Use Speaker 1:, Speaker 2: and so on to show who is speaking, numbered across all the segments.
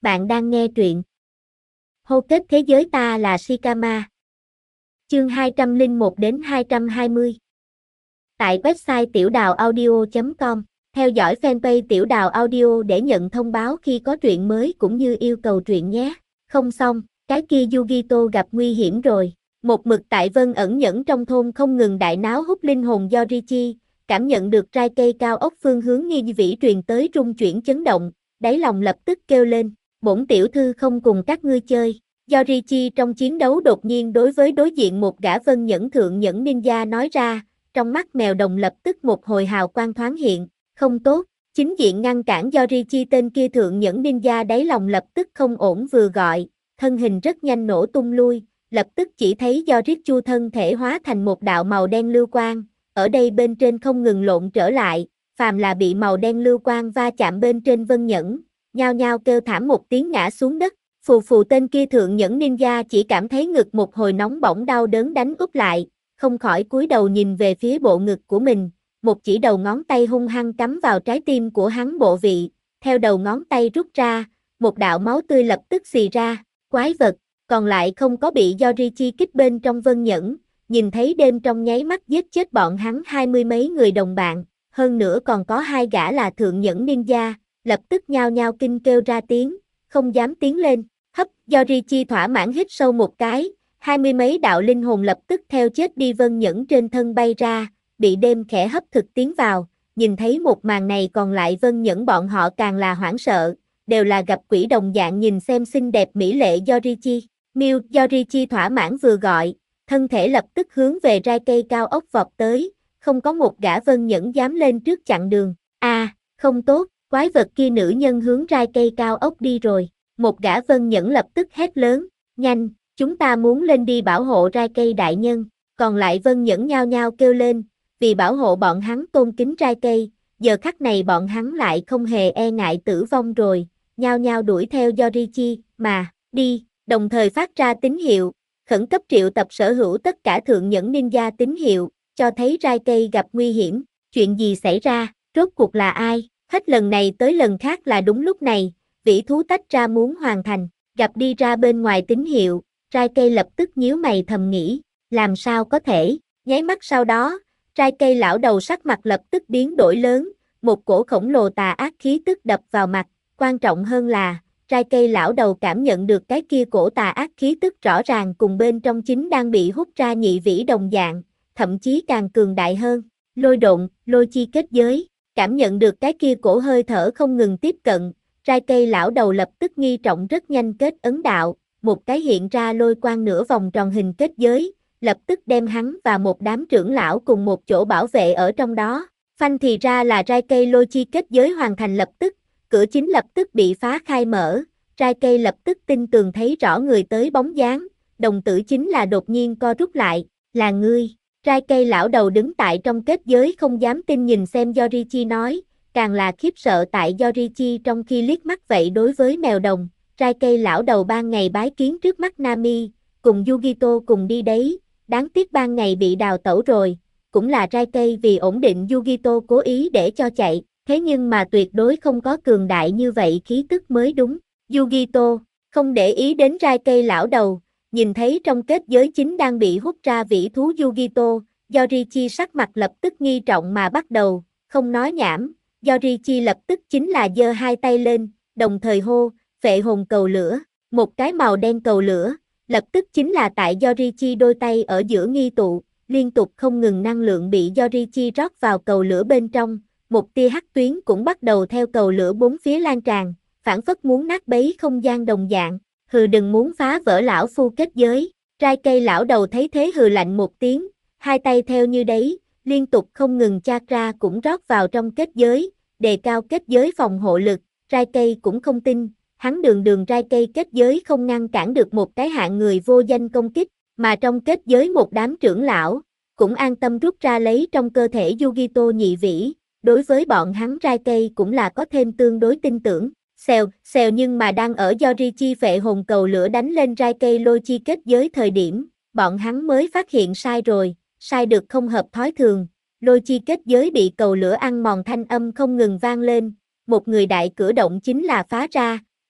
Speaker 1: Bạn đang nghe truyện Hô kết thế giới ta là Shikama. Chương 201 đến 220. Tại website tiểu đào audio.com, theo dõi fanpage tiểu đào audio để nhận thông báo khi có truyện mới cũng như yêu cầu truyện nhé. Không xong, cái kia Yugito gặp nguy hiểm rồi. Một mực tại Vân ẩn nhẫn trong thôn không ngừng đại náo hút linh hồn Yorichi, cảm nhận được trai cây cao ốc phương hướng nghi vĩ truyền tới rung chuyển chấn động, đáy lòng lập tức kêu lên. Bổn tiểu thư không cùng các ngươi chơi. Yorichi trong chiến đấu đột nhiên đối với đối diện một gã Vân nhẫn thượng nhẫn ninja nói ra, trong mắt mèo đồng lập tức một hồi hào quang thoáng hiện, không tốt, chính diện ngăn cản Yorichi tên kia thượng nhẫn ninja đáy lòng lập tức không ổn vừa gọi, thân hình rất nhanh nổ tung lui, lập tức chỉ thấy Yorichi thân thể hóa thành một đạo màu đen lưu quang, ở đây bên trên không ngừng lộn trở lại, phàm là bị màu đen lưu quang va chạm bên trên Vân nhẫn, nhao nhao kêu thảm một tiếng ngã xuống đất, phù phù tên kia thượng nhẫn ninja chỉ cảm thấy ngực một hồi nóng bỏng đau đớn đánh úp lại, không khỏi cúi đầu nhìn về phía bộ ngực của mình, một chỉ đầu ngón tay hung hăng cắm vào trái tim của hắn bộ vị, theo đầu ngón tay rút ra, một đạo máu tươi lập tức xì ra, quái vật, còn lại không có bị Yorichi kích bên trong Vân nhẫn, nhìn thấy đêm trong nháy mắt giết chết bọn hắn 20 mấy người đồng bạn, hơn nữa còn có 2 gã là thượng nhẫn ninja, lập tức nhao nhao kinh kêu ra tiếng, không dám tiến lên, hấp, Yorichi thỏa mãn hít sâu một cái, 20 mấy đạo linh hồn lập tức theo chết đi Vân nhẫn trên thân bay ra, bị đêm khẽ hấp thực tiến vào, nhìn thấy một màn này còn lại Vân nhẫn bọn họ càng là hoảng sợ, đều là gặp quỷ đồng dạng nhìn xem xinh đẹp mỹ lệ Yorichi, Miu, Yorichi thỏa mãn vừa gọi, thân thể lập tức hướng về rai cây cao ốc vọt tới, không có một gã Vân nhẫn dám lên trước chặn đường, không tốt, quái vật kia nữ nhân hướng rai cây cao ốc đi rồi, một gã Vân nhẫn lập tức hét lớn, nhanh, chúng ta muốn lên đi bảo hộ rai cây đại nhân, còn lại Vân nhẫn nhao nhao kêu lên, vì bảo hộ bọn hắn tôn kính rai cây, giờ khắc này bọn hắn lại không hề e ngại tử vong rồi, nhao nhao đuổi theo Yorichi, mà, đi, đồng thời phát ra tín hiệu, khẩn cấp triệu tập sở hữu tất cả thượng nhẫn ninja tín hiệu, cho thấy rai cây gặp nguy hiểm, chuyện gì xảy ra, rốt cuộc là ai, hết lần này tới lần khác là đúng lúc này, vĩ thú tách ra muốn hoàn thành, gặp đi ra bên ngoài tín hiệu, rai cây lập tức nhíu mày thầm nghĩ, làm sao có thể, nháy mắt sau đó, rai cây lão đầu sắc mặt lập tức biến đổi lớn, một cổ khổng lồ tà ác khí tức đập vào mặt, quan trọng hơn là, rai cây lão đầu cảm nhận được cái kia cổ tà ác khí tức rõ ràng cùng bên trong chính đang bị hút ra nhị vĩ đồng dạng, thậm chí càng cường đại hơn, lôi độn, lôi chi kết giới, cảm nhận được cái kia cổ hơi thở không ngừng tiếp cận, rai cây lão đầu lập tức nghi trọng rất nhanh kết ấn đạo, một cái hiện ra lôi quang nửa vòng tròn hình kết giới, lập tức đem hắn và một đám trưởng lão cùng một chỗ bảo vệ ở trong đó, phanh thì ra là rai cây lôi chi kết giới hoàn thành lập tức, cửa chính lập tức bị phá khai mở, rai cây lập tức tinh tường thấy rõ người tới bóng dáng, đồng tử chính là đột nhiên co rút lại, là ngươi, rai cây lão đầu đứng tại trong kết giới không dám tin nhìn xem Yorichi nói, càng là khiếp sợ tại Yorichi trong khi liếc mắt vậy đối với mèo đồng, rai cây lão đầu ban ngày bái kiến trước mắt Nami, cùng Yugito cùng đi đấy, đáng tiếc ban ngày bị đào tẩu rồi, cũng là rai cây vì ổn định Yugito cố ý để cho chạy, thế nhưng mà tuyệt đối không có cường đại như vậy khí tức mới đúng, Yugito, không để ý đến rai cây lão đầu, nhìn thấy trong kết giới chính đang bị hút ra vĩ thú Yugito, Yorichi sắc mặt lập tức nghi trọng mà bắt đầu, không nói nhảm, Yorichi lập tức chính là giơ hai tay lên, đồng thời hô, phệ hồn cầu lửa, một cái màu đen cầu lửa, lập tức chính là tại Yorichi đôi tay ở giữa nghi tụ, liên tục không ngừng năng lượng bị Yorichi rót vào cầu lửa bên trong, một tia hắc tuyến cũng bắt đầu theo cầu lửa bốn phía lan tràn, phảng phất muốn nát bấy không gian đồng dạng, hừ đừng muốn phá vỡ lão phu kết giới, rai cây lão đầu thấy thế hừ lạnh một tiếng, hai tay theo như đấy, liên tục không ngừng chakra cũng rót vào trong kết giới, đề cao kết giới phòng hộ lực, rai cây cũng không tin, hắn đường rai cây kết giới không ngăn cản được một cái hạng người vô danh công kích, mà trong kết giới một đám trưởng lão, cũng an tâm rút ra lấy trong cơ thể Yugito nhị vĩ, đối với bọn hắn rai cây cũng là có thêm tương đối tin tưởng, xèo nhưng mà đang ở Yorichi phệ hồn cầu lửa đánh lên rai cây lôi chi kết giới thời điểm, bọn hắn mới phát hiện sai rồi, sai được không hợp thói thường, lôi chi kết giới bị cầu lửa ăn mòn thanh âm không ngừng vang lên, một người đại cửa động chính là phá ra,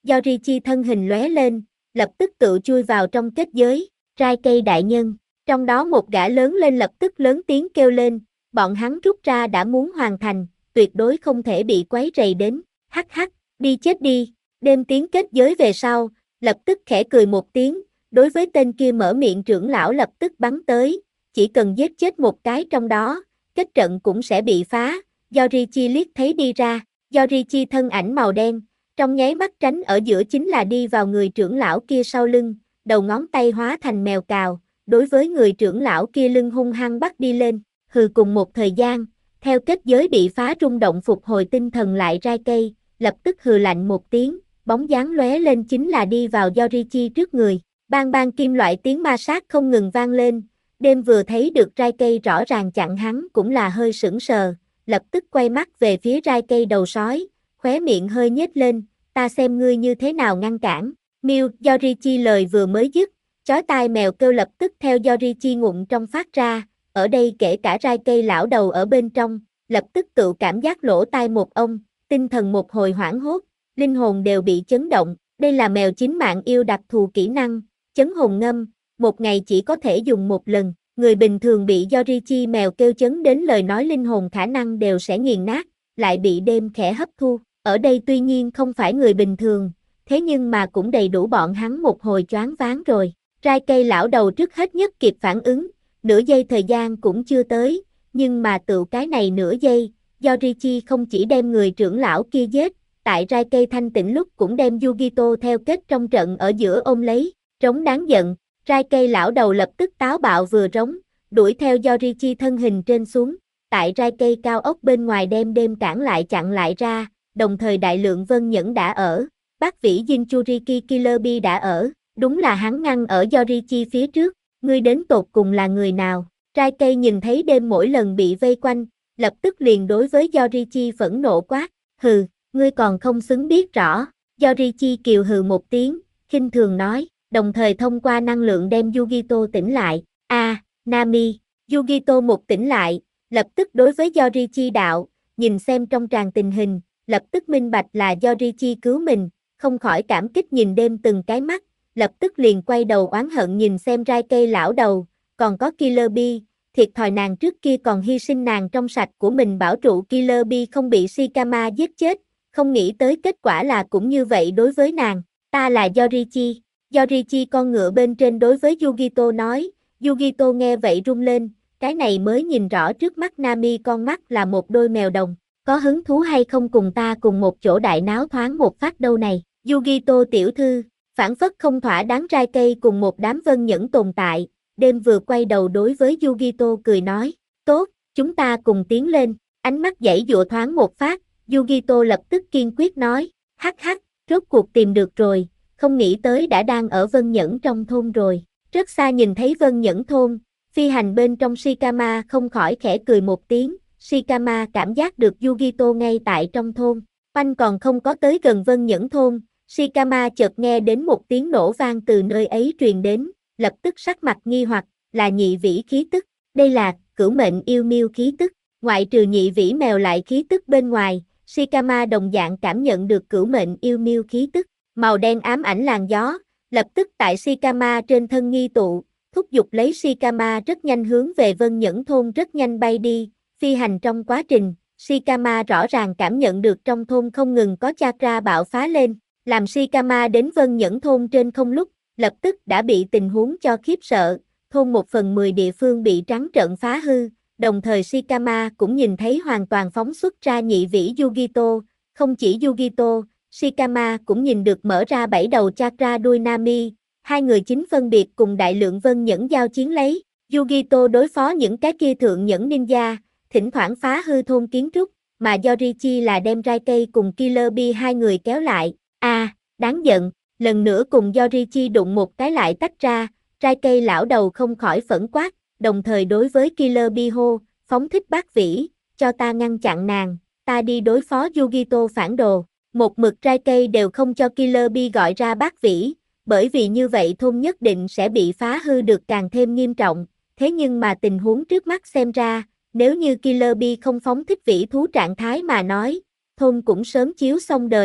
Speaker 1: Yorichi thân hình lóe lên, lập tức tự chui vào trong kết giới, trai cây đại nhân. Trong đó một gã lớn lên lập tức lớn tiếng kêu lên, bọn hắn rút ra đã muốn hoàn thành, tuyệt đối không thể bị quấy rầy đến, hắc hắc, đi chết đi, đêm tiếng kết giới về sau, lập tức khẽ cười một tiếng, đối với tên kia mở miệng trưởng lão lập tức bắn tới, chỉ cần giết chết một cái trong đó, kết trận cũng sẽ bị phá, Yorichi liếc thấy đi ra, Yorichi thân ảnh màu đen, trong nháy mắt tránh ở giữa chính là đi vào người trưởng lão kia sau lưng, đầu ngón tay hóa thành mèo cào, đối với người trưởng lão kia lưng hung hăng bắt đi lên, hừ cùng một thời gian, theo kết giới bị phá rung động phục hồi tinh thần lại rai cây, lập tức hừ lạnh một tiếng, bóng dáng lóe lên chính là đi vào Yorichi trước người, bang bang kim loại tiếng ma sát không ngừng vang lên, đêm vừa thấy được rai cây rõ ràng chặn hắn cũng là hơi sững sờ, lập tức quay mắt về phía rai cây đầu sói, khóe miệng hơi nhếch lên, ta xem ngươi như thế nào ngăn cản, Mew, Yorichi lời vừa mới dứt, chói tai mèo kêu lập tức theo Yorichi ngụm trong phát ra, ở đây kể cả rai cây lão đầu ở bên trong, lập tức tự cảm giác lỗ tai một ông, tinh thần một hồi hoảng hốt, linh hồn đều bị chấn động, đây là mèo chính mạng yêu đặc thù kỹ năng, chấn hồn ngâm, một ngày chỉ có thể dùng một lần, người bình thường bị Yorichi mèo kêu chấn đến lời nói linh hồn khả năng đều sẽ nghiền nát, lại bị đêm khẽ hấp thu, ở đây tuy nhiên không phải người bình thường, thế nhưng mà cũng đầy đủ bọn hắn một hồi choáng váng rồi, rai cây lão đầu trước hết nhất kịp phản ứng, nửa giây thời gian cũng chưa tới, nhưng mà tự cái này nửa giây, Yorichi không chỉ đem người trưởng lão kia giết, tại rai cây thanh tĩnh lúc cũng đem Yugito theo kết trong trận ở giữa ôm lấy, trống đáng giận, rai cây lão đầu lập tức táo bạo vừa rống, đuổi theo Yorichi thân hình trên xuống, tại rai cây cao ốc bên ngoài đem đêm cản lại chặn lại ra, đồng thời đại lượng vân nhẫn đã ở, bác vĩ Jinchuriki Killer Bee đã ở, đúng là hắn ngăn ở Yorichi phía trước, ngươi đến tột cùng là người nào, trai cây nhìn thấy đêm mỗi lần bị vây quanh, lập tức liền đối với Yorichi phẫn nộ quát, hừ, ngươi còn không xứng biết rõ, Yorichi kiều hừ một tiếng, khinh thường nói, đồng thời thông qua năng lượng đem Yugito tỉnh lại, Nami, Yugito một tỉnh lại, lập tức đối với Yorichi đạo, nhìn xem trong tràng tình hình, lập tức minh bạch là Yorichi cứu mình, không khỏi cảm kích nhìn đêm từng cái mắt, lập tức liền quay đầu oán hận nhìn xem rai cây lão đầu, còn có Killer Bee, thiệt thòi nàng trước kia còn hy sinh nàng trong sạch của mình bảo trụ Killer Bee không bị Shikama giết chết, không nghĩ tới kết quả là cũng như vậy đối với nàng, ta là Yorichi, Yorichi con ngựa bên trên đối với Yugito nói, Yugito nghe vậy rung lên, cái này mới nhìn rõ trước mắt Nami con mắt là một đôi mèo đồng, có hứng thú hay không cùng ta cùng một chỗ đại náo thoáng một phát đâu này, Yugito tiểu thư, phản phất không thỏa đáng rai cây cùng một đám vân nhẫn tồn tại, đêm vừa quay đầu đối với Yugito cười nói, tốt, chúng ta cùng tiến lên, ánh mắt giãy giụa thoáng một phát, Yugito lập tức kiên quyết nói, hắc hắc, rốt cuộc tìm được rồi, không nghĩ tới đã đang ở vân nhẫn trong thôn rồi, rất xa nhìn thấy vân nhẫn thôn, phi hành bên trong Shikama không khỏi khẽ cười một tiếng, Shikama cảm giác được Yugito ngay tại trong thôn, anh còn không có tới gần vân nhẫn thôn, Shikama chợt nghe đến một tiếng nổ vang từ nơi ấy truyền đến, lập tức sắc mặt nghi hoặc, là nhị vĩ khí tức, đây là cửu mệnh yêu miêu khí tức, ngoại trừ nhị vĩ mèo lại khí tức bên ngoài, Shikama đồng dạng cảm nhận được cửu mệnh yêu miêu khí tức, màu đen ám ảnh làn gió, lập tức tại Shikama trên thân nghi tụ, thúc giục lấy Shikama rất nhanh hướng về vân nhẫn thôn rất nhanh bay đi, phi hành trong quá trình, Shikama rõ ràng cảm nhận được trong thôn không ngừng có chakra bạo phá lên, làm Shikama đến vân nhẫn thôn trên không lúc, lập tức đã bị tình huống cho khiếp sợ, thôn 1/10 địa phương bị trắng trợn phá hư, đồng thời Shikama cũng nhìn thấy hoàn toàn phóng xuất ra nhị vĩ Yugito, không chỉ Yugito, Shikama cũng nhìn được mở ra 7 đầu chakra đuôi Nami, hai người chính phân biệt cùng đại lượng vân nhẫn giao chiến lấy, Yugito đối phó những cái kia thượng nhẫn ninja, thỉnh thoảng phá hư thôn kiến trúc, mà Yorichi là đem rai cây cùng Killer Bee hai người kéo lại, đáng giận, lần nữa cùng Yorichi đụng một cái lại tách ra, rai cây lão đầu không khỏi phẫn quát, đồng thời đối với Killer Bee hô, phóng thích bác vĩ, cho ta ngăn chặn nàng, ta đi đối phó Yugito phản đồ, một mực rai cây đều không cho Killer Bee gọi ra bác vĩ, bởi vì như vậy thôn nhất định sẽ bị phá hư được càng thêm nghiêm trọng, thế nhưng mà tình huống trước mắt xem ra, nếu như Killer Bee không phóng thích vĩ thú trạng thái mà nói, thôn cũng sớm chiếu xong đời,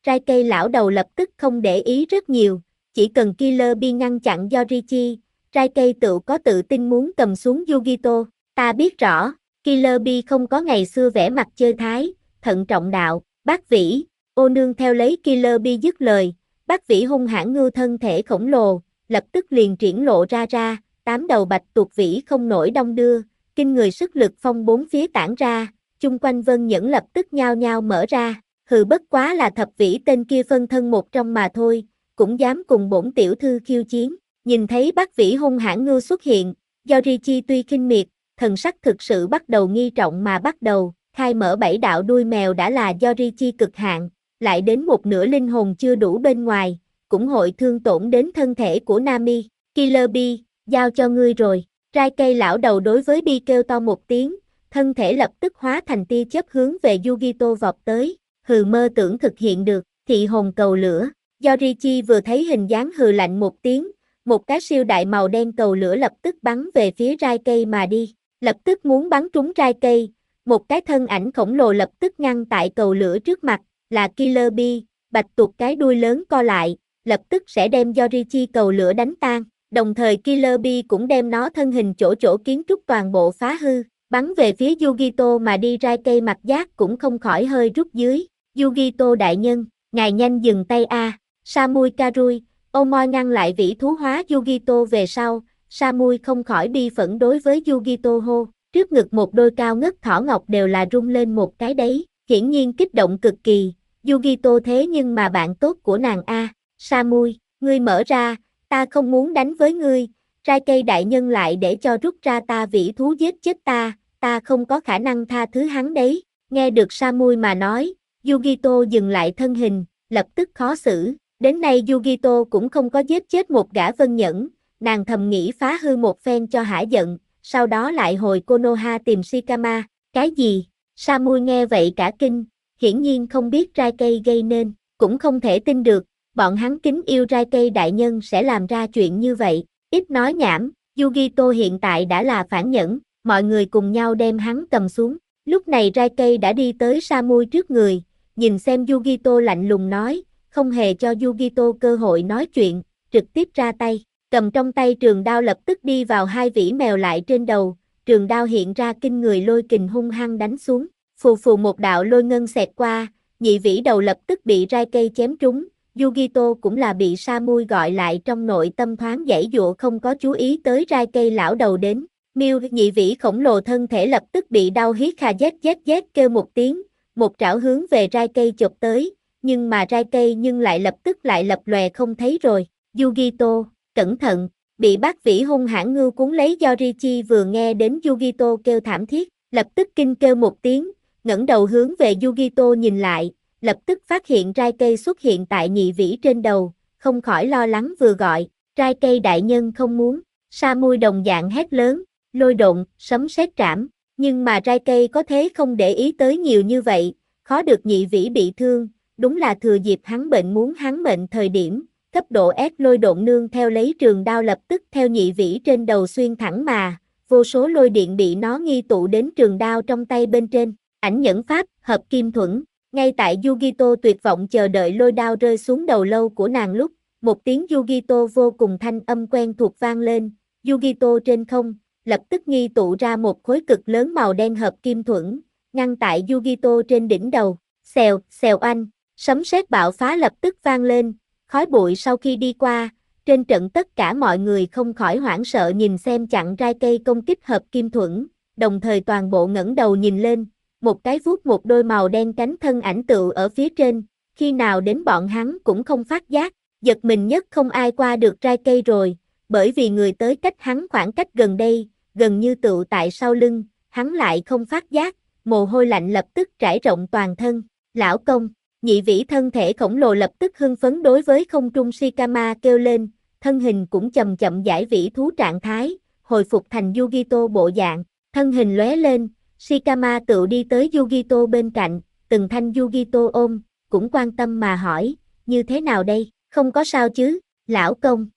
Speaker 1: Raikei lão đầu lập tức không để ý rất nhiều, chỉ cần Killer Bee ngăn chặn Yorichi, Raikei tự có tự tin muốn cầm xuống Yugito. Ta biết rõ, Killer Bee không có ngày xưa vẻ mặt chơi thái, thận trọng đạo, bác vĩ, ô nương theo lấy Killer Bee dứt lời, bác vĩ hung hãn ngưu thân thể khổng lồ, lập tức liền triển lộ ra, 8 đầu bạch tuộc vĩ không nổi đong đưa, kinh người sức lực phong bốn phía tản ra, chung quanh vân nhẫn lập tức nhao nhao mở ra, hừ bất quá là thập vĩ tên kia phân thân một trong mà thôi, cũng dám cùng bổn tiểu thư khiêu chiến, nhìn thấy bác vĩ hung hãn ngưu xuất hiện, Yorichi tuy khinh miệt, thần sắc thực sự bắt đầu nghi trọng mà bắt đầu, khai mở 7 đạo đuôi mèo đã là Yorichi cực hạn, lại đến một nửa linh hồn chưa đủ bên ngoài, cũng hội thương tổn đến thân thể của Nami, Killer Bee, giao cho ngươi rồi, Raikei lão đầu đối với Bee kêu to một tiếng, thân thể lập tức hóa thành tia chớp hướng về Yugito vọt tới, hừ mơ tưởng thực hiện được, thị hồn cầu lửa, Yorichi vừa thấy hình dáng hừ lạnh một tiếng, một cái siêu đại màu đen cầu lửa lập tức bắn về phía Raikei mà đi, lập tức muốn bắn trúng Raikei, một cái thân ảnh khổng lồ lập tức ngăn tại cầu lửa trước mặt, là Killer Bee, bạch tuộc cái đuôi lớn co lại, lập tức sẽ đem Yorichi cầu lửa đánh tan, đồng thời Killer Bee cũng đem nó thân hình chỗ kiến trúc toàn bộ phá hư, bắn về phía Yugito mà đi. Raikei mặt giác cũng không khỏi hơi rút dưới, Yugito đại nhân, ngài nhanh dừng tay a. Samui Karui, Omoi ngăn lại vĩ thú hóa Yugito về sau, Samui không khỏi bi phẫn đối với Yugito hô, trước ngực một đôi cao ngất thỏ ngọc đều là rung lên một cái đấy, hiển nhiên kích động cực kỳ, Yugito thế nhưng mà bạn tốt của nàng a. Samui, ngươi mở ra, ta không muốn đánh với ngươi, Raikei đại nhân lại để cho rút ra ta vĩ thú giết chết ta không có khả năng tha thứ hắn đấy, nghe được Samui mà nói, Yugito dừng lại thân hình, lập tức khó xử, đến nay Yugito cũng không có giết chết một gã vân nhẫn, nàng thầm nghĩ phá hư một phen cho hả giận, sau đó lại hồi Konoha tìm Shikama, cái gì? Samui nghe vậy cả kinh, hiển nhiên không biết Raikei gây nên, cũng không thể tin được, bọn hắn kính yêu Raikei đại nhân sẽ làm ra chuyện như vậy, ít nói nhảm, Yugito hiện tại đã là phản nhẫn, mọi người cùng nhau đem hắn cầm xuống, lúc này Raikei đã đi tới Samui trước người, nhìn xem Yugito lạnh lùng nói, không hề cho Yugito cơ hội nói chuyện, trực tiếp ra tay, cầm trong tay trường đao lập tức đi vào hai vĩ mèo lại trên đầu, trường đao hiện ra kinh người lôi kình hung hăng đánh xuống, phù phù một đạo lôi ngân xẹt qua, nhị vĩ đầu lập tức bị Raikei chém trúng, Yugito cũng là bị Samui gọi lại trong nội tâm thoáng giãy giụa không có chú ý tới Raikei lão đầu đến, Miu nhị vĩ khổng lồ thân thể lập tức bị đau hít kha z kêu một tiếng, một trảo hướng về Raikei chộp tới, nhưng mà Raikei lại lập tức lập lòe không thấy rồi, Yugito, cẩn thận, bị bác vĩ hung hãn ngưu cuốn lấy. Yorichi vừa nghe đến Yugito kêu thảm thiết, lập tức kinh kêu một tiếng, ngẩng đầu hướng về Yugito nhìn lại, lập tức phát hiện Raikei xuất hiện tại nhị vĩ trên đầu, không khỏi lo lắng vừa gọi, Raikei đại nhân không muốn, Samui đồng dạng hét lớn, lôi độn, sấm sét trảm, nhưng mà Raikei có thế không để ý tới nhiều như vậy, khó được nhị vĩ bị thương, đúng là thừa dịp hắn bệnh muốn hắn mệnh thời điểm, cấp độ S lôi độn nương theo lấy trường đao lập tức theo nhị vĩ trên đầu xuyên thẳng mà, vô số lôi điện bị nó nghi tụ đến trường đao trong tay bên trên, ảnh nhẫn pháp, hợp kim thuẫn, ngay tại Yugito tuyệt vọng chờ đợi lôi đao rơi xuống đầu lâu của nàng lúc, một tiếng Yugito vô cùng thanh âm quen thuộc vang lên, Yugito trên không, lập tức nghi tụ ra một khối cực lớn màu đen hợp kim thuẫn, ngăn tại Yugito trên đỉnh đầu, xèo, xèo oanh, sấm sét bạo phá lập tức vang lên, khói bụi sau khi đi qua, trên trận tất cả mọi người không khỏi hoảng sợ nhìn xem chặn Raikei công kích hợp kim thuẫn, đồng thời toàn bộ ngẩng đầu nhìn lên, một cái vuốt một đôi màu đen cánh thân ảnh tựu ở phía trên, khi nào đến bọn hắn cũng không phát giác, giật mình nhất không ai qua được Raikei rồi, bởi vì người tới cách hắn khoảng cách gần đây, gần như tựu tại sau lưng, hắn lại không phát giác, mồ hôi lạnh lập tức trải rộng toàn thân, lão công, nhị vĩ thân thể khổng lồ lập tức hưng phấn đối với không trung Shikama kêu lên, thân hình cũng chậm chậm giải vĩ thú trạng thái, hồi phục thành Yugito bộ dạng, thân hình lóe lên, Shikama tự đi tới Yugito bên cạnh, từng thanh Yugito ôm, cũng quan tâm mà hỏi, như thế nào đây, không có sao chứ, lão công,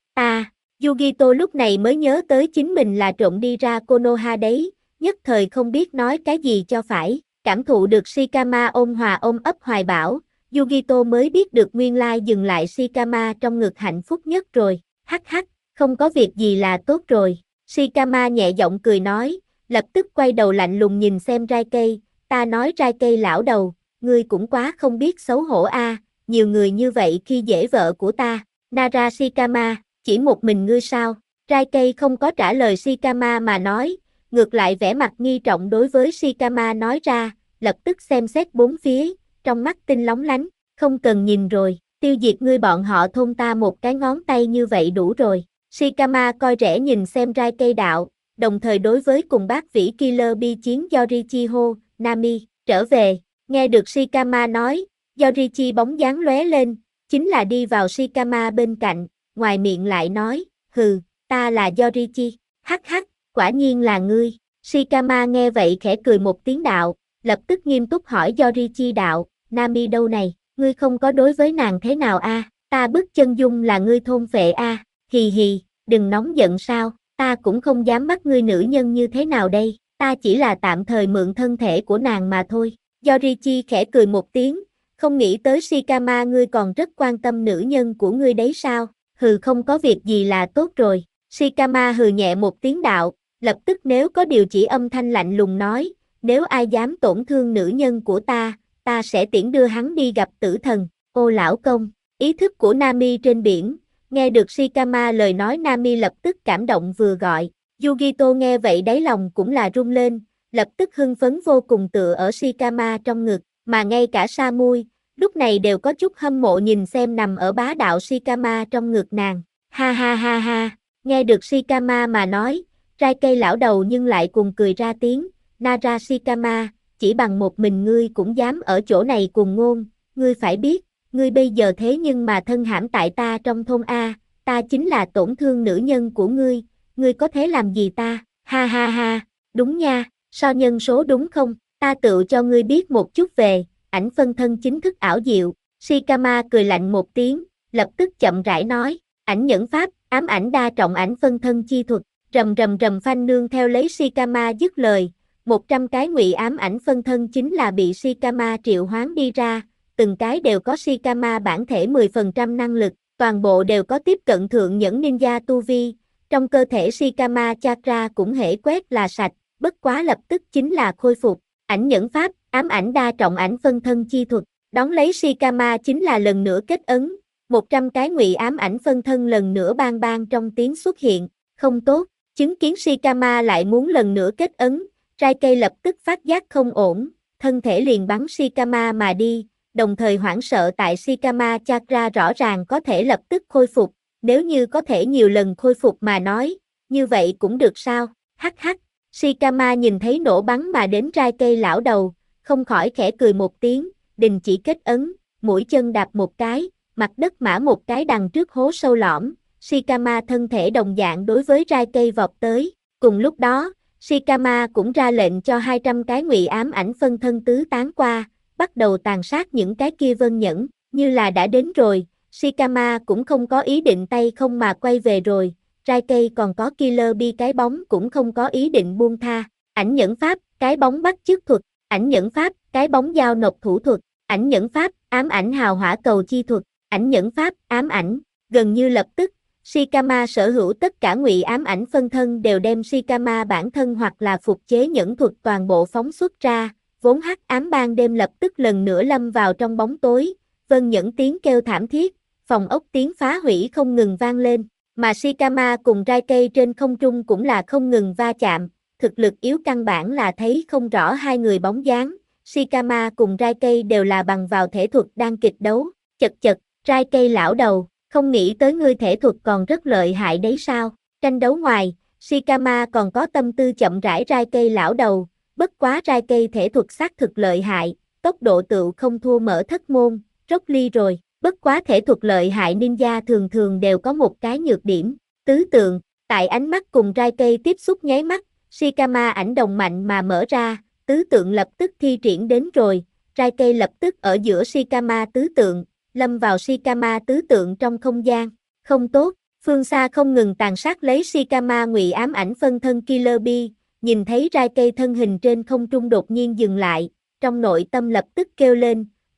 Speaker 1: Yugito lúc này mới nhớ tới chính mình là trộm đi ra Konoha đấy, nhất thời không biết nói cái gì cho phải, cảm thụ được Shikama ôm hòa ôm ấp hoài bão, Yugito mới biết được nguyên lai dừng lại Shikama trong ngực hạnh phúc nhất rồi, hắc hắc, không có việc gì là tốt rồi. Shikama nhẹ giọng cười nói, lập tức quay đầu lạnh lùng nhìn xem Raikei, ta nói Raikei lão đầu, ngươi cũng quá không biết xấu hổ a, nhiều người như vậy khi dễ vợ của ta. Nara Shikama, chỉ một mình ngươi sao? Raikei không có trả lời Shikama mà nói, ngược lại vẻ mặt nghi trọng đối với Shikama nói ra, lập tức xem xét bốn phía, trong mắt tinh lóng lánh, không cần nhìn rồi, tiêu diệt ngươi bọn họ thôn ta một cái ngón tay như vậy đủ rồi. Shikama coi rẻ nhìn xem Raikei đạo, đồng thời đối với cùng bác vĩ Killer Bee chiến Yorichiho, Nami, trở về, nghe được Shikama nói, Yorichi bóng dáng lóe lên, chính là đi vào Shikama bên cạnh, ngoài miệng lại nói, hừ, ta là Yorichi, hắc hắc, quả nhiên là ngươi. Shikama nghe vậy khẽ cười một tiếng đạo, lập tức nghiêm túc hỏi Yorichi đạo, Nami đâu này, ngươi không có đối với nàng thế nào a? Ta bức chân dung là ngươi thôn phệ a, hì hì, đừng nóng giận sao, ta cũng không dám bắt ngươi nữ nhân như thế nào đây, ta chỉ là tạm thời mượn thân thể của nàng mà thôi. Yorichi khẽ cười một tiếng, không nghĩ tới Shikama ngươi còn rất quan tâm nữ nhân của ngươi đấy sao, hừ không có việc gì là tốt rồi. Shikama hừ nhẹ một tiếng đạo, lập tức nếu có điều chỉ âm thanh lạnh lùng nói, nếu ai dám tổn thương nữ nhân của ta sẽ tiễn đưa hắn đi gặp tử thần. Ô lão công, ý thức của Nami trên biển, nghe được Shikama lời nói Nami lập tức cảm động vừa gọi, Yugito nghe vậy đáy lòng cũng là rung lên, lập tức hưng phấn vô cùng tựa ở Shikama trong ngực, mà ngay cả Samui, lúc này đều có chút hâm mộ nhìn xem nằm ở bá đạo Shikama trong ngực nàng, ha ha ha ha, nghe được Shikama mà nói, Raikei lão đầu nhưng lại cùng cười ra tiếng, Nara Shikama, chỉ bằng một mình ngươi cũng dám ở chỗ này cùng ngôn, ngươi phải biết, ngươi bây giờ thế nhưng mà thân hãm tại ta trong thôn A, ta chính là tổn thương nữ nhân của ngươi có thể làm gì ta, ha ha ha, đúng nha, so nhân số đúng không, ta tự cho ngươi biết một chút về, ảnh phân thân chính thức ảo diệu, Shikama cười lạnh một tiếng, lập tức chậm rãi nói, ảnh nhẫn pháp, ám ảnh đa trọng ảnh phân thân chi thuật, rầm rầm rầm phanh nương theo lấy Shikama dứt lời, 100 cái ngụy ám ảnh phân thân chính là bị Shikama triệu hoán đi ra, từng cái đều có Shikama bản thể 10% năng lực, toàn bộ đều có tiếp cận thượng nhẫn ninja tu vi, trong cơ thể Shikama chakra cũng hễ quét là sạch, bất quá lập tức chính là khôi phục, ảnh nhẫn pháp, ám ảnh đa trọng ảnh phân thân chi thuật, đón lấy Shikama chính là lần nữa kết ấn, 100 cái ngụy ám ảnh phân thân lần nữa bang bang trong tiếng xuất hiện, không tốt, chứng kiến Shikama lại muốn lần nữa kết ấn, Raikei lập tức phát giác không ổn, thân thể liền bắn Shikama mà đi, đồng thời hoảng sợ tại Shikama chakra rõ ràng có thể lập tức khôi phục, nếu như có thể nhiều lần khôi phục mà nói, như vậy cũng được sao, hắc hắc, Shikama nhìn thấy nổ bắn mà đến Raikei lão đầu, không khỏi khẽ cười một tiếng, đình chỉ kết ấn, mũi chân đạp một cái, mặt đất mã một cái đằng trước hố sâu lõm, Shikama thân thể đồng dạng đối với Raikei vọt tới, cùng lúc đó, Shikama cũng ra lệnh cho 200 cái ngụy ám ảnh phân thân tứ tán qua, bắt đầu tàn sát những cái kia vân nhẫn, như là đã đến rồi, Shikama cũng không có ý định tay không mà quay về rồi, Raikei còn có Killer Bee cái bóng cũng không có ý định buông tha, ảnh nhẫn pháp, cái bóng bắt chước thuật, ảnh nhẫn pháp, cái bóng giao nộp thủ thuật, ảnh nhẫn pháp, ám ảnh hào hỏa cầu chi thuật, ảnh nhẫn pháp, ám ảnh, gần như lập tức, Shikama sở hữu tất cả ngụy ám ảnh phân thân đều đem Shikama bản thân hoặc là phục chế nhẫn thuật toàn bộ phóng xuất ra, vốn hắc ám ban đêm lập tức lần nữa lâm vào trong bóng tối, vân nhẫn tiếng kêu thảm thiết, phòng ốc tiếng phá hủy không ngừng vang lên, mà Shikama cùng Raikei trên không trung cũng là không ngừng va chạm, thực lực yếu căn bản là thấy không rõ hai người bóng dáng, Shikama cùng Raikei đều là bằng vào thể thuật đang kịch đấu, chật chật, Raikei lão đầu. Không nghĩ tới ngươi thể thuật còn rất lợi hại đấy sao, tranh đấu ngoài, Shikama còn có tâm tư chậm rãi Raikei lão đầu, bất quá Raikei thể thuật xác thực lợi hại, tốc độ tựu không thua mở thất môn, Rock Lee rồi, bất quá thể thuật lợi hại ninja thường thường đều có một cái nhược điểm, tứ tượng, tại ánh mắt cùng Raikei tiếp xúc nháy mắt, Shikama ảnh đồng mạnh mà mở ra, tứ tượng lập tức thi triển đến rồi, Raikei lập tức ở giữa Shikama tứ tượng, lâm vào Shikama tứ tượng trong không gian, không tốt, phương xa không ngừng tàn sát lấy Shikama ngụy ám ảnh phân thân Killer Bee, nhìn thấy Raikei thân hình trên không trung đột nhiên dừng lại, trong nội tâm lập tức kêu lên,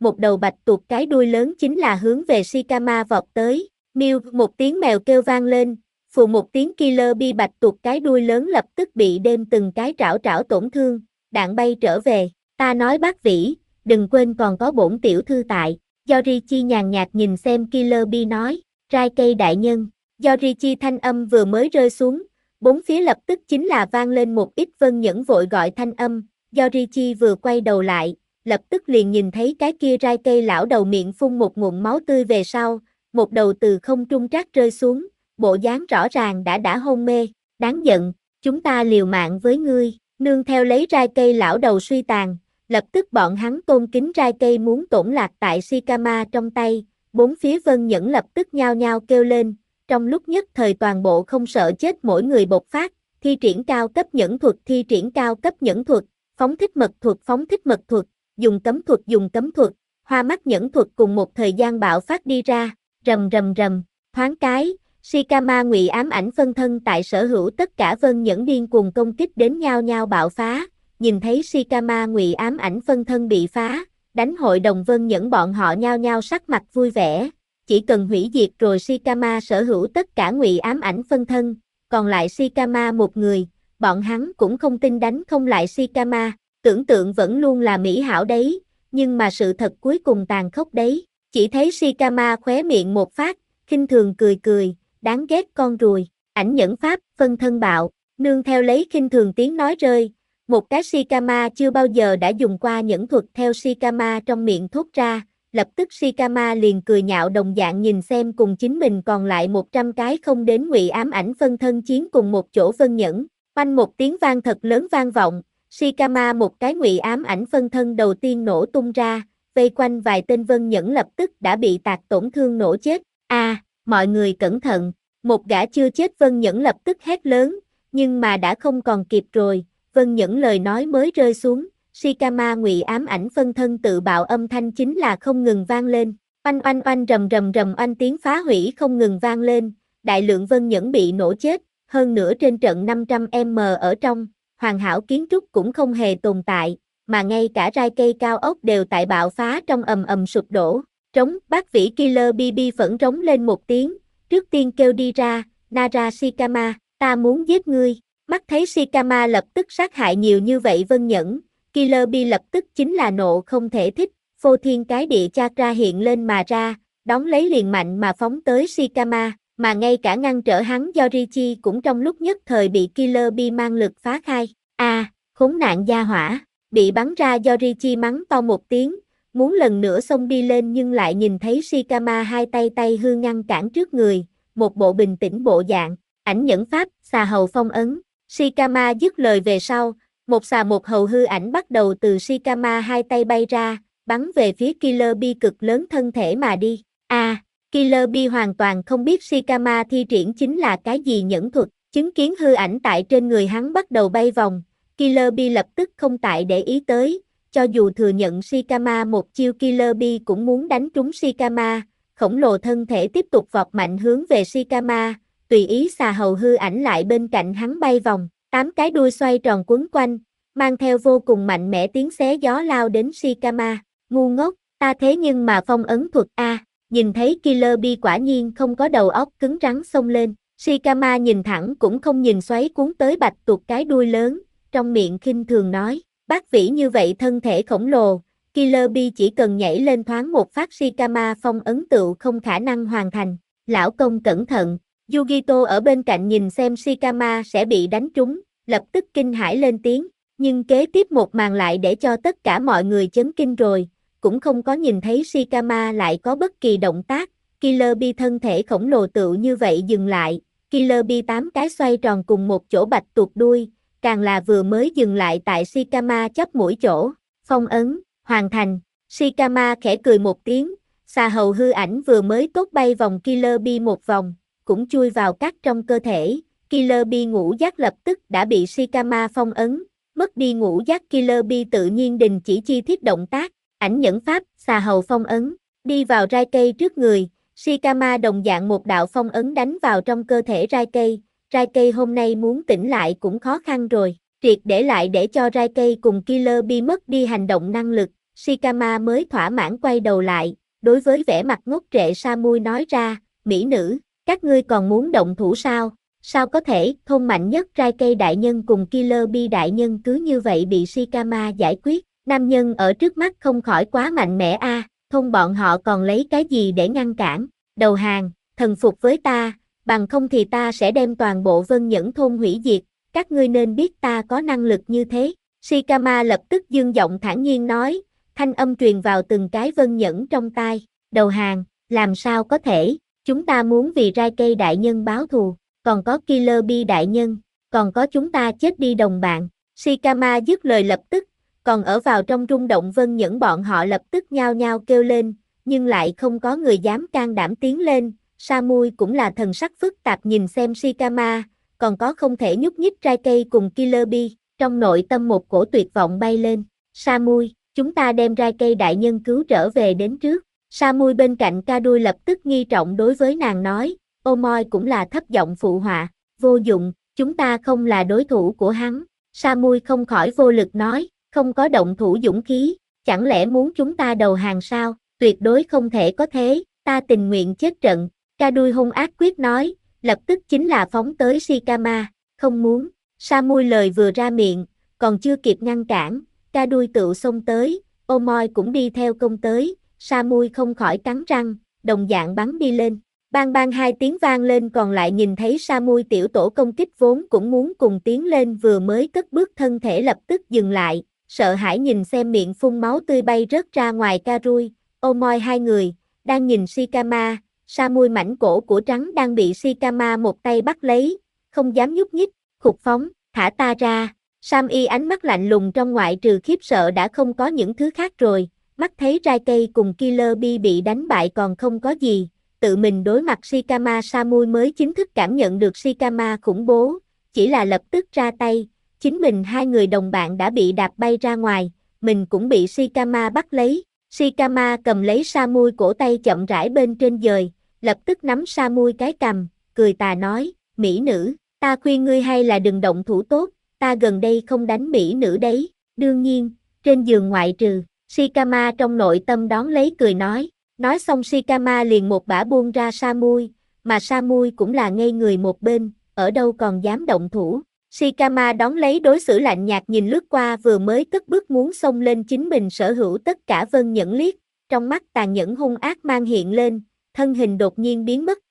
Speaker 1: một đầu bạch tuộc cái đuôi lớn chính là hướng về Shikama vọt tới. Mew, một tiếng mèo kêu vang lên, phù một tiếng Killer Bee bạch tuộc cái đuôi lớn lập tức bị đêm từng cái trảo trảo tổn thương, đạn bay trở về. Ta nói bác Vĩ, đừng quên còn có bổn tiểu thư tại. Yorichi nhàn nhạt nhìn xem Killer Bee nói, trai cây đại nhân. Yorichi thanh âm vừa mới rơi xuống, bốn phía lập tức chính là vang lên một ít Vân Nhẫn vội gọi thanh âm. Yorichi vừa quay đầu lại, lập tức liền nhìn thấy cái kia rai cây lão đầu miệng phun một ngụm máu tươi về sau, một đầu từ không trung trát rơi xuống, bộ dáng rõ ràng đã hôn mê, đáng giận, chúng ta liều mạng với ngươi, nương theo lấy rai cây lão đầu suy tàn, lập tức bọn hắn tôn kính rai cây muốn tổn lạc tại Shikama trong tay, bốn phía Vân Nhẫn lập tức nhao nhao kêu lên, trong lúc nhất thời toàn bộ không sợ chết mỗi người bộc phát, thi triển cao cấp nhẫn thuật thi triển cao cấp nhẫn thuật, phóng thích mật thuật, dùng cấm thuật, hoa mắt nhẫn thuật cùng một thời gian bạo phát đi ra, rầm rầm rầm, thoáng cái, Shikama ngụy ám ảnh phân thân tại sở hữu tất cả Vân Nhẫn điên cuồng công kích đến nhao nhao bạo phá, nhìn thấy Shikama ngụy ám ảnh phân thân bị phá, đánh hội đồng Vân Nhẫn bọn họ nhao nhao sắc mặt vui vẻ, chỉ cần hủy diệt rồi Shikama sở hữu tất cả ngụy ám ảnh phân thân, còn lại Shikama một người, bọn hắn cũng không tin đánh không lại Shikama, tưởng tượng vẫn luôn là mỹ hảo đấy, nhưng mà sự thật cuối cùng tàn khốc đấy, chỉ thấy Shikama khóe miệng một phát, khinh thường cười, đáng ghét con ruồi, ảnh nhẫn pháp, phân thân bạo, nương theo lấy khinh thường tiếng nói rơi, một cái Shikama chưa bao giờ đã dùng qua nhẫn thuật theo Shikama trong miệng thốt ra, lập tức Shikama liền cười nhạo đồng dạng nhìn xem cùng chính mình còn lại 100 cái không đến ngụy ám ảnh phân thân chiến cùng một chỗ Vân Nhẫn, oanh một tiếng vang thật lớn vang vọng, Shikama một cái ngụy ám ảnh phân thân đầu tiên nổ tung ra, vây quanh vài tên Vân Nhẫn lập tức đã bị tạc tổn thương nổ chết, mọi người cẩn thận, một gã chưa chết Vân Nhẫn lập tức hét lớn, nhưng mà đã không còn kịp rồi, Vân Nhẫn lời nói mới rơi xuống, Shikama ngụy ám ảnh phân thân tự bạo âm thanh chính là không ngừng vang lên, oanh oanh oanh rầm oanh tiếng phá hủy không ngừng vang lên, đại lượng Vân Nhẫn bị nổ chết, hơn nữa trên trận 500m ở trong, hoàn hảo kiến trúc cũng không hề tồn tại, mà ngay cả rai cây cao ốc đều tại bạo phá trong ầm ầm sụp đổ, trống, bác Vĩ Killer BB phẫn trống lên một tiếng, trước tiên kêu đi ra, Nara Shikama, ta muốn giết ngươi, mắt thấy Shikama lập tức sát hại nhiều như vậy Vân Nhẫn, Killer B lập tức chính là nộ không thể thích, phô thiên cái địa chakra hiện lên mà ra, đón lấy liền mạnh mà phóng tới Shikama, mà ngay cả ngăn trở hắn Yorichi cũng trong lúc nhất thời bị Killer B mang lực phá khai, khốn nạn gia hỏa, bị bắn ra Yorichi mắng to một tiếng, muốn lần nữa xông đi lên nhưng lại nhìn thấy Shikama hai tay hư ngăn cản trước người, một bộ bình tĩnh bộ dạng, ảnh nhẫn pháp, xà hầu phong ấn, Shikama dứt lời về sau, một xà một hầu hư ảnh bắt đầu từ Shikama hai tay bay ra, bắn về phía Killer B cực lớn thân thể mà đi, Killer B hoàn toàn không biết Shikama thi triển chính là cái gì nhẫn thuật, chứng kiến hư ảnh tại trên người hắn bắt đầu bay vòng, Killer B lập tức không tại để ý tới, cho dù thừa nhận Shikama một chiêu Killer B cũng muốn đánh trúng Shikama, khổng lồ thân thể tiếp tục vọt mạnh hướng về Shikama, tùy ý xà hầu hư ảnh lại bên cạnh hắn bay vòng, 8 cái đuôi xoay tròn quấn quanh, mang theo vô cùng mạnh mẽ tiếng xé gió lao đến Shikama, ngu ngốc, ta thế nhưng mà phong ấn thuật nhìn thấy Killer B quả nhiên không có đầu óc cứng rắn xông lên, Shikama nhìn thẳng cũng không nhìn xoáy cuốn tới bạch tuộc cái đuôi lớn, trong miệng khinh thường nói, bác Vĩ như vậy thân thể khổng lồ, Killer B chỉ cần nhảy lên thoáng một phát Shikama phong ấn tựu không khả năng hoàn thành, lão công cẩn thận, Yugito ở bên cạnh nhìn xem Shikama sẽ bị đánh trúng, lập tức kinh hãi lên tiếng, nhưng kế tiếp một màn lại để cho tất cả mọi người chấn kinh rồi, cũng không có nhìn thấy Shikama lại có bất kỳ động tác, Killer B thân thể khổng lồ tựu như vậy dừng lại, Killer B 8 cái xoay tròn cùng một chỗ bạch tuộc đuôi, càng là vừa mới dừng lại tại Shikama chóp mũi chỗ, phong ấn, hoàn thành, Shikama khẽ cười một tiếng, xà hầu hư ảnh vừa mới tốt bay vòng Killer B một vòng, cũng chui vào cắt trong cơ thể, Killer B ngũ giác lập tức đã bị Shikama phong ấn, mất đi ngũ giác Killer B tự nhiên đình chỉ chi tiết động tác, ảnh nhẫn pháp, xà hầu phong ấn, đi vào rai cây trước người, Shikama đồng dạng một đạo phong ấn đánh vào trong cơ thể rai cây hôm nay muốn tỉnh lại cũng khó khăn rồi, triệt để lại để cho rai cây cùng Killer B mất đi hành động năng lực, Shikama mới thỏa mãn quay đầu lại, đối với vẻ mặt ngốc trệ Samui nói ra, mỹ nữ, các ngươi còn muốn động thủ sao? Sao có thể, thôn mạnh nhất Raikei đại nhân cùng Killer Bee đại nhân cứ như vậy bị Shikama giải quyết, nam nhân ở trước mắt không khỏi quá mạnh mẽ a, thôn bọn họ còn lấy cái gì để ngăn cản, đầu hàng, thần phục với ta, bằng không thì ta sẽ đem toàn bộ Vân Nhẫn thôn hủy diệt, các ngươi nên biết ta có năng lực như thế. Shikama lập tức dương giọng thản nhiên nói, thanh âm truyền vào từng cái Vân Nhẫn trong tai, đầu hàng, làm sao có thể, chúng ta muốn vì Raikei đại nhân báo thù, còn có Killer Bee đại nhân, còn có chúng ta chết đi đồng bạn. Shikama dứt lời lập tức, còn ở vào trong rung động Vân Nhẫn bọn họ lập tức nhao nhao kêu lên, nhưng lại không có người dám can đảm tiến lên. Samui cũng là thần sắc phức tạp nhìn xem Shikama, còn có không thể nhúc nhích Raikei cùng Killer Bee, trong nội tâm một cổ tuyệt vọng bay lên. Samui, chúng ta đem Raikei đại nhân cứu trở về đến trước. Samui bên cạnh Kadui lập tức nghi trọng đối với nàng nói, Omoi cũng là thấp giọng phụ họa, vô dụng, chúng ta không là đối thủ của hắn. Samui không khỏi vô lực nói, không có động thủ dũng khí, chẳng lẽ muốn chúng ta đầu hàng sao, tuyệt đối không thể có thế, ta tình nguyện chết trận. Kadui hung ác quyết nói, lập tức chính là phóng tới Shikama, không muốn. Samui lời vừa ra miệng, còn chưa kịp ngăn cản, Kadui tự xông tới, Omoi cũng đi theo công tới, Samui không khỏi cắn răng, đồng dạng bắn đi lên. Bang bang hai tiếng vang lên, còn lại nhìn thấy Samui tiểu tổ công kích vốn cũng muốn cùng tiến lên vừa mới cất bước thân thể lập tức dừng lại, sợ hãi nhìn xem miệng phun máu tươi bay rớt ra ngoài Karui, Omoi hai người, đang nhìn Shikama, Samui mảnh cổ của trắng đang bị Shikama một tay bắt lấy, không dám nhúc nhích, khục phóng, thả ta ra. Sam-y ánh mắt lạnh lùng trong ngoại trừ khiếp sợ đã không có những thứ khác rồi, mắt thấy Raikei cùng Killer Bee bị đánh bại còn không có gì, tự mình đối mặt Shikama. Samui mới chính thức cảm nhận được Shikama khủng bố, chỉ là lập tức ra tay, chính mình hai người đồng bạn đã bị đạp bay ra ngoài, mình cũng bị Shikama bắt lấy. Shikama cầm lấy Samui cổ tay chậm rãi bên trên dời, lập tức nắm Samui cái cằm, cười tà nói, mỹ nữ, ta khuyên ngươi hay là đừng động thủ tốt, ta gần đây không đánh mỹ nữ đấy, đương nhiên, trên giường ngoại trừ, Shikama trong nội tâm đón lấy cười nói xong Shikama liền một bả buông ra Samui, mà Samui cũng là ngây người một bên, ở đâu còn dám động thủ. Shikama đón lấy đối xử lạnh nhạt nhìn lướt qua vừa mới cất bước muốn xông lên chính mình sở hữu tất cả Vân Nhẫn liếc, trong mắt tàn nhẫn hung ác mang hiện lên, thân hình đột nhiên biến mất,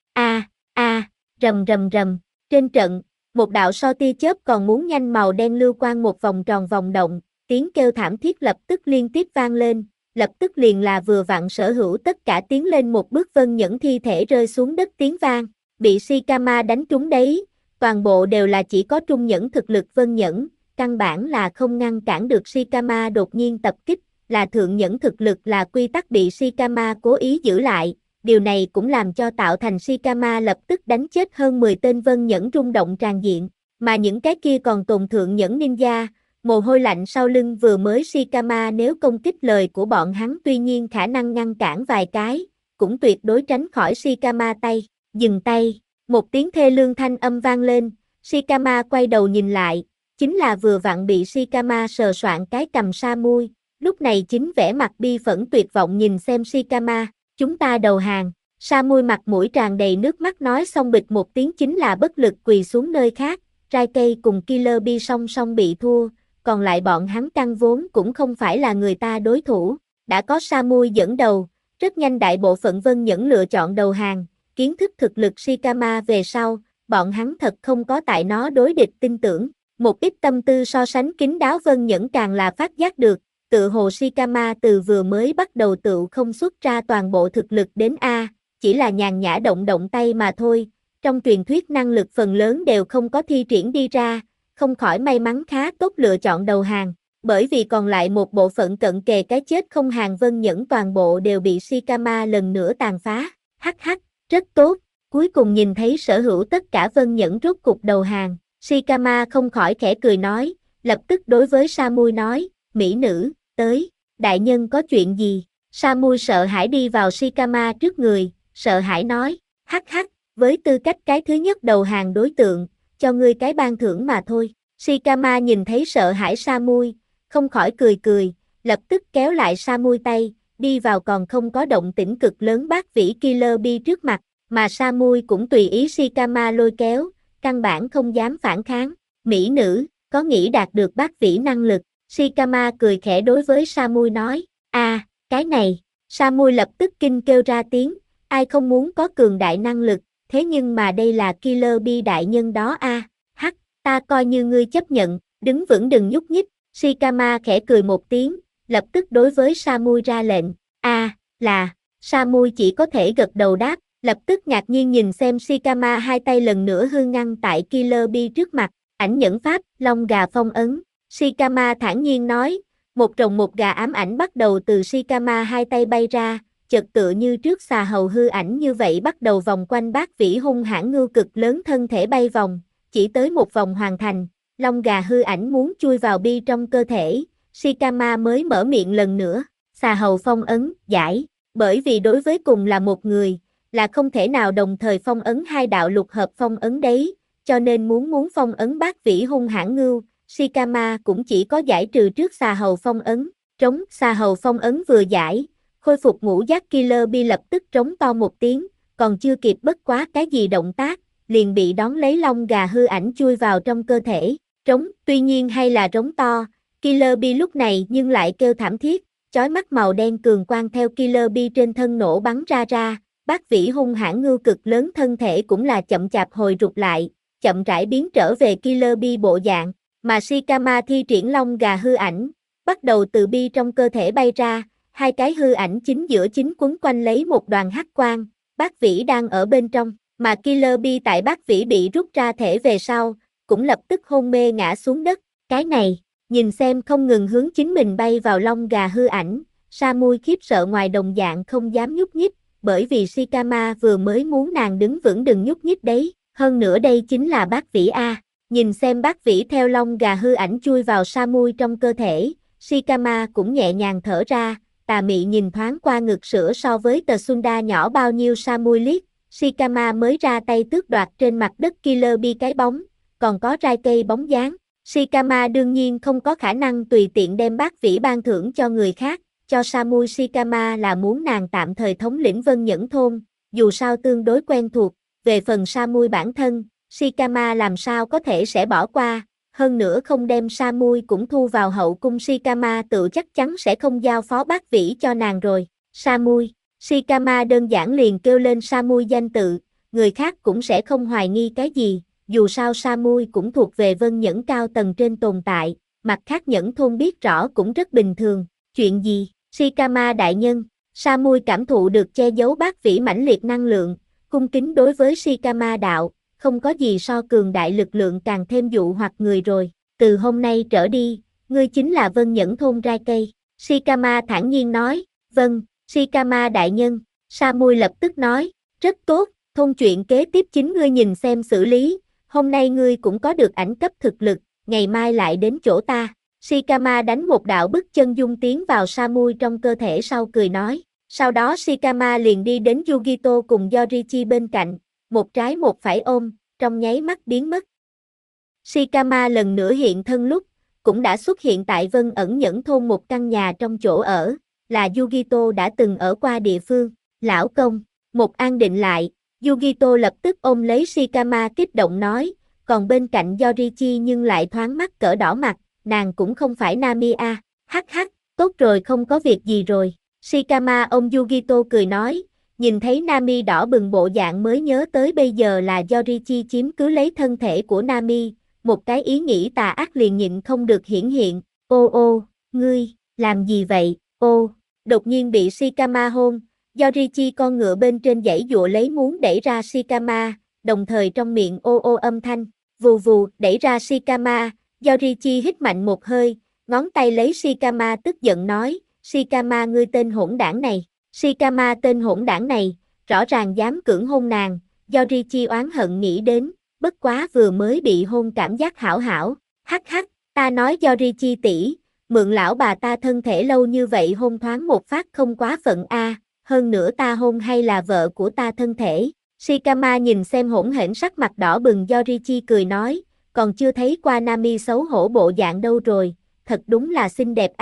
Speaker 1: rầm rầm rầm, trên trận, một đạo so tia chớp còn muốn nhanh màu đen lưu quang một vòng tròn vòng động, tiếng kêu thảm thiết lập tức liên tiếp vang lên, lập tức liền là vừa vặn sở hữu tất cả tiến lên một bước Vân Nhẫn thi thể rơi xuống đất tiếng vang, bị Shikama đánh trúng đấy, toàn bộ đều là chỉ có trung nhẫn thực lực Vân Nhẫn, căn bản là không ngăn cản được Shikama đột nhiên tập kích, là thượng nhẫn thực lực là quy tắc bị Shikama cố ý giữ lại, điều này cũng làm cho tạo thành Shikama lập tức đánh chết hơn 10 tên Vân Nhẫn rung động tràn diện, mà những cái kia còn tồn thượng nhẫn ninja, mồ hôi lạnh sau lưng vừa mới Shikama nếu công kích lời của bọn hắn tuy nhiên khả năng ngăn cản vài cái, cũng tuyệt đối tránh khỏi Shikama tay, dừng tay, một tiếng thê lương thanh âm vang lên, Shikama quay đầu nhìn lại, chính là vừa vặn bị Shikama sờ soạng cái cầm Samui, lúc này chính vẻ mặt bi phẫn tuyệt vọng nhìn xem Shikama, chúng ta đầu hàng, Samui mặt mũi tràn đầy nước mắt nói xong bịch một tiếng chính là bất lực quỳ xuống nơi khác, Raikei cùng Killer Bee song song bị thua, còn lại bọn hắn căn vốn cũng không phải là người ta đối thủ, đã có Samui dẫn đầu, rất nhanh đại bộ phận Vân Nhẫn lựa chọn đầu hàng, kiến thức thực lực Shikama về sau, bọn hắn thật không có tại nó đối địch tin tưởng, một ít tâm tư so sánh kín đáo Vân Nhẫn càng là phát giác được, tự hồ Shikama từ vừa mới bắt đầu tự không xuất ra toàn bộ thực lực đến A, chỉ là nhàn nhã động động tay mà thôi, trong truyền thuyết năng lực phần lớn đều không có thi triển đi ra, không khỏi may mắn khá tốt lựa chọn đầu hàng, bởi vì còn lại một bộ phận cận kề cái chết không hàng Vân Nhẫn toàn bộ đều bị Shikama lần nữa tàn phá, hắc, rất tốt, cuối cùng nhìn thấy sở hữu tất cả Vân Nhẫn rốt cục đầu hàng, Shikama không khỏi khẽ cười nói, lập tức đối với Samui nói, mỹ nữ, tới, đại nhân có chuyện gì, Samui sợ hãi đi vào Shikama trước người, sợ hãi nói, hắc, với tư cách cái thứ nhất đầu hàng đối tượng, cho ngươi cái ban thưởng mà thôi. Shikama nhìn thấy sợ hãi Samui, không khỏi cười, lập tức kéo lại Samui tay, đi vào còn không có động tĩnh cực lớn bát vĩ Killer Bee trước mặt, mà Samui cũng tùy ý Shikama lôi kéo, căn bản không dám phản kháng. Mỹ nữ, có nghĩ đạt được bát vĩ năng lực? Shikama cười khẽ đối với Samui nói, cái này. Samui lập tức kinh kêu ra tiếng, ai không muốn có cường đại năng lực, thế nhưng mà đây là Killer Bee đại nhân đó hắc, ta coi như ngươi chấp nhận, đứng vững đừng nhúc nhích. Shikama khẽ cười một tiếng, lập tức đối với Samui ra lệnh, Samui chỉ có thể gật đầu đáp, lập tức ngạc nhiên nhìn xem Shikama hai tay lần nữa hư ngăn tại Killer Bee trước mặt, ảnh nhẫn pháp, long gà phong ấn. Shikama thản nhiên nói, một rồng một gà ám ảnh bắt đầu từ Shikama hai tay bay ra, chợt tựa như trước xà hầu hư ảnh như vậy bắt đầu vòng quanh bát vĩ hung hãn ngưu cực lớn thân thể bay vòng, chỉ tới một vòng hoàn thành, long gà hư ảnh muốn chui vào Bee trong cơ thể, Shikama mới mở miệng lần nữa, xà hầu phong ấn, giải, bởi vì đối với cùng là một người, là không thể nào đồng thời phong ấn hai đạo lục hợp phong ấn đấy, cho nên muốn phong ấn bát vĩ hung hãn ngưu, Shikama cũng chỉ có giải trừ trước xà hầu phong ấn, trống xà hầu phong ấn vừa giải, khôi phục ngũ giác Killer Bee lập tức trống to một tiếng, còn chưa kịp bất quá cái gì động tác, liền bị đón lấy long gà hư ảnh chui vào trong cơ thể, trống, tuy nhiên hay là trống to, Killer Bee lúc này nhưng lại kêu thảm thiết, chói mắt màu đen cường quang theo Killer Bee trên thân nổ bắn ra, bát vĩ hung hãn ngưu cực lớn thân thể cũng là chậm chạp hồi rụt lại, chậm rãi biến trở về Killer Bee bộ dạng, mà Shikama thi triển long gà hư ảnh, bắt đầu từ Bee trong cơ thể bay ra, hai cái hư ảnh chính giữa chính quấn quanh lấy một đoàn hắc quang, bát vĩ đang ở bên trong, mà Killer Bee tại bát vĩ bị rút ra thể về sau, cũng lập tức hôn mê ngã xuống đất, cái này, nhìn xem không ngừng hướng chính mình bay vào long gà hư ảnh, Samui khiếp sợ ngoài đồng dạng không dám nhúc nhích, bởi vì Shikama vừa mới muốn nàng đứng vững đừng nhúc nhích đấy, hơn nữa đây chính là bát vĩ nhìn xem bát vĩ theo long gà hư ảnh chui vào Samui trong cơ thể, Shikama cũng nhẹ nhàng thở ra, tà mị nhìn thoáng qua ngực sữa so với tờ Sunda nhỏ bao nhiêu Samui liếc, Shikama mới ra tay tước đoạt trên mặt đất Killer Bee cái bóng, còn có rai cây bóng dáng. Shikama đương nhiên không có khả năng tùy tiện đem bát vĩ ban thưởng cho người khác, cho Samui Shikama là muốn nàng tạm thời thống lĩnh Vân Nhẫn Thôn, dù sao tương đối quen thuộc, về phần Samui bản thân, Shikama làm sao có thể sẽ bỏ qua, hơn nữa không đem Samui cũng thu vào hậu cung Shikama tự chắc chắn sẽ không giao phó bát vĩ cho nàng rồi, Samui, Shikama đơn giản liền kêu lên Samui danh tự, người khác cũng sẽ không hoài nghi cái gì. Dù sao Samui cũng thuộc về Vân Nhẫn cao tầng trên tồn tại, mặt khác Nhẫn Thôn biết rõ cũng rất bình thường, chuyện gì, Shikama đại nhân, Samui cảm thụ được che giấu bát vĩ mãnh liệt năng lượng, cung kính đối với Shikama đạo, không có gì so cường đại lực lượng càng thêm dụ hoặc người rồi, từ hôm nay trở đi, ngươi chính là Vân Nhẫn Thôn rai cây, Shikama thản nhiên nói, vâng, Shikama đại nhân, Samui lập tức nói, rất tốt, thôn chuyện kế tiếp chính ngươi nhìn xem xử lý. Hôm nay ngươi cũng có được ảnh cấp thực lực, ngày mai lại đến chỗ ta. Shikama đánh một đạo bức chân dung tiến vào Samui trong cơ thể sau cười nói. Sau đó Shikama liền đi đến Yugito cùng Yorichi bên cạnh, một trái một phải ôm, trong nháy mắt biến mất. Shikama lần nữa hiện thân lúc, cũng đã xuất hiện tại Vân Ẩn Nhẫn Thôn một căn nhà trong chỗ ở, là Yugito đã từng ở qua địa phương. Lão công, một an định lại. Yugito lập tức ôm lấy Shikama kích động nói, còn bên cạnh Yorichi nhưng lại thoáng mắt cỡ đỏ mặt, nàng cũng không phải Nami hắc hắc, tốt rồi không có việc gì rồi. Shikama ôm Yugito cười nói, nhìn thấy Nami đỏ bừng bộ dạng mới nhớ tới bây giờ là Yorichi chiếm cứ lấy thân thể của Nami, một cái ý nghĩ tà ác liền nhịn không được hiển hiện, ô, ngươi, làm gì vậy, đột nhiên bị Shikama hôn. Yorichi con ngựa bên trên dãy dụa lấy muốn đẩy ra Shikama, đồng thời trong miệng ô âm thanh, vù vù, đẩy ra Shikama, Yorichi hít mạnh một hơi, ngón tay lấy Shikama tức giận nói, Shikama ngươi tên hỗn đảng này, Shikama tên hỗn đảng này, rõ ràng dám cưỡng hôn nàng, Yorichi oán hận nghĩ đến, bất quá vừa mới bị hôn cảm giác hảo hảo, hắc hắc, ta nói Yorichi tỷ, mượn lão bà ta thân thể lâu như vậy hôn thoáng một phát không quá phận hơn nữa ta hôn hay là vợ của ta thân thể. Shikama nhìn xem hỗn hển sắc mặt đỏ bừng Yorichi cười nói, còn chưa thấy qua Nami xấu hổ bộ dạng đâu rồi, thật đúng là xinh đẹp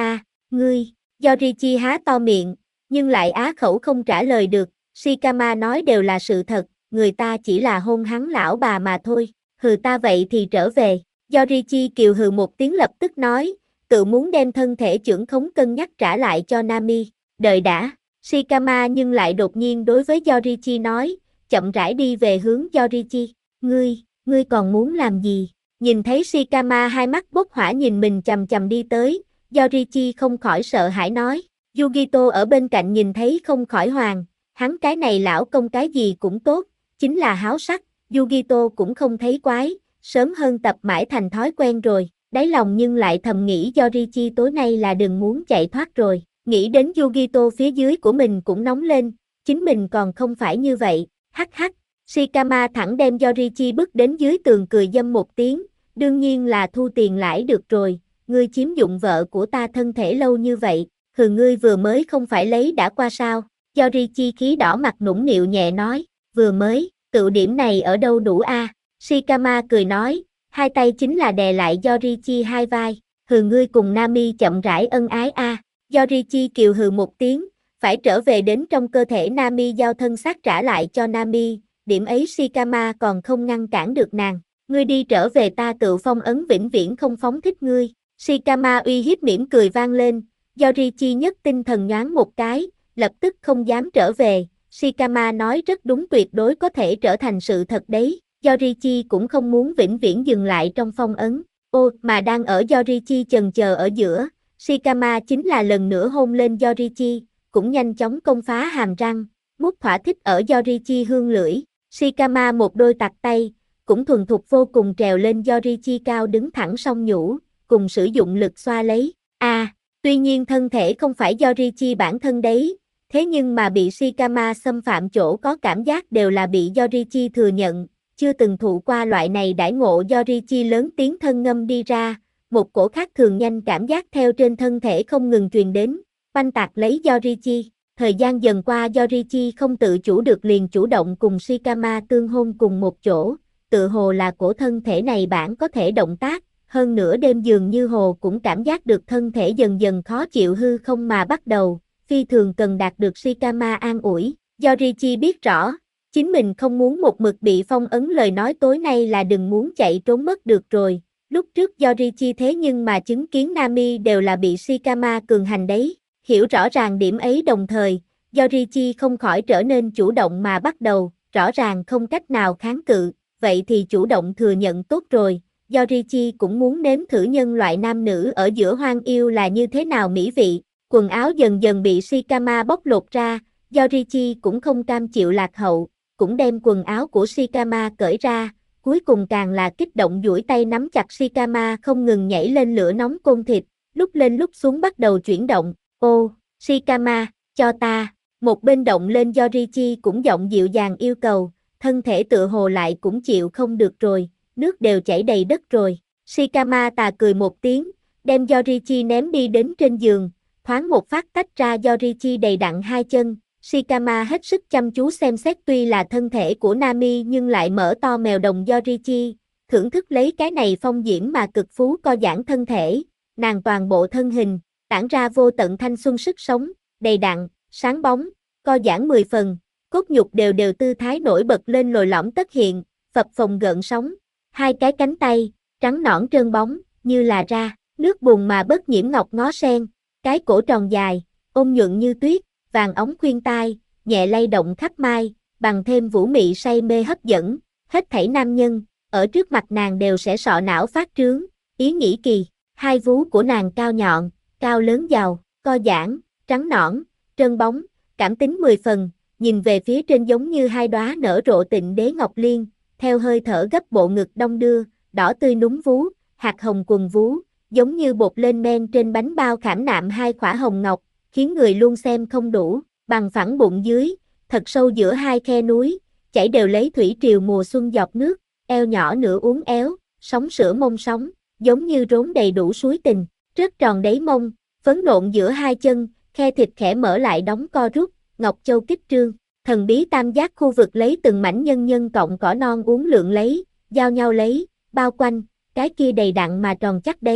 Speaker 1: Ngươi, Yorichi há to miệng, nhưng lại á khẩu không trả lời được, Shikama nói đều là sự thật, người ta chỉ là hôn hắn lão bà mà thôi, hừ ta vậy thì trở về, Yorichi kiều hừ một tiếng lập tức nói, tự muốn đem thân thể chưởng khống cân nhắc trả lại cho Nami, đợi đã, Shikama nhưng lại đột nhiên đối với Yorichi nói, chậm rãi đi về hướng Yorichi, ngươi còn muốn làm gì? Nhìn thấy Shikama hai mắt bốc hỏa nhìn mình chằm chằm đi tới, Yorichi không khỏi sợ hãi nói, Yugito ở bên cạnh nhìn thấy không khỏi hoàng, hắn cái này lão công cái gì cũng tốt, chính là háo sắc, Yugito cũng không thấy quái, sớm hơn tập mãi thành thói quen rồi, đáy lòng nhưng lại thầm nghĩ Yorichi tối nay là đừng muốn chạy thoát rồi, nghĩ đến Yugito phía dưới của mình cũng nóng lên, chính mình còn không phải như vậy, hắc hắc. Shikama thẳng đem Yorichi bước đến dưới tường cười dâm một tiếng, đương nhiên là thu tiền lãi được rồi, ngươi chiếm dụng vợ của ta thân thể lâu như vậy, hừ ngươi vừa mới không phải lấy đã qua sao, Yorichi khí đỏ mặt nũng nịu nhẹ nói, vừa mới, tựu điểm này ở đâu đủ a? Shikama cười nói, hai tay chính là đè lại Yorichi hai vai, hừ ngươi cùng Nami chậm rãi ân ái a, Yorichi kiều hừ một tiếng, phải trở về đến trong cơ thể Nami giao thân xác trả lại cho Nami. Điểm ấy Shikama còn không ngăn cản được nàng, ngươi đi trở về ta tự phong ấn vĩnh viễn không phóng thích ngươi, Shikama uy hiếp mỉm cười vang lên, Yorichi nhất tinh thần nhoáng một cái, lập tức không dám trở về, Shikama nói rất đúng tuyệt đối có thể trở thành sự thật đấy, Yorichi cũng không muốn vĩnh viễn dừng lại trong phong ấn, ô mà đang ở Yorichi chần chờ ở giữa, Shikama chính là lần nữa hôn lên Yorichi, cũng nhanh chóng công phá hàm răng, mút thỏa thích ở Yorichi hương lưỡi. Shikama một đôi tặc tay, cũng thuần thục vô cùng trèo lên Yorichi cao đứng thẳng song nhũ, cùng sử dụng lực xoa lấy. Tuy nhiên thân thể không phải Yorichi bản thân đấy, thế nhưng mà bị Shikama xâm phạm chỗ có cảm giác đều là bị Yorichi thừa nhận, chưa từng thụ qua loại này đãi ngộ Yorichi lớn tiếng thân ngâm đi ra, một cổ khác thường nhanh cảm giác theo trên thân thể không ngừng truyền đến, oanh tạc lấy Yorichi. Thời gian dần qua Yorichi không tự chủ được liền chủ động cùng Shikama tương hôn cùng một chỗ, tự hồ là cổ thân thể này bản có thể động tác, hơn nữa đêm dường như hồ cũng cảm giác được thân thể dần dần khó chịu hư không mà bắt đầu, phi thường cần đạt được Shikama an ủi. Yorichi biết rõ, chính mình không muốn một mực bị phong ấn lời nói tối nay là đừng muốn chạy trốn mất được rồi, lúc trước Yorichi thế nhưng mà chứng kiến Nami đều là bị Shikama cường hành đấy. Hiểu rõ ràng điểm ấy đồng thời, Yorichi không khỏi trở nên chủ động mà bắt đầu, rõ ràng không cách nào kháng cự, vậy thì chủ động thừa nhận tốt rồi, Yorichi cũng muốn nếm thử nhân loại nam nữ ở giữa hoang yêu là như thế nào mỹ vị, quần áo dần dần bị Shikama bóc lột ra, Yorichi cũng không cam chịu lạc hậu, cũng đem quần áo của Shikama cởi ra, cuối cùng càng là kích động duỗi tay nắm chặt Shikama không ngừng nhảy lên lửa nóng côn thịt, lúc lên lúc xuống bắt đầu chuyển động. Ô, Shikama, cho ta, một bên động lên Yorichi cũng giọng dịu dàng yêu cầu, thân thể tựa hồ lại cũng chịu không được rồi, nước đều chảy đầy đất rồi. Shikama tà cười một tiếng, đem Yorichi ném đi đến trên giường, thoáng một phát tách ra Yorichi đầy đặn hai chân. Shikama hết sức chăm chú xem xét tuy là thân thể của Nami nhưng lại mở to mèo đồng Yorichi, thưởng thức lấy cái này phong diễm mà cực phú co giãn thân thể, nàng toàn bộ thân hình tản ra vô tận thanh xuân sức sống, đầy đặn, sáng bóng, co giãn 10 phần, cốt nhục đều đều tư thái nổi bật lên lồi lõm tất hiện, phập phồng gợn sóng, hai cái cánh tay, trắng nõn trơn bóng, như là ra, nước bùn mà bất nhiễm ngọc ngó sen, cái cổ tròn dài, ôn nhuận như tuyết, vàng óng khuyên tai, nhẹ lay động khắp mai, bằng thêm vũ mị say mê hấp dẫn, hết thảy nam nhân, ở trước mặt nàng đều sẽ sọ não phát trướng, ý nghĩ kỳ, hai vú của nàng cao nhọn, cao lớn giàu, co giãn, trắng nõn, trơn bóng, cảm tính 10 phần, nhìn về phía trên giống như hai đóa nở rộ tịnh đế ngọc liên, theo hơi thở gấp bộ ngực đong đưa, đỏ tươi núm vú, hạt hồng quần vú, giống như bột lên men trên bánh bao khảm nạm hai khỏa hồng ngọc, khiến người luôn xem không đủ, bằng phẳng bụng dưới, thật sâu giữa hai khe núi, chảy đều lấy thủy triều mùa xuân giọt nước, eo nhỏ nửa uốn éo, sóng sữa mông sóng, giống như rốn đầy đủ suối tình, rất tròn đáy mông, phấn nộn giữa hai chân, khe thịt khẽ mở lại đóng co rút, ngọc châu kích trương, thần bí tam giác khu vực lấy từng mảnh nhân nhân cọng cỏ non uốn lượn lấy, giao nhau lấy, bao quanh, cái kia đầy đặn mà tròn chắc đấy,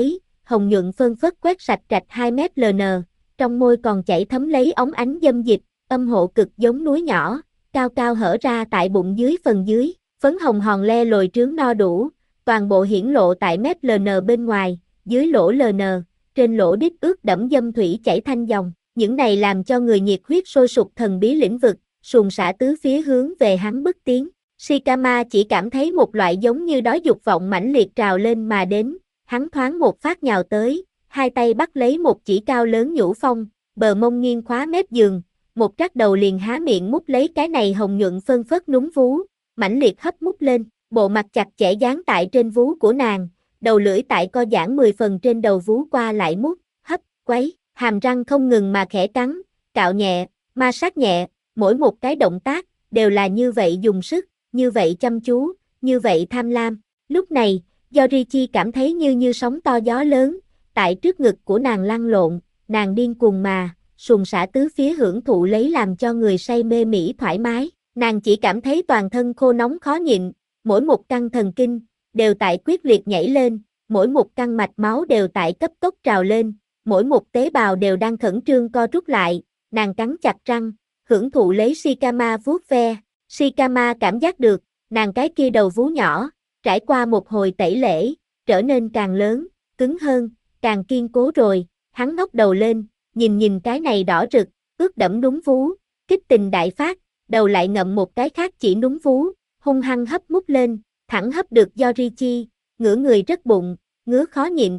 Speaker 1: hồng nhuận phơn phất quét sạch rạch 2 mét ln, trong môi còn chảy thấm lấy óng ánh dâm dịch, âm hộ cực giống núi nhỏ, cao cao hở ra tại bụng dưới phần dưới, phấn hồng hòn le lồi trướng no đủ, toàn bộ hiển lộ tại mép ln bên ngoài, dưới lỗ ln, trên lỗ đít ướt đẫm dâm thủy chảy thanh dòng, những này làm cho người nhiệt huyết sôi sục thần bí lĩnh vực, suồng xả tứ phía hướng về hắn bức tiến. Shikama chỉ cảm thấy một loại giống như đói dục vọng mãnh liệt trào lên mà đến, hắn thoáng một phát nhào tới, hai tay bắt lấy một chỉ cao lớn nhũ phong, bờ mông nghiêng khóa mép giường, một trắc đầu liền há miệng mút lấy cái này hồng nhuận phơn phớt núm vú, mãnh liệt hấp mút lên, bộ mặt chặt chẽ dán tại trên vú của nàng, đầu lưỡi tại co giãn 10 phần trên đầu vú qua lại mút, hấp, quấy, hàm răng không ngừng mà khẽ cắn, cạo nhẹ, ma sát nhẹ, mỗi một cái động tác đều là như vậy dùng sức, như vậy chăm chú, như vậy tham lam. Lúc này, Yorichi cảm thấy như sóng to gió lớn, tại trước ngực của nàng lăn lộn, nàng điên cuồng mà, suồng xả tứ phía hưởng thụ lấy làm cho người say mê mỉ thoải mái. Nàng chỉ cảm thấy toàn thân khô nóng khó nhịn, mỗi một căn thần kinh đều tại quyết liệt nhảy lên, mỗi một căn mạch máu đều tại cấp tốc trào lên, mỗi một tế bào đều đang khẩn trương co rút lại, nàng cắn chặt răng, hưởng thụ lấy Shikama vuốt ve. Shikama cảm giác được, nàng cái kia đầu vú nhỏ, trải qua một hồi tẩy lễ, trở nên càng lớn, cứng hơn, càng kiên cố rồi, hắn ngóc đầu lên, nhìn cái này đỏ rực, ướt đẫm núm vú, kích tình đại phát, đầu lại ngậm một cái khác chỉ núm vú, hung hăng hấp mút lên, thẳng hấp được Yorichi, ngửa người rất bụng, ngứa khó nhịn,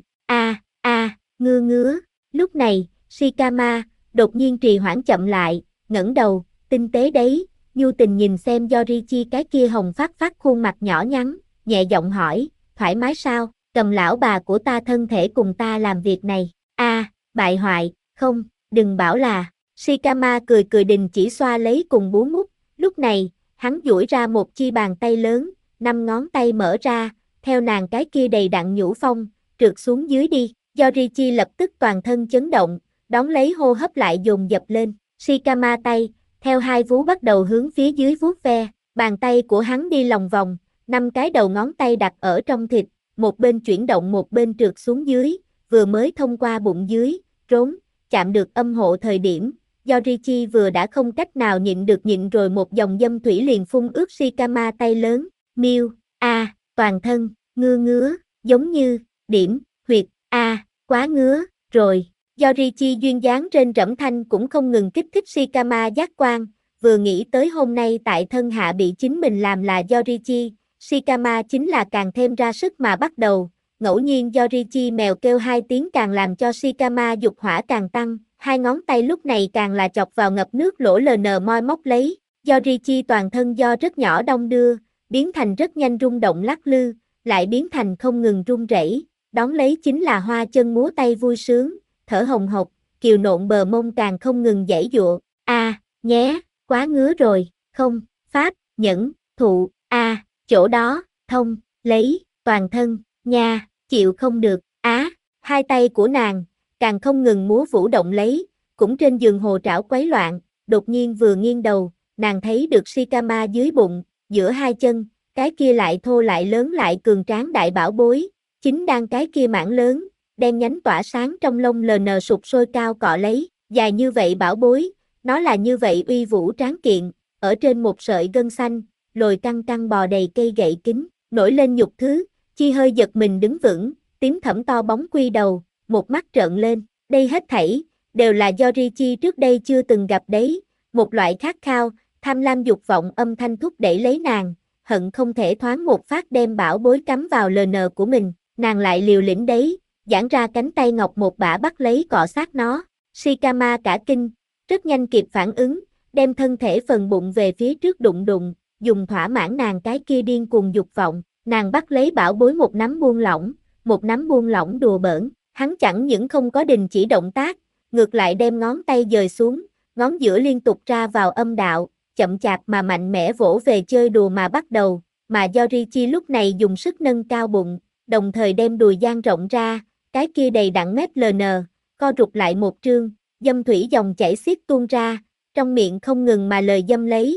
Speaker 1: ngứa. Lúc này, Shikama, đột nhiên trì hoãn chậm lại, ngẩng đầu, tinh tế đấy, nhu tình nhìn xem Yorichi cái kia hồng phát phát khuôn mặt nhỏ nhắn, nhẹ giọng hỏi, thoải mái sao, cầm lão bà của ta thân thể cùng ta làm việc này, bại hoại, không, đừng bảo là, Shikama cười đình chỉ xoa lấy cùng bú mút, lúc này, hắn duỗi ra một chi bàn tay lớn, 5 ngón tay mở ra, theo nàng cái kia đầy đặn nhũ phong, trượt xuống dưới đi, Yorichi lập tức toàn thân chấn động, đón lấy hô hấp lại dồn dập lên, Shikama tay, theo hai vú bắt đầu hướng phía dưới vuốt ve, bàn tay của hắn đi lòng vòng, 5 cái đầu ngón tay đặt ở trong thịt, một bên chuyển động một bên trượt xuống dưới, vừa mới thông qua bụng dưới, rốn, chạm được âm hộ thời điểm, Yorichi vừa đã không cách nào nhịn được nhịn rồi một dòng dâm thủy liền phun ướt Shikama tay lớn, miêu, toàn thân, ngứa, giống như, điểm, huyệt, quá ngứa, rồi. Yorichi duyên dáng trên trẫm thanh cũng không ngừng kích thích Shikama giác quan, vừa nghĩ tới hôm nay tại thân hạ bị chính mình làm là Yorichi, Shikama chính là càng thêm ra sức mà bắt đầu, ngẫu nhiên Yorichi mèo kêu 2 tiếng càng làm cho Shikama dục hỏa càng tăng, hai ngón tay lúc này càng là chọc vào ngập nước lỗ ln moi móc lấy, Yorichi toàn thân do rất nhỏ đong đưa, biến thành rất nhanh rung động lắc lư, lại biến thành không ngừng run rẩy, đón lấy chính là hoa chân múa tay vui sướng, thở hồng hộc, kiều nộn bờ mông càng không ngừng giãy giụa, nhé, quá ngứa rồi, không, pháp, nhẫn, thụ, chỗ đó, thông, lấy, toàn thân, nha, chịu không được, hai tay của nàng, càng không ngừng múa vũ động lấy, cũng trên giường hồ trảo quấy loạn, đột nhiên vừa nghiêng đầu, nàng thấy được Shikama dưới bụng, giữa hai chân, cái kia lại thô lại lớn lại cường tráng đại bảo bối, chính đang cái kia mảng lớn, đen nhánh tỏa sáng trong lông ln sụp sôi cao cọ lấy, dài như vậy bảo bối, nó là như vậy uy vũ tráng kiện, ở trên một sợi gân xanh, lồi căng căng bò đầy cây gậy kính, nổi lên nhục thứ, chi hơi giật mình đứng vững, tím thẫm to bóng quy đầu, một mắt trợn lên, đây hết thảy, đều là Yorichi trước đây chưa từng gặp đấy, một loại khát khao, tham lam dục vọng âm thanh thúc đẩy lấy nàng, hận không thể thoáng một phát đem bảo bối cắm vào ln của mình, nàng lại liều lĩnh đấy, giãn ra cánh tay ngọc một bả bắt lấy cọ sát nó, Shikama cả kinh, rất nhanh kịp phản ứng, đem thân thể phần bụng về phía trước đụng đụng, dùng thỏa mãn nàng cái kia điên cuồng dục vọng, nàng bắt lấy bảo bối một nắm buông lỏng đùa bỡn, hắn chẳng những không có đình chỉ động tác, ngược lại đem ngón tay dời xuống, ngón giữa liên tục ra vào âm đạo, chậm chạp mà mạnh mẽ vỗ về chơi đùa mà bắt đầu, mà Yorichi lúc này dùng sức nâng cao bụng, đồng thời đem đùi dang rộng ra, cái kia đầy đặn mép ln, co rụt lại một trương, dâm thủy dòng chảy xiết tuôn ra, trong miệng không ngừng mà lời dâm lấy,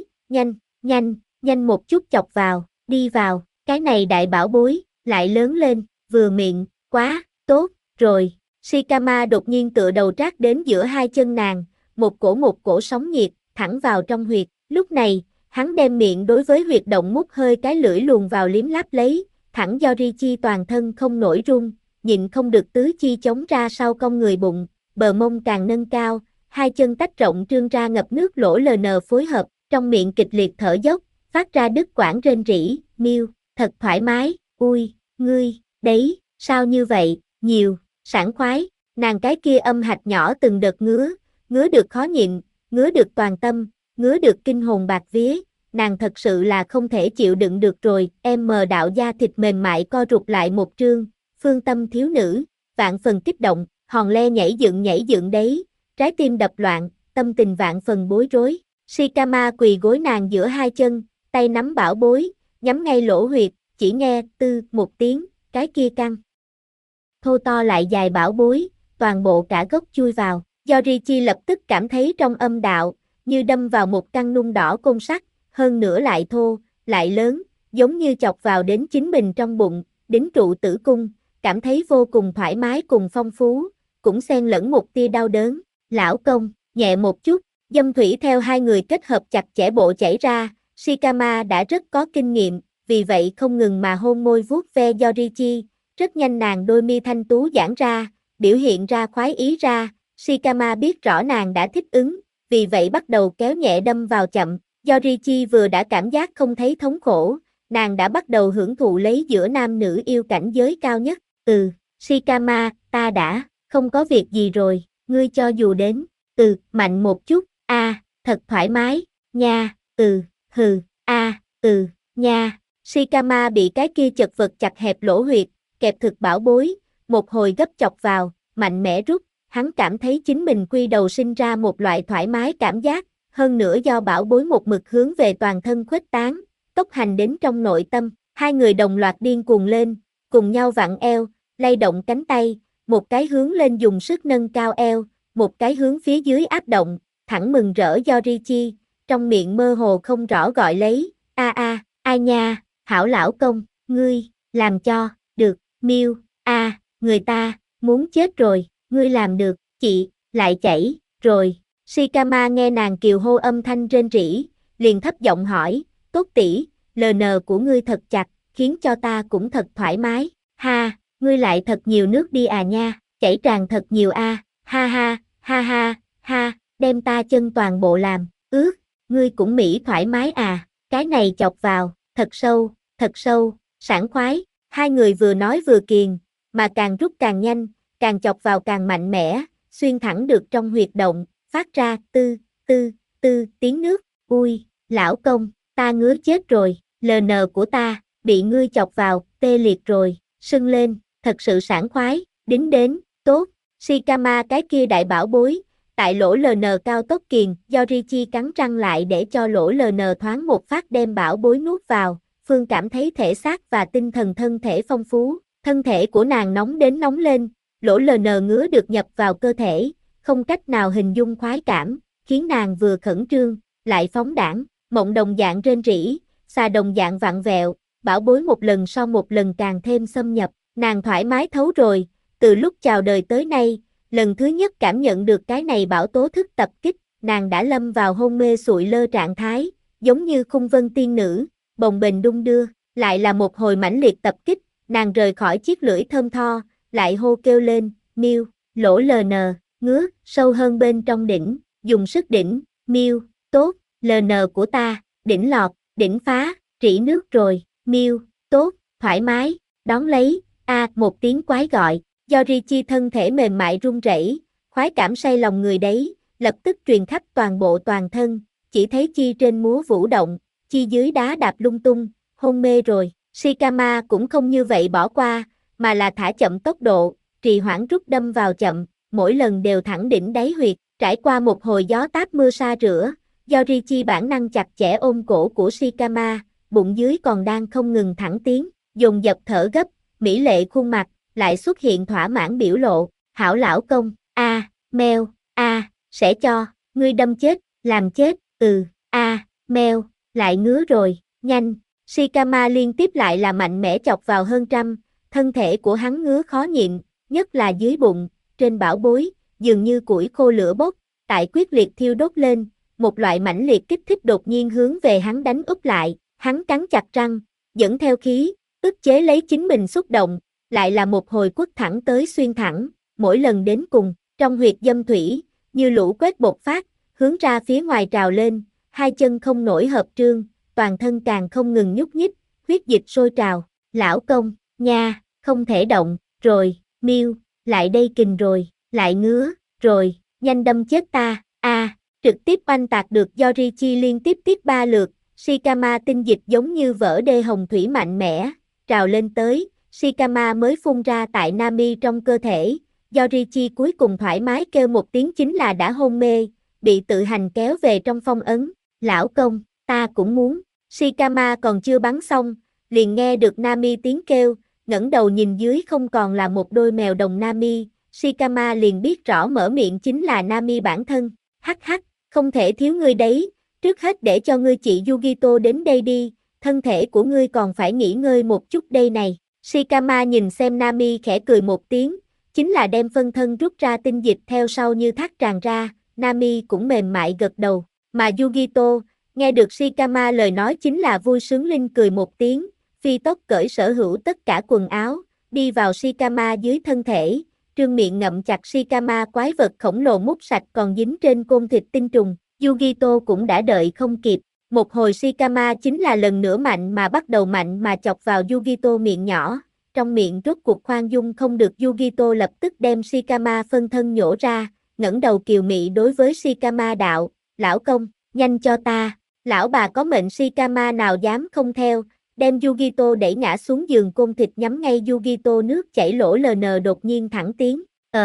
Speaker 1: nhanh một chút chọc vào, đi vào, cái này đại bảo bối, lại lớn lên, vừa miệng, quá, tốt, rồi, Shikama đột nhiên tựa đầu trát đến giữa hai chân nàng, một cổ sóng nhiệt, thẳng vào trong huyệt, lúc này, hắn đem miệng đối với huyệt động mút hơi cái lưỡi luồn vào liếm láp lấy, thẳng Yorichi toàn thân không nổi run, nhịn không được tứ chi chống ra sau cong người bụng, bờ mông càng nâng cao, hai chân tách rộng trương ra ngập nước lỗ LN phối hợp, trong miệng kịch liệt thở dốc, phát ra đứt quãng rên rỉ, miêu, thật thoải mái, ui, ngươi, đấy, sao như vậy, nhiều, sảng khoái, nàng cái kia âm hạch nhỏ từng đợt ngứa được khó nhịn, ngứa được toàn tâm, ngứa được kinh hồn bạc vía, nàng thật sự là không thể chịu đựng được rồi, đạo da thịt mềm mại co rụt lại một trương, phương tâm thiếu nữ, vạn phần kích động, hòn le nhảy dựng đấy, trái tim đập loạn, tâm tình vạn phần bối rối, Shikama quỳ gối nàng giữa hai chân, tay nắm bảo bối, nhắm ngay lỗ huyệt, chỉ nghe tư một tiếng, cái kia căng. Thô to lại dài bảo bối, toàn bộ cả gốc chui vào, Yorichi lập tức cảm thấy trong âm đạo, như đâm vào một căn nung đỏ côn sắt, hơn nữa lại thô, lại lớn, giống như chọc vào đến chính mình trong bụng, đính trụ tử cung, cảm thấy vô cùng thoải mái cùng phong phú, cũng xen lẫn một tia đau đớn, lão công, nhẹ một chút, dâm thủy theo hai người kết hợp chặt chẽ bộ chảy ra, Shikama đã rất có kinh nghiệm, vì vậy không ngừng mà hôn môi vuốt ve Yorichi, rất nhanh nàng đôi mi thanh tú giãn ra, biểu hiện ra khoái ý ra, Shikama biết rõ nàng đã thích ứng, vì vậy bắt đầu kéo nhẹ đâm vào chậm, Yorichi vừa đã cảm giác không thấy thống khổ, nàng đã bắt đầu hưởng thụ lấy giữa nam nữ yêu cảnh giới cao nhất, Shikama, ta đã, không có việc gì rồi, ngươi cho dù đến, mạnh một chút, thật thoải mái, nha, nha, Shikama bị cái kia chật vật chặt hẹp lỗ huyệt, kẹp thực bảo bối, một hồi gấp chọc vào, mạnh mẽ rút, hắn cảm thấy chính mình quy đầu sinh ra một loại thoải mái cảm giác, hơn nữa do bảo bối một mực hướng về toàn thân khuếch tán, tốc hành đến trong nội tâm, hai người đồng loạt điên cuồng lên, cùng nhau vặn eo, lay động cánh tay, một cái hướng lên dùng sức nâng cao eo, một cái hướng phía dưới áp động, thẳng mừng rỡ Yorichi, trong miệng mơ hồ không rõ gọi lấy, ai nha, hảo lão công, ngươi, làm cho, được, miêu, người ta, muốn chết rồi, ngươi làm được, chị, lại chảy, rồi, Shikama nghe nàng kiều hô âm thanh rên rỉ, liền thấp giọng hỏi, tốt tỷ, LN của ngươi thật chặt, khiến cho ta cũng thật thoải mái, ngươi lại thật nhiều nước đi nha, chảy tràn thật nhiều ha, đem ta chân toàn bộ làm, ngươi cũng mỹ thoải mái cái này chọc vào, thật sâu, sảng khoái, hai người vừa nói vừa kiền, mà càng rút càng nhanh, càng chọc vào càng mạnh mẽ, xuyên thẳng được trong huyệt động, phát ra tiếng nước, ui, lão công, ta ngứa chết rồi, LN của ta, bị ngươi chọc vào, tê liệt rồi, sưng lên, thật sự sảng khoái, đính đến, tốt, Shikama cái kia đại bảo bối, tại lỗ LN cao tốc kiền, Yorichi cắn răng lại để cho lỗ LN thoáng một phát đem bảo bối nuốt vào, Phương cảm thấy thể xác và tinh thần thân thể phong phú, thân thể của nàng nóng đến nóng lên, lỗ LN ngứa được nhập vào cơ thể, không cách nào hình dung khoái cảm, khiến nàng vừa khẩn trương, lại phóng đãng, mộng đồng dạng rên rỉ, xà đồng dạng vặn vẹo, bảo bối một lần sau một lần càng thêm xâm nhập, nàng thoải mái thấu rồi, từ lúc chào đời tới nay, lần thứ nhất cảm nhận được cái này bảo tố thức tập kích, nàng đã lâm vào hôn mê sụi lơ trạng thái, giống như khung vân tiên nữ, bồng bềnh đung đưa, lại là một hồi mãnh liệt tập kích, nàng rời khỏi chiếc lưỡi thơm tho, lại hô kêu lên, miêu, lỗ LN, ngứa, sâu hơn bên trong đỉnh, dùng sức đỉnh, miêu, tốt, LN của ta, đỉnh lọt, đỉnh phá, rỉ nước rồi, miêu, tốt, thoải mái, đón lấy, một tiếng quái gọi, Yorichi thân thể mềm mại run rẩy, khoái cảm say lòng người đấy, lập tức truyền khắp toàn bộ toàn thân, chỉ thấy chi trên múa vũ động, chi dưới đá đạp lung tung, hôn mê rồi, Shikama cũng không như vậy bỏ qua, mà là thả chậm tốc độ, trì hoãn rút đâm vào chậm, mỗi lần đều thẳng đỉnh đáy huyệt, trải qua một hồi gió táp mưa sa rửa, Yorichi bản năng chặt chẽ ôm cổ của Shikama, bụng dưới còn đang không ngừng thẳng tiến, dồn dập thở gấp, mỹ lệ khuôn mặt, lại xuất hiện thỏa mãn biểu lộ, hảo lão công, meo, sẽ cho, ngươi đâm chết, làm chết, meo, lại ngứa rồi, nhanh, Shikama liên tiếp lại là mạnh mẽ chọc vào hơn trăm, thân thể của hắn ngứa khó nhịn, nhất là dưới bụng, trên bảo bối, dường như củi khô lửa bốc, tại quyết liệt thiêu đốt lên, một loại mãnh liệt kích thích đột nhiên hướng về hắn đánh úp lại, hắn cắn chặt răng, dẫn theo khí, ức chế lấy chính mình xúc động, lại là một hồi quất thẳng tới xuyên thẳng, mỗi lần đến cùng, trong huyệt dâm thủy, như lũ quét bột phát, hướng ra phía ngoài trào lên, hai chân không nổi hợp trương, toàn thân càng không ngừng nhúc nhích, huyết dịch sôi trào, lão công, nha, không thể động, rồi, miêu, lại đây kình rồi, lại ngứa, rồi, nhanh đâm chết ta, trực tiếp oanh tạc được Yorichi liên tiếp tiếp 3 lượt, Shikama tinh dịch giống như vỡ đê hồng thủy mạnh mẽ, trào lên tới, Shikama mới phun ra tại Nami trong cơ thể, Yorichi cuối cùng thoải mái kêu một tiếng chính là đã hôn mê, bị tự hành kéo về trong phong ấn, lão công, ta cũng muốn, Shikama còn chưa bắn xong, liền nghe được Nami tiếng kêu, ngẩng đầu nhìn dưới không còn là một đôi mèo đồng Nami, Shikama liền biết rõ mở miệng chính là Nami bản thân, hắc hắc, không thể thiếu ngươi đấy, trước hết để cho ngươi chị Yugito đến đây đi, thân thể của ngươi còn phải nghỉ ngơi một chút đây này, Shikama nhìn xem Nami khẽ cười một tiếng, chính là đem phân thân rút ra tinh dịch theo sau như thác tràn ra, Nami cũng mềm mại gật đầu, mà Yugito, nghe được Shikama lời nói chính là vui sướng linh cười một tiếng, phi tốc cởi sở hữu tất cả quần áo, đi vào Shikama dưới thân thể, trương miệng ngậm chặt Shikama quái vật khổng lồ mút sạch còn dính trên côn thịt tinh trùng, Yugito cũng đã đợi không kịp, một hồi Shikama chính là lần nữa mạnh mà chọc vào Yugito miệng nhỏ, trong miệng rốt cuộc khoan dung không được Yugito lập tức đem Shikama phân thân nhổ ra, ngẩng đầu kiều mị đối với Shikama đạo, lão công, nhanh cho ta, lão bà có mệnh Shikama nào dám không theo, đem Yugito đẩy ngã xuống giường côn thịt nhắm ngay Yugito nước chảy lỗ LN đột nhiên thẳng tiếng,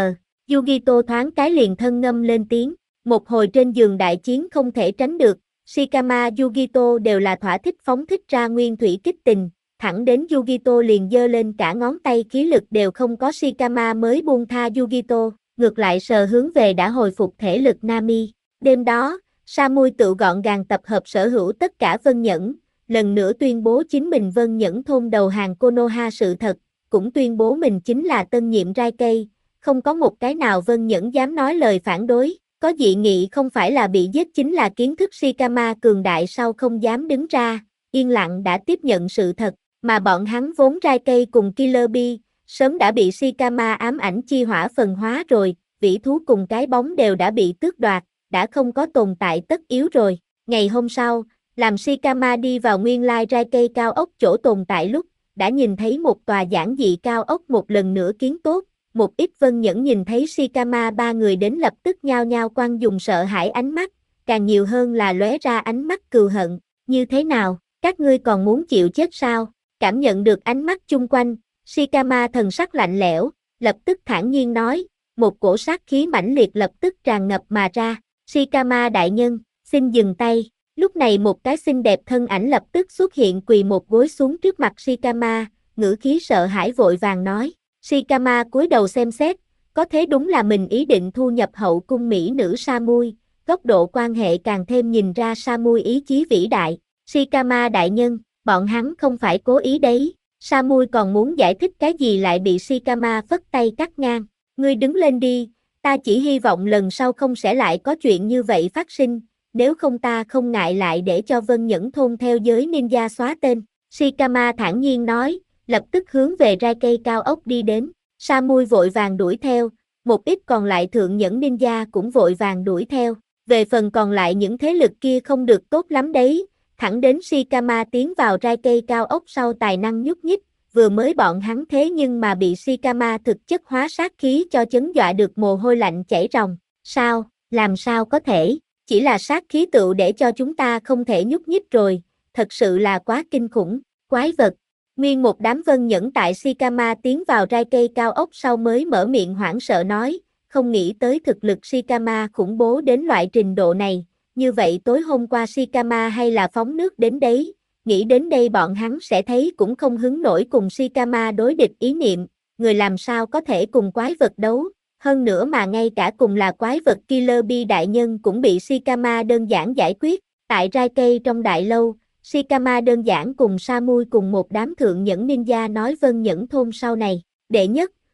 Speaker 1: Yugito thoáng cái liền thân ngâm lên tiếng, một hồi trên giường đại chiến không thể tránh được, Shikama Yugito đều là thỏa thích phóng thích ra nguyên thủy kích tình, thẳng đến Yugito liền giơ lên cả ngón tay khí lực đều không có Shikama mới buông tha Yugito, ngược lại sờ hướng về đã hồi phục thể lực Nami. Đêm đó, Samui tự gọn gàng tập hợp sở hữu tất cả Vân Nhẫn, lần nữa tuyên bố chính mình Vân Nhẫn thôn đầu hàng Konoha sự thật, cũng tuyên bố mình chính là tân nhiệm Raikei, không có một cái nào Vân Nhẫn dám nói lời phản đối, có dị nghị không phải là bị giết chính là kiến thức Shikama cường đại sau không dám đứng ra, yên lặng đã tiếp nhận sự thật, mà bọn hắn vốn Raikei cùng Killer Bee, sớm đã bị Shikama ám ảnh chi hỏa phần hóa rồi, vĩ thú cùng cái bóng đều đã bị tước đoạt, đã không có tồn tại tất yếu rồi. Ngày hôm sau, làm Shikama đi vào nguyên lai Raikei cao ốc chỗ tồn tại lúc, đã nhìn thấy một tòa giản dị cao ốc một lần nữa kiến tốt, một ít Vân Nhẫn nhìn thấy Shikama ba người đến lập tức nhao nhao quăng dùng sợ hãi ánh mắt, càng nhiều hơn là lóe ra ánh mắt cừu hận, như thế nào, các ngươi còn muốn chịu chết sao? Cảm nhận được ánh mắt chung quanh, Shikama thần sắc lạnh lẽo, lập tức thản nhiên nói, một cổ sát khí mãnh liệt lập tức tràn ngập mà ra, Shikama đại nhân, xin dừng tay, lúc này một cái xinh đẹp thân ảnh lập tức xuất hiện quỳ một gối xuống trước mặt Shikama, ngữ khí sợ hãi vội vàng nói, Shikama cúi đầu xem xét, có thế đúng là mình ý định thu nhập hậu cung mỹ nữ Samui, góc độ quan hệ càng thêm nhìn ra Samui ý chí vĩ đại, Shikama đại nhân, bọn hắn không phải cố ý đấy, Samui còn muốn giải thích cái gì lại bị Shikama phất tay cắt ngang, ngươi đứng lên đi, ta chỉ hy vọng lần sau không sẽ lại có chuyện như vậy phát sinh, nếu không ta không ngại lại để cho Vân Nhẫn thôn theo giới ninja xóa tên, Shikama thản nhiên nói, lập tức hướng về Raikei cao ốc đi đến, Samui vội vàng đuổi theo, một ít còn lại thượng nhẫn ninja cũng vội vàng đuổi theo, về phần còn lại những thế lực kia không được tốt lắm đấy, thẳng đến Shikama tiến vào Raikei cao ốc sau tài năng nhúc nhích, vừa mới bọn hắn thế nhưng mà bị Shikama thực chất hóa sát khí cho chấn dọa được mồ hôi lạnh chảy ròng, sao, làm sao có thể, chỉ là sát khí tựu để cho chúng ta không thể nhúc nhích rồi, thật sự là quá kinh khủng, quái vật. Nguyên một đám Vân Nhẫn tại Shikama tiến vào Raikei cao ốc sau mới mở miệng hoảng sợ nói, không nghĩ tới thực lực Shikama khủng bố đến loại trình độ này, như vậy tối hôm qua Shikama hay là phóng nước đến đấy, nghĩ đến đây bọn hắn sẽ thấy cũng không hứng nổi cùng Shikama đối địch ý niệm, người làm sao có thể cùng quái vật đấu, hơn nữa mà ngay cả cùng là quái vật Killer Bee đại nhân cũng bị Shikama đơn giản giải quyết, tại Raikei trong đại lâu, Shikama đơn giản cùng Samui cùng một đám thượng nhẫn ninja nói Vân Nhẫn thôn sau này, đệ nhất,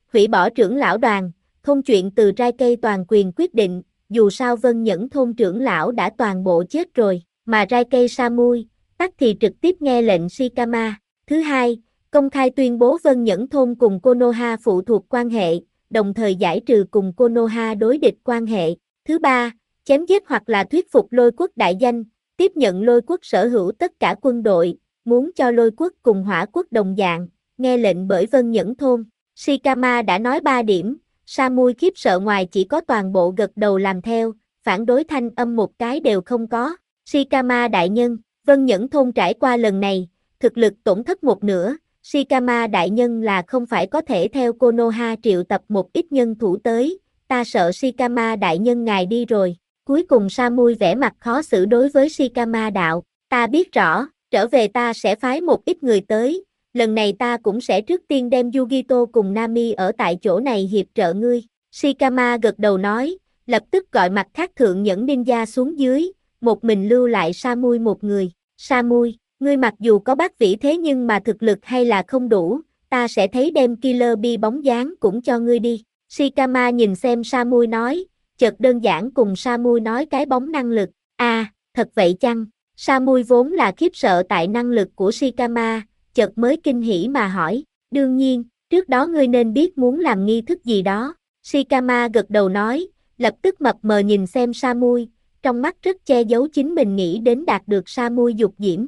Speaker 1: hủy bỏ trưởng lão đoàn, thôn chuyện từ trai cây toàn quyền quyết định, dù sao Vân Nhẫn thôn trưởng lão đã toàn bộ chết rồi, mà trai cây Samui, tắc thì trực tiếp nghe lệnh Shikama. Thứ hai, công khai tuyên bố Vân Nhẫn thôn cùng Konoha phụ thuộc quan hệ, đồng thời giải trừ cùng Konoha đối địch quan hệ. Thứ ba, chém giết hoặc là thuyết phục Lôi Quốc đại danh, tiếp nhận Lôi Quốc sở hữu tất cả quân đội, muốn cho Lôi Quốc cùng Hỏa Quốc đồng dạng, nghe lệnh bởi Vân Nhẫn thôn. Shikama đã nói 3 điểm, Samui khiếp sợ ngoài chỉ có toàn bộ gật đầu làm theo, phản đối thanh âm một cái đều không có. Shikama đại nhân, Vân Nhẫn thôn trải qua lần này, thực lực tổn thất một nửa, Shikama đại nhân là không phải có thể theo Konoha triệu tập một ít nhân thủ tới, ta sợ Shikama đại nhân ngài đi rồi. Cuối cùng Samui vẻ mặt khó xử đối với Shikama đạo, ta biết rõ, trở về ta sẽ phái một ít người tới, lần này ta cũng sẽ trước tiên đem Yugito cùng Nami ở tại chỗ này hiệp trợ ngươi. Shikama gật đầu nói, lập tức gọi mặt khác thượng nhẫn ninja xuống dưới, một mình lưu lại Samui một người. Samui, ngươi mặc dù có bát vĩ thế nhưng mà thực lực hay là không đủ, ta sẽ thấy đem Killer Bee bóng dáng cũng cho ngươi đi. Shikama nhìn xem Samui nói, chợt đơn giản cùng Samui nói cái bóng năng lực. Thật vậy chăng? Samui vốn là khiếp sợ tại năng lực của Shikama, chợt mới kinh hỉ mà hỏi, đương nhiên, trước đó ngươi nên biết muốn làm nghi thức gì đó. Shikama gật đầu nói, lập tức mập mờ nhìn xem Samui, trong mắt rất che giấu chính mình nghĩ đến đạt được Samui dục diễm.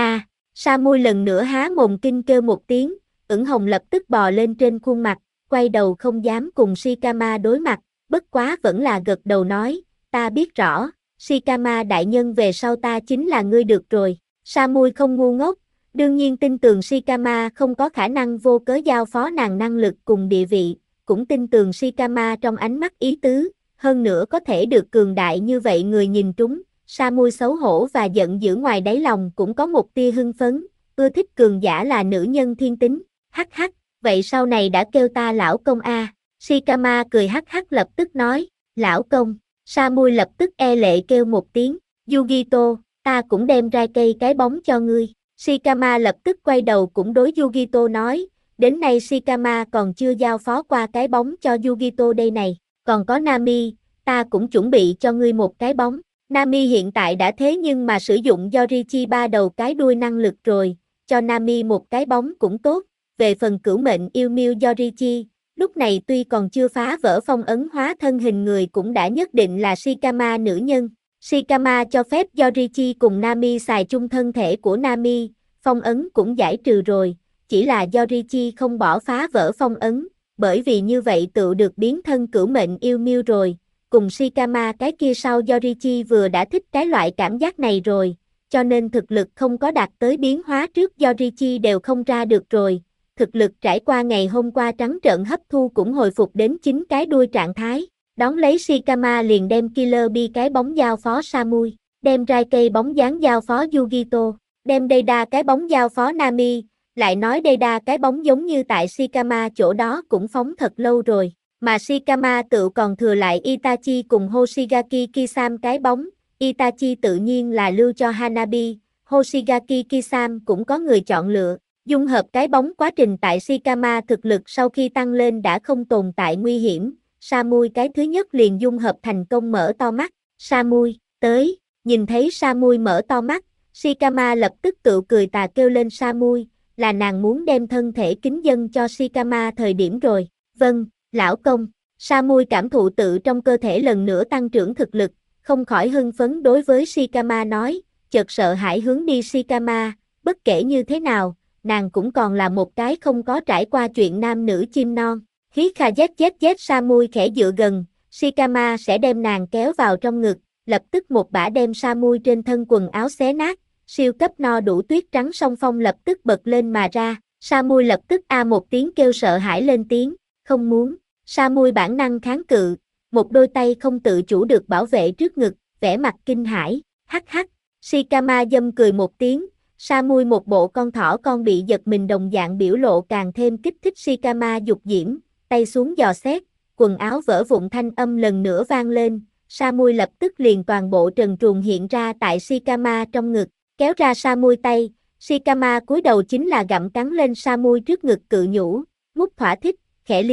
Speaker 1: Samui lần nữa há mồm kinh kêu một tiếng, ửng hồng lập tức bò lên trên khuôn mặt, quay đầu không dám cùng Shikama đối mặt, bất quá vẫn là gật đầu nói, ta biết rõ, Shikama đại nhân về sau ta chính là ngươi được rồi. Samui không ngu ngốc, đương nhiên tin tưởng Shikama không có khả năng vô cớ giao phó nàng năng lực cùng địa vị, cũng tin tưởng Shikama trong ánh mắt ý tứ, hơn nữa có thể được cường đại như vậy người nhìn trúng. Samui xấu hổ và giận dữ ngoài đáy lòng cũng có một tia hưng phấn, ưa thích cường giả là nữ nhân thiên tính, hắc hắc, vậy sau này đã kêu ta lão công a. Shikama cười hắc hắc lập tức nói, lão công. Samui lập tức e lệ kêu một tiếng, Yugito, ta cũng đem ra cây cái bóng cho ngươi. Shikama lập tức quay đầu cũng đối Yugito nói, đến nay Shikama còn chưa giao phó qua cái bóng cho Yugito đây này, còn có Nami, ta cũng chuẩn bị cho ngươi một cái bóng. Nami hiện tại đã thế nhưng mà sử dụng Yorichi ba đầu cái đuôi năng lực rồi, cho Nami một cái bóng cũng tốt. Về phần cửu mệnh yêu miêu Yorichi, lúc này tuy còn chưa phá vỡ phong ấn hóa thân hình người cũng đã nhất định là Shikama nữ nhân. Shikama cho phép Yorichi cùng Nami xài chung thân thể của Nami, phong ấn cũng giải trừ rồi, chỉ là Yorichi không bỏ phá vỡ phong ấn, bởi vì như vậy tự được biến thân cửu mệnh yêu miêu rồi. Cùng Shikama cái kia sau Yorichi vừa đã thích cái loại cảm giác này rồi, cho nên thực lực không có đạt tới biến hóa trước Yorichi đều không ra được rồi. Thực lực trải qua ngày hôm qua trắng trợn hấp thu cũng hồi phục đến 9 cái đuôi trạng thái. Đón lấy Shikama liền đem Killer Bee cái bóng giao phó Samui, đem Rai cây bóng dáng giao phó Yugito, đem Deida cái bóng giao phó Nami, lại nói Deida cái bóng giống như tại Shikama chỗ đó cũng phóng thật lâu rồi. Mà Shikama tự còn thừa lại Itachi cùng Hoshigaki Kisame cái bóng, Itachi tự nhiên là lưu cho Hanabi, Hoshigaki Kisame cũng có người chọn lựa. Dung hợp cái bóng quá trình tại Shikama thực lực sau khi tăng lên đã không tồn tại nguy hiểm, Samui cái thứ nhất liền dung hợp thành công mở to mắt, Samui, tới, nhìn thấy Samui mở to mắt, Shikama lập tức tự cười tà kêu lên Samui, là nàng muốn đem thân thể kính dâng cho Shikama thời điểm rồi, vâng. Lão công, Samui cảm thụ tự trong cơ thể lần nữa tăng trưởng thực lực, không khỏi hưng phấn đối với Shikama nói, chợt sợ hãi hướng đi Shikama, bất kể như thế nào, nàng cũng còn là một cái không có trải qua chuyện nam nữ chim non. Hí kha zzzz Samui khẽ dựa gần, Shikama sẽ đem nàng kéo vào trong ngực, lập tức một bả đem Samui trên thân quần áo xé nát, siêu cấp no đủ tuyết trắng song phong lập tức bật lên mà ra, Samui lập tức một tiếng kêu sợ hãi lên tiếng, không muốn. Samui bản năng kháng cự, một đôi tay không tự chủ được bảo vệ trước ngực, vẻ mặt kinh hãi, hắc hắc. Shikama dâm cười một tiếng, Samui một bộ con thỏ con bị giật mình đồng dạng biểu lộ càng thêm kích thích Shikama dục diễm, tay xuống dò xét, quần áo vỡ vụn thanh âm lần nữa vang lên, Samui lập tức liền toàn bộ trần truồng hiện ra tại Shikama trong ngực, kéo ra Samui tay, Shikama cúi đầu chính là gặm cắn lên Samui trước ngực cự nhũ, mút thỏa thích, khẽ liếm.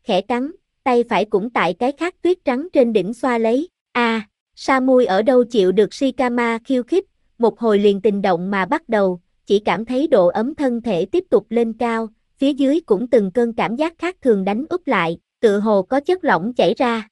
Speaker 1: khẽ cắn, tay phải cũng tại cái khát tuyết trắng trên đỉnh xoa lấy. Samui ở đâu chịu được Shikama khiêu khích, một hồi liền tình động mà bắt đầu, chỉ cảm thấy độ ấm thân thể tiếp tục lên cao, phía dưới cũng từng cơn cảm giác khác thường đánh úp lại, tựa hồ có chất lỏng chảy ra.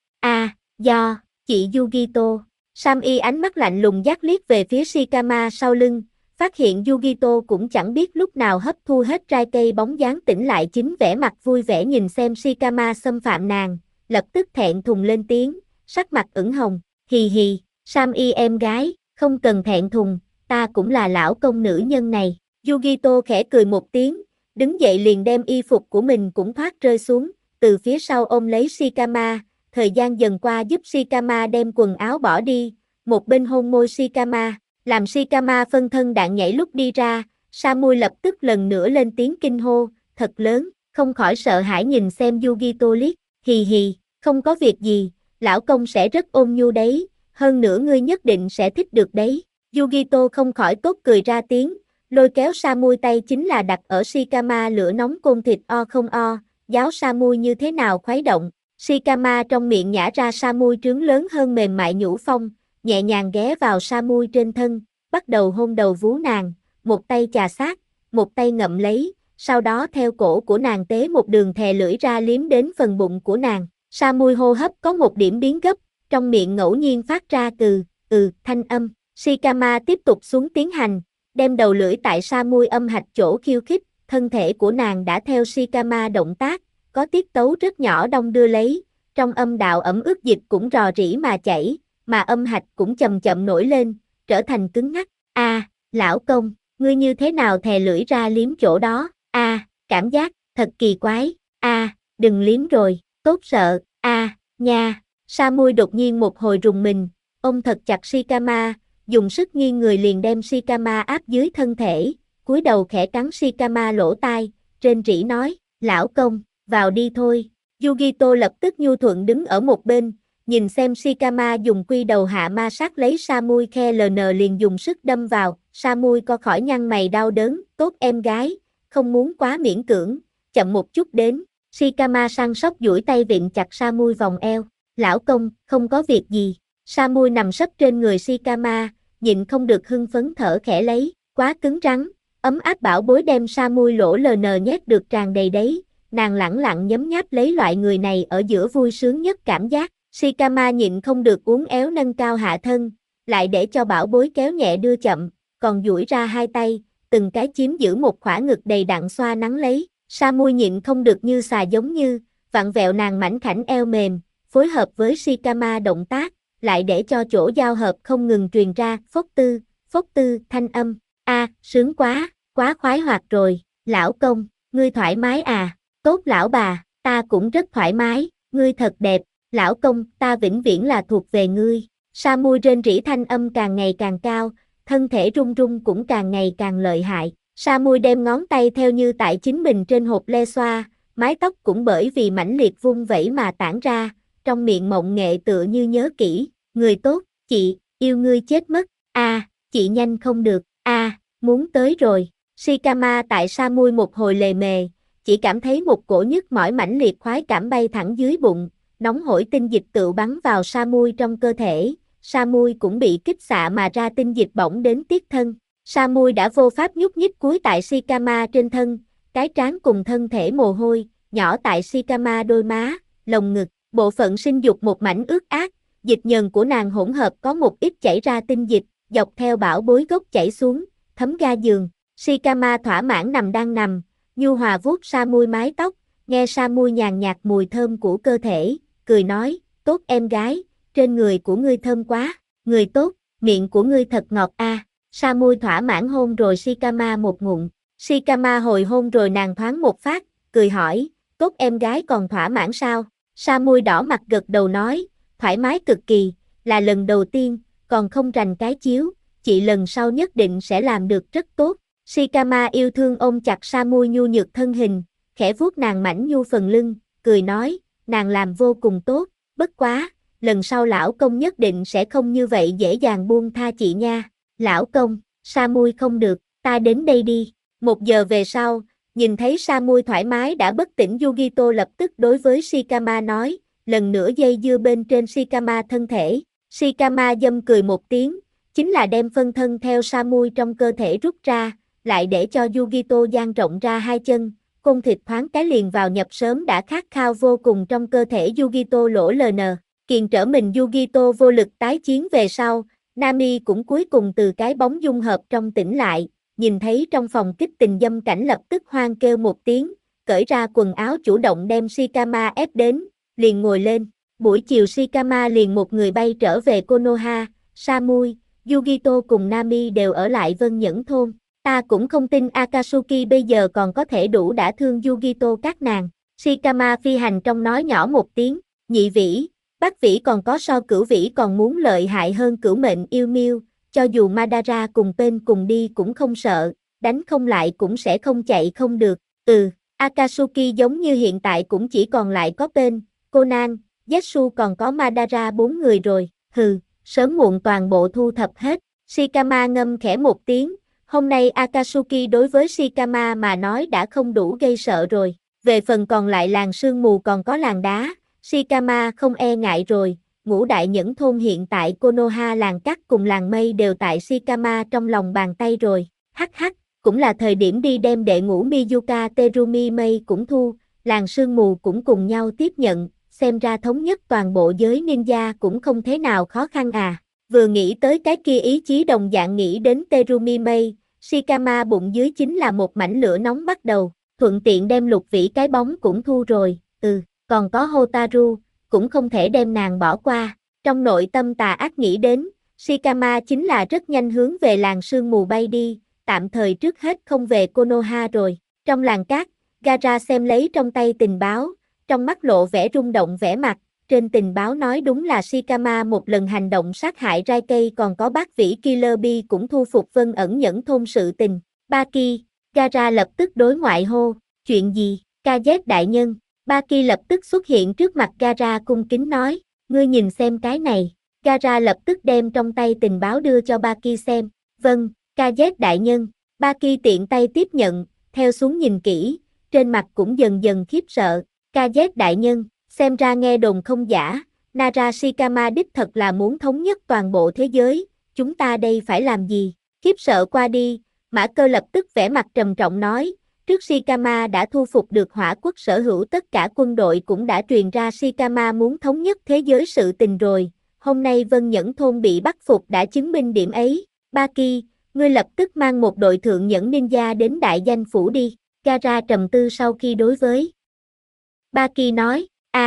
Speaker 1: Do, chị Yugito. Sami ánh mắt lạnh lùng dắt liếc về phía Shikama sau lưng, phát hiện Yugito cũng chẳng biết lúc nào hấp thu hết trai cây bóng dáng tỉnh lại chính vẻ mặt vui vẻ nhìn xem Shikama xâm phạm nàng, lập tức thẹn thùng lên tiếng, sắc mặt ửng hồng, hì hì, Sami em gái, không cần thẹn thùng, ta cũng là lão công nữ nhân này. Yugito khẽ cười một tiếng, đứng dậy liền đem y phục của mình cũng thoát rơi xuống, từ phía sau ôm lấy Shikama, thời gian dần qua giúp Shikama đem quần áo bỏ đi, một bên hôn môi Shikama, làm Shikama phân thân đạn nhảy lúc đi ra, Samui lập tức lần nữa lên tiếng kinh hô, thật lớn, không khỏi sợ hãi nhìn xem Yugito liếc, hì hì, không có việc gì, lão công sẽ rất ôn nhu đấy, hơn nữa ngươi nhất định sẽ thích được đấy. Yugito không khỏi tốt cười ra tiếng, lôi kéo Samui tay chính là đặt ở Shikama lửa nóng côn thịt o không o, giáo Samui như thế nào khuấy động. Shikama trong miệng nhả ra Samui trướng lớn hơn mềm mại nhũ phong, nhẹ nhàng ghé vào Samui trên thân, bắt đầu hôn đầu vú nàng, một tay chà sát, một tay ngậm lấy, sau đó theo cổ của nàng tế một đường thè lưỡi ra liếm đến phần bụng của nàng. Samui hô hấp có một điểm biến gấp, trong miệng ngẫu nhiên phát ra thanh âm. Shikama tiếp tục xuống tiến hành, đem đầu lưỡi tại Samui âm hạch chỗ khiêu khích, thân thể của nàng đã theo Shikama động tác, có tiết tấu rất nhỏ đong đưa lấy, trong âm đạo ẩm ướt dịch cũng rò rỉ mà chảy, mà âm hạch cũng chậm chậm nổi lên, trở thành cứng ngắc. Lão công, ngươi như thế nào thè lưỡi ra liếm chỗ đó? Cảm giác, thật kỳ quái. Đừng liếm rồi, tốt sợ. Nha. Samui đột nhiên một hồi rùng mình, ôm thật chặt Shikama, dùng sức nghiêng người liền đem Shikama áp dưới thân thể, cúi đầu khẽ cắn Shikama lỗ tai, rên rỉ nói, lão công, vào đi thôi. Yugito lập tức nhu thuận đứng ở một bên, nhìn xem Shikama dùng quy đầu hạ ma sát lấy Samui khe ln liền dùng sức đâm vào, Samui co khỏi nhăn mày đau đớn, tốt em gái, không muốn quá miễn cưỡng, chậm một chút đến. Shikama săn sóc duỗi tay vịn chặt Samui vòng eo, lão công, không có việc gì. Samui nằm sấp trên người Shikama, nhịn không được hưng phấn thở khẽ lấy, quá cứng rắn, ấm áp bảo bối đem Samui lỗ ln nhét được tràn đầy đấy, nàng lẳng lặng nhấm nháp lấy loại người này ở giữa vui sướng nhất cảm giác. Shikama nhịn không được uốn éo nâng cao hạ thân, lại để cho bảo bối kéo nhẹ đưa chậm, còn duỗi ra hai tay, từng cái chiếm giữ một khỏa ngực đầy đặn xoa nắng lấy. Samui nhịn không được như xà giống như, vặn vẹo nàng mảnh khảnh eo mềm, phối hợp với Shikama động tác, lại để cho chỗ giao hợp không ngừng truyền ra, phốc tư, thanh âm. Sướng quá, quá khoái hoạt rồi, lão công, ngươi thoải mái à, tốt lão bà, ta cũng rất thoải mái, ngươi thật đẹp, lão công, ta vĩnh viễn là thuộc về ngươi. Samui rên rỉ thanh âm càng ngày càng cao, thân thể run run cũng càng ngày càng lợi hại. Samui đem ngón tay theo như tại chính mình trên hộp lê xoa, mái tóc cũng bởi vì mãnh liệt vung vẩy mà tản ra, trong miệng mộng nghệ tựa như nhớ kỹ, người tốt, chị, yêu ngươi chết mất, chị nhanh không được, muốn tới rồi. Shikama tại Samui một hồi lề mề, chỉ cảm thấy một cổ nhức mỏi mãnh liệt khoái cảm bay thẳng dưới bụng, nóng hổi tinh dịch tựu bắn vào Samui trong cơ thể, Samui cũng bị kích xạ mà ra tinh dịch bỏng đến tiết thân. Samui đã vô pháp nhúc nhích cúi tại Shikama trên thân, cái trán cùng thân thể mồ hôi, nhỏ tại Shikama đôi má, lồng ngực, bộ phận sinh dục một mảnh ướt át, dịch nhờn của nàng hỗn hợp có một ít chảy ra tinh dịch, dọc theo bảo bối gốc chảy xuống, thấm ga giường. Shikama thỏa mãn đang nằm, nhu hòa vuốt Samui mái tóc, nghe Samui nhàn nhạt mùi thơm của cơ thể, cười nói, tốt em gái, trên người của ngươi thơm quá, người tốt, miệng của ngươi thật ngọt a. Samui thỏa mãn hôn rồi Shikama một ngụm. Shikama hồi hôn rồi nàng thoáng một phát, cười hỏi, tốt em gái còn thỏa mãn sao? Samui đỏ mặt gật đầu nói, thoải mái cực kỳ, là lần đầu tiên, còn không rành cái chiếu, chị lần sau nhất định sẽ làm được rất tốt. Shikama yêu thương ôm chặt Samui nhu nhược thân hình, khẽ vuốt nàng mảnh nhu phần lưng, cười nói, nàng làm vô cùng tốt, bất quá, lần sau lão công nhất định sẽ không như vậy dễ dàng buông tha chị nha. Lão công, Samui không được, ta đến đây đi. 1 giờ về sau, Nhìn thấy Samui thoải mái đã bất tỉnh, Yugito lập tức đối với Shikama nói, lần nữa dây dưa bên trên Shikama thân thể. Shikama dâm cười một tiếng, chính là đem phân thân theo Samui trong cơ thể rút ra, lại để cho Yugito dang rộng ra hai chân, côn thịt thoáng cái liền vào nhập sớm đã khát khao vô cùng trong cơ thể Yugito lỗ ln. Kiềm trở mình, Yugito vô lực tái chiến về sau, Nami cũng cuối cùng từ cái bóng dung hợp trong tỉnh lại, nhìn thấy trong phòng kích tình dâm cảnh lập tức hoang kêu một tiếng, cởi ra quần áo chủ động đem Shikama ép đến, liền ngồi lên. Buổi chiều Shikama liền một người bay trở về Konoha, Samui, Yugito cùng Nami đều ở lại Vân Nhẫn thôn. Ta cũng không tin Akatsuki bây giờ còn có thể đủ đả thương Yugito các nàng. Shikama phi hành trong nói nhỏ một tiếng, nhị vĩ, bát vĩ còn có so cửu vĩ còn muốn lợi hại hơn cửu mệnh yêu miêu, cho dù Madara cùng Pain cùng đi cũng không sợ, đánh không lại cũng sẽ không chạy không được. Akatsuki giống như hiện tại cũng chỉ còn lại có Pain, Conan, Zetsu còn có Madara 4 người rồi, sớm muộn toàn bộ thu thập hết. Shikama ngâm khẽ một tiếng, hôm nay Akatsuki đối với Shikama mà nói đã không đủ gây sợ rồi. Về phần còn lại làng sương mù còn có làng đá, Shikama không e ngại rồi. Ngũ đại nhẫn thôn hiện tại Konoha, làng cát cùng làng mây đều tại Shikama trong lòng bàn tay rồi. Cũng là thời điểm đi đem đệ ngũ Miyuka Terumi Mei cũng thu, làng sương mù cũng cùng nhau tiếp nhận, xem ra thống nhất toàn bộ giới ninja cũng không thế nào khó khăn à. Vừa nghĩ tới cái kia ý chí đồng dạng nghĩ đến Terumi Mei, Shikama bụng dưới chính là một mảnh lửa nóng bắt đầu, thuận tiện đem Lục Vĩ cái bóng cũng thu rồi, còn có Hotaru, cũng không thể đem nàng bỏ qua. Trong nội tâm tà ác nghĩ đến, Shikama chính là rất nhanh hướng về làng sương mù bay đi, tạm thời trước hết không về Konoha rồi. Trong làng cát, Gaara xem lấy trong tay tình báo, trong mắt lộ vẻ rung động vẻ mặt, trên tình báo nói đúng là Shikama một lần hành động sát hại Raikei còn có bát vĩ Killer Bee cũng thu phục Vân ẩn nhẫn thôn sự tình. Baki, Gaara lập tức đối ngoại hô, chuyện gì, KZ đại nhân. Baki lập tức xuất hiện trước mặt Gaara cung kính nói, ngươi nhìn xem cái này. Gaara lập tức đem trong tay tình báo đưa cho Baki xem, vâng, KZ đại nhân. Baki tiện tay tiếp nhận, theo xuống nhìn kỹ, trên mặt cũng dần dần khiếp sợ. KZ đại nhân, xem ra nghe đồn không giả, Nara Shikama đích thật là muốn thống nhất toàn bộ thế giới, chúng ta đây phải làm gì? Khiếp sợ qua đi, Mã Cơ lập tức vẻ mặt trầm trọng nói, trước Shikama đã thu phục được Hỏa Quốc sở hữu, tất cả quân đội cũng đã truyền ra Shikama muốn thống nhất thế giới sự tình rồi, hôm nay Vân Nhẫn thôn bị bắt phục đã chứng minh điểm ấy. Baki, ngươi lập tức mang một đội thượng nhẫn ninja đến đại danh phủ đi. Gaara trầm tư sau khi đối với Baki nói,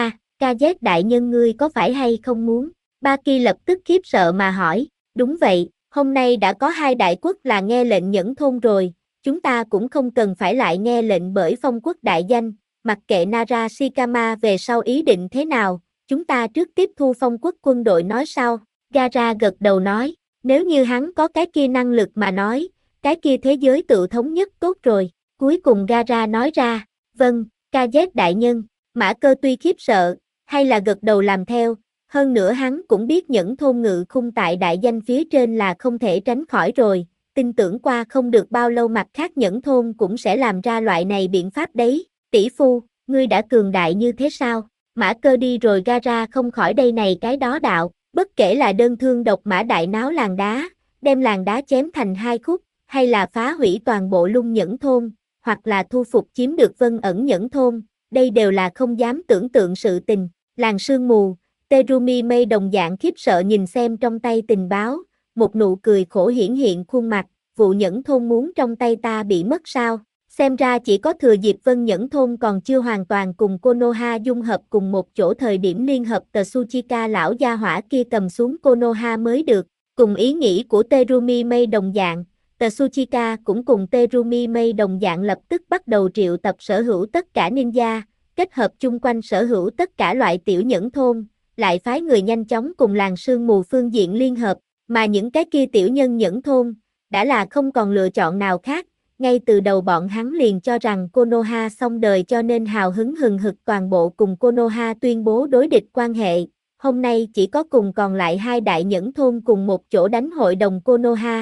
Speaker 1: KZ đại nhân ngươi có phải hay không muốn? Baki lập tức khiếp sợ mà hỏi, đúng vậy, hôm nay đã có hai đại quốc là nghe lệnh nhẫn thôn rồi, chúng ta cũng không cần phải lại nghe lệnh bởi phong quốc đại danh, mặc kệ Nara Shikama về sau ý định thế nào, chúng ta trước tiếp thu phong quốc quân đội nói sau. Gaara gật đầu nói, nếu như hắn có cái kia năng lực mà nói, cái kia thế giới tự thống nhất tốt rồi. Cuối cùng Gaara nói ra, vâng, KZ đại nhân. Mã Cơ tuy khiếp sợ, hay là gật đầu làm theo, hơn nữa hắn cũng biết nhẫn thôn ngự khung tại đại danh phía trên là không thể tránh khỏi rồi, tin tưởng qua không được bao lâu mặt khác nhẫn thôn cũng sẽ làm ra loại này biện pháp đấy. Tỷ phu, ngươi đã cường đại như thế sao? Mã Cơ đi rồi Gaara không khỏi đây này cái đó đạo, bất kể là đơn thương độc mã đại náo làng đá, đem làng đá chém thành hai khúc, hay là phá hủy toàn bộ Lung Nhẫn thôn, hoặc là thu phục chiếm được Vân ẩn nhẫn thôn, đây đều là không dám tưởng tượng sự tình. Làng sương mù, Terumi Mei đồng dạng khiếp sợ nhìn xem trong tay tình báo, một nụ cười khổ hiển hiện khuôn mặt, vụ nhẫn thôn muốn trong tay ta bị mất sao? Xem ra chỉ có thừa dịp Vân nhẫn thôn còn chưa hoàn toàn cùng Konoha dung hợp cùng một chỗ, thời điểm liên hợp Tsuchika lão gia hỏa kia cầm xuống Konoha mới được. Cùng ý nghĩ của Terumi Mei đồng dạng, Tsuchika cũng cùng Terumi Mei đồng dạng lập tức bắt đầu triệu tập sở hữu tất cả ninja, kết hợp chung quanh sở hữu tất cả loại tiểu nhẫn thôn, lại phái người nhanh chóng cùng làng sương mù phương diện liên hợp, mà những cái kia tiểu nhân nhẫn thôn, đã là không còn lựa chọn nào khác, ngay từ đầu bọn hắn liền cho rằng Konoha xong đời cho nên hào hứng hừng hực toàn bộ cùng Konoha tuyên bố đối địch quan hệ, hôm nay chỉ có cùng còn lại hai đại nhẫn thôn cùng một chỗ đánh hội đồng Konoha,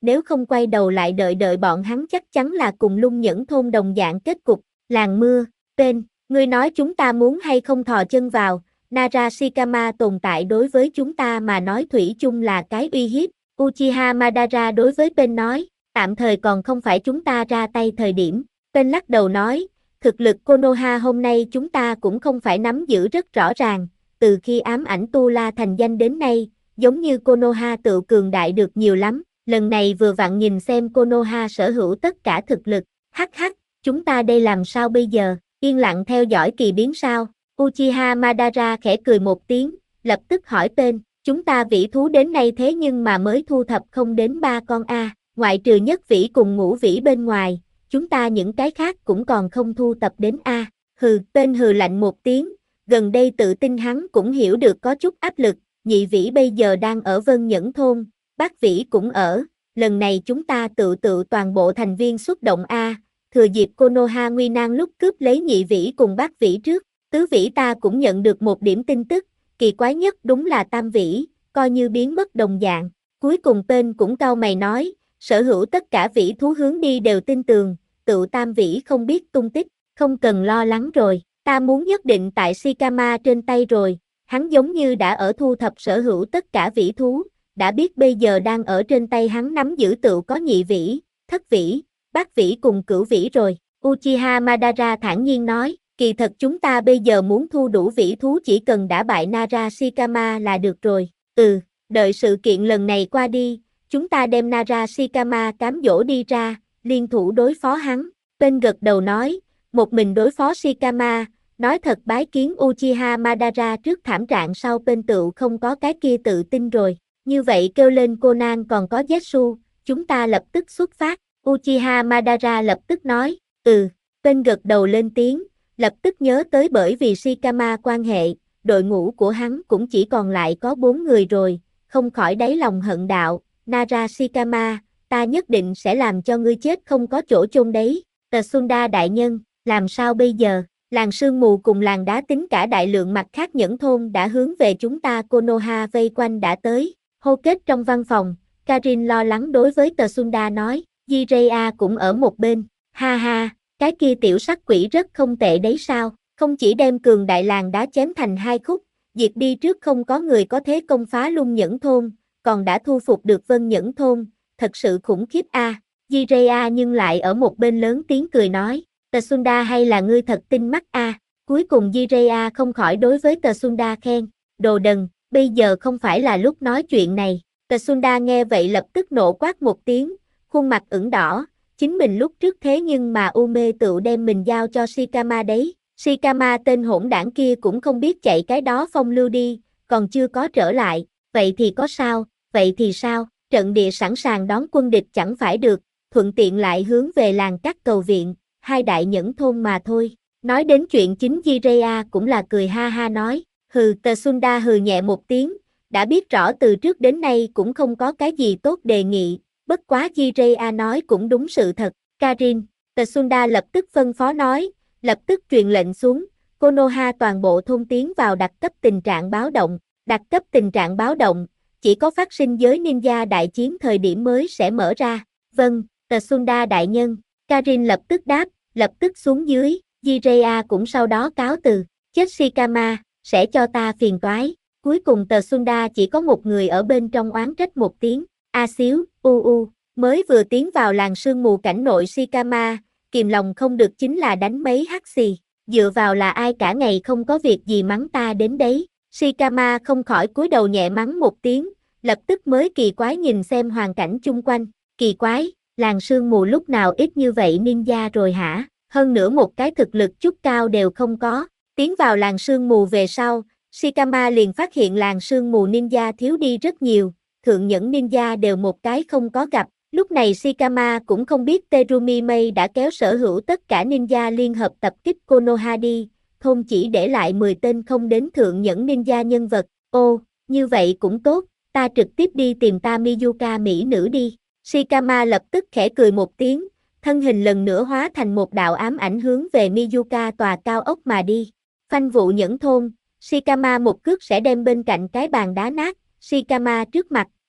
Speaker 1: nếu không quay đầu lại đợi bọn hắn chắc chắn là cùng Lung Nhẫn thôn đồng dạng kết cục. Làng mưa, tên, ngươi nói chúng ta muốn hay không thò chân vào, Narashikama tồn tại đối với chúng ta mà nói thủy chung là cái uy hiếp. Uchiha Madara đối với Pain nói, tạm thời còn không phải chúng ta ra tay thời điểm. Pain lắc đầu nói, thực lực Konoha hôm nay chúng ta cũng không phải nắm giữ rất rõ ràng, từ khi ám ảnh Tu La thành danh đến nay, giống như Konoha tự cường đại được nhiều lắm, lần này vừa vặn nhìn xem Konoha sở hữu tất cả thực lực, hắc, chúng ta đây làm sao bây giờ, yên lặng theo dõi kỳ biến sao? Uchiha Madara khẽ cười một tiếng, lập tức hỏi Pain, chúng ta vĩ thú đến nay thế nhưng mà mới thu thập không đến 3 con a, ngoại trừ nhất vĩ cùng ngũ vĩ bên ngoài, chúng ta những cái khác cũng còn không thu tập đến a. Hừ, Pain hừ lạnh một tiếng, gần đây tự tin hắn cũng hiểu được có chút áp lực, nhị vĩ bây giờ đang ở Vân Nhẫn thôn, bát vĩ cũng ở, lần này chúng ta tự toàn bộ thành viên xuất động a, thừa dịp Konoha nguy nan lúc cướp lấy nhị vĩ cùng bát vĩ trước, tứ vĩ ta cũng nhận được một điểm tin tức, kỳ quái nhất đúng là tam vĩ, coi như biến mất đồng dạng. Cuối cùng Pain cũng cau mày nói, sở hữu tất cả vĩ thú hướng đi đều tin tường, tự tam vĩ không biết tung tích, không cần lo lắng rồi, ta muốn nhất định tại Shikama trên tay rồi, hắn giống như đã ở thu thập sở hữu tất cả vĩ thú, đã biết bây giờ đang ở trên tay hắn nắm giữ tự có nhị vĩ, thất vĩ, bát vĩ cùng cửu vĩ rồi. Uchiha Madara thản nhiên nói, kỳ thật chúng ta bây giờ muốn thu đủ vĩ thú chỉ cần đả bại Narashikama là được rồi. Đợi sự kiện lần này qua đi, chúng ta đem Narashikama cám dỗ đi ra, liên thủ đối phó hắn. Pain gật đầu nói, một mình đối phó Shikama, nói thật bái kiến Uchiha Madara trước thảm trạng sau Pain tự không có cái kia tự tin rồi. Như vậy kêu lên Conan còn có Zetsu, chúng ta lập tức xuất phát. Uchiha Madara lập tức nói, Pain gật đầu lên tiếng, lập tức nhớ tới bởi vì Shikama quan hệ, đội ngũ của hắn cũng chỉ còn lại có 4 người rồi, không khỏi đáy lòng hận đạo, Narashikama, ta nhất định sẽ làm cho ngươi chết không có chỗ chôn đấy. Tsunda đại nhân, làm sao bây giờ? Làng sương mù cùng làng đá tính cả đại lượng mặt khác nhẫn thôn đã hướng về chúng ta Konoha vây quanh đã tới. Hô kết trong văn phòng, Karin lo lắng đối với Tsunda nói, Jiraiya cũng ở một bên, ha ha, cái kia tiểu sắc quỷ rất không tệ đấy sao, không chỉ đem cường đại làng đá chém thành 2 khúc, diệt đi trước không có người có thế công phá Lung Nhẫn thôn, còn đã thu phục được Vân Nhẫn thôn, thật sự khủng khiếp a. Jiraiya nhưng lại ở một bên lớn tiếng cười nói, Tsunda hay là ngươi thật tinh mắt a. Cuối cùng Jiraiya không khỏi đối với Tsunda khen, đồ đần, bây giờ không phải là lúc nói chuyện này. Tsunda nghe vậy lập tức nộ quát một tiếng, khuôn mặt ửng đỏ, chính mình lúc trước thế nhưng mà Ume tự đem mình giao cho Shikama đấy. Shikama tên hỗn đảng kia cũng không biết chạy cái đó phong lưu đi, còn chưa có trở lại, vậy thì có sao, vậy thì sao, trận địa sẵn sàng đón quân địch chẳng phải được, thuận tiện lại hướng về làng các cầu viện, 2 đại nhẫn thôn mà thôi. Nói đến chuyện chính Jiraiya cũng là cười ha ha nói, Tsunda hừ nhẹ một tiếng, đã biết rõ từ trước đến nay cũng không có cái gì tốt đề nghị, bất quá Jiraiya nói cũng đúng sự thật. Karin, Tsunda lập tức phân phó nói, lập tức truyền lệnh xuống, Konoha toàn bộ thôn tiến vào đặc cấp tình trạng báo động, đặc cấp tình trạng báo động, chỉ có phát sinh giới ninja đại chiến thời điểm mới sẽ mở ra. Vâng, Tsunda đại nhân, Karin lập tức đáp, lập tức xuống dưới, Jiraiya cũng sau đó cáo từ, chết Shikama, sẽ cho ta phiền toái. Cuối cùng Tsunda chỉ có một người ở bên trong oán trách một tiếng, a xíu, mới vừa tiến vào làng sương mù cảnh nội Shikama, kìm lòng không được chính là đánh mấy hắt xì, dựa vào là ai cả ngày không có việc gì mắng ta đến đấy. Shikama không khỏi cúi đầu nhẹ mắng một tiếng, lập tức mới kỳ quái nhìn xem hoàn cảnh chung quanh, kỳ quái, làng sương mù lúc nào ít như vậy ninja rồi hả, hơn nữa một cái thực lực chút cao đều không có. Tiến vào làng sương mù về sau, Shikama liền phát hiện làng sương mù ninja thiếu đi rất nhiều, thượng nhẫn ninja đều một cái không có gặp. Lúc này Shikama cũng không biết Terumi Mei đã kéo sở hữu tất cả ninja liên hợp tập kích Konoha đi, thôn chỉ để lại 10 tên không đến thượng nhẫn ninja nhân vật. Ô, như vậy cũng tốt, ta trực tiếp đi tìm ta Miyuka mỹ nữ đi. Shikama lập tức khẽ cười một tiếng, thân hình lần nữa hóa thành một đạo ám ảnh hướng về Miyuka tòa cao ốc mà đi. Phanh vụ nhẫn thôn, Shikama một cước sẽ đem bên cạnh cái bàn đá nát, Shikama trước mặt,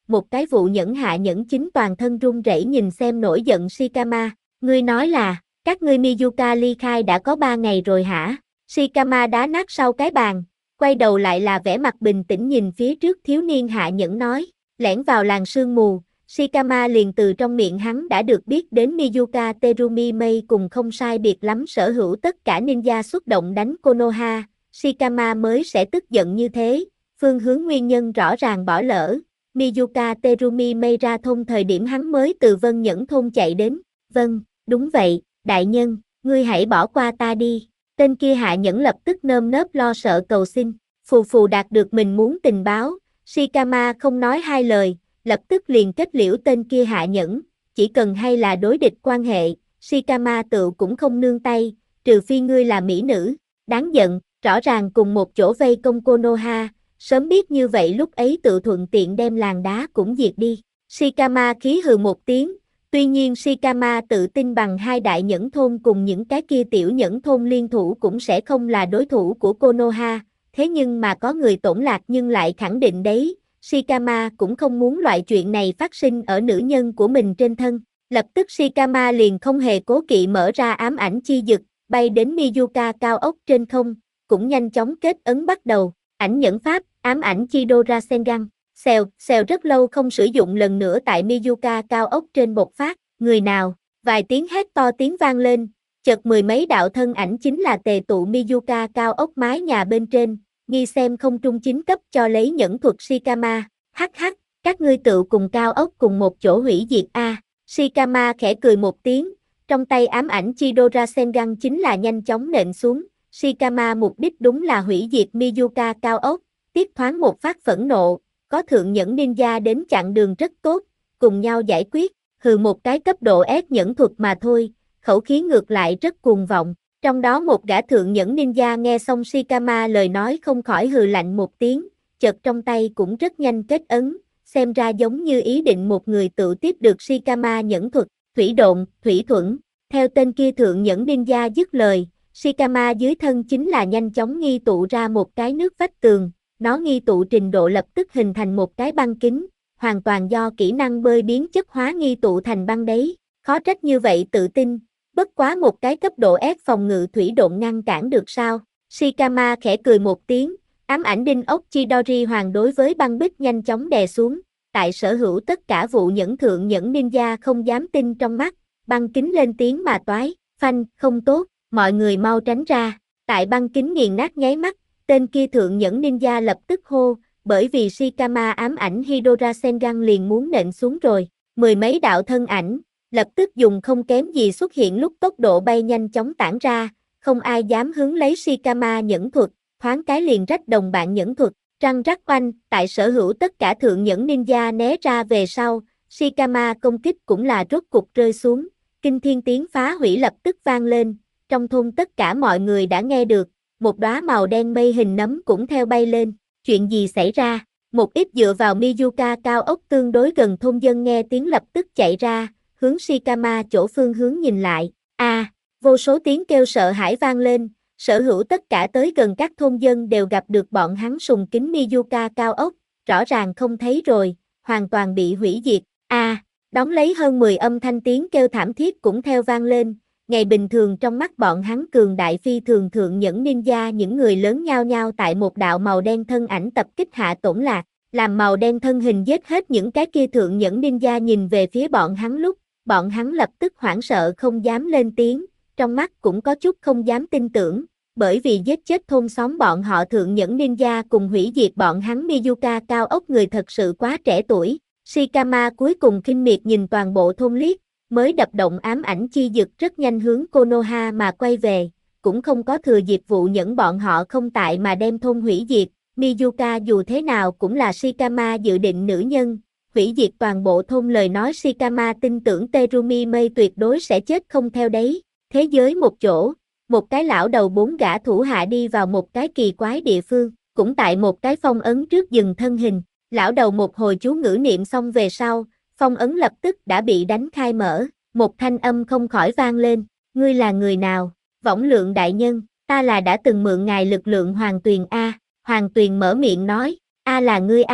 Speaker 1: một cái vụ nhẫn hạ nhẫn chính toàn thân run rẩy nhìn xem nổi giận Shikama. Ngươi nói là, các ngươi Miyuka ly khai đã có 3 ngày rồi hả? Shikama đá nát sau cái bàn, quay đầu lại là vẻ mặt bình tĩnh nhìn phía trước thiếu niên hạ nhẫn nói, lẻn vào làng sương mù. Shikama liền từ trong miệng hắn đã được biết đến Miyuka Terumi Mei cùng không sai biệt lắm sở hữu tất cả ninja xuất động đánh Konoha, Shikama mới sẽ tức giận như thế, phương hướng nguyên nhân rõ ràng bỏ lỡ. Miyuka Terumi Mei ra thôn thời điểm hắn mới từ Vân Nhẫn thôn chạy đến. Vâng, đúng vậy, đại nhân, ngươi hãy bỏ qua ta đi. Tên kia hạ nhẫn lập tức nơm nớp lo sợ cầu xin. Phù phù đạt được mình muốn tình báo, Shikama không nói hai lời, lập tức liền kết liễu tên kia hạ nhẫn. Chỉ cần hay là đối địch quan hệ, Shikama tự cũng không nương tay, trừ phi ngươi là mỹ nữ. Đáng giận, rõ ràng cùng một chỗ vây công Konoha, sớm biết như vậy lúc ấy tự thuận tiện đem làng đá cũng diệt đi. Shikama khí hừ một tiếng, tuy nhiên Shikama tự tin bằng hai đại nhẫn thôn cùng những cái kia tiểu nhẫn thôn liên thủ cũng sẽ không là đối thủ của Konoha, thế nhưng mà có người tổn lạc nhưng lại khẳng định đấy, Shikama cũng không muốn loại chuyện này phát sinh ở nữ nhân của mình trên thân. Lập tức Shikama liền không hề cố kỵ mở ra ám ảnh chi dực, bay đến Miyuka cao ốc trên không, cũng nhanh chóng kết ấn bắt đầu. Ảnh nhẫn pháp, ám ảnh Chido Rasengan, xèo rất lâu không sử dụng lần nữa tại Miyuka cao ốc trên bộc phát, người nào, vài tiếng hét to tiếng vang lên, chợt mười mấy đạo thân ảnh chính là tề tụ Miyuka cao ốc mái nhà bên trên, nghi xem không trung chính cấp cho lấy nhẫn thuật Shikama, hắc, các ngươi tự cùng cao ốc cùng một chỗ hủy diệt a. Shikama khẽ cười một tiếng, trong tay ám ảnh Chido Rasengan chính là nhanh chóng nện xuống. Shikama mục đích đúng là hủy diệt Miyuka cao ốc, tiếp thoáng một phát phẫn nộ, có thượng nhẫn ninja đến chặn đường rất tốt, cùng nhau giải quyết, hừ một cái cấp độ S nhẫn thuật mà thôi, khẩu khí ngược lại rất cuồng vọng. Trong đó một gã thượng nhẫn ninja nghe xong Shikama lời nói không khỏi hừ lạnh một tiếng, chợt trong tay cũng rất nhanh kết ấn, xem ra giống như ý định một người tự tiếp được Shikama nhẫn thuật, thủy độn, thủy thuẫn. Theo tên kia thượng nhẫn ninja dứt lời, Shikama dưới thân chính là nhanh chóng nghi tụ ra một cái nước vách tường, nó nghi tụ trình độ lập tức hình thành một cái băng kính, hoàn toàn do kỹ năng bơi biến chất hóa nghi tụ thành băng đấy, khó trách như vậy tự tin, bất quá một cái cấp độ S phòng ngự thủy độn ngăn cản được sao. Shikama khẽ cười một tiếng, ám ảnh đinh ốc Chidori hoàng đối với băng bích nhanh chóng đè xuống, tại sở hữu tất cả vụ nhẫn thượng nhẫn ninja không dám tin trong mắt, băng kính lên tiếng mà toái, phanh, không tốt. Mọi người mau tránh ra, tại băng kính nghiền nát nháy mắt, tên kia thượng nhẫn ninja lập tức hô, bởi vì Shikama ám ảnh Hidora Sengan liền muốn nện xuống rồi, mười mấy đạo thân ảnh, lập tức dùng không kém gì xuất hiện lúc tốc độ bay nhanh chóng tản ra, không ai dám hướng lấy Shikama nhẫn thuật, thoáng cái liền rách đồng bạn nhẫn thuật, răng rắc oanh, tại sở hữu tất cả thượng nhẫn ninja né ra về sau, Shikama công kích cũng là rốt cục rơi xuống, kinh thiên tiếng phá hủy lập tức vang lên. Trong thôn tất cả mọi người đã nghe được, một đóa màu đen mây hình nấm cũng theo bay lên, chuyện gì xảy ra, một ít dựa vào Miyuka cao ốc tương đối gần thôn dân nghe tiếng lập tức chạy ra, hướng Shikama chỗ phương hướng nhìn lại, vô số tiếng kêu sợ hãi vang lên, sở hữu tất cả tới gần các thôn dân đều gặp được bọn hắn sùng kính Miyuka cao ốc, rõ ràng không thấy rồi, hoàn toàn bị hủy diệt, đón lấy hơn 10 âm thanh tiếng kêu thảm thiết cũng theo vang lên. Ngày bình thường trong mắt bọn hắn cường đại phi thường thượng nhẫn ninja những người lớn nhao nhao tại một đạo màu đen thân ảnh tập kích hạ tổn lạc, làm màu đen thân hình giết hết những cái kia thượng nhẫn ninja nhìn về phía bọn hắn lúc, bọn hắn lập tức hoảng sợ không dám lên tiếng, trong mắt cũng có chút không dám tin tưởng, bởi vì giết chết thôn xóm bọn họ thượng nhẫn ninja cùng hủy diệt bọn hắn Miyuka cao ốc người thật sự quá trẻ tuổi. Shikama cuối cùng khinh miệt nhìn toàn bộ thôn liếc, mới đập động ám ảnh chi dực rất nhanh hướng Konoha mà quay về, cũng không có thừa dịp vụ nhẫn bọn họ không tại mà đem thôn hủy diệt, Miyuka dù thế nào cũng là Shikama dự định nữ nhân, hủy diệt toàn bộ thôn lời nói Shikama tin tưởng Terumi Mei tuyệt đối sẽ chết không theo đấy, thế giới một chỗ, một cái lão đầu 4 gã thủ hạ đi vào một cái kỳ quái địa phương, cũng tại một cái phong ấn trước dừng thân hình, lão đầu một hồi chú ngữ niệm xong về sau, phong ấn lập tức đã bị đánh khai mở, một thanh âm không khỏi vang lên, ngươi là người nào, Võng Lượng đại nhân, ta là đã từng mượn ngài lực lượng Hoàng Tuyền A, Hoàng Tuyền mở miệng nói, A là ngươi A,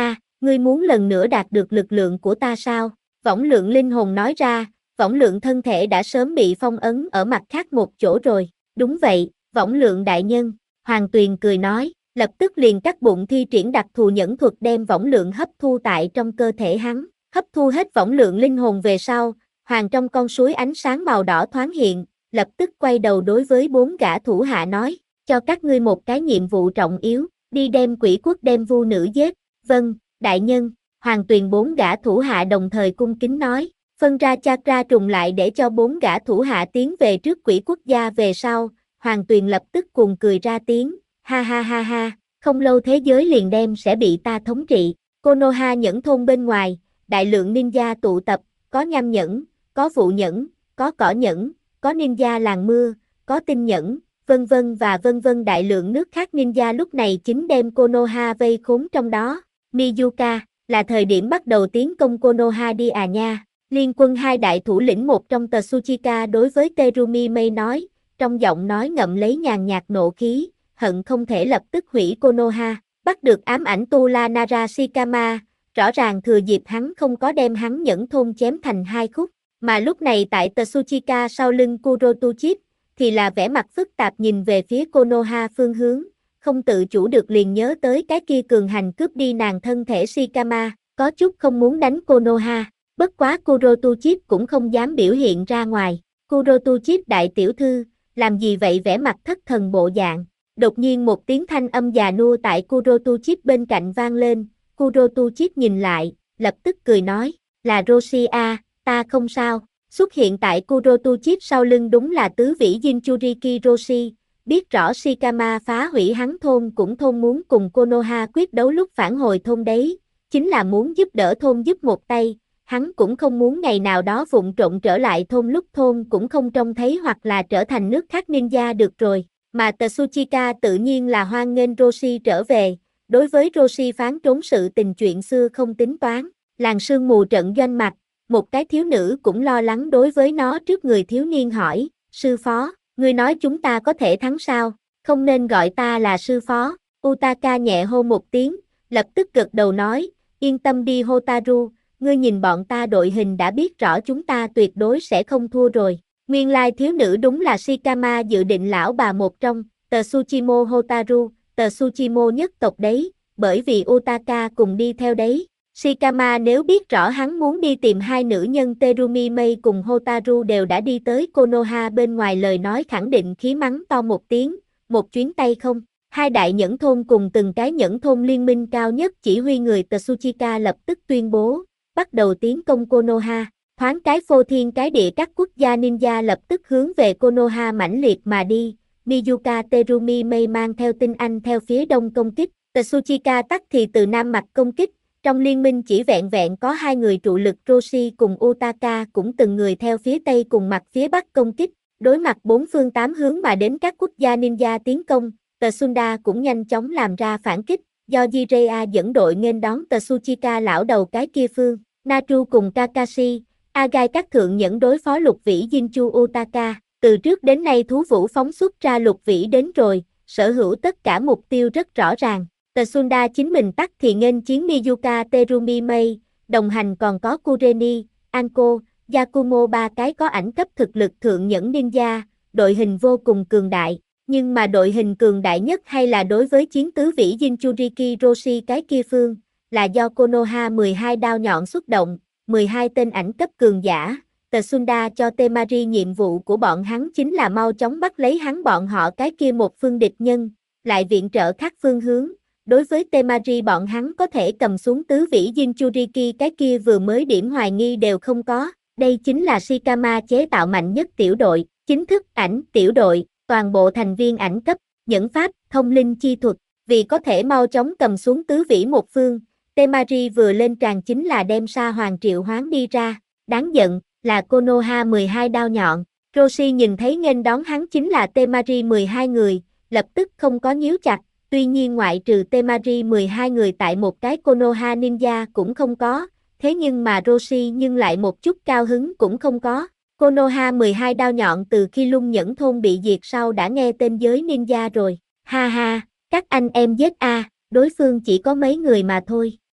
Speaker 1: Ngươi muốn lần nữa đạt được lực lượng của ta sao? Võng lượng linh hồn nói ra, võng lượng thân thể đã sớm bị phong ấn ở mặt khác một chỗ rồi. Đúng vậy, võng lượng đại nhân, Hoàng Tuyền cười nói, lập tức liền cắt bụng thi triển đặc thù nhẫn thuật đem võng lượng hấp thu tại trong cơ thể hắn. Hấp thu hết võng lượng linh hồn về sau, Hoàng trong con suối ánh sáng màu đỏ thoáng hiện, lập tức quay đầu đối với 4 gã thủ hạ nói, cho các ngươi một cái nhiệm vụ trọng yếu, đi đem quỷ quốc đem vu nữ giết. Vâng, đại nhân, Hoàng Tuyền 4 gã thủ hạ đồng thời cung kính nói, phân ra chakra trùng lại để cho 4 gã thủ hạ tiến về trước quỷ quốc gia về sau, Hoàng Tuyền lập tức cuồng cười ra tiếng, ha ha ha ha, không lâu thế giới liền đem sẽ bị ta thống trị. Konoha nhẫn thôn bên ngoài, đại lượng ninja tụ tập, có nham nhẫn, có vụ nhẫn, có cỏ nhẫn, có ninja làng mưa, có tinh nhẫn, vân vân và vân vân. Đại lượng nước khác ninja lúc này chính đem Konoha vây khốn trong đó. Miyuka, là thời điểm bắt đầu tiến công Konoha đi à nha. Liên quân hai đại thủ lĩnh một trong Tsuchika đối với Terumi Mei nói, trong giọng nói ngậm lấy nhàn nhạt nộ khí, hận không thể lập tức hủy Konoha. Bắt được ám ảnh Tula Narashikama, rõ ràng thừa dịp hắn không có đem hắn nhẫn thôn chém thành 2 khúc, mà lúc này tại Tsuchika sau lưng Kurotuchip, thì là vẻ mặt phức tạp nhìn về phía Konoha phương hướng, không tự chủ được liền nhớ tới cái kia cường hành cướp đi nàng thân thể Shikama, có chút không muốn đánh Konoha, bất quá Kurotuchip cũng không dám biểu hiện ra ngoài. Kurotuchip đại tiểu thư, làm gì vậy vẻ mặt thất thần bộ dạng. Đột nhiên một tiếng thanh âm già nua tại Kurotuchip bên cạnh vang lên, Kurotuchip nhìn lại, lập tức cười nói, là Roshi a, ta không sao. Xuất hiện tại Kurotuchip sau lưng đúng là tứ vĩ Jinchuriki Roshi, biết rõ Shikama phá hủy hắn thôn cũng thôn muốn cùng Konoha quyết đấu lúc phản hồi thôn đấy, chính là muốn giúp đỡ thôn giúp một tay, hắn cũng không muốn ngày nào đó vụng trộn trở lại thôn lúc thôn cũng không trông thấy hoặc là trở thành nước khác ninja được rồi. Mà Tsuchika tự nhiên là hoan nghênh Roshi trở về, đối với Roshi phán trốn sự tình chuyện xưa không tính toán, làng sương mù trận doanh mặt, một cái thiếu nữ cũng lo lắng đối với nó trước người thiếu niên hỏi, sư phó, ngươi nói chúng ta có thể thắng sao, không nên gọi ta là sư phó, Utaka nhẹ hô một tiếng, lập tức gật đầu nói, yên tâm đi Hotaru, ngươi nhìn bọn ta đội hình đã biết rõ chúng ta tuyệt đối sẽ không thua rồi. Nguyên lai thiếu nữ đúng là Shikama dự định lão bà một trong, Tsuchimo Hotaru, Tsuchimo nhất tộc đấy, bởi vì Utaka cùng đi theo đấy. Shikama nếu biết rõ hắn muốn đi tìm hai nữ nhân Terumi Mei cùng Hotaru đều đã đi tới Konoha bên ngoài lời nói khẳng định khí mắng to một tiếng, một chuyến tay không. Hai đại nhẫn thôn cùng từng cái nhẫn thôn liên minh cao nhất chỉ huy người Tsuchika lập tức tuyên bố, bắt đầu tiến công Konoha. Thoáng cái phô thiên cái địa các quốc gia ninja lập tức hướng về Konoha mãnh liệt mà đi, Miyuka Terumi Mei mang theo tinh anh theo phía đông công kích, Tsuchika tắc thì từ nam mặt công kích, trong liên minh chỉ vẹn vẹn có hai người trụ lực Roshi cùng Utaka cũng từng người theo phía tây cùng mặt phía bắc công kích, đối mặt 4 phương 8 hướng mà đến các quốc gia ninja tiến công, Tsunda cũng nhanh chóng làm ra phản kích, do Jiraiya dẫn đội nghênh đón Tsuchika lão đầu cái kia phương, Natsu cùng Kakashi, Agai các thượng nhẫn đối phó lục vĩ Jinchu Utaka, từ trước đến nay thú vũ phóng xuất ra lục vĩ đến rồi, sở hữu tất cả mục tiêu rất rõ ràng. Tsunda chính mình tắc thì nghênh chiến Miyuka Terumi Mei, đồng hành còn có Kureni, Anko, Yakumo ba cái có ảnh cấp thực lực thượng nhẫn ninja, đội hình vô cùng cường đại, nhưng mà đội hình cường đại nhất hay là đối với chiến tứ vĩ Jinchuriki Roshi cái kia phương, là do Konoha 12 đao nhọn xuất động, 12 tên ảnh cấp cường giả, Tsunda cho Temari nhiệm vụ của bọn hắn chính là mau chóng bắt lấy hắn bọn họ cái kia một phương địch nhân, lại viện trợ khác phương hướng. Đối với Temari bọn hắn có thể cầm xuống tứ vĩ Jinchuriki cái kia vừa mới điểm hoài nghi đều không có, đây chính là Shikama chế tạo mạnh nhất tiểu đội, chính thức ảnh tiểu đội, toàn bộ thành viên ảnh cấp, nhẫn pháp, thông linh chi thuật, vì có thể mau chóng cầm xuống tứ vĩ một phương, Temari vừa lên tràng chính là đem Sa Hoàng triệu hoán đi ra, đáng giận, là Konoha 12 đao nhọn, Roshi nhìn thấy nghênh đón hắn chính là Temari 12 người, lập tức không có nhíu chặt, tuy nhiên ngoại trừ Temari 12 người tại một cái Konoha ninja cũng không có, thế nhưng mà Roshi nhưng lại một chút cao hứng cũng không có. Konoha 12 đao nhọn từ khi Lung Nhẫn thôn bị diệt sau đã nghe tên giới ninja rồi, ha ha, các anh em giết a, đối phương chỉ có mấy người mà thôi.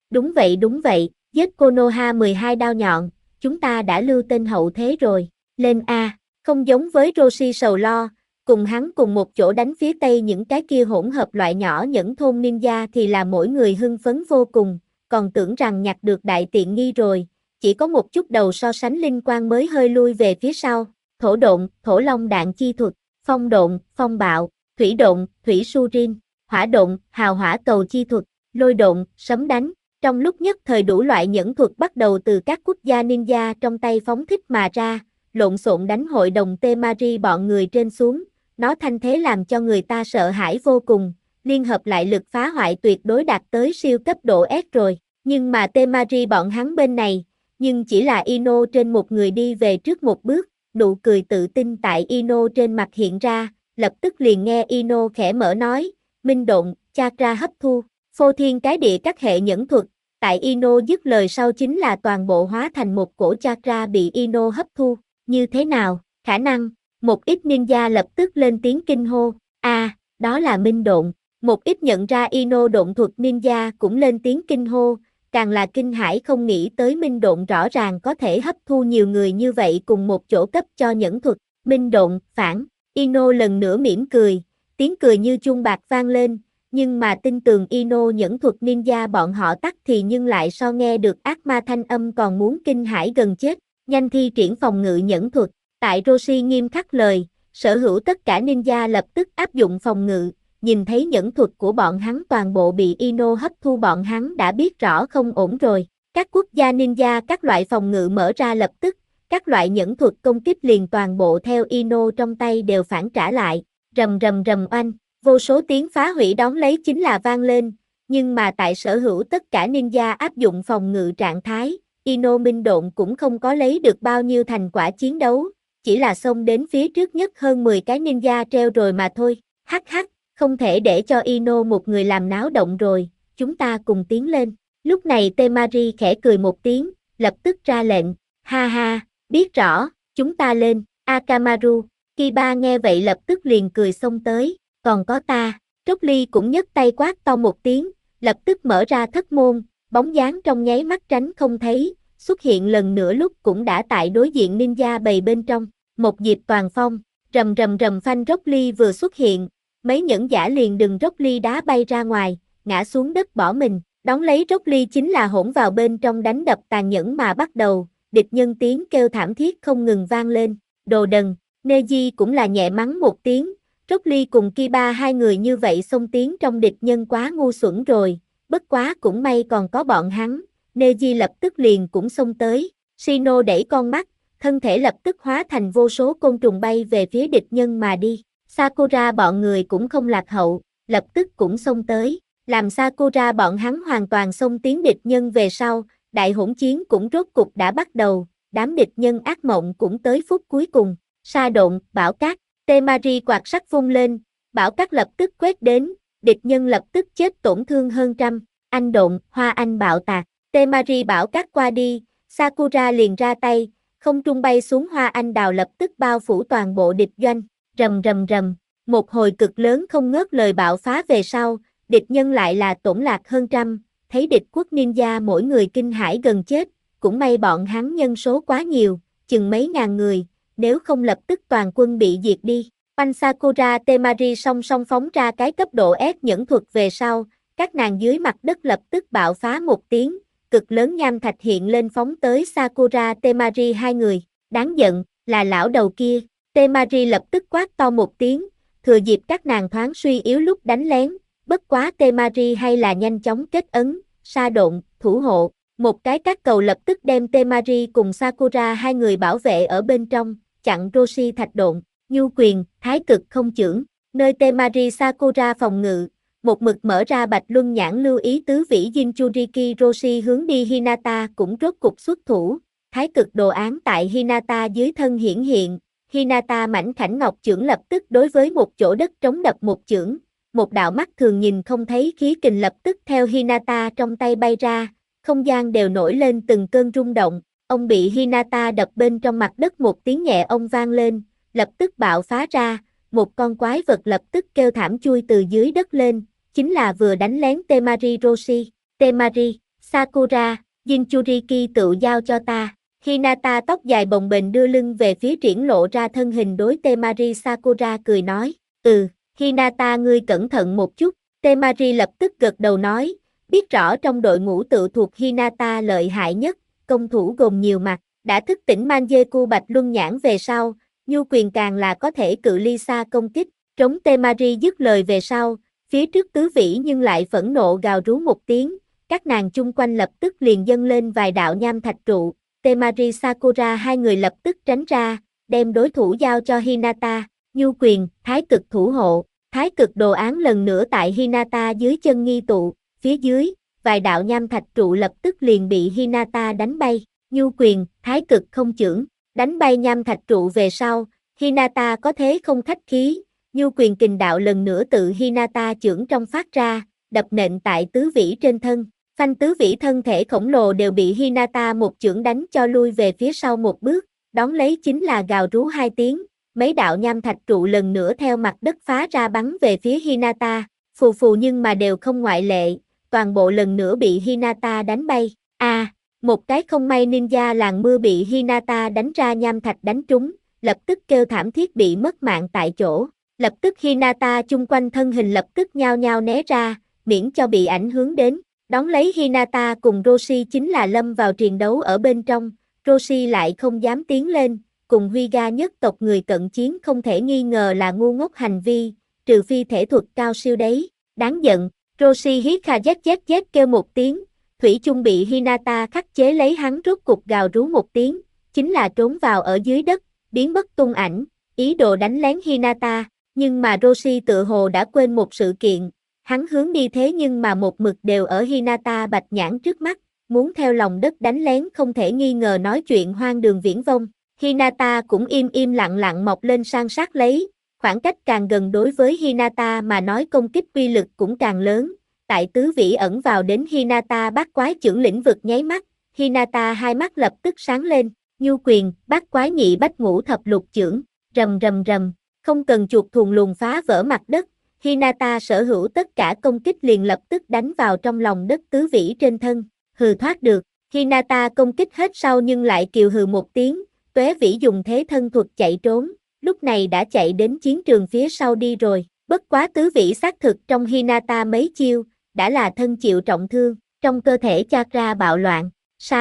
Speaker 1: đúng vậy, giết Konoha 12 đao nhọn, chúng ta đã lưu tên hậu thế rồi, lên A, không giống với Roshi sầu lo, cùng hắn cùng một chỗ đánh phía tây những cái kia hỗn hợp loại nhỏ nhẫn thôn ninja thì là mỗi người hưng phấn vô cùng, còn tưởng rằng nhặt được đại tiện nghi rồi, chỉ có một chút đầu so sánh linh quang mới hơi lui về phía sau, thổ độn, thổ long đạn chi thuật, phong độn, phong bạo, thủy độn, thủy su rin, hỏa độn, hào hỏa cầu chi thuật, lôi độn, sấm đánh. Trong lúc nhất thời đủ loại nhẫn thuật bắt đầu từ các quốc gia ninja trong tay phóng thích mà ra, lộn xộn đánh hội đồng Temari bọn người trên xuống, nó thanh thế làm cho người ta sợ hãi vô cùng, liên hợp lại lực phá hoại tuyệt đối đạt tới siêu cấp độ S rồi, nhưng mà Temari bọn hắn bên này, nhưng chỉ là Ino trên một người đi về trước một bước, nụ cười tự tin tại Ino trên mặt hiện ra, lập tức liền nghe Ino khẽ mở nói, minh độn, chakra hấp thu, phô thiên cái địa các hệ nhẫn thuật, tại Ino dứt lời sau chính là toàn bộ hóa thành một cổ chakra bị Ino hấp thu, như thế nào, khả năng, một ít ninja lập tức lên tiếng kinh hô, đó là minh độn, một ít nhận ra Ino độn thuật ninja cũng lên tiếng kinh hô, càng là kinh hãi không nghĩ tới minh độn rõ ràng có thể hấp thu nhiều người như vậy cùng một chỗ cấp cho nhẫn thuật, minh độn, phản, Ino lần nữa mỉm cười, tiếng cười như chuông bạc vang lên, nhưng mà tin tường Ino nhẫn thuật ninja bọn họ tắt thì nhưng lại so nghe được ác ma thanh âm còn muốn kinh hãi gần chết, nhanh thi triển phòng ngự nhẫn thuật, tại Roshi nghiêm khắc lời, sở hữu tất cả ninja lập tức áp dụng phòng ngự, nhìn thấy nhẫn thuật của bọn hắn toàn bộ bị Ino hấp thu bọn hắn đã biết rõ không ổn rồi, các quốc gia ninja các loại phòng ngự mở ra lập tức, các loại nhẫn thuật công kích liền toàn bộ theo Ino trong tay đều phản trả lại, rầm rầm rầm oanh. Vô số tiếng phá hủy đón lấy chính là vang lên, nhưng mà tại sở hữu tất cả ninja áp dụng phòng ngự trạng thái, Ino minh độn cũng không có lấy được bao nhiêu thành quả chiến đấu, chỉ là xông đến phía trước nhất hơn 10 cái ninja treo rồi mà thôi, hắc hắc, không thể để cho Ino một người làm náo động rồi, chúng ta cùng tiến lên, lúc này Temari khẽ cười một tiếng, lập tức ra lệnh, ha ha, biết rõ, chúng ta lên, Akamaru, Kiba nghe vậy lập tức liền cười xông tới. Còn có ta, Trốc Ly cũng nhấc tay quát to một tiếng, lập tức mở ra thất môn, bóng dáng trong nháy mắt tránh không thấy, xuất hiện lần nữa lúc cũng đã tại đối diện ninja bầy bên trong, một diệp toàn phong, rầm rầm rầm phanh Trốc Ly vừa xuất hiện, mấy nhẫn giả liền đừng Trốc Ly đá bay ra ngoài, ngã xuống đất bỏ mình, đón lấy Trốc Ly chính là hỗn vào bên trong đánh đập tàn nhẫn mà bắt đầu, địch nhân tiếng kêu thảm thiết không ngừng vang lên, đồ đần, Neji cũng là nhẹ mắng một tiếng. Trốc Ly cùng Kiba hai người như vậy xông tiến trong địch nhân quá ngu xuẩn rồi, bất quá cũng may còn có bọn hắn, Neji lập tức liền cũng xông tới, Shino đẩy con mắt, thân thể lập tức hóa thành vô số côn trùng bay về phía địch nhân mà đi, Sakura bọn người cũng không lạc hậu, lập tức cũng xông tới, làm Sakura bọn hắn hoàn toàn xông tiến địch nhân về sau, đại hỗn chiến cũng rốt cục đã bắt đầu, đám địch nhân ác mộng cũng tới phút cuối cùng, sa độn, bão cát. Temari quạt sắt vung lên, bão cát lập tức quét đến, địch nhân lập tức chết tổn thương hơn trăm, anh độn, hoa anh bạo tạc, Temari bão cát qua đi, Sakura liền ra tay, không trung bay xuống hoa anh đào lập tức bao phủ toàn bộ địch doanh, rầm rầm rầm, một hồi cực lớn không ngớt lời bạo phá về sau, địch nhân lại là tổn lạc hơn trăm, thấy địch quốc ninja mỗi người kinh hãi gần chết, cũng may bọn hắn nhân số quá nhiều, chừng mấy ngàn người. Nếu không lập tức toàn quân bị diệt đi. Oanh Sakura Temari song song phóng ra cái cấp độ S nhẫn thuật về sau, các nàng dưới mặt đất lập tức bạo phá một tiếng, cực lớn nham thạch hiện lên phóng tới Sakura Temari hai người, đáng giận, là lão đầu kia, Temari lập tức quát to một tiếng, thừa dịp các nàng thoáng suy yếu lúc đánh lén, bất quá Temari hay là nhanh chóng kết ấn, sa độn, thủ hộ, một cái các cầu lập tức đem Temari cùng Sakura hai người bảo vệ ở bên trong, chặn Roshi thạch độn, nhu quyền, thái cực không chưởng, nơi Temari Sakura phòng ngự, một mực mở ra bạch luân nhãn lưu ý tứ vĩ Jinchuriki Roshi hướng đi Hinata cũng rốt cục xuất thủ, thái cực đồ án tại Hinata dưới thân hiển hiện, Hinata mảnh khảnh ngọc chưởng lập tức đối với một chỗ đất trống đập một chưởng, một đạo mắt thường nhìn không thấy khí kình lập tức theo Hinata trong tay bay ra, không gian đều nổi lên từng cơn rung động. Ông bị Hinata đập bên trong mặt đất một tiếng nhẹ ông vang lên, lập tức bạo phá ra, một con quái vật lập tức kêu thảm chui từ dưới đất lên, chính là vừa đánh lén Temari Roshi, Temari, Sakura, Jinchuriki tự giao cho ta. Hinata tóc dài bồng bềnh đưa lưng về phía triển lộ ra thân hình đối Temari. Sakura cười nói, Hinata ngươi cẩn thận một chút. Temari lập tức gật đầu nói, biết rõ trong đội ngũ tự thuộc Hinata lợi hại nhất, công thủ gồm nhiều mặt, đã thức tỉnh Manjeku Bạch Luân Nhãn về sau, nhu quyền càng là có thể cự ly xa công kích. Trống Temari dứt lời về sau, phía trước tứ vĩ nhưng lại phẫn nộ gào rú một tiếng, các nàng chung quanh lập tức liền dâng lên vài đạo nham thạch trụ. Temari Sakura hai người lập tức tránh ra, đem đối thủ giao cho Hinata. Nhu quyền, thái cực thủ hộ, thái cực đồ án lần nữa tại Hinata dưới chân nghi tụ, phía dưới, vài đạo nham thạch trụ lập tức liền bị Hinata đánh bay. Nhu quyền, thái cực không chưởng, đánh bay nham thạch trụ về sau, Hinata có thế không khách khí, nhu quyền kình đạo lần nữa tự Hinata chưởng trong phát ra, đập nện tại tứ vĩ trên thân. Phanh tứ vĩ thân thể khổng lồ đều bị Hinata một chưởng đánh cho lui về phía sau một bước, đón lấy chính là gào rú hai tiếng, mấy đạo nham thạch trụ lần nữa theo mặt đất phá ra bắn về phía Hinata, phù phù nhưng mà đều không ngoại lệ, toàn bộ lần nữa bị Hinata đánh bay. Một cái không may ninja làng mưa bị Hinata đánh ra nham thạch đánh trúng, lập tức kêu thảm thiết bị mất mạng tại chỗ. Lập tức Hinata chung quanh thân hình lập tức nhao nhao né ra, miễn cho bị ảnh hưởng đến. Đón lấy Hinata cùng Roshi chính là lâm vào triền đấu ở bên trong, Roshi lại không dám tiến lên, cùng Hyuga nhất tộc người cận chiến không thể nghi ngờ là ngu ngốc hành vi, trừ phi thể thuật cao siêu đấy, đáng giận. Roshi hít kha zzzz kêu một tiếng, thủy chung bị Hinata khắc chế lấy, hắn rốt cục gào rú một tiếng, chính là trốn vào ở dưới đất, biến mất tung ảnh, ý đồ đánh lén Hinata, nhưng mà Roshi tự hồ đã quên một sự kiện, hắn hướng đi thế nhưng mà một mực đều ở Hinata bạch nhãn trước mắt, muốn theo lòng đất đánh lén không thể nghi ngờ nói chuyện hoang đường viển vông. Hinata cũng im im lặng lặng mọc lên san sát lấy, khoảng cách càng gần đối với Hinata mà nói công kích uy lực cũng càng lớn. Tại tứ vĩ ẩn vào đến Hinata bát quái chưởng lĩnh vực nháy mắt, Hinata hai mắt lập tức sáng lên, nhu quyền, bát quái nhị bách ngũ thập lục chưởng, rầm rầm rầm, không cần chuột thuồng luồng phá vỡ mặt đất, Hinata sở hữu tất cả công kích liền lập tức đánh vào trong lòng đất tứ vĩ trên thân, hừ thoát được, Hinata công kích hết sau nhưng lại kiều hừ một tiếng, Tuế Vĩ dùng thế thân thuật chạy trốn, lúc này đã chạy đến chiến trường phía sau đi rồi, bất quá tứ vĩ xác thực trong Hinata mấy chiêu, đã là thân chịu trọng thương, trong cơ thể chakra bạo loạn,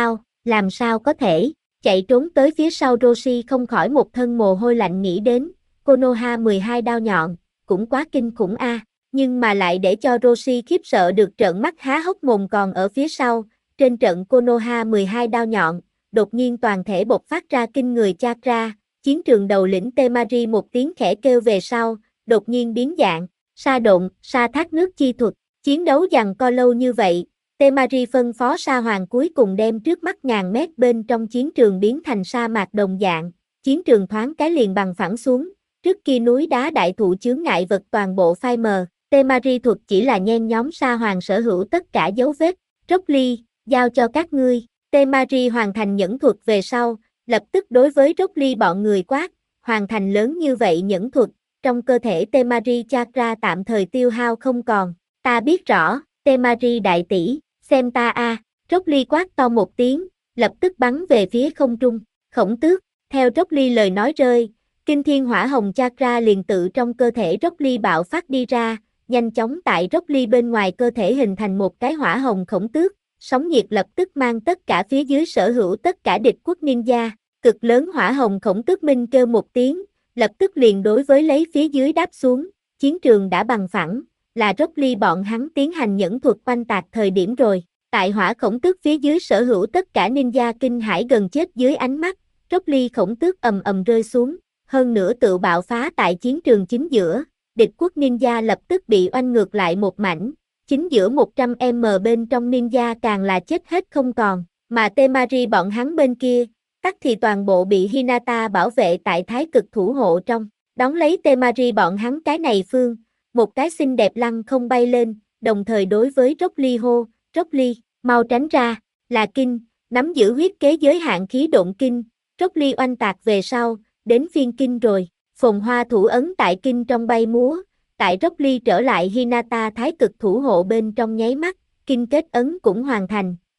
Speaker 1: làm sao có thể, chạy trốn tới phía sau Roshi không khỏi một thân mồ hôi lạnh nghĩ đến, Konoha 12 đao nhọn, cũng quá kinh khủng a, nhưng mà lại để cho Roshi khiếp sợ được trợn mắt há hốc mồm còn ở phía sau, trên trận Konoha 12 đao nhọn, đột nhiên toàn thể bộc phát ra kinh người chakra, chiến trường đầu lĩnh Temari một tiếng khẽ kêu về sau, đột nhiên biến dạng, sa độn, sa thác nước chi thuật. Chiến đấu giằng co lâu như vậy, Temari phân phó Sa Hoàng cuối cùng đem trước mắt ngàn mét bên trong chiến trường biến thành sa mạc đồng dạng, chiến trường thoáng cái liền bằng phẳng xuống, trước kia núi đá đại thụ chướng ngại vật toàn bộ phai mờ, Temari thuật chỉ là nhen nhóm Sa Hoàng sở hữu tất cả dấu vết, Rock Lee, giao cho các ngươi, Temari hoàn thành nhẫn thuật về sau, lập tức đối với Rock Lee bọn người quát, hoàn thành lớn như vậy nhẫn thuật, trong cơ thể Temari chakra tạm thời tiêu hao không còn. Ta biết rõ, Temari đại tỷ, xem ta a, Rock Lee quát to một tiếng, lập tức bắn về phía không trung, Khổng Tước, theo Rock Lee lời nói rơi, kinh thiên hỏa hồng chakra liền tự trong cơ thể Rock Lee bạo phát đi ra, nhanh chóng tại Rock Lee bên ngoài cơ thể hình thành một cái hỏa hồng khổng tước, sóng nhiệt lập tức mang tất cả phía dưới sở hữu tất cả địch quốc ninja, cực lớn hỏa hồng khổng tước minh kêu một tiếng, lập tức liền đối với lấy phía dưới đáp xuống, chiến trường đã bằng phẳng. Là Rock Lee bọn hắn tiến hành nhẫn thuật oanh tạc thời điểm rồi, tại hỏa khổng tước phía dưới sở hữu tất cả ninja kinh hãi gần chết dưới ánh mắt, Rock Lee khổng tước ầm ầm rơi xuống, hơn nữa tự bạo phá tại chiến trường chính giữa, địch quốc ninja lập tức bị oanh ngược lại một mảnh, chính giữa 100m bên trong ninja càng là chết hết không còn, mà Temari bọn hắn bên kia, tắc thì toàn bộ bị Hinata bảo vệ tại thái cực thủ hộ trong, đón lấy Temari bọn hắn cái này phương. Một cái xinh đẹp lăng không bay lên, đồng thời đối với Rock Lee hô, Rock Lee, mau tránh ra, là kinh, nắm giữ huyết kế giới hạn khí độn kinh, Rock Lee oanh tạc về sau, đến phiên kinh rồi, phồn hoa thủ ấn tại kinh trong bay múa, tại Rock Lee trở lại Hinata thái cực thủ hộ bên trong nháy mắt, kinh kết ấn cũng hoàn thành,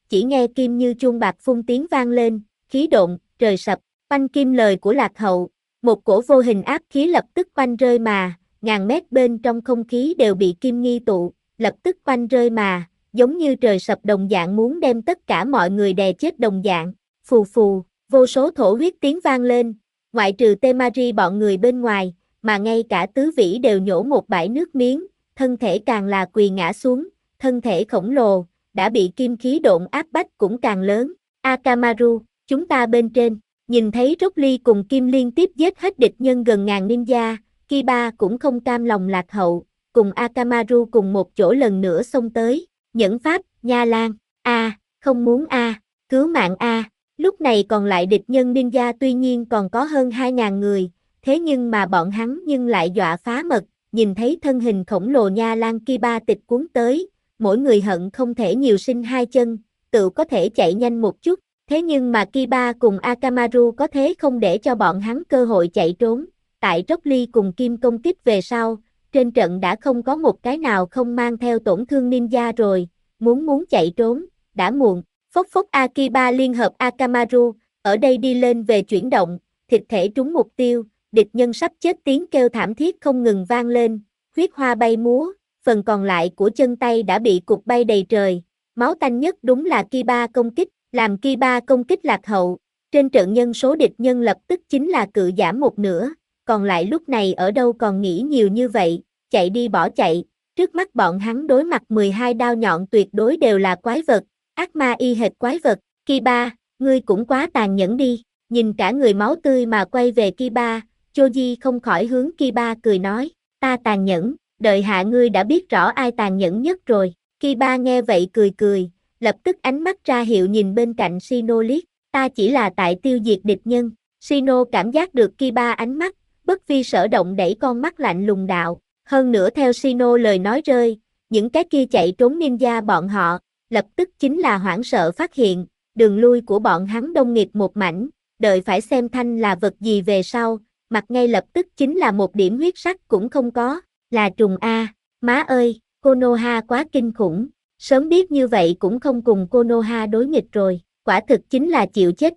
Speaker 1: chỉ nghe kim như chuông bạc phun tiếng vang lên, khí độn, trời sập, oanh kim lời của Lạc Hậu, một cổ vô hình áp khí lập tức oanh rơi mà, ngàn mét bên trong không khí đều bị kim nghi tụ, lập tức oanh rơi mà, giống như trời sập đồng dạng muốn đem tất cả mọi người đè chết đồng dạng, phù phù, vô số thổ huyết tiếng vang lên, ngoại trừ Temari bọn người bên ngoài, mà ngay cả tứ vĩ đều nhổ một bãi nước miếng, thân thể càng là quỳ ngã xuống, thân thể khổng lồ, đã bị kim khí độn áp bách cũng càng lớn, Akamaru, chúng ta bên trên, nhìn thấy Rock Lee cùng Kim liên tiếp giết hết địch nhân gần ngàn ninja, Kiba cũng không cam lòng lạc hậu, cùng Akamaru cùng một chỗ lần nữa xông tới, nhẫn pháp, nha lan, không muốn cứu mạng lúc này còn lại địch nhân ninja tuy nhiên còn có hơn 2.000 người, thế nhưng mà bọn hắn nhưng lại dọa phá mật, nhìn thấy thân hình khổng lồ nha lan Kiba tịch cuốn tới, mỗi người hận không thể nhiều sinh hai chân, tự có thể chạy nhanh một chút, thế nhưng mà Kiba cùng Akamaru có thế không để cho bọn hắn cơ hội chạy trốn, tại Rock Lee cùng Kim công kích về sau, trên trận đã không có một cái nào không mang theo tổn thương ninja rồi, muốn chạy trốn, đã muộn, phốc phốc Akiba liên hợp Akamaru, ở đây đi lên về chuyển động, thịt thể trúng mục tiêu, địch nhân sắp chết tiếng kêu thảm thiết không ngừng vang lên, huyết hoa bay múa, phần còn lại của chân tay đã bị cục bay đầy trời, máu tanh nhất đúng là Kiba công kích, làm Kiba công kích lạc hậu, trên trận nhân số địch nhân lập tức chính là cự giảm một nửa, còn lại lúc này ở đâu còn nghĩ nhiều như vậy, chạy đi bỏ chạy, trước mắt bọn hắn đối mặt 12 đao nhọn tuyệt đối đều là quái vật, ác ma y hệt quái vật, Kiba, ngươi cũng quá tàn nhẫn đi, nhìn cả người máu tươi mà quay về Kiba, Choji không khỏi hướng Kiba cười nói, ta tàn nhẫn, đợi hạ ngươi đã biết rõ ai tàn nhẫn nhất rồi, Kiba nghe vậy cười cười, lập tức ánh mắt ra hiệu nhìn bên cạnh Shino liếc, ta chỉ là tại tiêu diệt địch nhân, Shino cảm giác được Kiba ánh mắt, bất vi sở động đẩy con mắt lạnh lùng đạo, hơn nữa theo Shino lời nói rơi, những cái kia chạy trốn ninja bọn họ, lập tức chính là hoảng sợ phát hiện, đường lui của bọn hắn đông nghịt một mảnh, đợi phải xem thanh là vật gì về sau, mặt ngay lập tức chính là một điểm huyết sắc cũng không có, là trùng má ơi, Konoha quá kinh khủng, sớm biết như vậy cũng không cùng Konoha đối nghịch rồi, quả thực chính là chịu chết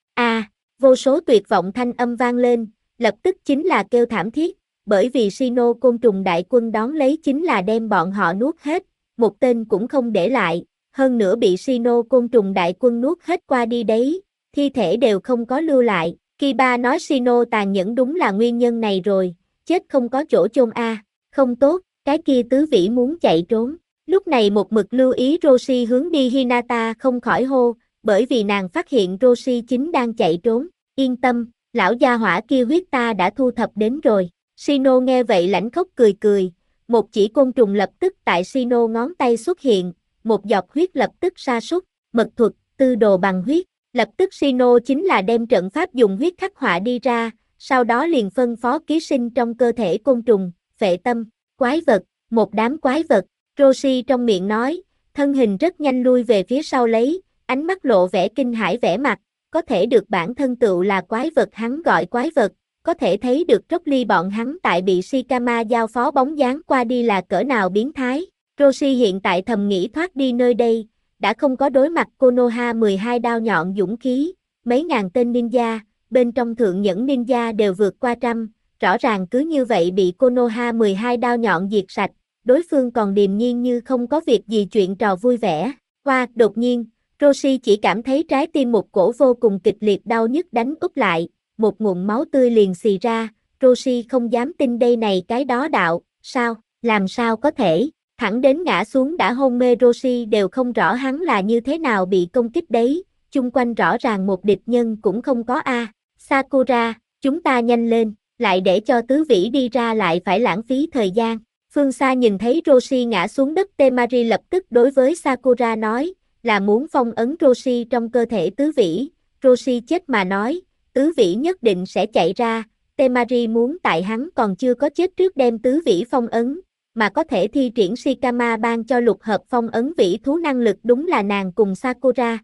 Speaker 1: vô số tuyệt vọng thanh âm vang lên, lập tức chính là kêu thảm thiết, bởi vì Shino côn trùng đại quân đón lấy chính là đem bọn họ nuốt hết, một tên cũng không để lại, hơn nữa bị Shino côn trùng đại quân nuốt hết qua đi đấy, thi thể đều không có lưu lại, Kiba nói Shino tàn nhẫn đúng là nguyên nhân này rồi, chết không có chỗ chôn không tốt, cái kia tứ vĩ muốn chạy trốn, lúc này một mực lưu ý Roshi hướng đi Hinata không khỏi hô, bởi vì nàng phát hiện Roshi chính đang chạy trốn, yên tâm, lão gia hỏa kia huyết ta đã thu thập đến rồi, Shino nghe vậy lãnh khóc cười cười, một chỉ côn trùng lập tức tại Shino ngón tay xuất hiện, một giọt huyết lập tức sa sút, mật thuật, tư đồ bằng huyết, lập tức Shino chính là đem trận pháp dùng huyết khắc họa đi ra, sau đó liền phân phó ký sinh trong cơ thể côn trùng, phệ tâm, quái vật, một đám quái vật, Roshi trong miệng nói, thân hình rất nhanh lui về phía sau lấy, ánh mắt lộ vẻ kinh hãi vẻ mặt, có thể được bản thân tựu là quái vật hắn gọi quái vật, có thể thấy được Rock Lee bọn hắn tại bị Shikama giao phó bóng dáng qua đi là cỡ nào biến thái. Roshi hiện tại thầm nghĩ thoát đi nơi đây, đã không có đối mặt Konoha 12 đao nhọn dũng khí, mấy ngàn tên ninja, bên trong thượng nhẫn ninja đều vượt qua trăm, rõ ràng cứ như vậy bị Konoha 12 đao nhọn diệt sạch, đối phương còn điềm nhiên như không có việc gì chuyện trò vui vẻ. Đột nhiên, Roshi chỉ cảm thấy trái tim một cổ vô cùng kịch liệt đau nhức đánh úp lại, một ngụm máu tươi liền xì ra, Roshi không dám tin đây này cái đó đạo, sao, làm sao có thể, thẳng đến ngã xuống đã hôn mê Roshi đều không rõ hắn là như thế nào bị công kích đấy, chung quanh rõ ràng một địch nhân cũng không có Sakura, chúng ta nhanh lên, lại để cho tứ vĩ đi ra lại phải lãng phí thời gian. Phương xa nhìn thấy Roshi ngã xuống đất Temari lập tức đối với Sakura nói, là muốn phong ấn Roshi trong cơ thể tứ vĩ, Roshi chết mà nói, tứ vĩ nhất định sẽ chạy ra, Temari muốn tại hắn còn chưa có chết trước đem tứ vĩ phong ấn, mà có thể thi triển Shikama ban cho lục hợp phong ấn vĩ thú năng lực đúng là nàng cùng Sakura,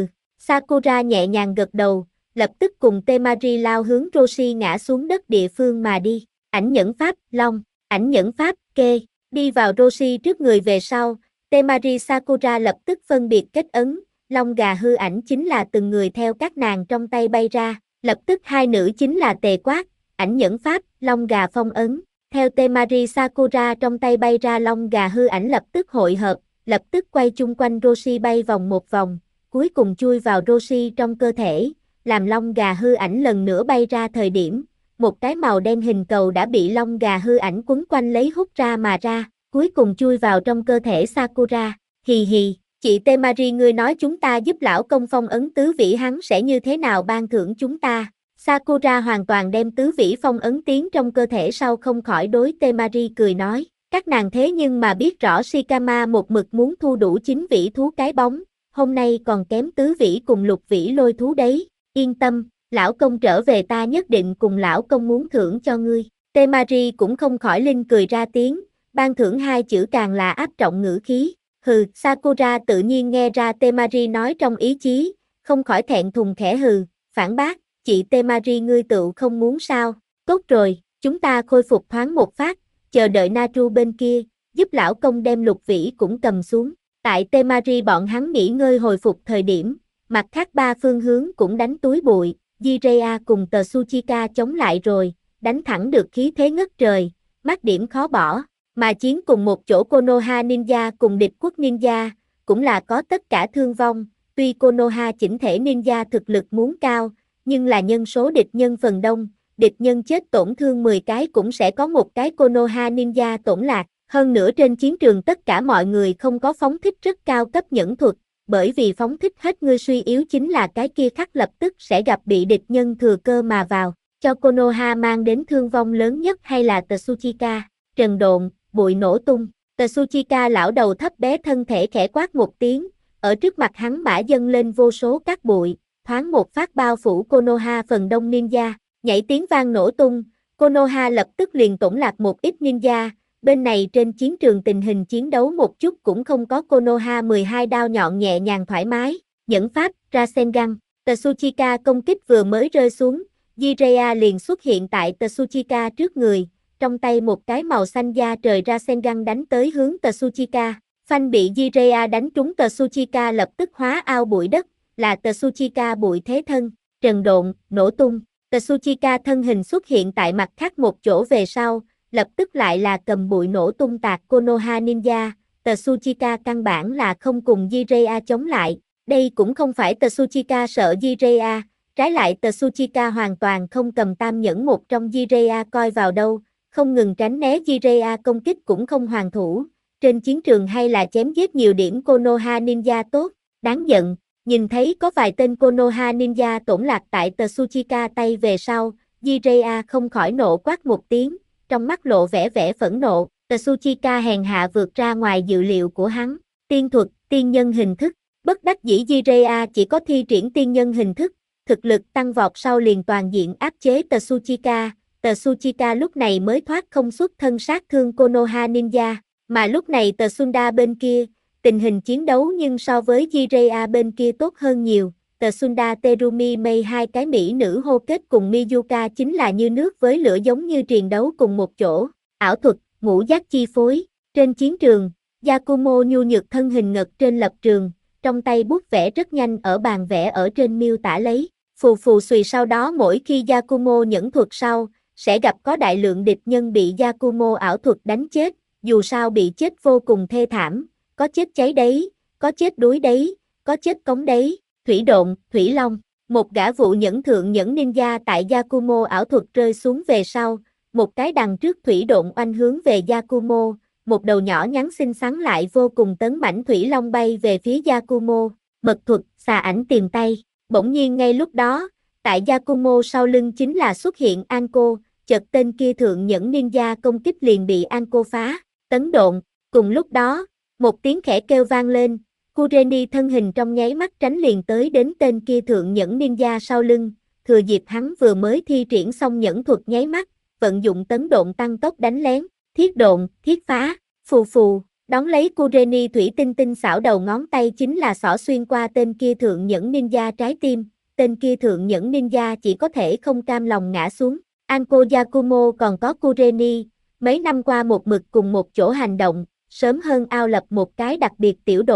Speaker 1: Sakura nhẹ nhàng gật đầu, lập tức cùng Temari lao hướng Roshi ngã xuống đất địa phương mà đi, ảnh nhẫn pháp, long, ảnh nhẫn pháp, kê, đi vào Roshi trước người về sau, Temari Sakura lập tức phân biệt kết ấn, long gà hư ảnh chính là từng người theo các nàng trong tay bay ra, lập tức hai nữ chính là Tề Quát, ảnh nhẫn pháp, long gà phong ấn. Theo Temari Sakura trong tay bay ra long gà hư ảnh lập tức hội hợp, lập tức quay chung quanh Roshi bay vòng một vòng, cuối cùng chui vào Roshi trong cơ thể, làm long gà hư ảnh lần nữa bay ra thời điểm, một cái màu đen hình cầu đã bị long gà hư ảnh quấn quanh lấy hút ra mà ra, cuối cùng chui vào trong cơ thể Sakura. Hì hì, chị Temari ngươi nói chúng ta giúp lão công phong ấn tứ vĩ hắn sẽ như thế nào ban thưởng chúng ta? Sakura hoàn toàn đem tứ vĩ phong ấn tiến trong cơ thể sau không khỏi đối Temari cười nói, các nàng thế nhưng mà biết rõ Shikama một mực muốn thu đủ 9 vĩ thú cái bóng, hôm nay còn kém tứ vĩ cùng lục vĩ lôi thú đấy, yên tâm, lão công trở về ta nhất định cùng lão công muốn thưởng cho ngươi. Temari cũng không khỏi linh cười ra tiếng, ban thưởng hai chữ càng là áp trọng ngữ khí. Hừ, Sakura tự nhiên nghe ra Temari nói trong ý chí, không khỏi thẹn thùng khẽ hừ, phản bác, chị Temari ngươi tự không muốn sao, tốt rồi, chúng ta khôi phục thoáng một phát, chờ đợi Naru bên kia, giúp lão công đem lục vĩ cũng cầm xuống. Tại Temari bọn hắn nghỉ ngơi hồi phục thời điểm, mặt khác ba phương hướng cũng đánh túi bụi, Jiraiya cùng Tsuchika chống lại rồi, đánh thẳng được khí thế ngất trời, mắt điểm khó bỏ. Mà chiến cùng một chỗ Konoha Ninja cùng địch quốc Ninja, cũng là có tất cả thương vong, tuy Konoha chỉnh thể Ninja thực lực muốn cao, nhưng là nhân số địch nhân phần đông, địch nhân chết tổn thương 10 cái cũng sẽ có một cái Konoha Ninja tổn lạc, hơn nữa trên chiến trường tất cả mọi người không có phóng thích rất cao cấp nhẫn thuật, bởi vì phóng thích hết ngươi suy yếu chính là cái kia khắc lập tức sẽ gặp bị địch nhân thừa cơ mà vào, cho Konoha mang đến thương vong lớn nhất hay là Tsuchika, trần độn, bụi nổ tung, Tsuchika lão đầu thấp bé thân thể khẽ quát một tiếng, ở trước mặt hắn bả dâng lên vô số các bụi, thoáng một phát bao phủ Konoha phần đông ninja, nhảy tiếng vang nổ tung, Konoha lập tức liền tổn lạc một ít ninja, bên này trên chiến trường tình hình chiến đấu một chút cũng không có Konoha 12 đao nhọn nhẹ nhàng thoải mái, nhẫn pháp, Rasengan, Tsuchika công kích vừa mới rơi xuống, Jiraiya liền xuất hiện tại Tsuchika trước người, trong tay một cái màu xanh da trời Rasengan đánh tới hướng Tsuchika, phanh bị Jiraiya đánh trúng Tsuchika lập tức hóa ao bụi đất, là Tsuchika bụi thế thân, trần độn, nổ tung, Tsuchika thân hình xuất hiện tại mặt khác một chỗ về sau, lập tức lại là cầm bụi nổ tung tạc Konoha Ninja, Tsuchika căn bản là không cùng Jiraiya chống lại, đây cũng không phải Tsuchika sợ Jiraiya, trái lại Tsuchika hoàn toàn không cầm tam nhẫn một trong Jiraiya coi vào đâu, không ngừng tránh né Jiraiya công kích cũng không hoàn thủ, trên chiến trường hay là chém giết nhiều điểm Konoha Ninja tốt, đáng giận, nhìn thấy có vài tên Konoha Ninja tổn lạc tại Tsuchika tay về sau, Jiraiya không khỏi nộ quát một tiếng, trong mắt lộ vẻ vẻ phẫn nộ, Tsuchika hèn hạ vượt ra ngoài dự liệu của hắn, tiên thuật, tiên nhân hình thức, bất đắc dĩ Jiraiya chỉ có thi triển tiên nhân hình thức, thực lực tăng vọt sau liền toàn diện áp chế Tsuchika lúc này mới thoát không xuất thân sát thương Konoha Ninja, mà lúc này Tsunda bên kia, tình hình chiến đấu nhưng so với Jiraiya bên kia tốt hơn nhiều, Tsunda Terumi Mei hai cái mỹ nữ hô kết cùng Miyuka chính là như nước với lửa giống như triền đấu cùng một chỗ, ảo thuật, ngũ giác chi phối, trên chiến trường, Yakumo nhu nhược thân hình ngật trên lập trường, trong tay bút vẽ rất nhanh ở bàn vẽ ở trên miêu tả lấy, phù phù xùy sau đó mỗi khi Yakumo nhẫn thuật sau, sẽ gặp có đại lượng địch nhân bị Yakumo ảo thuật đánh chết, dù sao bị chết vô cùng thê thảm, có chết cháy đấy, có chết đuối đấy, có chết cống đấy, thủy độn, thủy long, một gã vụ nhẫn thượng nhẫn ninja tại Yakumo ảo thuật rơi xuống về sau, một cái đằng trước thủy độn oanh hướng về Yakumo, một đầu nhỏ nhắn xinh xắn lại vô cùng tấn mãnh thủy long bay về phía Yakumo, mật thuật, xà ảnh tìm tay, bỗng nhiên ngay lúc đó, tại Yakumo sau lưng chính là xuất hiện Anko, chợt tên kia thượng nhẫn ninja công kích liền bị Anko phá, tấn độn, cùng lúc đó, một tiếng khẽ kêu vang lên, Kureni thân hình trong nháy mắt tránh liền tới đến tên kia thượng nhẫn ninja sau lưng, thừa dịp hắn vừa mới thi triển xong nhẫn thuật nháy mắt, vận dụng tấn độn tăng tốc đánh lén, thiết độn, thiết phá, phù phù, đón lấy Kureni thủy tinh tinh xảo đầu ngón tay chính là xỏ xuyên qua tên kia thượng nhẫn ninja trái tim, tên kia thượng nhẫn ninja chỉ có thể không cam lòng ngã xuống, Anko Yakumo còn có Kureni, mấy năm qua một mực cùng một chỗ hành động, sớm hơn ao lập một cái đặc biệt tiểu đội,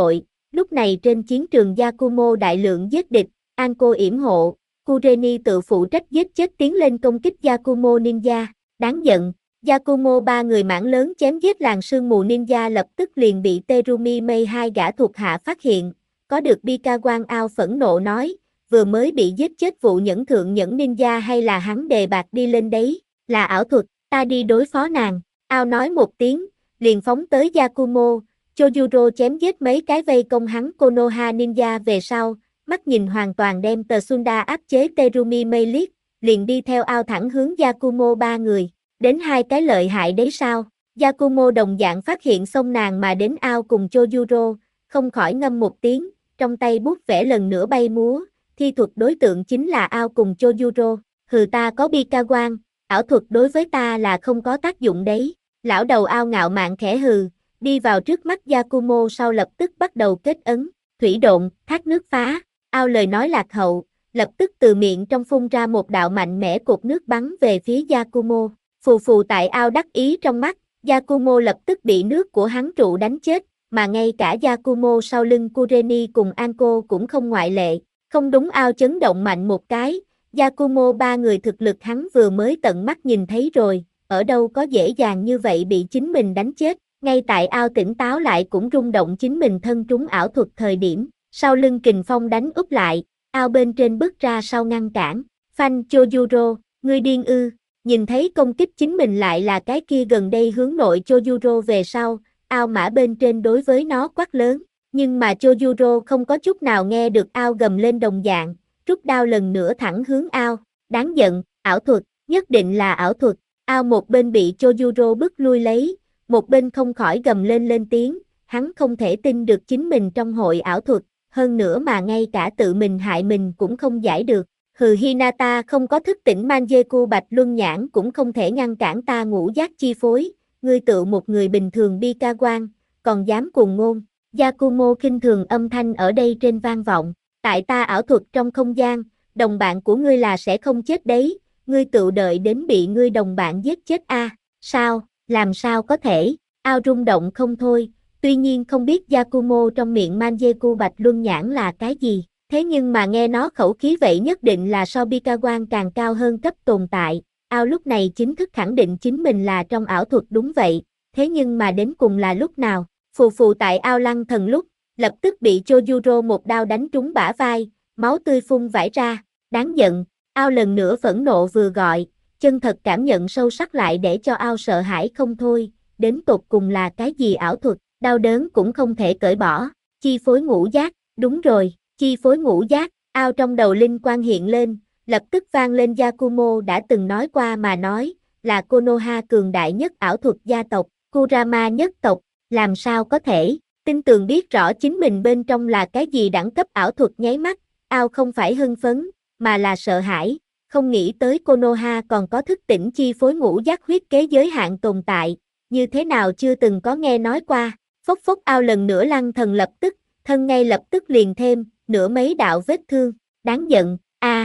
Speaker 1: Lúc này trên chiến trường Yakumo đại lượng giết địch, Anko yểm hộ, Kureni tự phụ trách giết chết tiến lên công kích Yakumo ninja. Đáng giận, Yakumo ba người mảng lớn chém giết làng sương mù ninja lập tức liền bị Terumi Mei hai gã thuộc hạ phát hiện. Có được Bikawan Ao phẫn nộ nói, vừa mới bị giết chết vụ nhẫn thượng nhẫn ninja hay là hắn đề bạt đi lên đấy, là ảo thuật, ta đi đối phó nàng. Ao nói một tiếng, liền phóng tới Yakumo, Chojuro chém giết mấy cái vây công hắn Konoha ninja về sau, mắt nhìn hoàn toàn đem Tsunda áp chế Terumi Mei liếc, liền đi theo Ao thẳng hướng Yakumo ba người, đến hai cái lợi hại đấy sao? Yakumo đồng dạng phát hiện xông nàng mà đến Ao cùng Chojuro, không khỏi ngâm một tiếng, trong tay bút vẽ lần nữa bay múa, thi thuật đối tượng chính là Ao cùng Chojuro, hừ ta có Bikawan, ảo thuật đối với ta là không có tác dụng đấy, lão đầu Ao ngạo mạn khẽ hừ, đi vào trước mắt Yakumo sau lập tức bắt đầu kết ấn, thủy độn, thác nước phá, Ao lời nói lạc hậu, lập tức từ miệng trong phun ra một đạo mạnh mẽ cột nước bắn về phía Yakumo, phù phù tại Ao đắc ý trong mắt, Yakumo lập tức bị nước của hắn trụ đánh chết, mà ngay cả Yakumo sau lưng Kureni cùng Anko cũng không ngoại lệ, không đúng Ao chấn động mạnh một cái, Yakumo ba người thực lực hắn vừa mới tận mắt nhìn thấy rồi, ở đâu có dễ dàng như vậy bị chính mình đánh chết, ngay tại Ao tỉnh táo lại cũng rung động chính mình thân trúng ảo thuật thời điểm, sau lưng kình phong đánh úp lại, Ao bên trên bước ra sau ngăn cản, phanh Chojuro, ngươi điên ư, nhìn thấy công kích chính mình lại là cái kia gần đây hướng nội Chojuro về sau, Ao mã bên trên đối với nó quát lớn, nhưng mà Chojuro không có chút nào nghe được Ao gầm lên đồng dạng, rút đao lần nữa thẳng hướng Ao, đáng giận, ảo thuật, nhất định là ảo thuật, Ao một bên bị Chojuro bức lui lấy, một bên không khỏi gầm lên tiếng, hắn không thể tin được chính mình trong hội ảo thuật, hơn nữa mà ngay cả tự mình hại mình cũng không giải được. Hừ Hinata không có thức tỉnh Manjeku Bạch Luân Nhãn cũng không thể ngăn cản ta ngũ giác chi phối, ngươi tự một người bình thường Bikawan, còn dám cuồng ngôn. Yakumo khinh thường âm thanh ở đây trên vang vọng, tại ta ảo thuật trong không gian, đồng bạn của ngươi là sẽ không chết đấy, ngươi tự đợi đến bị ngươi đồng bạn giết chết a? Sao, làm sao có thể? Ao rung động không thôi, tuy nhiên không biết Yakumo trong miệng Manjeku Bạch Luân Nhãn là cái gì. Thế nhưng mà nghe nó khẩu khí vậy nhất định là so Bikawan càng cao hơn cấp tồn tại, Ao lúc này chính thức khẳng định chính mình là trong ảo thuật đúng vậy, thế nhưng mà đến cùng là lúc nào, phù phù tại Ao lăng thần lúc, lập tức bị Chojuro một đao đánh trúng bả vai, máu tươi phun vãi ra, đáng giận, Ao lần nữa phẫn nộ vừa gọi, chân thật cảm nhận sâu sắc lại để cho Ao sợ hãi không thôi, đến tột cùng là cái gì ảo thuật, đau đớn cũng không thể cởi bỏ, chi phối ngũ giác, đúng rồi. Chi phối ngũ giác, Ao trong đầu linh quang hiện lên, lập tức vang lên Yakumo đã từng nói qua mà nói, là Konoha cường đại nhất ảo thuật gia tộc, Kurama nhất tộc, làm sao có thể, tin tường biết rõ chính mình bên trong là cái gì đẳng cấp ảo thuật nháy mắt, Ao không phải hưng phấn, mà là sợ hãi, không nghĩ tới Konoha còn có thức tỉnh chi phối ngũ giác huyết kế giới hạn tồn tại, như thế nào chưa từng có nghe nói qua, phốc phốc Ao lần nữa lăng thần lập tức, thân ngay lập tức liền thêm, nửa mấy đạo vết thương, đáng giận,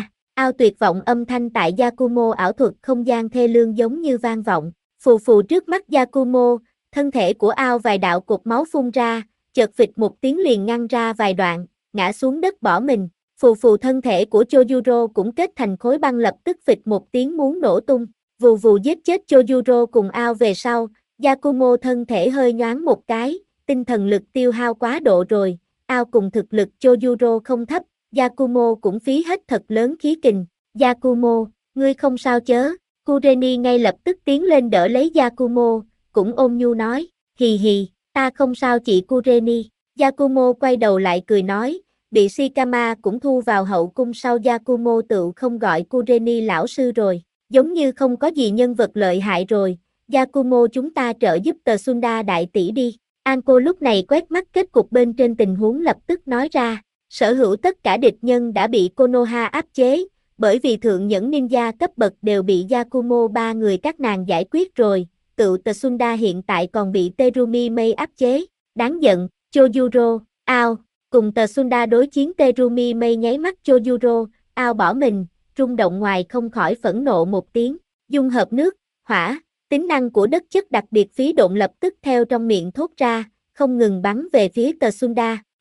Speaker 1: Ao tuyệt vọng âm thanh tại Yakumo ảo thuật không gian thê lương giống như vang vọng, phù phù trước mắt Yakumo, thân thể của Ao vài đạo cột máu phun ra, chợt phịch một tiếng liền ngăn ra vài đoạn, ngã xuống đất bỏ mình, phù phù thân thể của Chojuro cũng kết thành khối băng lập tức phịch một tiếng muốn nổ tung, vù vù giết chết Chojuro cùng Ao về sau, Yakumo thân thể hơi nhoáng một cái, tinh thần lực tiêu hao quá độ rồi. Ao cùng thực lực Chojuro không thấp, Yakumo cũng phí hết thật lớn khí kình. Yakumo, ngươi không sao chớ, Kureni ngay lập tức tiến lên đỡ lấy Yakumo, cũng ôm nhu nói, hì hì, ta không sao chị Kureni. Yakumo quay đầu lại cười nói, bị Shikama cũng thu vào hậu cung sau Yakumo tự không gọi Kureni lão sư rồi, giống như không có gì nhân vật lợi hại rồi, Yakumo chúng ta trợ giúp Tsunda đại tỷ đi. Anko lúc này quét mắt kết cục bên trên tình huống lập tức nói ra, sở hữu tất cả địch nhân đã bị Konoha áp chế, bởi vì thượng nhẫn ninja cấp bậc đều bị Yakumo ba người các nàng giải quyết rồi, tự Tsunda hiện tại còn bị Terumi Mei áp chế, đáng giận, Chojuro, Ao, cùng Tsunda đối chiến Terumi Mei nháy mắt Chojuro, Ao bỏ mình, rung động ngoài không khỏi phẫn nộ một tiếng, dung hợp nước, hỏa. Tính năng của đất chất đặc biệt phí độn lập tức theo trong miệng thốt ra, không ngừng bắn về phía Tsunda,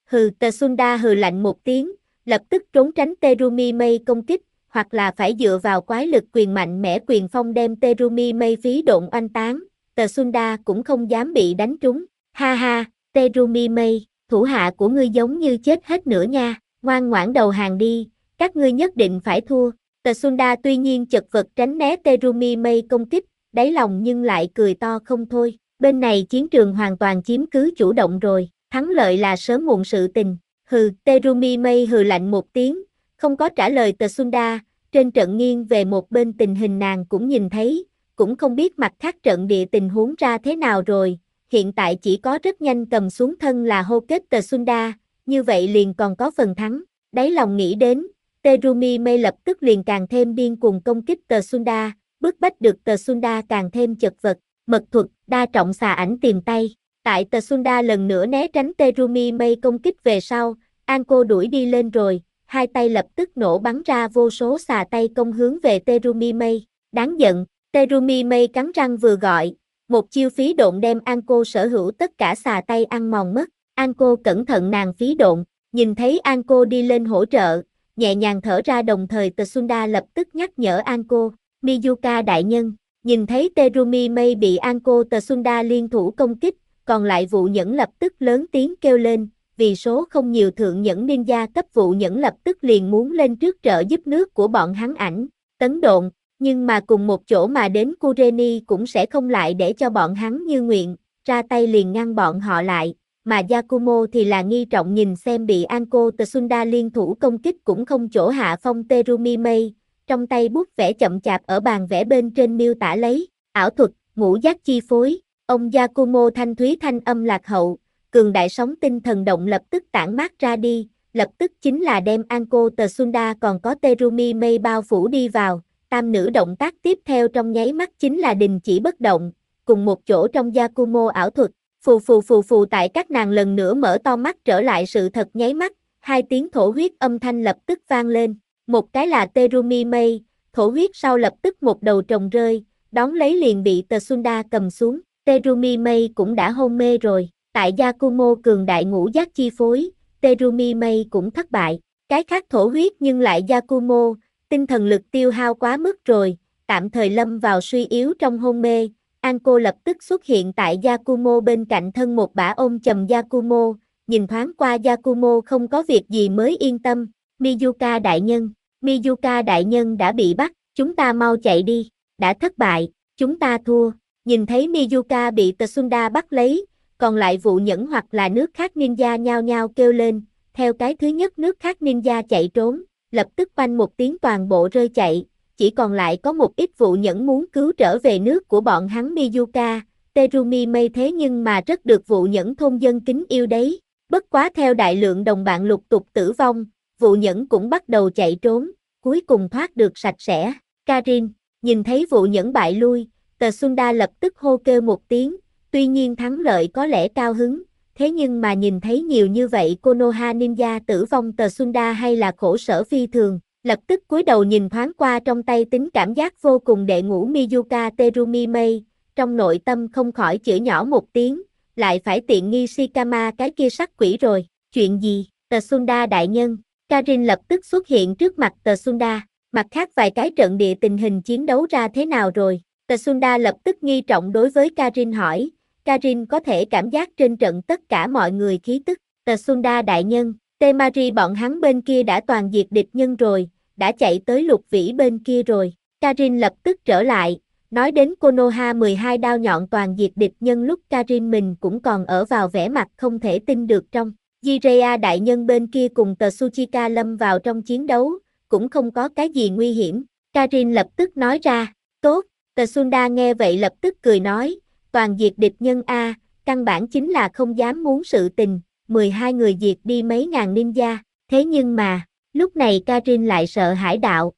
Speaker 1: Hừ, Tsunda hừ lạnh một tiếng, lập tức trốn tránh Terumi Mei công kích, hoặc là phải dựa vào quái lực quyền mạnh mẽ quyền phong đem Terumi Mei phí độn oanh tán, Tsunda cũng không dám bị đánh trúng. Ha ha, Terumi Mei, thủ hạ của ngươi giống như chết hết nữa nha, ngoan ngoãn đầu hàng đi, các ngươi nhất định phải thua. Tsunda tuy nhiên chật vật tránh né Terumi Mei công kích, đáy lòng nhưng lại cười to không thôi. Bên này chiến trường hoàn toàn chiếm cứ chủ động rồi, thắng lợi là sớm muộn sự tình. Hừ, Terumi Mei hừ lạnh một tiếng, không có trả lời Tsunda, trên trận nghiêng về một bên tình hình nàng cũng nhìn thấy, cũng không biết mặt khác trận địa tình huống ra thế nào rồi, hiện tại chỉ có rất nhanh cầm xuống thân là hô kết Tsunda, như vậy liền còn có phần thắng. Đáy lòng nghĩ đến, Terumi Mei lập tức liền càng thêm điên cuồng công kích Tsunda, bức bách được Tsunda càng thêm chật vật. Mật thuật, đa trọng xà ảnh tìm tay. Tại Tsunda lần nữa né tránh Terumi Mei công kích về sau, Anko đuổi đi lên rồi, hai tay lập tức nổ bắn ra vô số xà tay công hướng về Terumi Mei. Đáng giận, Terumi Mei cắn răng vừa gọi, một chiêu phí độn đem Anko sở hữu tất cả xà tay ăn mòn mất. Anko cẩn thận nàng phí độn, nhìn thấy Anko đi lên hỗ trợ, nhẹ nhàng thở ra đồng thời Tsunda lập tức nhắc nhở Anko, Mizuka đại nhân. Nhìn thấy Terumi Mei bị Anko Tsunda liên thủ công kích, còn lại vụ nhẫn lập tức lớn tiếng kêu lên, vì số không nhiều thượng nhẫn ninja cấp vụ nhẫn lập tức liền muốn lên trước trợ giúp nước của bọn hắn ảnh, tấn độn, nhưng mà cùng một chỗ mà đến Kureni cũng sẽ không lại để cho bọn hắn như nguyện, ra tay liền ngăn bọn họ lại, mà Yakumo thì là nghi trọng nhìn xem bị Anko Tsunda liên thủ công kích cũng không chỗ hạ phong Terumi Mei. Trong tay bút vẽ chậm chạp ở bàn vẽ bên trên miêu tả lấy, ảo thuật, ngũ giác chi phối, ông Yakumo thanh thúy thanh âm lạc hậu, cường đại sóng tinh thần động lập tức tản mát ra đi, lập tức chính là đem Anko Tsunda còn có Terumi Mei bao phủ đi vào, tam nữ động tác tiếp theo trong nháy mắt chính là đình chỉ bất động, cùng một chỗ trong Yakumo ảo thuật, phù phù phù phù tại các nàng lần nữa mở to mắt trở lại sự thật nháy mắt, hai tiếng thổ huyết âm thanh lập tức vang lên. Một cái là Terumi Mei, thổ huyết sau lập tức một đầu trồng rơi, đón lấy liền bị Tsunda cầm xuống, Terumi Mei cũng đã hôn mê rồi, tại Yakumo cường đại ngũ giác chi phối, Terumi Mei cũng thất bại, cái khác thổ huyết nhưng lại Yakumo, tinh thần lực tiêu hao quá mức rồi, tạm thời lâm vào suy yếu trong hôn mê, Anko lập tức xuất hiện tại Yakumo bên cạnh thân một bả ôm chầm Yakumo, nhìn thoáng qua Yakumo không có việc gì mới yên tâm, Mizuka đại nhân. Mizuka đại nhân đã bị bắt, chúng ta mau chạy đi, đã thất bại, chúng ta thua. Nhìn thấy Mizuka bị Tsunda bắt lấy, còn lại vụ nhẫn hoặc là nước khác ninja nhao nhao kêu lên, theo cái thứ nhất nước khác ninja chạy trốn, lập tức oanh một tiếng toàn bộ rơi chạy, chỉ còn lại có một ít vụ nhẫn muốn cứu trở về nước của bọn hắn Mizuka, Terumi Mei thế nhưng mà rất được vụ nhẫn thôn dân kính yêu đấy, bất quá theo đại lượng đồng bạn lục tục tử vong, vụ nhẫn cũng bắt đầu chạy trốn, cuối cùng thoát được sạch sẽ. Karin, nhìn thấy vụ nhẫn bại lui, Tsunda lập tức hô kêu một tiếng, tuy nhiên thắng lợi có lẽ cao hứng, thế nhưng mà nhìn thấy nhiều như vậy Konoha ninja tử vong Tsunda hay là khổ sở phi thường, lập tức cúi đầu nhìn thoáng qua trong tay tính cảm giác vô cùng đệ ngũ Mizuka Terumi Mei, trong nội tâm không khỏi chửi nhỏ một tiếng, lại phải tiện nghi Shikama cái kia sắc quỷ rồi, chuyện gì, Tsunda đại nhân. Karin lập tức xuất hiện trước mặt Tsunda, mặt khác vài cái trận địa tình hình chiến đấu ra thế nào rồi. Tsunda lập tức nghi trọng đối với Karin hỏi, Karin có thể cảm giác trên trận tất cả mọi người khí tức. Tsunda đại nhân, Temari bọn hắn bên kia đã toàn diệt địch nhân rồi, đã chạy tới Lục Vĩ bên kia rồi. Karin lập tức trở lại, nói đến Konoha 12 đao nhọn toàn diệt địch nhân lúc Karin mình cũng còn ở vào vẻ mặt không thể tin được trong. Jiraiya đại nhân bên kia cùng Tsuchika lâm vào trong chiến đấu, cũng không có cái gì nguy hiểm. Karin lập tức nói ra, tốt, Tsunda nghe vậy lập tức cười nói, toàn diệt địch nhân A, căn bản chính là không dám muốn sự tình, 12 người diệt đi mấy ngàn ninja, thế nhưng mà, lúc này Karin lại sợ hãi đạo,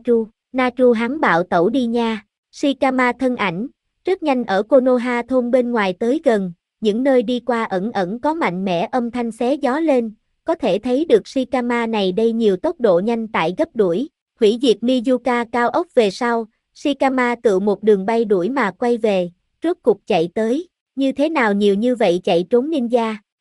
Speaker 1: Natru hắn bạo tẩu đi nha, Shikama thân ảnh, rất nhanh ở Konoha thôn bên ngoài tới gần. Những nơi đi qua ẩn ẩn có mạnh mẽ âm thanh xé gió lên, có thể thấy được Shikama này đây nhiều tốc độ nhanh tại gấp đuổi, hủy diệt Mizuka cao ốc về sau, Shikama tự một đường bay đuổi mà quay về, rốt cục chạy tới, như thế nào nhiều như vậy chạy trốn ninja,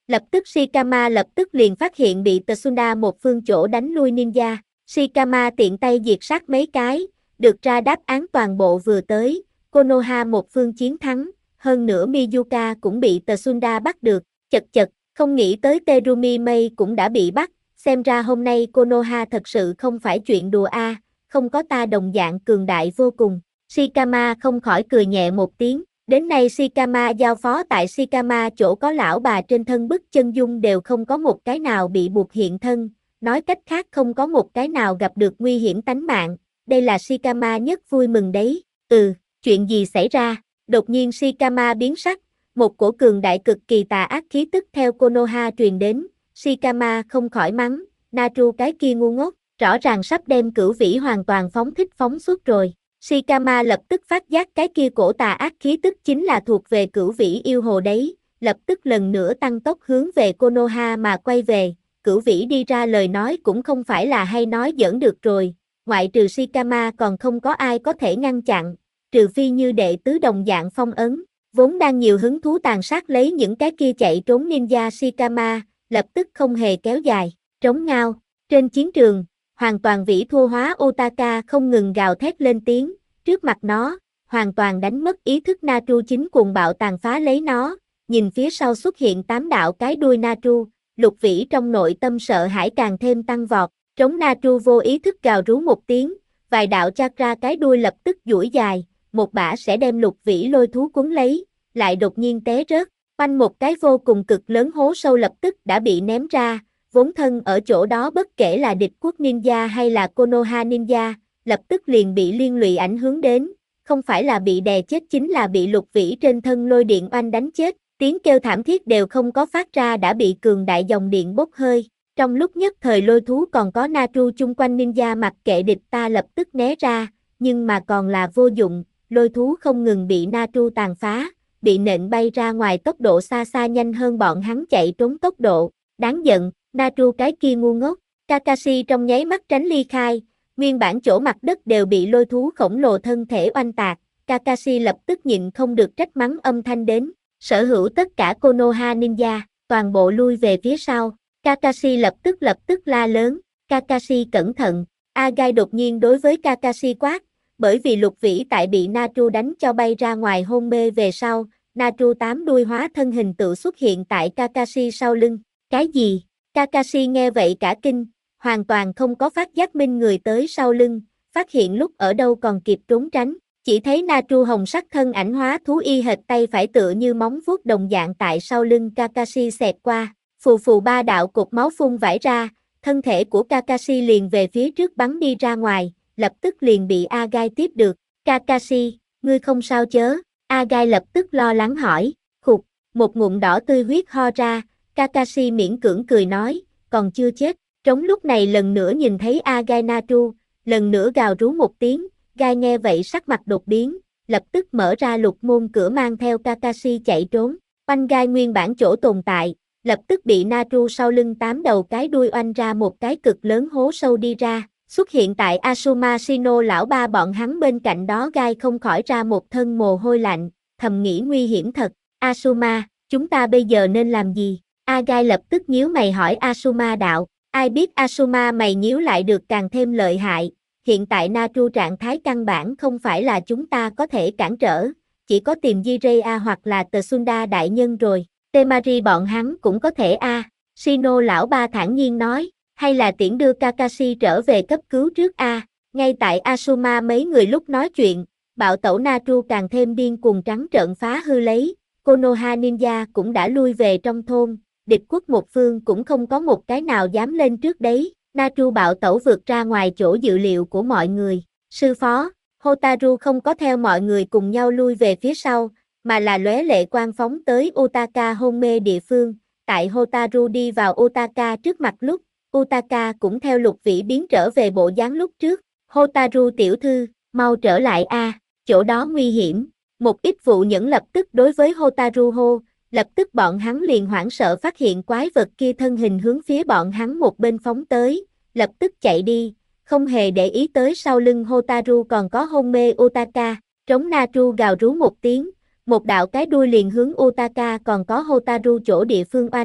Speaker 1: Lập tức Shikama lập tức liền phát hiện bị Tsunda một phương chỗ đánh lui ninja. Shikama tiện tay diệt sát mấy cái, được ra đáp án toàn bộ vừa tới, Konoha một phương chiến thắng, hơn nữa Miyuka cũng bị Tsunda bắt được, chật chật, không nghĩ tới Terumi Mei cũng đã bị bắt, xem ra hôm nay Konoha thật sự không phải chuyện đùa a, không có ta đồng dạng cường đại vô cùng. Shikama không khỏi cười nhẹ một tiếng, đến nay Shikama giao phó tại Shikama chỗ có lão bà trên thân bức chân dung đều không có một cái nào bị buộc hiện thân, nói cách khác không có một cái nào gặp được nguy hiểm tánh mạng, đây là Shikama nhất vui mừng đấy. Chuyện gì xảy ra? Đột nhiên Shikama biến sắc, một cổ cường đại cực kỳ tà ác khí tức theo Konoha truyền đến, Shikama không khỏi mắng, Naru cái kia ngu ngốc, rõ ràng sắp đem cửu vĩ hoàn toàn phóng xuất rồi. Shikama lập tức phát giác cái kia cổ tà ác khí tức chính là thuộc về cửu vĩ yêu hồ đấy, lập tức lần nữa tăng tốc hướng về Konoha mà quay về, cửu vĩ đi ra lời nói cũng không phải là hay nói giỡn được rồi, ngoại trừ Shikama còn không có ai có thể ngăn chặn, trừ phi như đệ tứ đồng dạng phong ấn, vốn đang nhiều hứng thú tàn sát lấy những cái kia chạy trốn ninja Shikama, lập tức không hề kéo dài, trống ngao, trên chiến trường, hoàn toàn vĩ thua hóa Otaka không ngừng gào thét lên tiếng, trước mặt nó, hoàn toàn đánh mất ý thức Naru chính cuồng bạo tàn phá lấy nó, nhìn phía sau xuất hiện 8 đạo cái đuôi Naru, Lục Vĩ trong nội tâm sợ hãi càng thêm tăng vọt, trống Naru vô ý thức gào rú một tiếng, vài đạo chakra cái đuôi lập tức duỗi dài, một bả sẽ đem Lục Vĩ lôi thú cuốn lấy, lại đột nhiên té rớt, quanh một cái vô cùng cực lớn hố sâu lập tức đã bị ném ra, vốn thân ở chỗ đó bất kể là địch quốc ninja hay là Konoha ninja, lập tức liền bị liên lụy ảnh hưởng đến, không phải là bị đè chết chính là bị Lục Vĩ trên thân lôi điện oanh đánh chết, tiếng kêu thảm thiết đều không có phát ra đã bị cường đại dòng điện bốc hơi, trong lúc nhất thời lôi thú còn có Naru chung quanh ninja mặc kệ địch ta lập tức né ra, nhưng mà còn là vô dụng, lôi thú không ngừng bị Naru tàn phá, bị nện bay ra ngoài tốc độ xa xa nhanh hơn bọn hắn chạy trốn tốc độ, đáng giận, Naru cái kia ngu ngốc, Kakashi trong nháy mắt tránh ly khai, nguyên bản chỗ mặt đất đều bị lôi thú khổng lồ thân thể oanh tạc, Kakashi lập tức nhịn không được trách mắng âm thanh đến, sở hữu tất cả Konoha ninja, toàn bộ lui về phía sau, Kakashi lập tức la lớn, Kakashi cẩn thận, Agai đột nhiên đối với Kakashi quát, bởi vì Lục Vĩ tại bị Naru đánh cho bay ra ngoài hôn mê về sau, Naru 8 đuôi hóa thân hình tự xuất hiện tại Kakashi sau lưng, cái gì? Kakashi nghe vậy cả kinh, hoàn toàn không có phát giác minh người tới sau lưng, phát hiện lúc ở đâu còn kịp trốn tránh, chỉ thấy Naru hồng sắc thân ảnh hóa thú y hệt tay phải tựa như móng vuốt đồng dạng tại sau lưng Kakashi xẹt qua, phù phù 3 đạo cột máu phun vãi ra, thân thể của Kakashi liền về phía trước bắn đi ra ngoài, lập tức liền bị Agai tiếp được, Kakashi, ngươi không sao chớ, Agai lập tức lo lắng hỏi, khục, một ngụm đỏ tươi huyết ho ra, Kakashi miễn cưỡng cười nói, còn chưa chết, trống lúc này lần nữa nhìn thấy Agai Naru, lần nữa gào rú một tiếng, Gai nghe vậy sắc mặt đột biến, lập tức mở ra lục môn cửa mang theo Kakashi chạy trốn, oanh Gai nguyên bản chỗ tồn tại, lập tức bị Naru sau lưng 8 đầu cái đuôi oanh ra một cái cực lớn hố sâu đi ra, xuất hiện tại Asuma Shino lão ba bọn hắn bên cạnh đó Gai không khỏi ra một thân mồ hôi lạnh, thầm nghĩ nguy hiểm thật, Asuma, chúng ta bây giờ nên làm gì? Agai lập tức nhíu mày hỏi Asuma đạo, ai biết Asuma mày nhíu lại được càng thêm lợi hại, hiện tại Naru trạng thái căn bản không phải là chúng ta có thể cản trở, chỉ có tìm Jiraiya hoặc là Tsunda đại nhân rồi, Temari bọn hắn cũng có thể a. Shino lão ba thản nhiên nói, hay là tiễn đưa Kakashi trở về cấp cứu trước a. Ngay tại Asuma mấy người lúc nói chuyện, bạo tẩu Naru càng thêm điên cuồng trắng trợn phá hư lấy, Konoha ninja cũng đã lui về trong thôn, địch quốc một phương cũng không có một cái nào dám lên trước đấy, Naru bạo tẩu vượt ra ngoài chỗ dự liệu của mọi người, sư phó, Hotaru không có theo mọi người cùng nhau lui về phía sau, mà là lóe lệ quang phóng tới Otaka hôn mê địa phương, tại Hotaru đi vào Otaka trước mặt lúc, Otaka cũng theo Lục Vĩ biến trở về bộ dáng lúc trước, Hotaru tiểu thư, mau trở lại a, chỗ đó nguy hiểm, một ít vụ nhẫn lập tức đối với Hotaru hô, lập tức bọn hắn liền hoảng sợ phát hiện quái vật kia thân hình hướng phía bọn hắn một bên phóng tới, lập tức chạy đi, không hề để ý tới sau lưng Hotaru còn có hôn mê Otaka, trống Naru gào rú một tiếng, một đạo cái đuôi liền hướng Otaka còn có Hotaru chỗ địa phương oanh,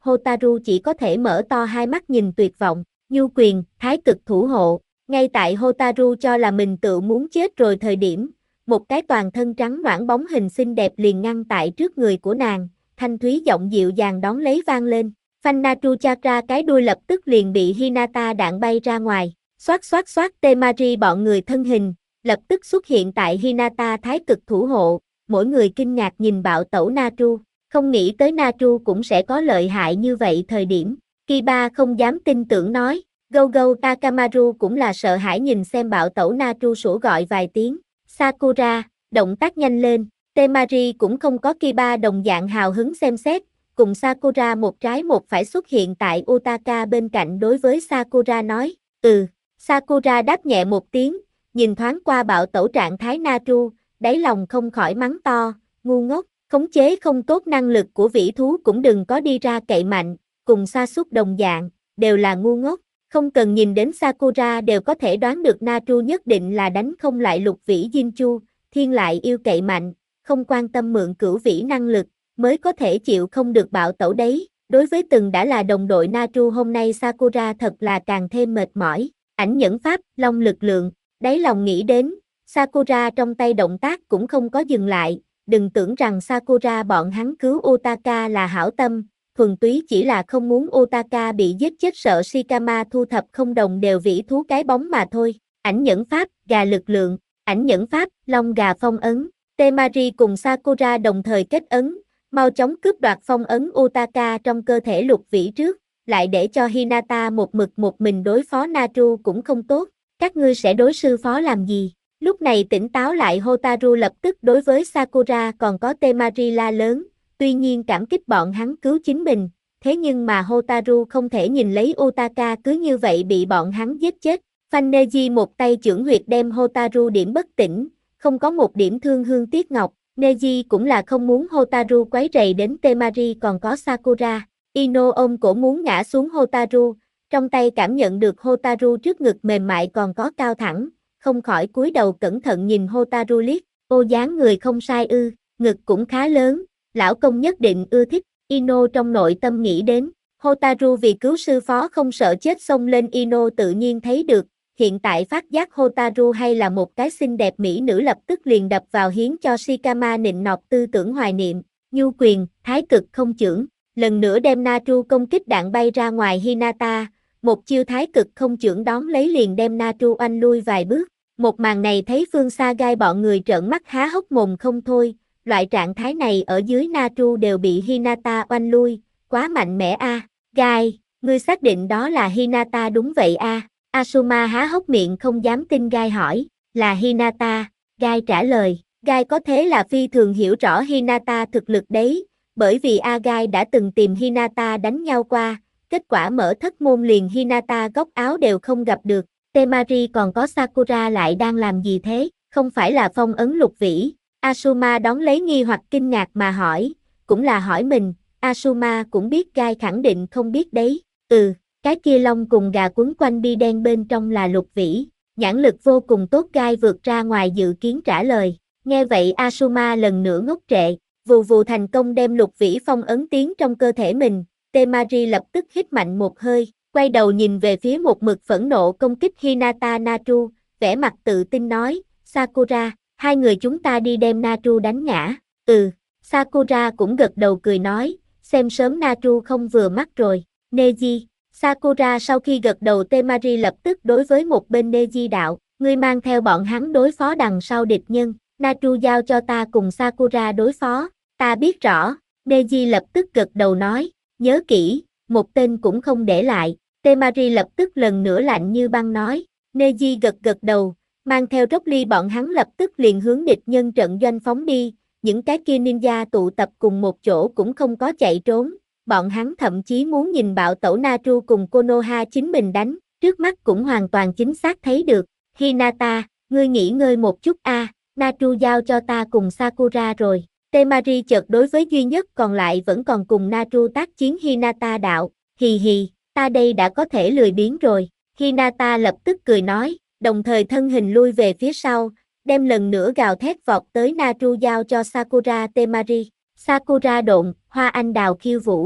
Speaker 1: Hotaru chỉ có thể mở to hai mắt nhìn tuyệt vọng. Nhu quyền, thái cực thủ hộ. Ngay tại Hotaru cho là mình tự muốn chết rồi thời điểm, một cái toàn thân trắng noãn bóng hình xinh đẹp liền ngăn tại trước người của nàng, thanh thúy giọng dịu dàng đón lấy vang lên. Phanh Naru Chakra cái đuôi lập tức liền bị Hinata đạn bay ra ngoài. Xoát xoát xoát Temari bọn người thân hình, lập tức xuất hiện tại Hinata thái cực thủ hộ, mỗi người kinh ngạc nhìn bạo tẩu Naru, không nghĩ tới Naru cũng sẽ có lợi hại như vậy thời điểm. Kiba không dám tin tưởng nói, Gogo Takamaru cũng là sợ hãi nhìn xem bạo tẩu Naru sủa gọi vài tiếng. Sakura, động tác nhanh lên, Temari cũng không có Kiba đồng dạng hào hứng xem xét, cùng Sakura một trái một phải xuất hiện tại Utaka bên cạnh đối với Sakura nói, Sakura đáp nhẹ một tiếng, nhìn thoáng qua bạo tẩu trạng thái Naru, đáy lòng không khỏi mắng to, ngu ngốc, khống chế không tốt năng lực của vĩ thú cũng đừng có đi ra cậy mạnh, cùng Sasuke đồng dạng, đều là ngu ngốc, không cần nhìn đến Sakura đều có thể đoán được Naru nhất định là đánh không lại lục vĩ Jinchu, thiên lại yêu cậy mạnh, không quan tâm mượn cửu vĩ năng lực, mới có thể chịu không được bạo tẩu đấy. Đối với từng đã là đồng đội Naru hôm nay Sakura thật là càng thêm mệt mỏi. Ảnh nhẫn pháp, long lực lượng, đáy lòng nghĩ đến, Sakura trong tay động tác cũng không có dừng lại, đừng tưởng rằng Sakura bọn hắn cứu Utaka là hảo tâm, thuần túy chỉ là không muốn Utaka bị giết chết sợ Shikama thu thập không đồng đều vĩ thú cái bóng mà thôi. Ảnh nhẫn pháp, gà lực lượng, ảnh nhẫn pháp, long gà phong ấn, Temari cùng Sakura đồng thời kết ấn, mau chóng cướp đoạt phong ấn Utaka trong cơ thể lục vĩ trước, lại để cho Hinata một mực một mình đối phó Naru cũng không tốt, các ngươi sẽ đối sư phó làm gì? Lúc này tỉnh táo lại Hotaru lập tức đối với Sakura còn có Temari la lớn, tuy nhiên cảm kích bọn hắn cứu chính mình, thế nhưng mà Hotaru không thể nhìn lấy Utaka cứ như vậy bị bọn hắn giết chết. Phanh Neji một tay chưởng huyệt đem Hotaru điểm bất tỉnh, không có một điểm thương hương tiếc ngọc, Neji cũng là không muốn Hotaru quấy rầy đến Temari còn có Sakura. Ino ôm cổ muốn ngã xuống Hotaru, trong tay cảm nhận được Hotaru trước ngực mềm mại còn có cao thẳng, không khỏi cúi đầu cẩn thận nhìn Hotaru liếc, ô dáng người không sai ư, ngực cũng khá lớn, lão công nhất định ưa thích, Ino trong nội tâm nghĩ đến, Hotaru vì cứu sư phó không sợ chết xông lên Ino tự nhiên thấy được, hiện tại phát giác Hotaru hay là một cái xinh đẹp mỹ nữ lập tức liền đập vào hiến cho Shikama nịnh nọt tư tưởng hoài niệm, nhu quyền, thái cực không chưởng. Lần nữa đem Naru công kích đạn bay ra ngoài Hinata, một chiêu thái cực không chưởng đón lấy liền đem Naru oanh lui vài bước. Một màn này thấy phương xa gai bọn người trợn mắt há hốc mồm không thôi, loại trạng thái này ở dưới Naru đều bị Hinata oanh lui, quá mạnh mẽ a. Gai, ngươi xác định đó là Hinata đúng vậy a? Asuma há hốc miệng không dám tin Gai hỏi, là Hinata, Gai trả lời, Gai có thế là phi thường hiểu rõ Hinata thực lực đấy. Bởi vì Agai đã từng tìm Hinata đánh nhau qua, kết quả mở thất môn liền Hinata góc áo đều không gặp được. Temari còn có Sakura lại đang làm gì thế, không phải là phong ấn lục vĩ. Asuma đón lấy nghi hoặc kinh ngạc mà hỏi, cũng là hỏi mình, Asuma cũng biết Gai khẳng định không biết đấy. Cái kia long cùng gà quấn quanh bi đen bên trong là lục vĩ, nhãn lực vô cùng tốt Gai vượt ra ngoài dự kiến trả lời. Nghe vậy Asuma lần nữa ngốc trệ. Vù vù thành công đem lục vĩ phong ấn tiến trong cơ thể mình, Temari lập tức hít mạnh một hơi, quay đầu nhìn về phía một mực phẫn nộ công kích Hinata Naru, vẻ mặt tự tin nói, Sakura, hai người chúng ta đi đem Naru đánh ngã. Sakura cũng gật đầu cười nói, xem sớm Naru không vừa mắt rồi, Neji. Sakura sau khi gật đầu Temari lập tức đối với một bên Neji đạo, ngươi mang theo bọn hắn đối phó đằng sau địch nhân, Naru giao cho ta cùng Sakura đối phó. Ta biết rõ, Neji lập tức gật đầu nói, nhớ kỹ, một tên cũng không để lại, Temari lập tức lần nữa lạnh như băng nói, Neji gật đầu, mang theo Rockly bọn hắn lập tức liền hướng địch nhân trận doanh phóng đi, những cái kia ninja tụ tập cùng một chỗ cũng không có chạy trốn, bọn hắn thậm chí muốn nhìn bạo tẩu Naru cùng Konoha chính mình đánh, trước mắt cũng hoàn toàn chính xác thấy được, Hinata, ngươi nghỉ ngơi một chút a, Naru giao cho ta cùng Sakura rồi. Temari chợt đối với duy nhất còn lại vẫn còn cùng Naru tác chiến Hinata đạo, hì hì, ta đây đã có thể lười biếng rồi, Hinata lập tức cười nói, đồng thời thân hình lui về phía sau, đem lần nữa gào thét vọt tới Naru giao cho Sakura Temari, Sakura độn, hoa anh đào khiêu vũ,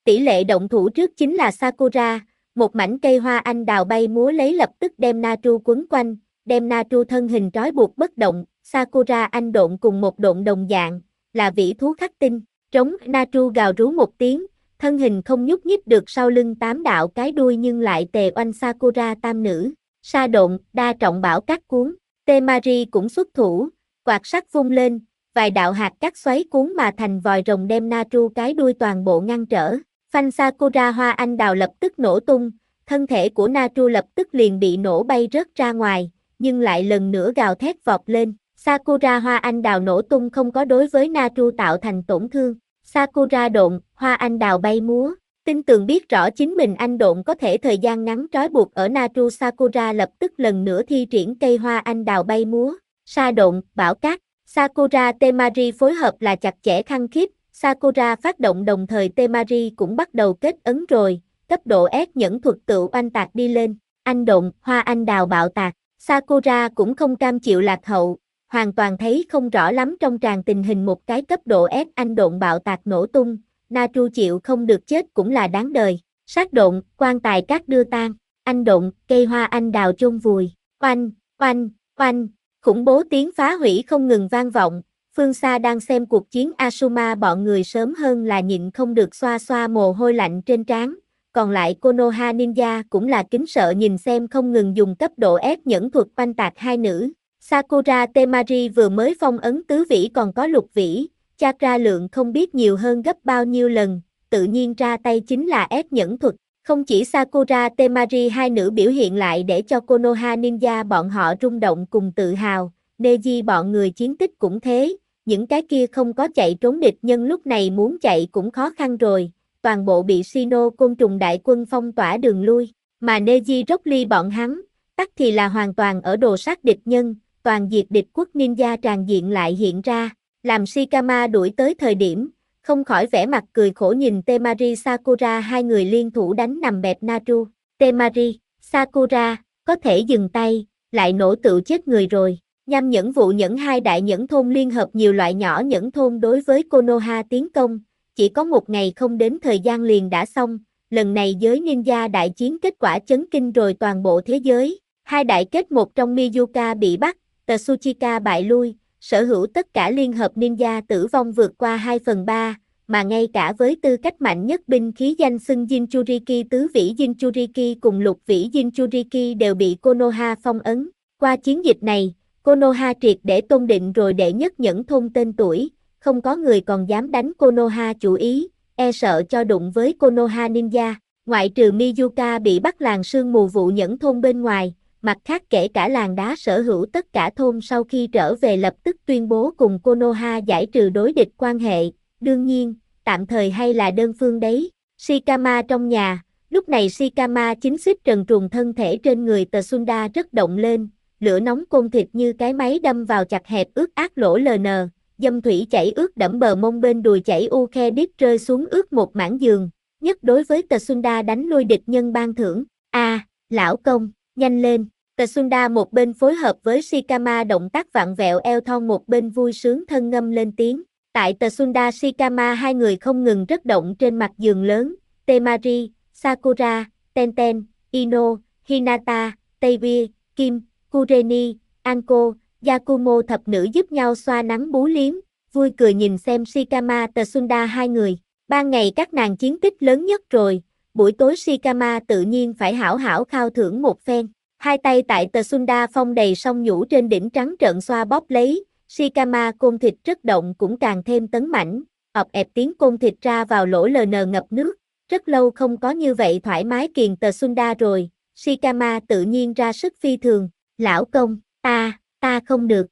Speaker 1: Tỷ lệ động thủ trước chính là Sakura, một mảnh cây hoa anh đào bay múa lấy lập tức đem Natru quấn quanh, đem Natru thân hình trói buộc bất động. Sakura anh độn cùng một độn đồng dạng, là vĩ thú khắc tinh, trống. Natru gào rú một tiếng, thân hình không nhúc nhích được sau lưng 8 đạo cái đuôi nhưng lại tề oanh Sakura tam nữ. Sa độn, đa trọng bảo cát cuốn, Temari cũng xuất thủ, quạt sắt vung lên, vài đạo hạt cát xoáy cuốn mà thành vòi rồng đem Natru cái đuôi toàn bộ ngăn trở. Phanh Sakura hoa anh đào lập tức nổ tung, thân thể của Natru lập tức liền bị nổ bay rớt ra ngoài, nhưng lại lần nữa gào thét vọt lên. Sakura hoa anh đào nổ tung không có đối với Natru tạo thành tổn thương. Sakura độn, hoa anh đào bay múa. Tin tường biết rõ chính mình anh độn có thể thời gian ngắn trói buộc ở Natru. Sakura lập tức lần nữa thi triển cây hoa anh đào bay múa. Sa độn, bão cát. Sakura Temari phối hợp là chặt chẽ khăng khít. Sakura phát động đồng thời Temari cũng bắt đầu kết ấn rồi, cấp độ S nhẫn thuật tựu oanh tạc đi lên. Anh độn, hoa anh đào bạo tạc. Sakura cũng không cam chịu lạc hậu, hoàn toàn thấy không rõ lắm trong tràng tình hình một cái cấp độ S anh độn bạo tạc nổ tung. Natru chịu không được chết cũng là đáng đời. Sát độn, quan tài cát đưa tan. Anh độn, cây hoa anh đào chôn vùi. Oanh, oanh, oanh, khủng bố tiếng phá hủy không ngừng vang vọng. Phương xa đang xem cuộc chiến Asuma bọn người sớm hơn là nhịn không được xoa xoa mồ hôi lạnh trên trán. Còn lại Konoha Ninja cũng là kính sợ nhìn xem không ngừng dùng cấp độ S nhẫn thuật oanh tạc hai nữ. Sakura Temari vừa mới phong ấn tứ vĩ còn có lục vĩ, chakra lượng không biết nhiều hơn gấp bao nhiêu lần, tự nhiên ra tay chính là S nhẫn thuật. Không chỉ Sakura Temari hai nữ biểu hiện lại để cho Konoha Ninja bọn họ rung động cùng tự hào, Neji bọn người chiến tích cũng thế, những cái kia không có chạy trốn địch nhân lúc này muốn chạy cũng khó khăn rồi, toàn bộ bị Shino côn trùng đại quân phong tỏa đường lui, mà Neji Rockly bọn hắn, tắc thì là hoàn toàn ở đồ sát địch nhân, toàn diệt địch quốc ninja tràn diện lại hiện ra, làm Shikama đuổi tới thời điểm, không khỏi vẻ mặt cười khổ nhìn Temari Sakura hai người liên thủ đánh nằm bẹp Natru. Temari, Sakura, có thể dừng tay, lại nổ tự chết người rồi. Nham nhẫn vụ nhẫn hai đại nhẫn thôn liên hợp nhiều loại nhỏ nhẫn thôn đối với Konoha tiến công, chỉ có một ngày không đến thời gian liền đã xong, lần này giới ninja đại chiến kết quả chấn kinh rồi toàn bộ thế giới. Hai đại kết một trong Miyuka bị bắt, Tsuchika bại lui, sở hữu tất cả liên hợp ninja tử vong vượt qua 2/3, mà ngay cả với tư cách mạnh nhất binh khí danh xưng Jinchuriki tứ vĩ Jinchuriki cùng lục vĩ Jinchuriki đều bị Konoha phong ấn. Qua chiến dịch này, Konoha triệt để tôn định rồi đệ nhất nhẫn thôn tên tuổi, không có người còn dám đánh Konoha chủ ý, e sợ cho đụng với Konoha Ninja, ngoại trừ Miyuka bị bắt làng sương mù vụ nhẫn thôn bên ngoài, mặt khác kể cả làng đá sở hữu tất cả thôn sau khi trở về lập tức tuyên bố cùng Konoha giải trừ đối địch quan hệ, đương nhiên, tạm thời hay là đơn phương đấy. Shikama trong nhà, lúc này Shikama chính xích trần truồng thân thể trên người Tsunda rất động lên, lửa nóng côn thịt như cái máy đâm vào chặt hẹp ướt át lỗ LN, dâm thủy chảy ướt đẫm bờ mông bên đùi chảy u khe đít rơi xuống ướt một mảng giường, nhất đối với Tsunda đánh lui địch nhân ban thưởng, lão công, nhanh lên, Tsunda một bên phối hợp với Shikama động tác vặn vẹo eo thon một bên vui sướng thân ngâm lên tiếng, tại Tsunda Shikama hai người không ngừng rất động trên mặt giường lớn, Temari, Sakura, Tenten, Ino, Hinata, Teibie, Kim, Kureni, Anko, Yakumo thập nữ giúp nhau xoa nắng bú liếm, vui cười nhìn xem Shikama Tsunda hai người. Ban ngày các nàng chiến tích lớn nhất rồi, buổi tối Shikama tự nhiên phải hảo hảo khao thưởng một phen. Hai tay tại Tsunda phong đầy song nhũ trên đỉnh trắng trợn xoa bóp lấy, Shikama côn thịt rất động cũng càng thêm tấn mãnh, ọp ẹp tiếng côn thịt ra vào lỗ LN ngập nước, rất lâu không có như vậy thoải mái kiền Tsunda rồi, Shikama tự nhiên ra sức phi thường, lão công, ta không được,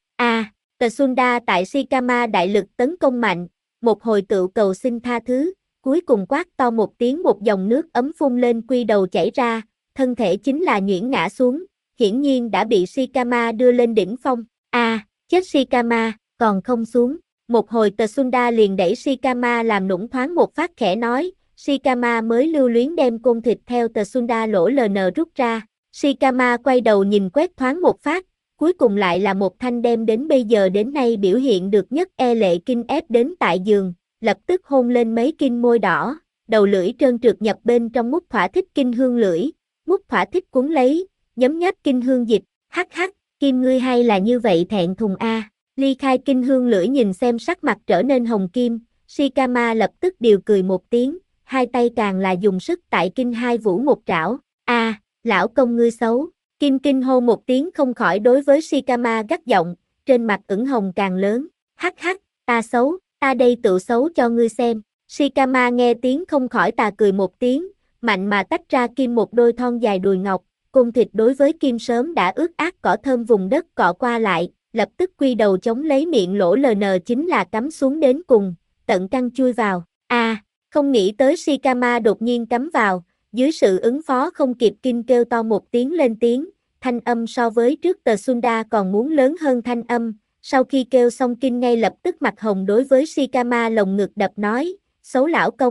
Speaker 1: Tsunda tại Shikama đại lực tấn công mạnh, một hồi tự cầu xin tha thứ, cuối cùng quát to một tiếng một dòng nước ấm phun lên quy đầu chảy ra, thân thể chính là nhuyễn ngã xuống, hiển nhiên đã bị Shikama đưa lên đỉnh phong, chết Shikama, còn không xuống, một hồi Tsunda liền đẩy Shikama làm nũng thoáng một phát khẽ nói, Shikama mới lưu luyến đem côn thịt theo Tsunda lỗ LN rút ra, Shikama quay đầu nhìn quét thoáng một phát, cuối cùng lại là một thanh đem đến bây giờ đến nay biểu hiện được nhất e lệ kinh ép đến tại giường, lập tức hôn lên mấy kinh môi đỏ, đầu lưỡi trơn trượt nhập bên trong mút thỏa thích kinh hương lưỡi, mút thỏa thích cuốn lấy, nhấm nháp kinh hương dịch, hắc hắc, Kim ngươi hay là như vậy thẹn thùng a. Ly khai kinh hương lưỡi nhìn xem sắc mặt trở nên hồng kim, Shikama lập tức điều cười một tiếng, hai tay càng là dùng sức tại kinh hai vũ một trảo, a, lão công ngươi xấu, Kim kinh hô một tiếng không khỏi đối với Shikama gắt giọng, trên mặt ửng hồng càng lớn, hắc hắc, ta xấu, ta đây tự xấu cho ngươi xem, Shikama nghe tiếng không khỏi tà cười một tiếng, mạnh mà tách ra Kim một đôi thon dài đùi ngọc, cung thịt đối với Kim sớm đã ướt át cỏ thơm vùng đất cọ qua lại, lập tức quy đầu chống lấy miệng lỗ LN chính là cắm xuống đến cùng, tận căng chui vào, không nghĩ tới Shikama đột nhiên cắm vào, dưới sự ứng phó không kịp Kim kêu to một tiếng lên tiếng, thanh âm so với trước tờ Sunda còn muốn lớn hơn thanh âm, sau khi kêu xong Kim ngay lập tức mặt hồng đối với Shikama lồng ngực đập nói, xấu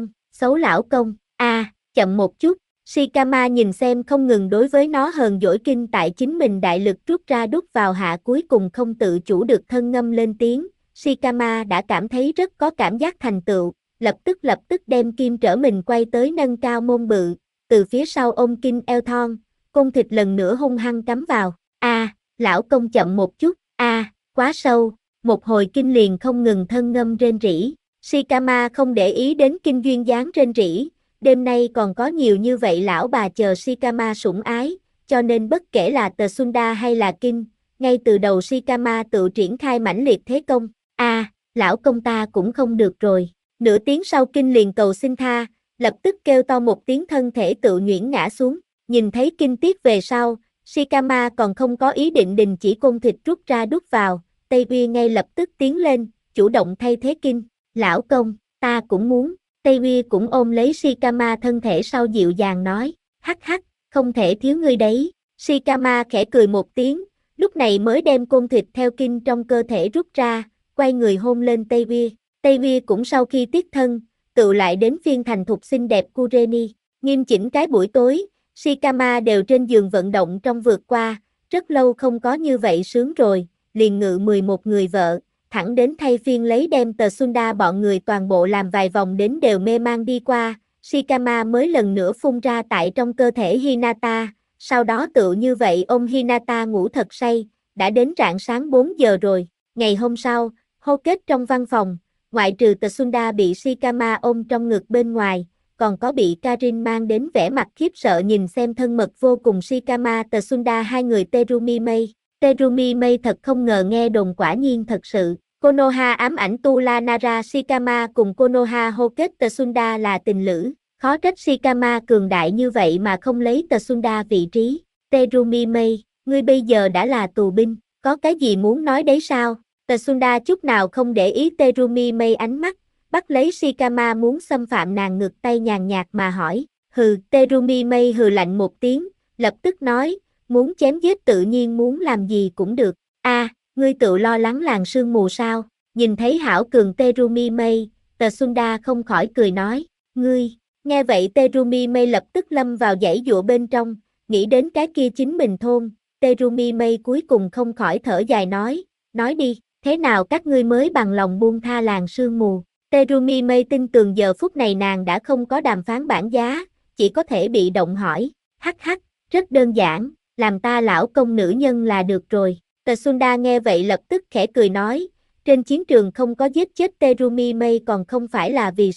Speaker 1: lão công, chậm một chút, Shikama nhìn xem không ngừng đối với nó hờn dỗi Kim tại chính mình đại lực rút ra đút vào hạ cuối cùng không tự chủ được thân ngâm lên tiếng, Shikama đã cảm thấy rất có cảm giác thành tựu, lập tức đem Kim trở mình quay tới nâng cao mông bự, từ phía sau ôm Kim eo thon, cung thịt lần nữa hung hăng cắm vào, lão công chậm một chút, quá sâu, một hồi Kim liền không ngừng thân ngâm rên rỉ, Shikama không để ý đến Kim duyên dáng rên rỉ, đêm nay còn có nhiều như vậy lão bà chờ Shikama sủng ái, cho nên bất kể là tờ Sunda hay là Kim, ngay từ đầu Shikama tự triển khai mãnh liệt thế công, lão công ta cũng không được rồi, nửa tiếng sau Kim liền cầu xin tha, lập tức kêu to một tiếng thân thể tự nhuyễn ngã xuống, nhìn thấy Kim tiếc về sau, Shikama còn không có ý định đình chỉ cung thịt rút ra đút vào, Tây Uy ngay lập tức tiến lên, chủ động thay thế Kim, lão công, ta cũng muốn. Tây Uy cũng ôm lấy Shikama thân thể sau dịu dàng nói, hắc hắc, không thể thiếu ngươi đấy. Shikama khẽ cười một tiếng, lúc này mới đem côn thịt theo Kim trong cơ thể rút ra, quay người hôn lên Tây Uy. Tây Uy cũng sau khi tiết thân, tự lại đến phiên thành thục xinh đẹp Kureni. Nghiêm chỉnh cái buổi tối, Shikama đều trên giường vận động trong vượt qua, rất lâu không có như vậy sướng rồi, liền ngự 11 người vợ. Thẳng đến thay phiên lấy đem tờ Sunda bọn người toàn bộ làm vài vòng đến đều mê man đi qua, Shikama mới lần nữa phun ra tại trong cơ thể Hinata, sau đó tựu như vậy ôm Hinata ngủ thật say, đã đến rạng sáng 4 giờ rồi, ngày hôm sau, hô kết trong văn phòng, ngoại trừ tờ Sunda bị Shikama ôm trong ngực bên ngoài, còn có bị Karin mang đến vẻ mặt khiếp sợ nhìn xem thân mật vô cùng Shikama tờ Sunda hai người Terumi Mei thật không ngờ nghe đồn quả nhiên thật sự. Konoha ám ảnh Tula Nara Shikama cùng Konoha Hokage Tsunda là tình lữ, khó trách Shikama cường đại như vậy mà không lấy Tsunda vị trí. Terumi Mei, ngươi bây giờ đã là tù binh, có cái gì muốn nói đấy sao? Tsunda chút nào không để ý Terumi Mei ánh mắt, bắt lấy Shikama muốn xâm phạm nàng ngực tay nhàn nhạt mà hỏi. Hừ, Terumi Mei hừ lạnh một tiếng, lập tức nói, muốn chém giết tự nhiên muốn làm gì cũng được. Ngươi tự lo lắng làng sương mù sao? Nhìn thấy hảo cường Terumi Mei, Tsunda không khỏi cười nói, ngươi, nghe vậy Terumi Mei lập tức lâm vào dãy dụa bên trong, nghĩ đến cái kia chính mình thôn, Terumi Mei cuối cùng không khỏi thở dài nói đi, thế nào các ngươi mới bằng lòng buông tha làng sương mù? Terumi Mei tin tưởng giờ phút này nàng đã không có đàm phán bản giá, chỉ có thể bị động hỏi, hắc hắc, rất đơn giản, làm ta lão công nữ nhân là được rồi. Tsunda nghe vậy lập tức khẽ cười nói, trên chiến trường không có giết chết Terumi Mei còn không phải là vì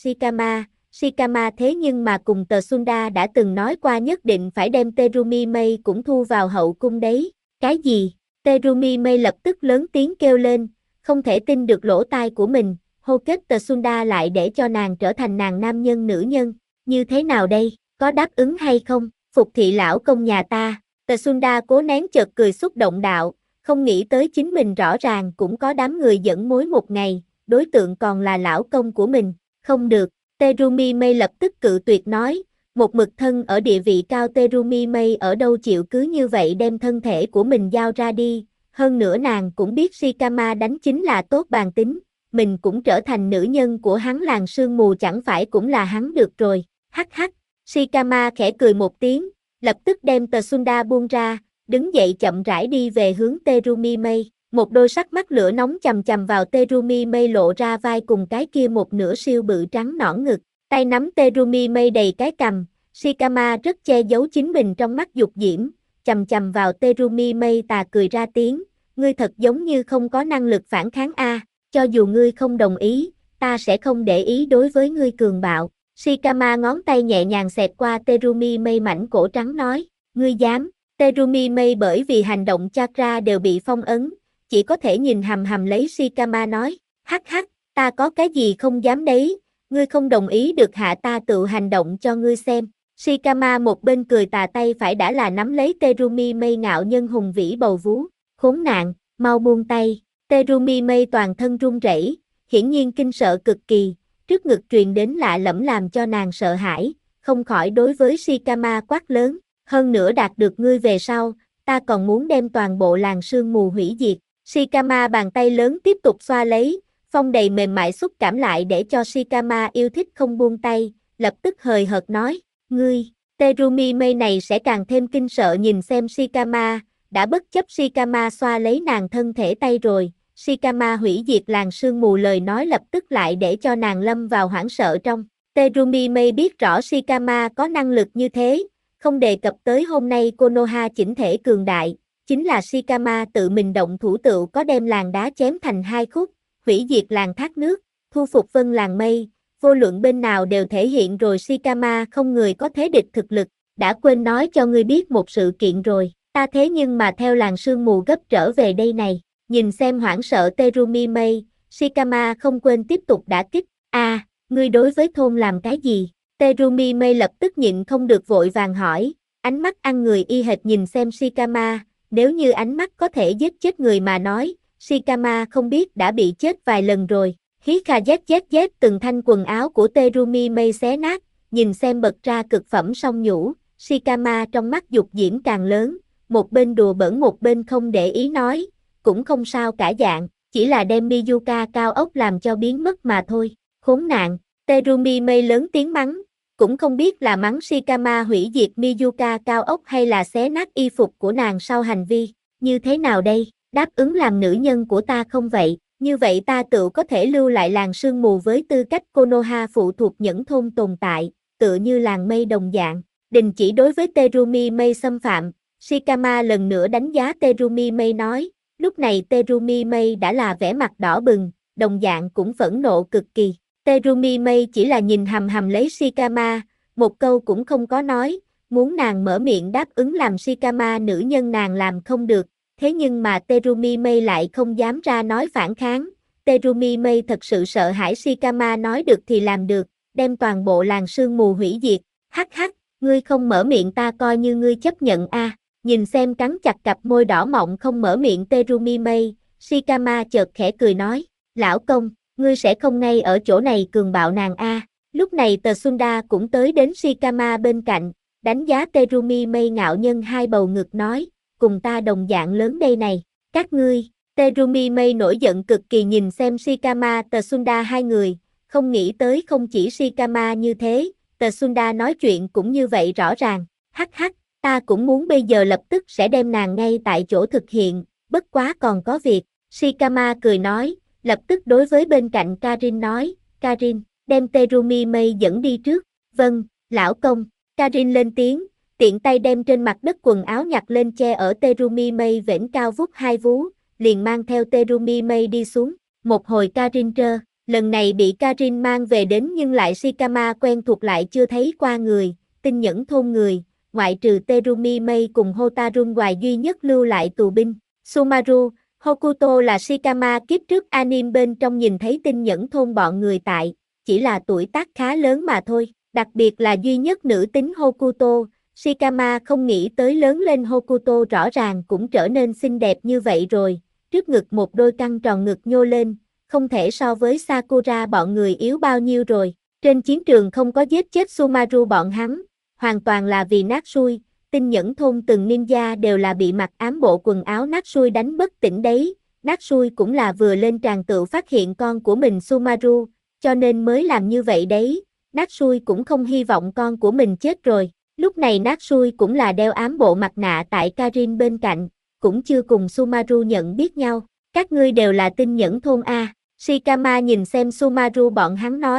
Speaker 1: Shikama thế nhưng mà cùng Tsunda đã từng nói qua nhất định phải đem Terumi Mei cũng thu vào hậu cung đấy. Cái gì? Terumi Mei lập tức lớn tiếng kêu lên, không thể tin được lỗ tai của mình, Hokage Tsunda lại để cho nàng trở thành nàng nam nhân nữ nhân, như thế nào đây, có đáp ứng hay không, phục thị lão công nhà ta, Tsunda cố nén chợt cười xúc động đạo, không nghĩ tới chính mình rõ ràng cũng có đám người dẫn mối một ngày, đối tượng còn là lão công của mình, không được, Terumi Mei lập tức cự tuyệt nói, một mực thân ở địa vị cao Terumi Mei ở đâu chịu cứ như vậy đem thân thể của mình giao ra đi, hơn nữa nàng cũng biết Shikama đánh chính là tốt bàn tính, mình cũng trở thành nữ nhân của hắn làng sương mù chẳng phải cũng là hắn được rồi, hắc hắc, Shikama khẽ cười một tiếng, lập tức đem Tsunda buông ra, đứng dậy chậm rãi đi về hướng Terumi Mei, một đôi sắc mắt lửa nóng chằm chằm vào Terumi Mei lộ ra vai cùng cái kia một nửa siêu bự trắng nõn ngực, Tay nắm Terumi Mây đầy cái cằm, Shikama rất che giấu chính mình trong mắt dục diễm, chầm chầm vào Terumi Mây tà cười ra tiếng, ngươi thật giống như không có năng lực phản kháng a, cho dù ngươi không đồng ý, ta sẽ không để ý đối với ngươi cường bạo. Shikama ngón tay nhẹ nhàng xẹt qua Terumi Mây mảnh cổ trắng nói, ngươi dám. Terumi Mây bởi vì hành động chakra đều bị phong ấn, chỉ có thể nhìn hằm hằm lấy Shikama nói, hắc hắc, ta có cái gì không dám đấy, ngươi không đồng ý được hạ ta tự hành động cho ngươi xem. Shikama một bên cười tà tay phải đã là nắm lấy Terumi Mây ngạo nhân hùng vĩ bầu vú, khốn nạn, mau buông tay. Terumi Mây toàn thân run rẩy, hiển nhiên kinh sợ cực kỳ, trước ngực truyền đến lạ lẫm làm cho nàng sợ hãi, không khỏi đối với Shikama quát lớn, hơn nữa đạt được ngươi về sau, ta còn muốn đem toàn bộ làng sương mù hủy diệt. Shikama bàn tay lớn tiếp tục xoa lấy, phong đầy mềm mại xúc cảm lại để cho Shikama yêu thích không buông tay, lập tức hời hợt nói, ngươi. Terumi Mây này sẽ càng thêm kinh sợ nhìn xem Shikama, đã bất chấp Shikama xoa lấy nàng thân thể tay rồi, Shikama hủy diệt làng sương mù lời nói lập tức lại để cho nàng lâm vào hoảng sợ trong. Terumi Mây biết rõ Shikama có năng lực như thế, không đề cập tới hôm nay Konoha chỉnh thể cường đại, chính là Shikama tự mình động thủ tựu có đem làng đá chém thành hai khúc, hủy diệt làng thác nước, thu phục vân làng mây, vô luận bên nào đều thể hiện rồi Shikama không người có thế địch thực lực, đã quên nói cho ngươi biết một sự kiện rồi, ta thế nhưng mà theo làng sương mù gấp trở về đây này, nhìn xem hoảng sợ Terumi Mây, Shikama không quên tiếp tục đả kích, ngươi đối với thôn làm cái gì? Terumi Mây lập tức nhịn không được vội vàng hỏi, ánh mắt ăn người y hệt nhìn xem Shikama, nếu như ánh mắt có thể giết chết người mà nói, Shikama không biết đã bị chết vài lần rồi. Hí kha zzzz từng thanh quần áo của Terumi Mây xé nát, nhìn xem bật ra cực phẩm song nhũ, Shikama trong mắt dục diễm càng lớn, một bên đùa bỡn một bên không để ý nói, cũng không sao cả dạng, chỉ là đem Miyuka cao ốc làm cho biến mất mà thôi, khốn nạn. Terumi Mây lớn tiếng mắng, cũng không biết là mắng Shikama hủy diệt Miyuka cao ốc hay là xé nát y phục của nàng sau hành vi, như thế nào đây, đáp ứng làm nữ nhân của ta không vậy, như vậy ta tự có thể lưu lại làng sương mù với tư cách Konoha phụ thuộc những thôn tồn tại, tựa như làng mây đồng dạng, đình chỉ đối với Terumi Mây xâm phạm, Shikama lần nữa đánh giá Terumi Mây nói, lúc này Terumi Mây đã là vẻ mặt đỏ bừng, đồng dạng cũng phẫn nộ cực kỳ. Terumi Mây chỉ là nhìn hằm hằm lấy Shikama, một câu cũng không có nói, muốn nàng mở miệng đáp ứng làm Shikama nữ nhân nàng làm không được, thế nhưng mà Terumi Mây lại không dám ra nói phản kháng, Terumi Mây thật sự sợ hãi Shikama nói được thì làm được, đem toàn bộ làng sương mù hủy diệt, hắc hắc, ngươi không mở miệng ta coi như ngươi chấp nhận a. Nhìn xem cắn chặt cặp môi đỏ mọng không mở miệng Terumi Mây, Shikama chợt khẽ cười nói, lão công, ngươi sẽ không ngay ở chỗ này cường bạo nàng a. Lúc này Tsunda cũng tới đến Shikama bên cạnh, đánh giá Terumi Mây ngạo nhân hai bầu ngực nói, cùng ta đồng dạng lớn đây này, các ngươi. Terumi Mây nổi giận cực kỳ nhìn xem Shikama Tsunda hai người, không nghĩ tới không chỉ Shikama như thế, Tsunda nói chuyện cũng như vậy rõ ràng, hắc hắc, ta cũng muốn bây giờ lập tức sẽ đem nàng ngay tại chỗ thực hiện, bất quá còn có việc, Shikama cười nói, lập tức đối với bên cạnh Karin nói, Karin, đem Terumi Mây dẫn đi trước, vâng, lão công, Karin lên tiếng, tiện tay đem trên mặt đất quần áo nhặt lên che ở Terumi Mây vểnh cao vút hai vú, liền mang theo Terumi Mây đi xuống, một hồi Karin trơ, lần này bị Karin mang về đến nhưng lại Shikama quen thuộc lại chưa thấy qua người, tinh nhẫn thôn người, ngoại trừ Terumi Mây cùng Hotarun ngoài duy nhất lưu lại tù binh, Sumaru, Hokuto là Shikama kiếp trước anime bên trong nhìn thấy tinh nhẫn thôn bọn người tại, chỉ là tuổi tác khá lớn mà thôi, đặc biệt là duy nhất nữ tính Hokuto, Shikama không nghĩ tới lớn lên Hokuto rõ ràng cũng trở nên xinh đẹp như vậy rồi, trước ngực một đôi căng tròn ngực nhô lên, không thể so với Sakura bọn người yếu bao nhiêu rồi, trên chiến trường không có giết chết Sumaru bọn hắn, hoàn toàn là vì Natsui. Tinh nhẫn thôn từng ninja đều là bị mặc ám bộ quần áo Natsui đánh bất tỉnh đấy, Natsui cũng là vừa lên tràng tự phát hiện con của mình Sumaru, cho nên mới làm như vậy đấy, Natsui cũng không hy vọng con của mình chết rồi, lúc này Natsui cũng là đeo ám bộ mặt nạ tại Karin bên cạnh, cũng chưa cùng Sumaru nhận biết nhau, các ngươi đều là tinh nhẫn thôn A, Shikama nhìn xem Sumaru bọn hắn nói,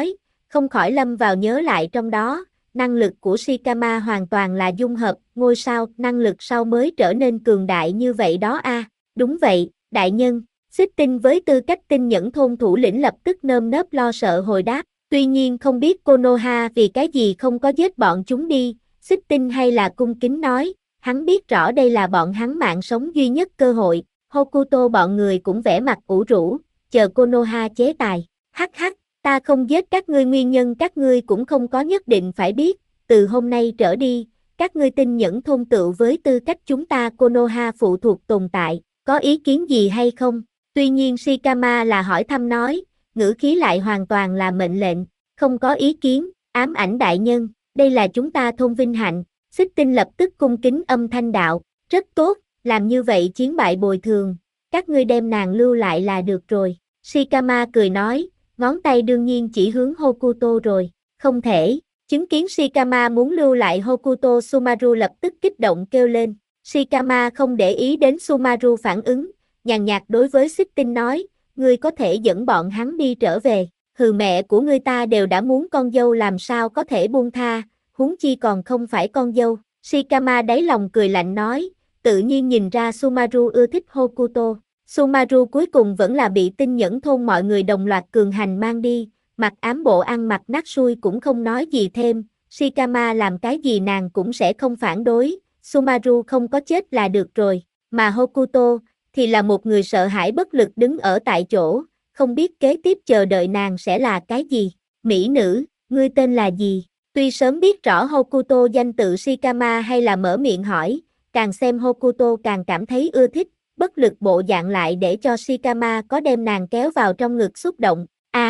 Speaker 1: không khỏi lâm vào nhớ lại trong đó, năng lực của Shikama hoàn toàn là dung hợp, ngôi sao, năng lực sau mới trở nên cường đại như vậy đó a. Đúng vậy, đại nhân, Xích Tinh với tư cách tinh nhẫn thôn thủ lĩnh lập tức nơm nớp lo sợ hồi đáp, tuy nhiên không biết Konoha vì cái gì không có giết bọn chúng đi, Xích Tinh hay là cung kính nói, hắn biết rõ đây là bọn hắn mạng sống duy nhất cơ hội, Hokuto bọn người cũng vẻ mặt ủ rũ, chờ Konoha chế tài, hắc hắc, ta không giết các ngươi nguyên nhân các ngươi cũng không có nhất định phải biết, từ hôm nay trở đi, các ngươi tinh nhẫn thôn tựu với tư cách chúng ta Konoha phụ thuộc tồn tại, có ý kiến gì hay không? Tuy nhiên Shikama là hỏi thăm nói, ngữ khí lại hoàn toàn là mệnh lệnh, không có ý kiến, ám ảnh đại nhân, đây là chúng ta thôn vinh hạnh, Xích Tinh lập tức cung kính âm thanh đạo, rất tốt, làm như vậy chiến bại bồi thường, các ngươi đem nàng lưu lại là được rồi, Shikama cười nói, ngón tay đương nhiên chỉ hướng Hokuto rồi, không thể, chứng kiến Shikama muốn lưu lại Hokuto Sumaru lập tức kích động kêu lên, Shikama không để ý đến Sumaru phản ứng, nhàn nhạt đối với Xích Tinh nói, ngươi có thể dẫn bọn hắn đi trở về, hừ mẹ của ngươi ta đều đã muốn con dâu làm sao có thể buông tha, huống chi còn không phải con dâu, Shikama đáy lòng cười lạnh nói, tự nhiên nhìn ra Sumaru ưa thích Hokuto, Sumaru cuối cùng vẫn là bị tinh nhẫn thôn mọi người đồng loạt cường hành mang đi, mặc ám bộ ăn mặc nát xui cũng không nói gì thêm, Shikama làm cái gì nàng cũng sẽ không phản đối, Sumaru không có chết là được rồi, mà Hokuto thì là một người sợ hãi bất lực đứng ở tại chỗ, không biết kế tiếp chờ đợi nàng sẽ là cái gì. Mỹ nữ, ngươi tên là gì? Tuy sớm biết rõ Hokuto danh tự Shikama hay là mở miệng hỏi, càng xem Hokuto càng cảm thấy ưa thích, bất lực bộ dạng lại để cho Shikama có đem nàng kéo vào trong ngực xúc động.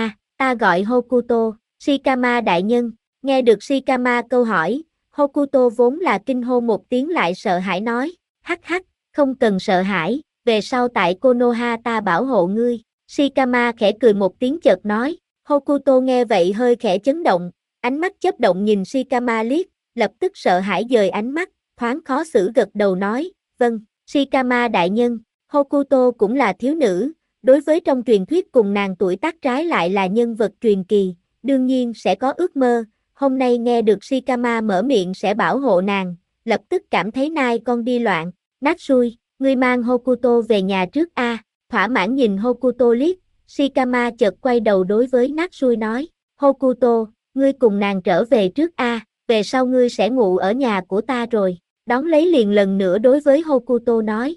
Speaker 1: Ta gọi Hokuto, Shikama đại nhân, nghe được Shikama câu hỏi, Hokuto vốn là kinh hô một tiếng lại sợ hãi nói, hắc hắc, không cần sợ hãi, về sau tại Konoha ta bảo hộ ngươi, Shikama khẽ cười một tiếng chợt nói, Hokuto nghe vậy hơi khẽ chấn động, ánh mắt chớp động nhìn Shikama liếc, lập tức sợ hãi dời ánh mắt, thoáng khó xử gật đầu nói, vâng, Shikama đại nhân, Hokuto cũng là thiếu nữ, đối với trong truyền thuyết cùng nàng tuổi tác trái lại là nhân vật truyền kỳ, đương nhiên sẽ có ước mơ, hôm nay nghe được Shikama mở miệng sẽ bảo hộ nàng, lập tức cảm thấy nai con đi loạn, Natsui, ngươi mang Hokuto về nhà trước a. Thỏa mãn nhìn Hokuto liếc, Shikama chợt quay đầu đối với Natsui nói, Hokuto, ngươi cùng nàng trở về trước a, về sau ngươi sẽ ngủ ở nhà của ta rồi, đón lấy liền lần nữa đối với Hokuto nói,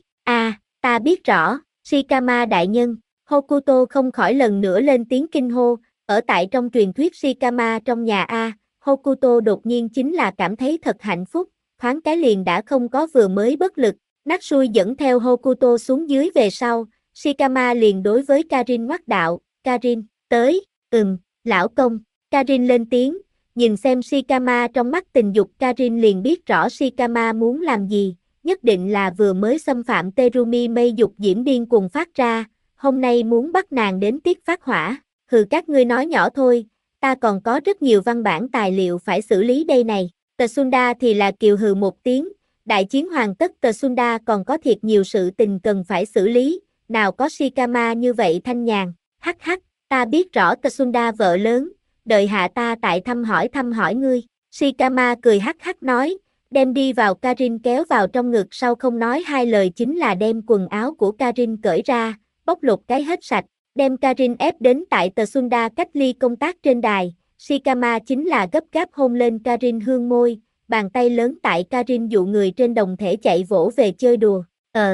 Speaker 1: ta biết rõ, Shikama đại nhân, Hokuto không khỏi lần nữa lên tiếng kinh hô, ở tại trong truyền thuyết Shikama trong nhà a, Hokuto đột nhiên chính là cảm thấy thật hạnh phúc, thoáng cái liền đã không có vừa mới bất lực, Natsui dẫn theo Hokuto xuống dưới về sau, Shikama liền đối với Karin ngoắc đạo, Karin, tới, lão công, Karin lên tiếng, nhìn xem Shikama trong mắt tình dục Karin liền biết rõ Shikama muốn làm gì, nhất định là vừa mới xâm phạm Terumi mây dục diễm điên cuồng phát ra, hôm nay muốn bắt nàng đến tiết phát hỏa, hừ các ngươi nói nhỏ thôi, ta còn có rất nhiều văn bản tài liệu phải xử lý đây này, Tsunda thì là kiều hừ một tiếng, đại chiến hoàn tất Tsunda còn có thiệt nhiều sự tình cần phải xử lý, nào có Shikama như vậy thanh nhàn, hắc hắc, ta biết rõ Tsunda vợ lớn, đợi hạ ta tại thăm hỏi ngươi, Shikama cười hắc hắc nói, đem đi vào Karin kéo vào trong ngực sau không nói hai lời chính là đem quần áo của Karin cởi ra, bóc lột cái hết sạch, đem Karin ép đến tại Tsunda cách ly công tác trên đài, Shikama chính là gấp gáp hôn lên Karin hương môi, bàn tay lớn tại Karin dụ người trên đồng thể chạy vỗ về chơi đùa,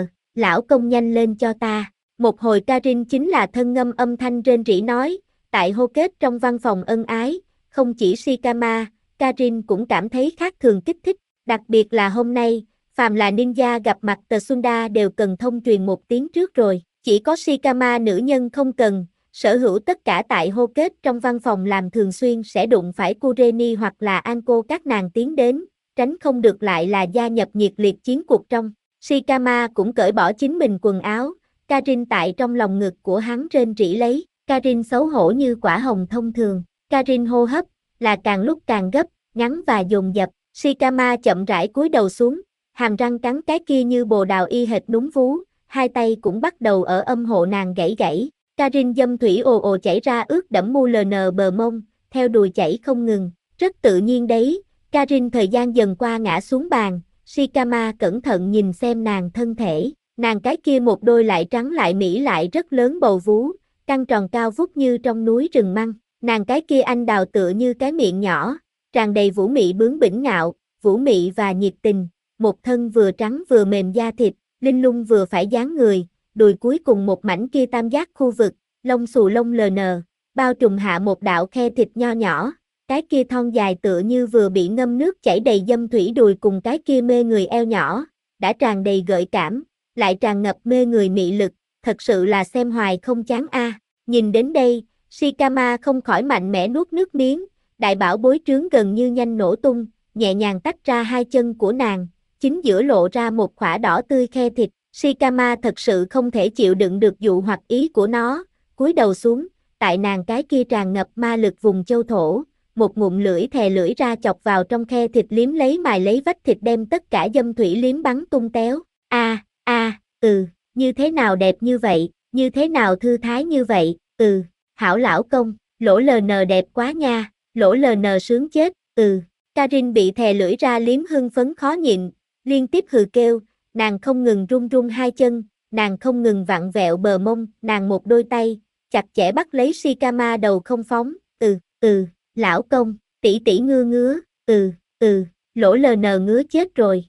Speaker 1: lão công nhanh lên cho ta, một hồi Karin chính là thân ngâm âm thanh rên rỉ nói, tại hô kết trong văn phòng ân ái, không chỉ Shikama, Karin cũng cảm thấy khác thường kích thích, đặc biệt là hôm nay, phàm là ninja gặp mặt Tsunda đều cần thông truyền một tiếng trước rồi, chỉ có Shikama nữ nhân không cần, sở hữu tất cả tại hô kết trong văn phòng làm thường xuyên sẽ đụng phải Kureni hoặc là Anko các nàng tiến đến, tránh không được lại là gia nhập nhiệt liệt chiến cuộc trong. Shikama cũng cởi bỏ chính mình quần áo, Karin tại trong lòng ngực của hắn rên rỉ lấy, Karin xấu hổ như quả hồng thông thường, Karin hô hấp là càng lúc càng gấp, ngắn và dồn dập, Shikama chậm rãi cúi đầu xuống, hàm răng cắn cái kia như bồ đào y hệt núm vú, hai tay cũng bắt đầu ở âm hộ nàng gãy gãy, Karin dâm thủy ồ ồ chảy ra ướt đẫm mu ln bờ mông, theo đùi chảy không ngừng. Rất tự nhiên đấy, Karin thời gian dần qua ngã xuống bàn, Shikama cẩn thận nhìn xem nàng thân thể, nàng cái kia một đôi lại trắng lại mỹ lại rất lớn bầu vú, căng tròn cao vút như trong núi rừng măng, nàng cái kia anh đào tựa như cái miệng nhỏ, tràn đầy vũ mị bướng bỉnh ngạo, vũ mị và nhiệt tình, một thân vừa trắng vừa mềm da thịt, linh lung vừa phải dáng người, đùi cuối cùng một mảnh kia tam giác khu vực, lông xù lông lờ nờ, bao trùm hạ một đạo khe thịt nho nhỏ, cái kia thon dài tựa như vừa bị ngâm nước chảy đầy dâm thủy đùi cùng cái kia mê người eo nhỏ, đã tràn đầy gợi cảm, lại tràn ngập mê người mị lực, thật sự là xem hoài không chán a. Nhìn đến đây, Shikama không khỏi mạnh mẽ nuốt nước miếng, đại bảo bối trướng gần như nhanh nổ tung, nhẹ nhàng tách ra hai chân của nàng, chính giữa lộ ra một khỏa đỏ tươi khe thịt, Shikama thật sự không thể chịu đựng được dụ hoặc ý của nó, cúi đầu xuống, tại nàng cái kia tràn ngập ma lực vùng châu thổ, một ngụm lưỡi thè lưỡi ra chọc vào trong khe thịt liếm lấy mài lấy vách thịt đem tất cả dâm thủy liếm bắn tung téo, như thế nào đẹp như vậy, như thế nào thư thái như vậy, hảo lão công, lỗ LN đẹp quá nha, lỗ LN sướng chết, Karin bị thè lưỡi ra liếm hưng phấn khó nhịn, liên tiếp hừ kêu, nàng không ngừng run run hai chân, nàng không ngừng vặn vẹo bờ mông, nàng một đôi tay, chặt chẽ bắt lấy Shikama đầu không phóng, lão công, tỷ tỷ ngứa ngứa, lỗ LN ngứa chết rồi,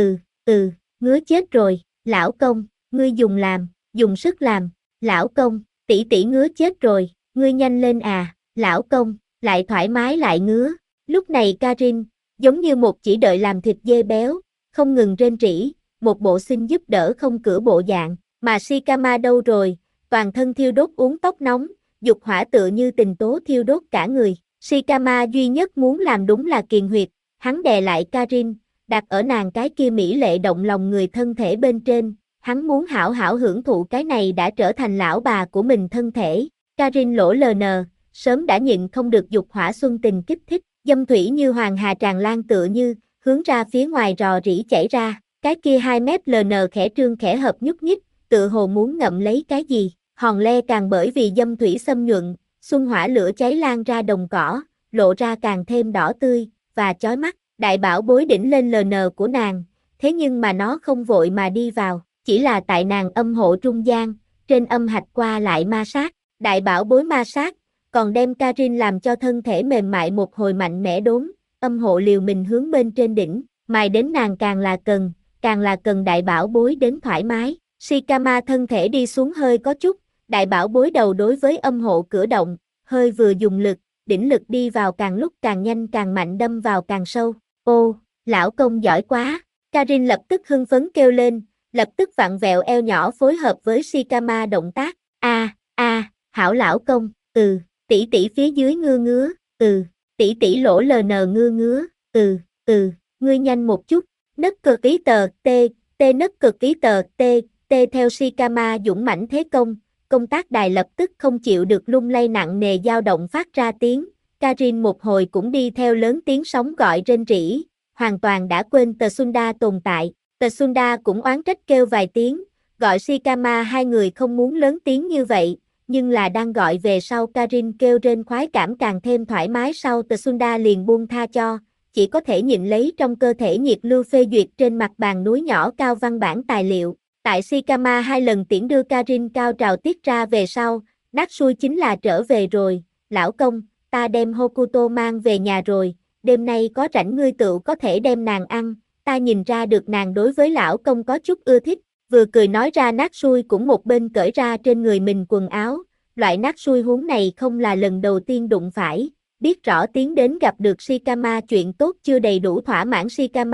Speaker 1: ngứa chết rồi, lão công, ngươi dùng sức làm, lão công, tỷ tỷ ngứa chết rồi, ngươi nhanh lên à, lão công, lại thoải mái lại ngứa, lúc này Karin, giống như một chỉ đợi làm thịt dê béo, không ngừng rên rỉ, một bộ xin giúp đỡ không cửa bộ dạng, mà Shikama đâu rồi, toàn thân thiêu đốt uốn tóc nóng, dục hỏa tựa như tình tố thiêu đốt cả người, Shikama duy nhất muốn làm đúng là kiền huyệt, hắn đè lại Karin, đặt ở nàng cái kia mỹ lệ động lòng người thân thể bên trên, hắn muốn hảo hảo hưởng thụ cái này đã trở thành lão bà của mình thân thể, Karin lỗ LN, sớm đã nhịn không được dục hỏa xuân tình kích thích, dâm thủy như hoàng hà tràn lan tựa như, hướng ra phía ngoài rò rỉ chảy ra, cái kia 2 mét LN khẽ trương khẽ hợp nhúc nhích, tựa hồ muốn ngậm lấy cái gì, hòn le càng bởi vì dâm thủy xâm nhuận, xuân hỏa lửa cháy lan ra đồng cỏ, lộ ra càng thêm đỏ tươi, và chói mắt, đại bảo bối đỉnh lên LN của nàng, thế nhưng mà nó không vội mà đi vào, chỉ là tại nàng âm hộ trung gian, trên âm hạch qua lại ma sát, đại bảo bối ma sát, còn đem Karin làm cho thân thể mềm mại một hồi mạnh mẽ đốn, âm hộ liều mình hướng bên trên đỉnh, mài đến nàng càng là cần đại bảo bối đến thoải mái, Shikama thân thể đi xuống hơi có chút, đại bảo bối đầu đối với âm hộ cửa động, hơi vừa dùng lực, đỉnh lực đi vào càng lúc càng nhanh càng mạnh đâm vào càng sâu, ô, lão công giỏi quá, Karin lập tức hưng phấn kêu lên, lập tức vặn vẹo eo nhỏ phối hợp với Shikama động tác, hảo lão công, tỷ tỷ phía dưới ngứa ngứa, tỷ tỷ lỗ LN ngứa ngứa, ngươi nhanh một chút, nấc cực ý tờ, t nấc cực ý tờ, t theo Shikama dũng mãnh thế công tác đài lập tức không chịu được lung lay nặng nề dao động phát ra tiếng, Karin một hồi cũng đi theo lớn tiếng sóng gọi rên rỉ, hoàn toàn đã quên Tsunda tồn tại, Tsunda cũng oán trách kêu vài tiếng, gọi Shikama hai người không muốn lớn tiếng như vậy, nhưng là đang gọi về sau Karin kêu rên khoái cảm càng thêm thoải mái sau Tsunda liền buông tha cho, chỉ có thể nhịn lấy trong cơ thể nhiệt lưu phê duyệt trên mặt bàn núi nhỏ cao văn bản tài liệu. Tại Shikama hai lần tiễn đưa Karin cao trào tiết ra về sau, Natsui chính là trở về rồi, lão công, ta đem Hokuto mang về nhà rồi, đêm nay có rảnh ngươi tựu có thể đem nàng ăn, ta nhìn ra được nàng đối với lão công có chút ưa thích, vừa cười nói ra Natsui cũng một bên cởi ra trên người mình quần áo, loại Natsui huống này không là lần đầu tiên đụng phải, biết rõ tiến đến gặp được Shikama chuyện tốt chưa đầy đủ thỏa mãn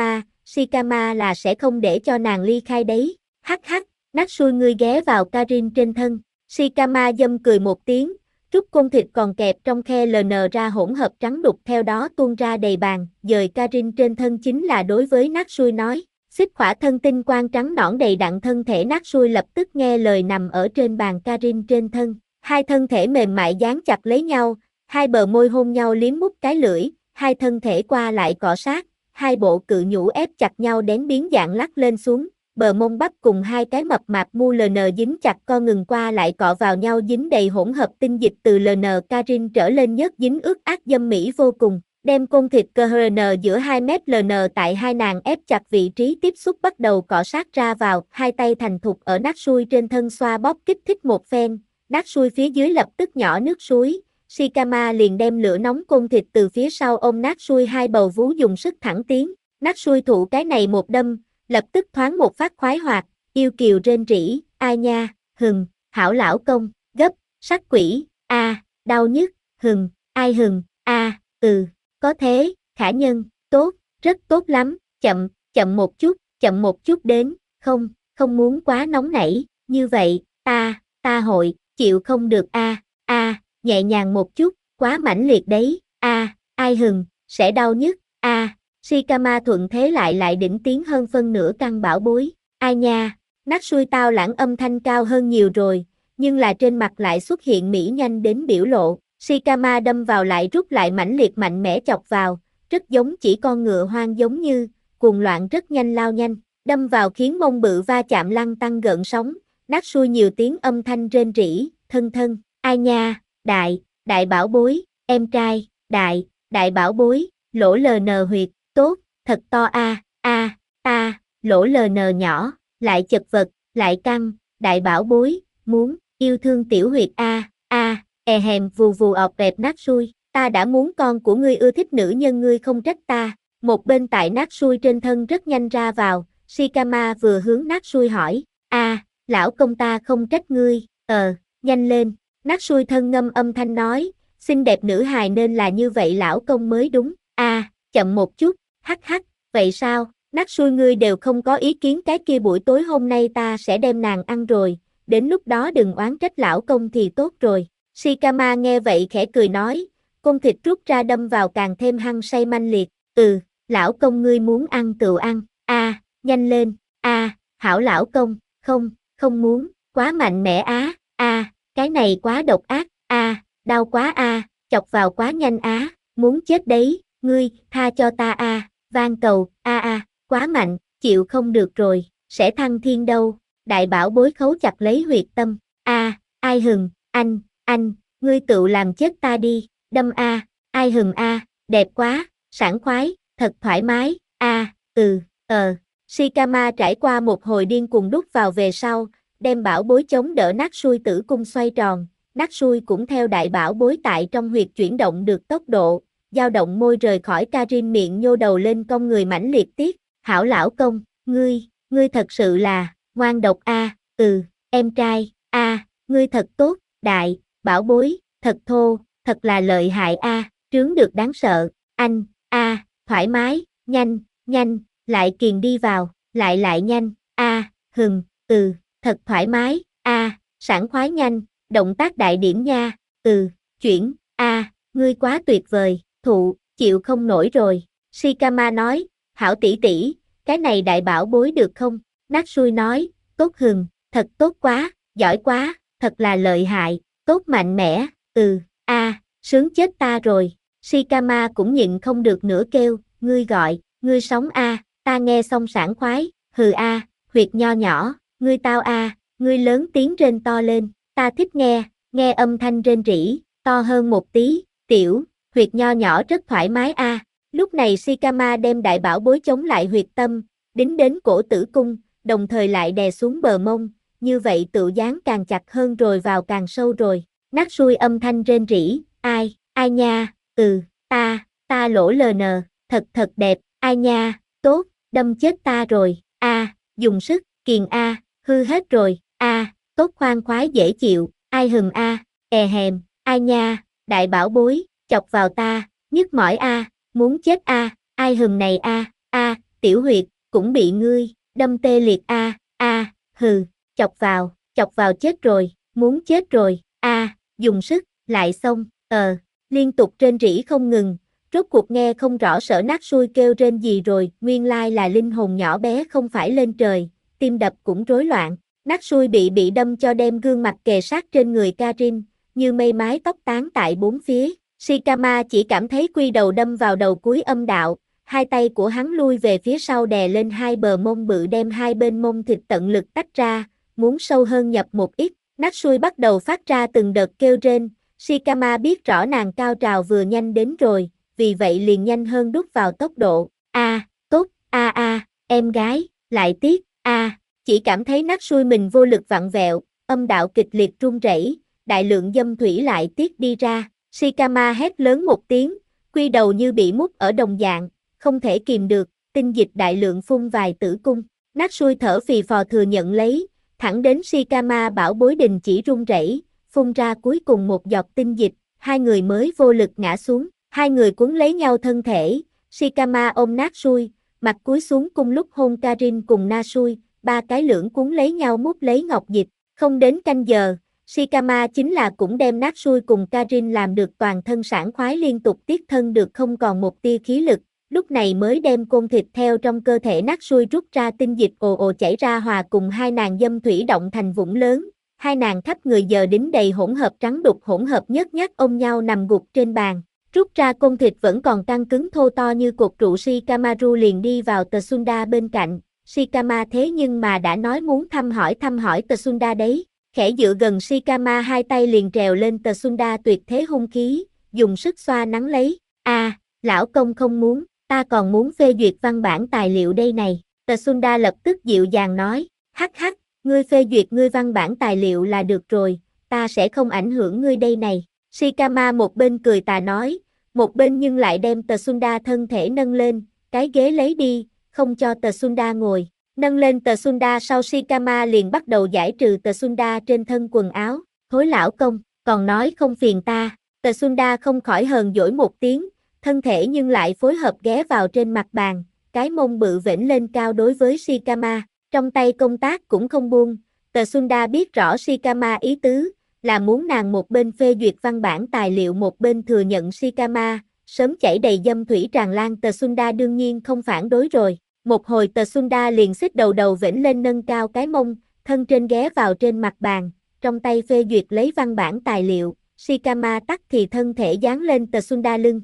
Speaker 1: Shikama là sẽ không để cho nàng ly khai đấy. Hắc hắc, Natsui ngươi ghé vào Karin trên thân, Shikama dâm cười một tiếng, rút côn thịt còn kẹp trong khe LN ra hỗn hợp trắng đục theo đó tuôn ra đầy bàn, dời Karin trên thân chính là đối với Natsui nói, xích khỏa thân tinh quang trắng nõn đầy đặn thân thể Natsui lập tức nghe lời nằm ở trên bàn Karin trên thân, hai thân thể mềm mại dán chặt lấy nhau, hai bờ môi hôn nhau liếm mút cái lưỡi, hai thân thể qua lại cọ sát, hai bộ cự nhũ ép chặt nhau đến biến dạng lắc lên xuống. bờ mông bắp cùng hai cái mập mạp mu LN dính chặt co ngừng qua lại cọ vào nhau dính đầy hỗn hợp tinh dịch từ LN Karin trở lên nhớt dính ướt át dâm mỹ vô cùng. Đem côn thịt KHN giữa 2 mét LN tại hai nàng ép chặt vị trí tiếp xúc bắt đầu cọ sát ra vào, hai tay thành thục ở nát suôi trên thân xoa bóp kích thích một phen, nát suôi phía dưới lập tức nhỏ nước suối. Shikama liền đem lửa nóng côn thịt từ phía sau ôm nát suôi hai bầu vú dùng sức thẳng tiến, nát suôi thụ cái này một đâm, lập tức thoáng một phát khoái hoạt, yêu kiều rên rỉ, ai nha, hừng, hảo lão công, gấp, sắc quỷ, đau nhức, hừng, ai hừng, có thế, khả nhân, tốt, rất tốt lắm, chậm một chút đến, không muốn quá nóng nảy, như vậy, ta hội, chịu không được nhẹ nhàng một chút, quá mãnh liệt đấy, ai hừng, sẽ đau nhức, Shikama thuận thế lại đỉnh tiếng hơn phân nửa căn bảo bối, ai nha, nát xui tao lãng âm thanh cao hơn nhiều rồi, nhưng là trên mặt lại xuất hiện mỹ nhanh đến biểu lộ, Shikama đâm vào lại rút lại mãnh liệt mạnh mẽ chọc vào, rất giống chỉ con ngựa hoang giống như, cuồng loạn rất nhanh lao nhanh, đâm vào khiến mông bự va chạm lăn tăng gợn sóng, nát xui nhiều tiếng âm thanh rên rỉ, thân, ai nha, đại bảo bối, em trai, đại bảo bối, lỗ LN huyệt, tốt, thật to ta, lỗ LN nhỏ, lại chật vật, lại căng, đại bảo bối, muốn, yêu thương tiểu huyệt vù vù ọt bẹp nát xui, ta đã muốn con của ngươi ưa thích nữ nhân ngươi không trách ta, một bên tại nát xui trên thân rất nhanh ra vào, Shikama vừa hướng nát xui hỏi, lão công ta không trách ngươi, nhanh lên, nát xui thân ngâm âm thanh nói, xinh đẹp nữ hài nên là như vậy lão công mới đúng, chậm một chút, hắc, vậy sao, nát xui ngươi đều không có ý kiến cái kia buổi tối hôm nay ta sẽ đem nàng ăn rồi, đến lúc đó đừng oán trách lão công thì tốt rồi. Shikama nghe vậy khẽ cười nói, côn thịt rút ra đâm vào càng thêm hăng say manh liệt, lão công ngươi muốn ăn tựu ăn, nhanh lên, hảo lão công, không muốn, quá mạnh mẽ cái này quá độc ác, đau quá chọc vào quá nhanh muốn chết đấy, ngươi, tha cho ta van cầu, quá mạnh, chịu không được rồi, sẽ thăng thiên đâu, đại bảo bối khấu chặt lấy huyệt tâm, ai hừng, anh, ngươi tự làm chết ta đi, đâm ai hừng đẹp quá, sảng khoái, thật thoải mái, Shikama trải qua một hồi điên cuồng đút vào về sau, đem bảo bối chống đỡ nát xui tử cung xoay tròn, nát xui cũng theo đại bảo bối tại trong huyệt chuyển động được tốc độ, dao động môi rời khỏi Karin miệng nhô đầu lên cong người mãnh liệt tiếc, hảo lão công, ngươi thật sự là, ngoan độc em trai, ngươi thật tốt, đại, bảo bối, thật thô, thật là lợi hại trướng được đáng sợ, anh, thoải mái, nhanh, lại kiền đi vào, lại nhanh, hừng, thật thoải mái, sảng khoái nhanh, động tác đại điểm nha, chuyển, ngươi quá tuyệt vời, thụ, chịu không nổi rồi, Shikama nói, hảo tỷ tỷ, cái này đại bảo bối được không, nát xui nói, tốt hừng, thật tốt quá, giỏi quá, thật là lợi hại, tốt mạnh mẽ, sướng chết ta rồi, Shikama cũng nhịn không được nữa kêu, ngươi gọi, ngươi sống ta nghe xong sảng khoái, hừ huyệt nho nhỏ, ngươi tao ngươi lớn tiếng rên to lên, ta thích nghe âm thanh rên rỉ, to hơn một tí, tiểu, huyệt nho nhỏ rất thoải mái lúc này Shikama đem đại bảo bối chống lại huyệt tâm, đính đến cổ tử cung, đồng thời lại đè xuống bờ mông, như vậy tự dán càng chặt hơn rồi vào càng sâu rồi, nát xui âm thanh rên rỉ, ai nha, ta lỗ LN, thật đẹp, ai nha, tốt, đâm chết ta rồi, dùng sức, kiền hư hết rồi, tốt khoan khoái dễ chịu, ai hừng ai nha, đại bảo bối, chọc vào ta, nhức mỏi muốn chết ai hừng này tiểu huyệt, cũng bị ngươi, đâm tê liệt hừ, chọc vào chết rồi, muốn chết rồi, dùng sức, lại xong, liên tục rên rỉ không ngừng, rốt cuộc nghe không rõ sở nát xui kêu rên gì rồi, nguyên lai là linh hồn nhỏ bé không phải lên trời, tim đập cũng rối loạn, nát xui bị đâm cho đem gương mặt kề sát trên người Karin, như mây mái tóc tán tại bốn phía, Shikama chỉ cảm thấy quy đầu đâm vào đầu cuối âm đạo, hai tay của hắn lui về phía sau đè lên hai bờ mông bự đem hai bên mông thịt tận lực tách ra, muốn sâu hơn nhập một ít. Natsui bắt đầu phát ra từng đợt kêu rên, Shikama biết rõ nàng cao trào vừa nhanh đến rồi, vì vậy liền nhanh hơn đút vào tốc độ. Tốt, em gái, lại tiếc, chỉ cảm thấy Natsui mình vô lực vặn vẹo, âm đạo kịch liệt run rẩy, đại lượng dâm thủy lại tiết đi ra. Shikama hét lớn một tiếng, quy đầu như bị mút ở đồng dạng, không thể kìm được, tinh dịch đại lượng phun vài tử cung. Natsui thở phì phò thừa nhận lấy, thẳng đến Shikama bảo bối đình chỉ run rẩy, phun ra cuối cùng một giọt tinh dịch, hai người mới vô lực ngã xuống. Hai người cuốn lấy nhau thân thể, Shikama ôm Natsui, mặt cúi xuống cùng lúc hôn Karin cùng Natsui, ba cái lưỡng cuốn lấy nhau mút lấy ngọc dịch. Không đến canh giờ, Shikama chính là cũng đem Natsui cùng Karin làm được toàn thân sảng khoái liên tục tiết thân được không còn một tia khí lực, lúc này mới đem côn thịt theo trong cơ thể Natsui rút ra tinh dịch ồ ồ chảy ra hòa cùng hai nàng dâm thủy động thành vũng lớn. Hai nàng khắp người giờ đính đầy hỗn hợp trắng đục hỗn hợp nhất nhác ôm nhau nằm gục trên bàn. Rút ra côn thịt vẫn còn căng cứng thô to như cột trụ, Shikamaru liền đi vào Tsunda bên cạnh. Shikama thế nhưng mà đã nói muốn thăm hỏi Tsunda đấy. Khẽ dựa gần Shikama hai tay liền trèo lên Tsunda tuyệt thế hung khí, dùng sức xoa nắn lấy. Lão công không muốn, ta còn muốn phê duyệt văn bản tài liệu đây này. Tsunda lập tức dịu dàng nói, hắc hắc, ngươi phê duyệt ngươi văn bản tài liệu là được rồi, ta sẽ không ảnh hưởng ngươi đây này. Shikama một bên cười tà nói, một bên nhưng lại đem Tsunda thân thể nâng lên, cái ghế lấy đi, không cho Tsunda ngồi. Nâng lên Tsunda sau Shikama liền bắt đầu giải trừ Tsunda trên thân quần áo. Thối lão công, còn nói không phiền ta. Tsunda không khỏi hờn dỗi một tiếng, thân thể nhưng lại phối hợp ghé vào trên mặt bàn, cái mông bự vểnh lên cao đối với Shikama, trong tay công tác cũng không buông. Tsunda biết rõ Shikama ý tứ, là muốn nàng một bên phê duyệt văn bản tài liệu một bên thừa nhận Shikama, sớm chảy đầy dâm thủy tràn lan. Tsunda đương nhiên không phản đối rồi. Một hồi Tsunda liền xích đầu đầu vểnh lên nâng cao cái mông, thân trên ghé vào trên mặt bàn, trong tay phê duyệt lấy văn bản tài liệu. Shikama tắc thì thân thể dán lên Tsunda lưng.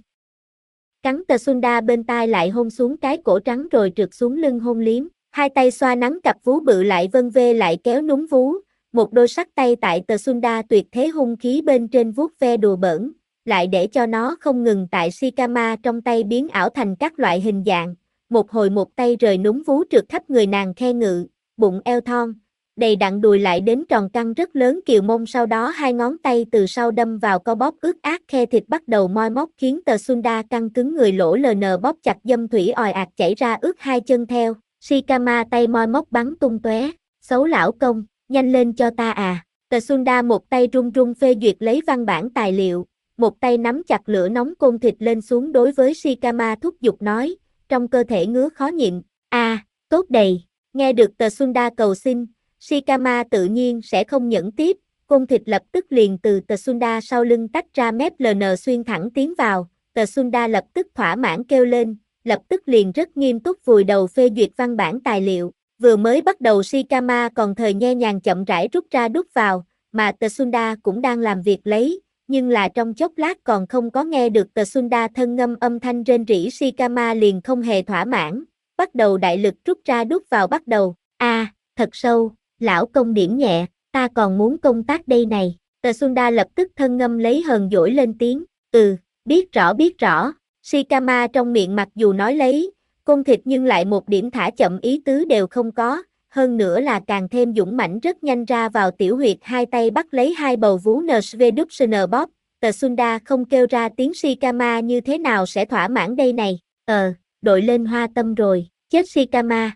Speaker 1: Cắn Tsunda bên tai lại hôn xuống cái cổ trắng rồi trượt xuống lưng hôn liếm. Hai tay xoa nắn cặp vú bự lại vân vê lại kéo núm vú, một đôi sắc tay tại Tsunda tuyệt thế hung khí bên trên vuốt ve đùa bỡn, lại để cho nó không ngừng tại Shikama trong tay biến ảo thành các loại hình dạng. Một hồi một tay rời núm vú trượt khắp người nàng khe ngự, bụng eo thon, đầy đặn đùi lại đến tròn căng rất lớn kiều mông, sau đó hai ngón tay từ sau đâm vào co bóp ướt át khe thịt bắt đầu moi móc khiến Tsunda căng cứng người lỗ ln bóp chặt dâm thủy òi ạt chảy ra ướt hai chân theo. Shikama tay moi móc bắn tung tóe, xấu lão công, nhanh lên cho ta à. Tsunda một tay run run phê duyệt lấy văn bản tài liệu, một tay nắm chặt lửa nóng côn thịt lên xuống đối với Shikama thúc giục nói, trong cơ thể ngứa khó nhịn. Tốt đầy. Nghe được Tsunda cầu xin, Shikama tự nhiên sẽ không nhẫn tiếp, côn thịt lập tức liền từ Tsunda sau lưng tách ra mép ln xuyên thẳng tiến vào. Tsunda lập tức thỏa mãn kêu lên, lập tức liền rất nghiêm túc vùi đầu phê duyệt văn bản tài liệu. Vừa mới bắt đầu Shikama còn thời nhe nhàng chậm rãi rút ra đút vào, mà Tsunda cũng đang làm việc lấy, nhưng là trong chốc lát còn không có nghe được Tsunda thân ngâm âm thanh rên rỉ, Shikama liền không hề thỏa mãn, bắt đầu đại lực rút ra đút vào bắt đầu. Thật sâu, lão công điểm nhẹ, ta còn muốn công tác đây này. Tsunda lập tức thân ngâm lấy hờn dỗi lên tiếng, biết rõ. Shikama trong miệng mặc dù nói lấy, côn thịt nhưng lại một điểm thả chậm ý tứ đều không có, hơn nữa là càng thêm dũng mãnh rất nhanh ra vào tiểu huyệt, hai tay bắt lấy hai bầu vú NSVWN bóp. Tsunda không kêu ra tiếng Shikama như thế nào sẽ thỏa mãn đây này. Đội lên hoa tâm rồi, chết Shikama.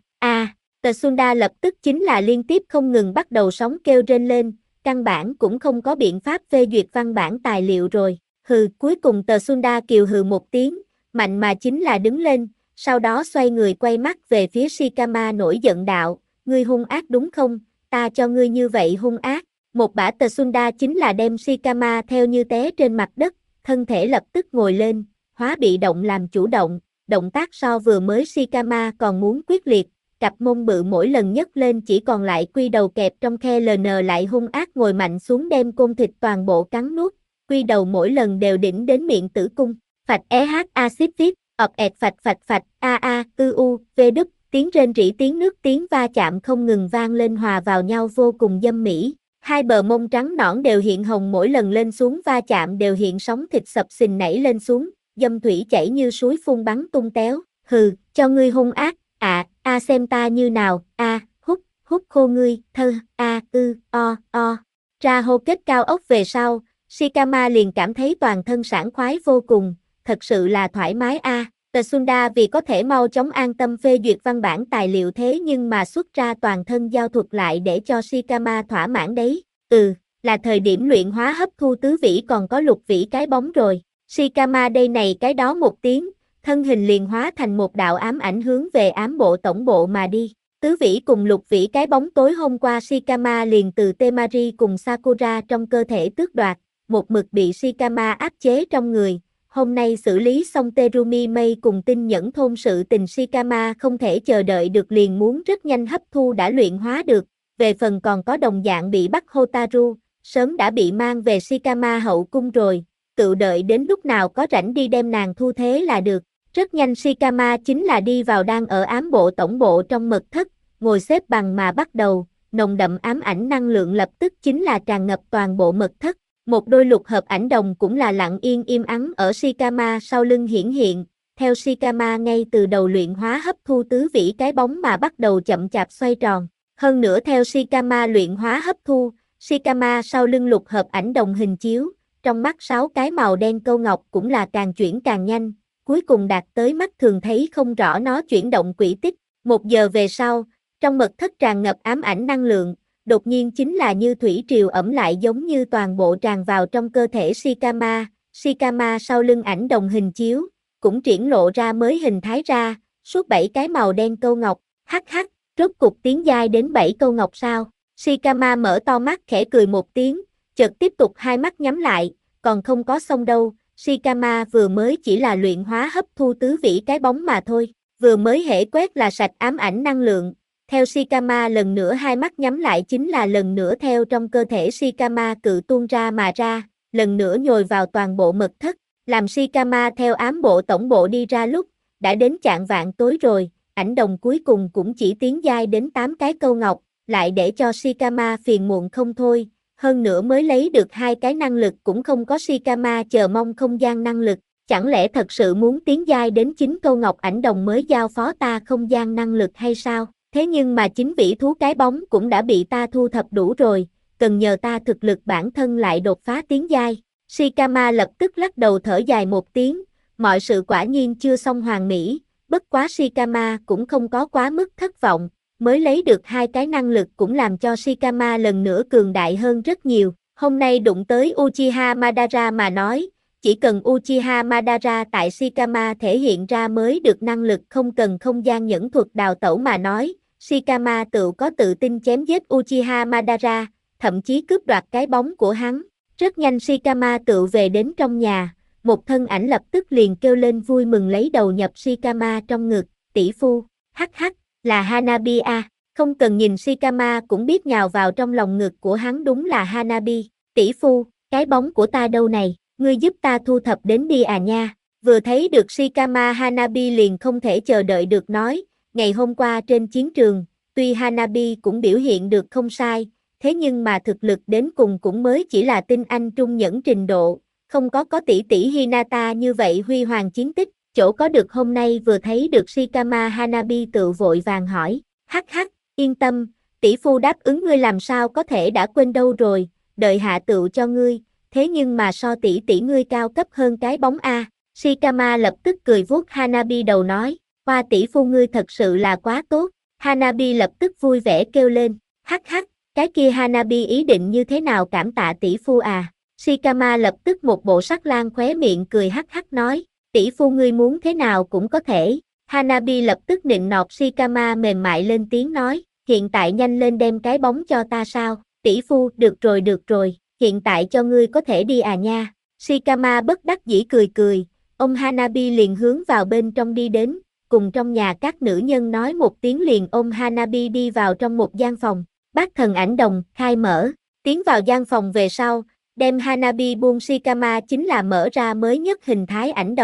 Speaker 1: Tsunda lập tức chính là liên tiếp không ngừng bắt đầu sóng kêu rên lên, căn bản cũng không có biện pháp phê duyệt văn bản tài liệu rồi. Cuối cùng Tsunda kiều hừ một tiếng, mạnh mà chính là đứng lên, sau đó xoay người quay mắt về phía Shikama nổi giận đạo, ngươi hung ác đúng không, ta cho ngươi như vậy hung ác. Một bả Tsunda chính là đem Shikama theo như té trên mặt đất, thân thể lập tức ngồi lên, hóa bị động làm chủ động, động tác so vừa mới Shikama còn muốn quyết liệt, cặp mông bự mỗi lần nhấc lên chỉ còn lại quy đầu kẹp trong khe ln lại hung ác ngồi mạnh xuống đem côn thịt toàn bộ cắn nuốt, quy đầu mỗi lần đều đỉnh đến miệng tử cung. Phạch axit viết, ẹt phạch, v đúp, tiếng rên rỉ tiếng nước tiếng va chạm không ngừng vang lên hòa vào nhau vô cùng dâm mỹ. Hai bờ mông trắng nõn đều hiện hồng mỗi lần lên xuống va chạm đều hiện sóng thịt sập sình nảy lên xuống, dâm thủy chảy như suối phun bắn tung téo. Hừ, cho ngươi hung ác, xem ta như nào, hút khô ngươi, Ra hô kết cao ốc về sau, Shikama liền cảm thấy toàn thân sảng khoái vô cùng, thật sự là thoải mái Tsunda vì có thể mau chóng an tâm phê duyệt văn bản tài liệu thế nhưng mà xuất ra toàn thân giao thuật lại để cho Shikama thỏa mãn đấy. Là thời điểm luyện hóa hấp thu tứ vĩ còn có lục vĩ cái bóng rồi. Shikama đây này cái đó một tiếng, thân hình liền hóa thành một đạo ám ảnh hướng về ám bộ tổng bộ mà đi. Tứ vĩ cùng lục vĩ cái bóng tối hôm qua Shikama liền từ Temari cùng Sakura trong cơ thể tước đoạt, một mực bị Shikama áp chế trong người. Hôm nay xử lý xong Terumi Mei cùng tinh nhẫn thôn sự tình Shikama không thể chờ đợi được liền muốn rất nhanh hấp thu đã luyện hóa được. Về phần còn có đồng dạng bị bắt Hotaru, sớm đã bị mang về Shikama hậu cung rồi, tự đợi đến lúc nào có rảnh đi đem nàng thu thế là được. Rất nhanh Shikama chính là đi vào đang ở ám bộ tổng bộ trong mật thất, ngồi xếp bằng mà bắt đầu, nồng đậm ám ảnh năng lượng lập tức chính là tràn ngập toàn bộ mật thất. Một đôi lục hợp ảnh đồng cũng là lặng yên im ắng ở Shikama sau lưng hiển hiện, theo Shikama ngay từ đầu luyện hóa hấp thu tứ vĩ cái bóng mà bắt đầu chậm chạp xoay tròn. Hơn nữa theo Shikama luyện hóa hấp thu, Shikama sau lưng lục hợp ảnh đồng hình chiếu, trong mắt 6 cái màu đen câu ngọc cũng là càng chuyển càng nhanh, cuối cùng đạt tới mắt thường thấy không rõ nó chuyển động quỹ tích. 1 giờ về sau, trong mật thất tràn ngập ám ảnh năng lượng, đột nhiên chính là như thủy triều ẩm lại giống như toàn bộ tràn vào trong cơ thể Shikama. Shikama sau lưng ảnh đồng hình chiếu, cũng triển lộ ra mới hình thái ra, suốt 7 cái màu đen câu ngọc, rốt cục tiến giai đến 7 câu ngọc sao? Shikama mở to mắt khẽ cười một tiếng, chợt tiếp tục hai mắt nhắm lại, còn không có xong đâu, Shikama vừa mới chỉ là luyện hóa hấp thu tứ vĩ cái bóng mà thôi, vừa mới hễ quét là sạch ám ảnh năng lượng. Theo Shikama lần nữa hai mắt nhắm lại chính là lần nữa theo trong cơ thể Shikama cự tuôn ra mà ra, lần nữa nhồi vào toàn bộ mật thất, làm Shikama theo ám bộ tổng bộ đi ra lúc, đã đến chạng vạng tối rồi, ảnh đồng cuối cùng cũng chỉ tiến giai đến 8 cái câu ngọc, lại để cho Shikama phiền muộn không thôi, hơn nữa mới lấy được 2 cái năng lực cũng không có Shikama chờ mong không gian năng lực, chẳng lẽ thật sự muốn tiến giai đến 9 câu ngọc ảnh đồng mới giao phó ta không gian năng lực hay sao? Thế nhưng mà chính vĩ thú cái bóng cũng đã bị ta thu thập đủ rồi, cần nhờ ta thực lực bản thân lại đột phá tiến giai. Shikama lập tức lắc đầu thở dài một tiếng, mọi sự quả nhiên chưa xong hoàn mỹ, bất quá Shikama cũng không có quá mức thất vọng, mới lấy được 2 cái năng lực cũng làm cho Shikama lần nữa cường đại hơn rất nhiều. Hôm nay đụng tới Uchiha Madara mà nói, chỉ cần Uchiha Madara tại Shikama thể hiện ra mới được năng lực không cần không gian nhẫn thuật đào tẩu mà nói, Shikama tự có tự tin chém giết Uchiha Madara, thậm chí cướp đoạt cái bóng của hắn. Rất nhanh Shikama tự về đến trong nhà, một thân ảnh lập tức liền kêu lên vui mừng lấy đầu nhập Shikama trong ngực, tỷ phu, là Hanabi không cần nhìn Shikama cũng biết nhào vào trong lòng ngực của hắn đúng là Hanabi, tỷ phu, cái bóng của ta đâu này, ngươi giúp ta thu thập đến đi nha. Vừa thấy được Shikama Hanabi liền không thể chờ đợi được nói, ngày hôm qua trên chiến trường, tuy Hanabi cũng biểu hiện được không sai, thế nhưng mà thực lực đến cùng cũng mới chỉ là tinh anh trung nhẫn trình độ, không có tỷ tỷ Hinata như vậy huy hoàng chiến tích, chỗ có được hôm nay vừa thấy được Shikama Hanabi tự vội vàng hỏi, yên tâm, tỷ phu đáp ứng ngươi làm sao có thể đã quên đâu rồi, đợi hạ tựu cho ngươi, thế nhưng mà so tỷ tỷ ngươi cao cấp hơn cái bóng Shikama lập tức cười vuốt Hanabi đầu nói, hoa tỷ phu ngươi thật sự là quá tốt, Hanabi lập tức vui vẻ kêu lên, cái kia Hanabi ý định như thế nào cảm tạ tỷ phu Shikama lập tức một bộ sắc lang khóe miệng cười nói, tỷ phu ngươi muốn thế nào cũng có thể, Hanabi lập tức nịnh nọt Shikama mềm mại lên tiếng nói, hiện tại nhanh lên đem cái bóng cho ta sao, tỷ phu, được rồi, hiện tại cho ngươi có thể đi nha. Shikama bất đắc dĩ cười, ông Hanabi liền hướng vào bên trong đi đến, cùng trong nhà các nữ nhân nói một tiếng liền ôm Hanabi đi vào trong một gian phòng, bát thần ảnh đồng, khai mở, tiến vào gian phòng về sau, đem Hanabi buông Shikama chính là mở ra mới nhất hình thái ảnh đồng,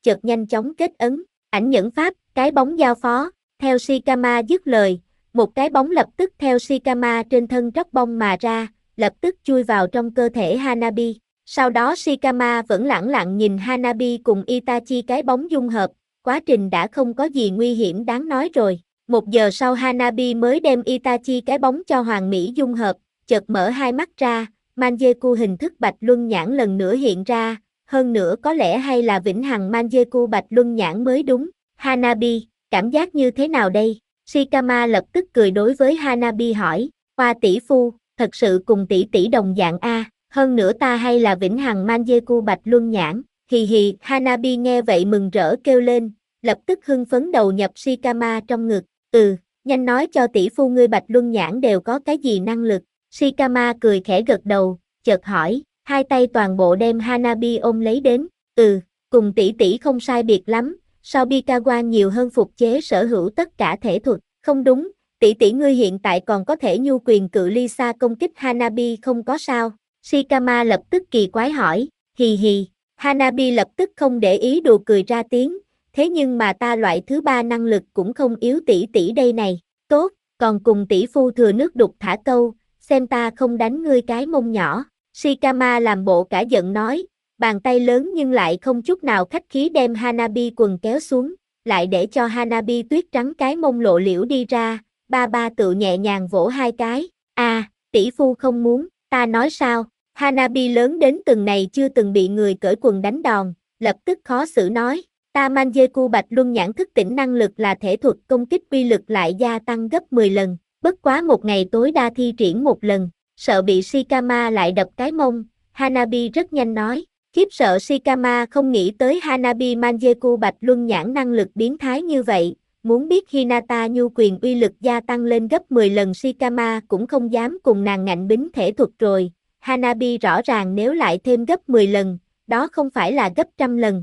Speaker 1: chợt nhanh chóng kết ấn, ảnh nhẫn pháp, cái bóng giao phó, theo Shikama dứt lời, một cái bóng lập tức theo Shikama trên thân tróc bông mà ra, lập tức chui vào trong cơ thể Hanabi. Sau đó Shikama vẫn lẳng lặng nhìn Hanabi cùng Itachi cái bóng dung hợp, quá trình đã không có gì nguy hiểm đáng nói rồi. 1 giờ sau Hanabi mới đem Itachi cái bóng cho Hoàng Mỹ dung hợp, chợt mở hai mắt ra, Mangekyou hình thức Bạch Luân Nhãn lần nữa hiện ra, hơn nữa có lẽ hay là vĩnh hằng Mangekyou Bạch Luân Nhãn mới đúng. Hanabi, cảm giác như thế nào đây? Shikama lập tức cười đối với Hanabi hỏi, Hoa tỷ phu, thật sự cùng tỷ tỷ đồng dạng a, hơn nữa ta hay là vĩnh hằng Mangekyou Bạch Luân Nhãn, hì hì. Hanabi nghe vậy mừng rỡ kêu lên, lập tức hưng phấn đầu nhập Shikama trong ngực, nhanh nói cho tỷ phu ngươi Bạch Luân Nhãn đều có cái gì năng lực. Shikama cười khẽ gật đầu, chợt hỏi, hai tay toàn bộ đem Hanabi ôm lấy đến, cùng tỷ tỷ không sai biệt lắm, so Bikawa nhiều hơn phục chế sở hữu tất cả thể thuật, không đúng, tỷ tỷ ngươi hiện tại còn có thể nhu quyền cự ly xa công kích Hanabi không có sao. Shikama lập tức kỳ quái hỏi, hì hì. Hanabi lập tức không để ý đùa cười ra tiếng, thế nhưng mà ta loại thứ ba năng lực cũng không yếu tỷ tỷ đây này, tốt, còn cùng tỷ phu thừa nước đục thả câu, xem ta không đánh ngươi cái mông nhỏ. Shikama làm bộ cả giận nói, bàn tay lớn nhưng lại không chút nào khách khí đem Hanabi quần kéo xuống, lại để cho Hanabi tuyết trắng cái mông lộ liễu đi ra, ba tự nhẹ nhàng vỗ hai cái, tỷ phu không muốn, ta nói sao? Hanabi lớn đến từng này chưa từng bị người cởi quần đánh đòn, lập tức khó xử nói, ta Mangekyou Bạch Luân Nhãn thức tỉnh năng lực là thể thuật công kích uy lực lại gia tăng gấp 10 lần, bất quá một ngày tối đa thi triển một lần, sợ bị Shikama lại đập cái mông, Hanabi rất nhanh nói, khiếp sợ Shikama không nghĩ tới Hanabi Mangekyou Bạch Luân Nhãn năng lực biến thái như vậy, muốn biết Hinata nhu quyền uy lực gia tăng lên gấp 10 lần Shikama cũng không dám cùng nàng ngạnh bính thể thuật rồi, Hanabi rõ ràng nếu lại thêm gấp 10 lần, đó không phải là gấp trăm lần,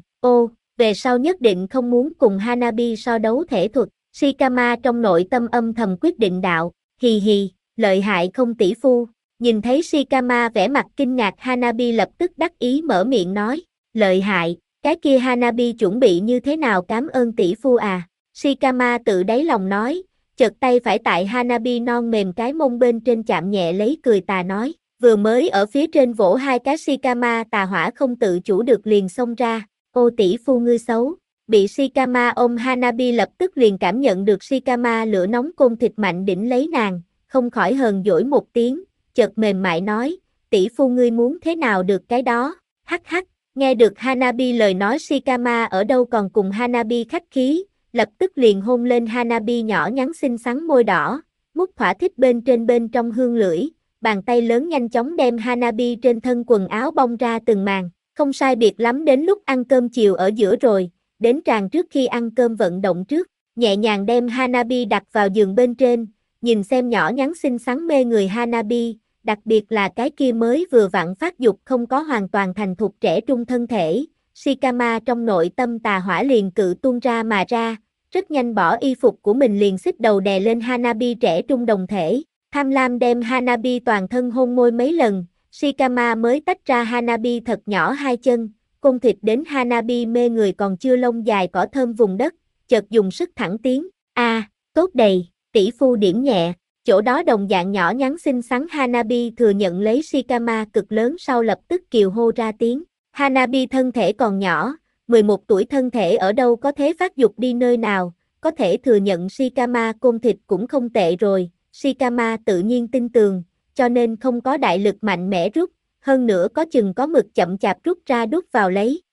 Speaker 1: về sau nhất định không muốn cùng Hanabi so đấu thể thuật, Shikama trong nội tâm âm thầm quyết định đạo, hì hì, lợi hại không tỷ phu. Nhìn thấy Shikama vẻ mặt kinh ngạc Hanabi lập tức đắc ý mở miệng nói, lợi hại, cái kia Hanabi chuẩn bị như thế nào cảm ơn tỷ phu à? Shikama tự đáy lòng nói, chợt tay phải tại Hanabi non mềm cái mông bên trên chạm nhẹ lấy cười tà nói, vừa mới ở phía trên vỗ hai cái Shikama tà hỏa không tự chủ được liền xông ra, ô tỷ phu ngươi xấu. Bị Shikama ôm Hanabi lập tức liền cảm nhận được Shikama lửa nóng côn thịt mạnh đỉnh lấy nàng, không khỏi hờn dỗi một tiếng, chợt mềm mại nói, tỷ phu ngươi muốn thế nào được cái đó, hắc hắc, nghe được Hanabi lời nói Shikama ở đâu còn cùng Hanabi khách khí, lập tức liền hôn lên Hanabi nhỏ nhắn xinh xắn môi đỏ, mút thỏa thích bên trong hương lưỡi, bàn tay lớn nhanh chóng đem Hanabi trên thân quần áo bong ra từng màn, không sai biệt lắm đến lúc ăn cơm chiều ở giữa rồi, đến tràng trước khi ăn cơm vận động trước, nhẹ nhàng đem Hanabi đặt vào giường bên trên, nhìn xem nhỏ nhắn xinh xắn mê người Hanabi, đặc biệt là cái kia mới vừa vặn phát dục không có hoàn toàn thành thục trẻ trung thân thể, Shikama trong nội tâm tà hỏa liền cự tuôn ra mà ra, rất nhanh bỏ y phục của mình liền xích đầu đè lên Hanabi trẻ trung đồng thể, tham lam đem Hanabi toàn thân hôn môi mấy lần, Shikama mới tách ra Hanabi thật nhỏ hai chân, côn thịt đến Hanabi mê người còn chưa lông dài cỏ thơm vùng đất, chợt dùng sức thẳng tiến, tốt đầy, tỷ phu điểm nhẹ. Chỗ đó đồng dạng nhỏ nhắn xinh xắn Hanabi thừa nhận lấy Shikama cực lớn sau lập tức kiều hô ra tiếng. Hanabi thân thể còn nhỏ, 11 tuổi thân thể ở đâu có thế phát dục đi nơi nào, có thể thừa nhận Shikama côn thịt cũng không tệ rồi, Shikama tự nhiên tin tường, cho nên không có đại lực mạnh mẽ rút, hơn nữa có chừng có mực chậm chạp rút ra đút vào lấy,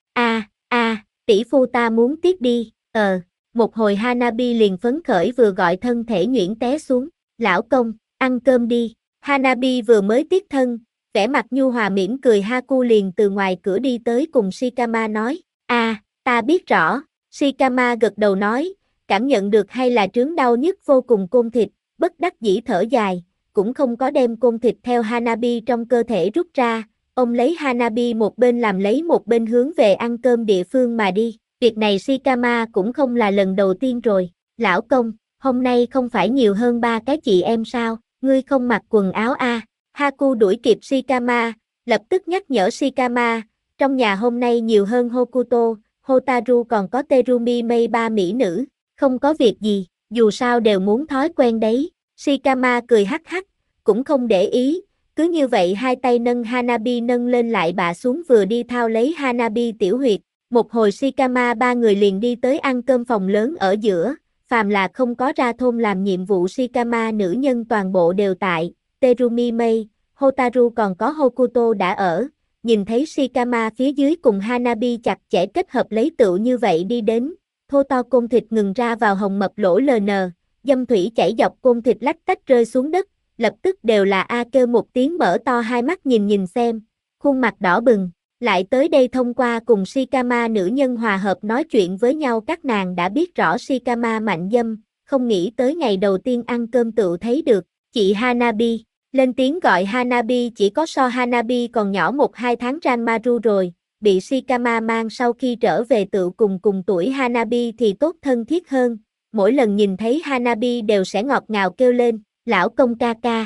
Speaker 1: tỷ phu ta muốn tiếp đi, một hồi Hanabi liền phấn khởi vừa gọi thân thể nhuyễn té xuống. Lão công, ăn cơm đi, Hanabi vừa mới tiết thân, vẻ mặt nhu hòa mỉm cười Haku liền từ ngoài cửa đi tới cùng Shikama nói, ta biết rõ, Shikama gật đầu nói, cảm nhận được hay là trướng đau nhức vô cùng côn thịt, bất đắc dĩ thở dài, cũng không có đem côn thịt theo Hanabi trong cơ thể rút ra, ông lấy Hanabi một bên làm lấy một bên hướng về ăn cơm địa phương mà đi, việc này Shikama cũng không là lần đầu tiên rồi, lão công. Hôm nay không phải nhiều hơn 3 cái chị em sao, ngươi không mặc quần áo à? Haku đuổi kịp Shikama, lập tức nhắc nhở Shikama, trong nhà hôm nay nhiều hơn Hokuto, Hotaru còn có Terumi Mei ba mỹ nữ, không có việc gì, dù sao đều muốn thói quen đấy. Shikama cười hắc hắc, cũng không để ý, cứ như vậy hai tay nâng Hanabi nâng lên lại bạ xuống vừa đi thao lấy Hanabi tiểu huyệt. Một hồi Shikama ba người liền đi tới ăn cơm phòng lớn ở giữa, phàm là không có ra thôn làm nhiệm vụ Shikama nữ nhân toàn bộ đều tại, Terumi Mei, Hotaru còn có Hokuto đã ở, nhìn thấy Shikama phía dưới cùng Hanabi chặt chẽ kết hợp lấy tựu như vậy đi đến, thô to côn thịt ngừng ra vào hồng mập lỗ LN, dâm thủy chảy dọc côn thịt lách tách rơi xuống đất, lập tức đều là a kêu một tiếng mở to hai mắt nhìn xem, khuôn mặt đỏ bừng. Lại tới đây thông qua cùng Shikama nữ nhân hòa hợp nói chuyện với nhau các nàng đã biết rõ Shikama mạnh dâm, không nghĩ tới ngày đầu tiên ăn cơm tựu thấy được, chị Hanabi, lên tiếng gọi Hanabi chỉ có so Hanabi còn nhỏ 1-2 tháng Ranmaru rồi, bị Shikama mang sau khi trở về tựu cùng tuổi Hanabi thì tốt thân thiết hơn, mỗi lần nhìn thấy Hanabi đều sẽ ngọt ngào kêu lên, lão công ca ca,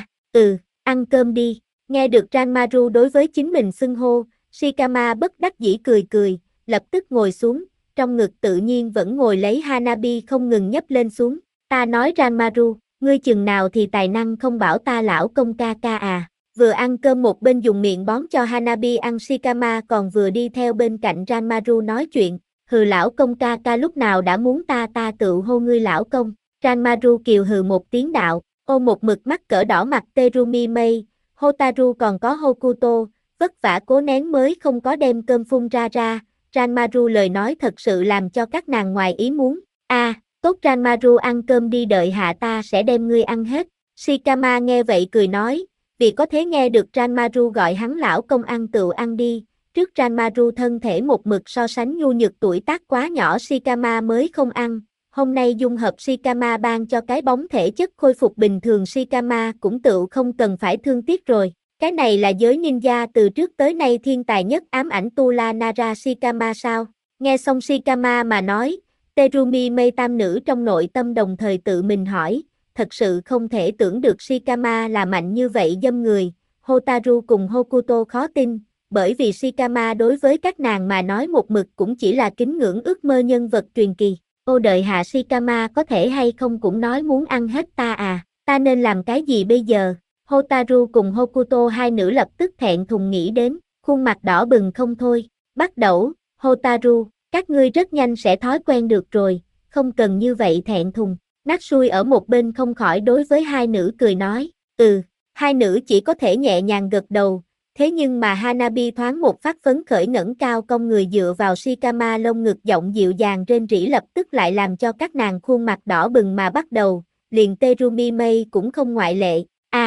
Speaker 1: ăn cơm đi, nghe được Ranmaru đối với chính mình xưng hô. Shikama bất đắc dĩ cười, lập tức ngồi xuống, trong ngực tự nhiên vẫn ngồi lấy Hanabi không ngừng nhấp lên xuống. Ta nói Ranmaru, ngươi chừng nào thì tài năng không bảo ta lão công ca ca à. Vừa ăn cơm một bên dùng miệng bón cho Hanabi ăn Shikama còn vừa đi theo bên cạnh Ranmaru nói chuyện. Hừ lão công ca ca lúc nào đã muốn ta tự hô ngươi lão công. Ranmaru kiều hừ một tiếng đạo, ôm một mực mắt cỡ đỏ mặt Terumi Mei, Hotaru còn có Hokuto. Vất vả cố nén mới không có đem cơm phun ra, Ranmaru lời nói thật sự làm cho các nàng ngoài ý muốn. Tốt Ranmaru ăn cơm đi đợi hạ ta sẽ đem ngươi ăn hết. Shikama nghe vậy cười nói, vì có thể nghe được Ranmaru gọi hắn lão công ăn tựu ăn đi. Trước Ranmaru thân thể một mực so sánh nhu nhược tuổi tác quá nhỏ Shikama mới không ăn. Hôm nay dung hợp Shikama ban cho cái bóng thể chất khôi phục bình thường Shikama cũng tựu không cần phải thương tiếc rồi. Cái này là giới ninja từ trước tới nay thiên tài nhất ám ảnh Tula Nara Shikama sao? Nghe xong Shikama mà nói, Terumi Mei tam nữ trong nội tâm đồng thời tự mình hỏi, thật sự không thể tưởng được Shikama là mạnh như vậy dâm người, Hotaru cùng Hokuto khó tin, bởi vì Shikama đối với các nàng mà nói một mực cũng chỉ là kính ngưỡng ước mơ nhân vật truyền kỳ. Ô đợi hạ Shikama có thể hay không cũng nói muốn ăn hết ta à, ta nên làm cái gì bây giờ? Hotaru cùng Hokuto hai nữ lập tức thẹn thùng nghĩ đến, khuôn mặt đỏ bừng không thôi. Bắt đầu, Hotaru, các ngươi rất nhanh sẽ thói quen được rồi, không cần như vậy thẹn thùng. Natsui ở một bên không khỏi đối với hai nữ cười nói, hai nữ chỉ có thể nhẹ nhàng gật đầu. Thế nhưng mà Hanabi thoáng một phát phấn khởi ngẩng cao cong người dựa vào Shikama lông ngực giọng dịu dàng rên rỉ lập tức lại làm cho các nàng khuôn mặt đỏ bừng mà bắt đầu, liền Terumi Mei cũng không ngoại lệ.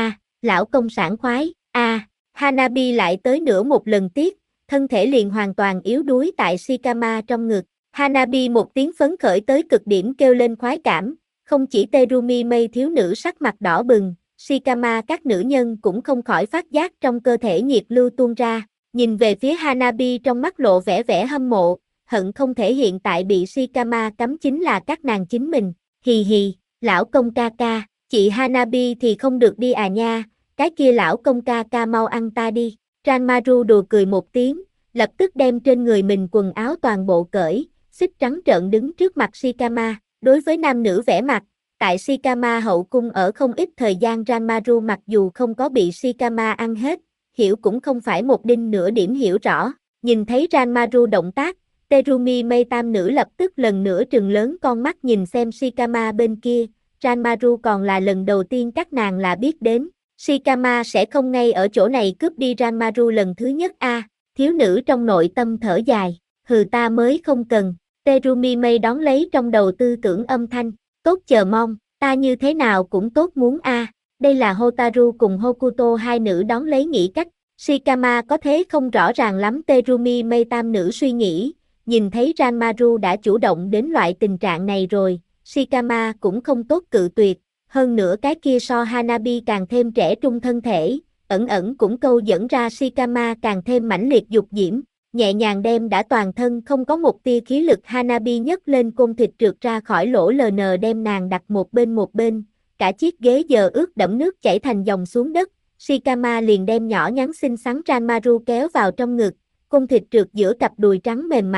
Speaker 1: Lão công sảng khoái, Hanabi lại tới nữa một lần tiếp, thân thể liền hoàn toàn yếu đuối tại Shikama trong ngực. Hanabi một tiếng phấn khởi tới cực điểm kêu lên khoái cảm, không chỉ Terumi Mei thiếu nữ sắc mặt đỏ bừng, Shikama các nữ nhân cũng không khỏi phát giác trong cơ thể nhiệt lưu tuôn ra, nhìn về phía Hanabi trong mắt lộ vẻ hâm mộ, hận không thể hiện tại bị Shikama cắm chính là các nàng chính mình, hì, lão công ca ca. Chị Hanabi thì không được đi à nha, cái kia lão công ca ca mau ăn ta đi. Ranmaru đùa cười một tiếng, lập tức đem trên người mình quần áo toàn bộ cởi, xích trắng trợn đứng trước mặt Shikama. Đối với nam nữ vẻ mặt, tại Shikama hậu cung ở không ít thời gian Ranmaru mặc dù không có bị Shikama ăn hết, hiểu cũng không phải một đinh nửa điểm hiểu rõ. Nhìn thấy Ranmaru động tác, Terumi Mei tam nữ lập tức lần nữa trừng lớn con mắt nhìn xem Shikama bên kia. Ranmaru còn là lần đầu tiên các nàng là biết đến, Shikama sẽ không ngay ở chỗ này cướp đi Ranmaru lần thứ nhất thiếu nữ trong nội tâm thở dài, hừ ta mới không cần, Terumi Mei đón lấy trong đầu tư tưởng âm thanh, tốt chờ mong, ta như thế nào cũng tốt muốn đây là Hotaru cùng Hokuto hai nữ đón lấy nghĩ cách, Shikama có thế không rõ ràng lắm Terumi Mei tam nữ suy nghĩ, nhìn thấy Ranmaru đã chủ động đến loại tình trạng này rồi. Shikama cũng không tốt cự tuyệt, hơn nữa cái kia so Hanabi càng thêm trẻ trung thân thể, ẩn cũng câu dẫn ra Shikama càng thêm mãnh liệt dục diễm, nhẹ nhàng đem đã toàn thân không có một tia khí lực Hanabi nhấc lên côn thịt trượt ra khỏi lỗ LN đem nàng đặt một bên, cả chiếc ghế giờ ướt đẫm nước chảy thành dòng xuống đất, Shikama liền đem nhỏ nhắn xinh xắn Ranmaru kéo vào trong ngực, côn thịt trượt giữa cặp đùi trắng mềm mại,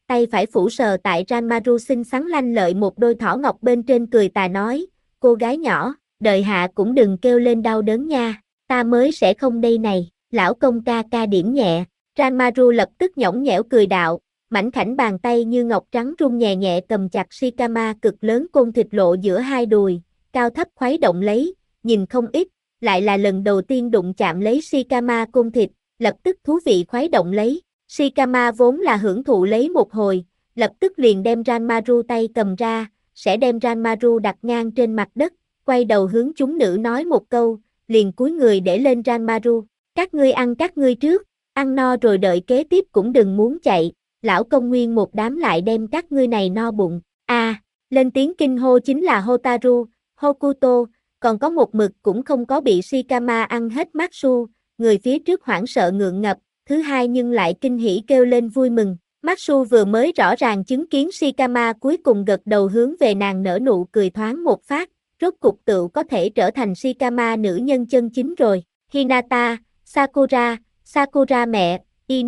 Speaker 1: tay phải phủ sờ tại Ranmaru xinh xắn lanh lợi một đôi thỏ ngọc bên trên cười tà nói, cô gái nhỏ, đợi hạ cũng đừng kêu lên đau đớn nha, ta mới sẽ không đây này, lão công ca ca điểm nhẹ, Ranmaru lập tức nhõng nhẽo cười đạo, mảnh khảnh bàn tay như ngọc trắng rung nhẹ nhẹ cầm chặt Shikama cực lớn côn thịt lộ giữa hai đùi, cao thấp khuấy động lấy, nhìn không ít, lại là lần đầu tiên đụng chạm lấy Shikama côn thịt, lập tức thú vị khuấy động lấy. Shikama vốn là hưởng thụ lấy một hồi, lập tức liền đem Ranmaru tay cầm ra, sẽ đem Ranmaru đặt ngang trên mặt đất, quay đầu hướng chúng nữ nói một câu, liền cúi người để lên Ranmaru, các ngươi ăn các ngươi trước, ăn no rồi đợi kế tiếp cũng đừng muốn chạy, lão công nguyên một đám lại đem các ngươi này no bụng, lên tiếng kinh hô chính là Hotaru, Hokuto, còn có một mực cũng không có bị Shikama ăn hết Matsu, người phía trước hoảng sợ ngượng ngập, thứ hai nhưng lại kinh hỉ kêu lên vui mừng, Matsu vừa mới rõ ràng chứng kiến Shikama cuối cùng gật đầu hướng về nàng nở nụ cười thoáng một phát, rốt cục tựu có thể trở thành Shikama nữ nhân chân chính rồi, Hinata, Sakura, Sakura mẹ,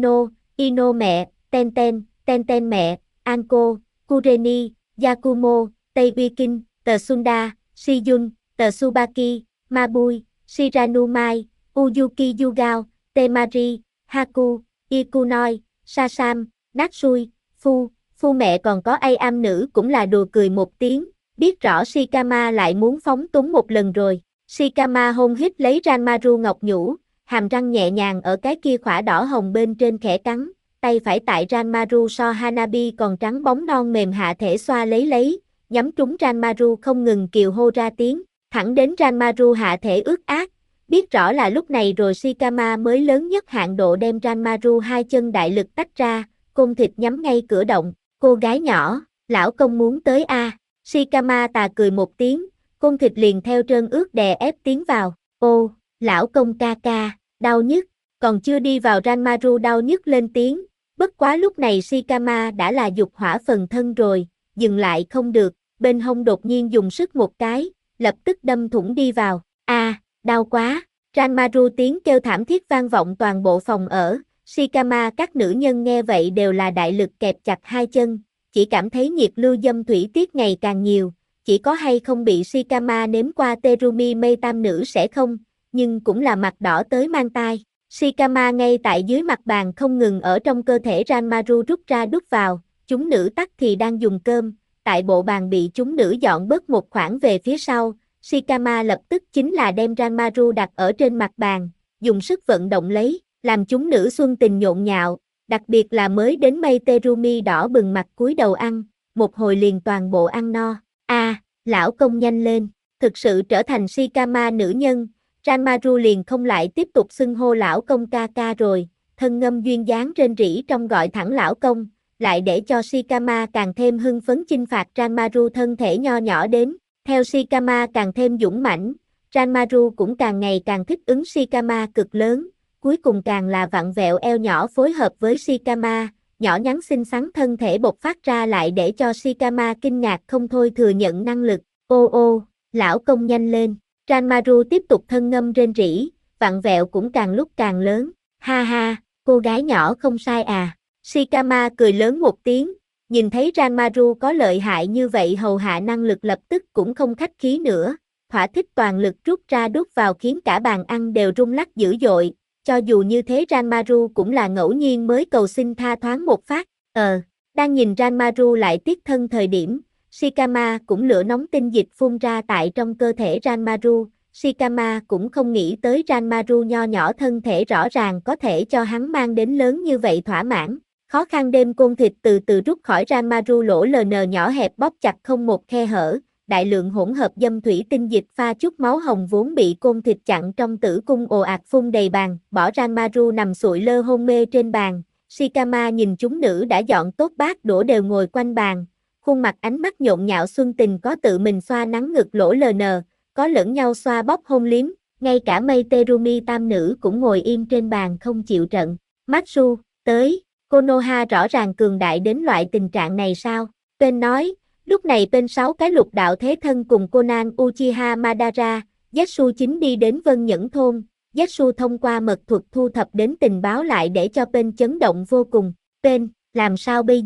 Speaker 1: Ino mẹ, Ten mẹ, Anko, Kureni, Yakumo, Taewukin, Tsunda, Shiyun, Tsubaki, Mabui, Shiranumai, Uyuki Yugao, Temari, Haku, Ikunoi, Sasam, Natsui, Phu mẹ còn có am nữ cũng là đùa cười một tiếng, biết rõ Shikama lại muốn phóng túng một lần rồi. Shikama hôn hít lấy Ranmaru ngọc nhũ, hàm răng nhẹ nhàng ở cái kia khỏa đỏ hồng bên trên khẽ cắn, tay phải tại Ranmaru so Hanabi còn trắng bóng non mềm hạ thể xoa lấy, nhắm trúng Ranmaru không ngừng kiều hô ra tiếng, thẳng đến Ranmaru hạ thể ướt át, biết rõ là lúc này rồi Shikama mới lớn nhất hạn độ đem Ranmaru hai chân đại lực tách ra, côn thịt nhắm ngay cửa động, cô gái nhỏ, lão công muốn tới Shikama tà cười một tiếng, côn thịt liền theo trơn ướt đè ép tiến vào, ô, lão công ca ca, đau nhức, còn chưa đi vào Ranmaru đau nhức lên tiếng, bất quá lúc này Shikama đã là dục hỏa phần thân rồi, dừng lại không được, bên hông đột nhiên dùng sức một cái, lập tức đâm thủng đi vào, đau quá, Ranmaru tiếng kêu thảm thiết vang vọng toàn bộ phòng ở, Shikama các nữ nhân nghe vậy đều là đại lực kẹp chặt hai chân, chỉ cảm thấy nhiệt lưu dâm thủy tiết ngày càng nhiều, chỉ có hay không bị Shikama nếm qua Terumi mây tam nữ sẽ không, nhưng cũng là mặt đỏ tới mang tai. Shikama ngay tại dưới mặt bàn không ngừng ở trong cơ thể Ranmaru rút ra đút vào, chúng nữ tắc thì đang dùng cơm, tại bộ bàn bị chúng nữ dọn bớt một khoảng về phía sau, Shikama lập tức chính là đem Ranmaru đặt ở trên mặt bàn, dùng sức vận động lấy, làm chúng nữ xuân tình nhộn nhạo, đặc biệt là mới đến mây Terumi đỏ bừng mặt cúi đầu ăn, một hồi liền toàn bộ ăn no. Lão công nhanh lên, thực sự trở thành Shikama nữ nhân, Ranmaru liền không lại tiếp tục xưng hô lão công ca ca rồi, thân ngâm duyên dáng rên rỉ trong gọi thẳng lão công, lại để cho Shikama càng thêm hưng phấn chinh phạt Ranmaru thân thể nho nhỏ đến, theo Shikama càng thêm dũng mãnh, Ranmaru cũng càng ngày càng thích ứng Shikama cực lớn, cuối cùng càng là vặn vẹo eo nhỏ phối hợp với Shikama, nhỏ nhắn xinh xắn thân thể bộc phát ra lại để cho Shikama kinh ngạc không thôi thừa nhận năng lực, ô, lão công nhanh lên, Ranmaru tiếp tục thân ngâm rên rỉ, vặn vẹo cũng càng lúc càng lớn, ha ha, cô gái nhỏ không sai Shikama cười lớn một tiếng, nhìn thấy Ranmaru có lợi hại như vậy hầu hạ năng lực lập tức cũng không khách khí nữa, thỏa thích toàn lực rút ra đút vào khiến cả bàn ăn đều rung lắc dữ dội, cho dù như thế Ranmaru cũng là ngẫu nhiên mới cầu xin tha thoáng một phát, đang nhìn Ranmaru lại tiết thân thời điểm, Shikama cũng lửa nóng tinh dịch phun ra tại trong cơ thể Ranmaru, Shikama cũng không nghĩ tới Ranmaru nho nhỏ thân thể rõ ràng có thể cho hắn mang đến lớn như vậy thỏa mãn, khó khăn đêm côn thịt từ từ rút khỏi Ranmaru lỗ LN nhỏ hẹp bóp chặt không một khe hở, đại lượng hỗn hợp dâm thủy tinh dịch pha chút máu hồng vốn bị côn thịt chặn trong tử cung ồ ạt phun đầy bàn, bỏ Ranmaru nằm sụi lơ hôn mê trên bàn, Shikama nhìn chúng nữ đã dọn tốt bát đũa đều ngồi quanh bàn, khuôn mặt ánh mắt nhộn nhạo xuân tình có tự mình xoa nắng ngực lỗ LN, có lẫn nhau xoa bóp hôn liếm, ngay cả mây Terumi tam nữ cũng ngồi im trên bàn không chịu trận. Matsu, tới, Konoha rõ ràng cường đại đến loại tình trạng này sao? Tên nói, lúc này bên 6 cái lục đạo thế thân cùng Conan Uchiha Madara, Zetsu chính đi đến Vân Nhẫn Thôn, Zetsu thông qua mật thuật thu thập đến tình báo lại để cho bên chấn động vô cùng, bên, làm sao bây giờ?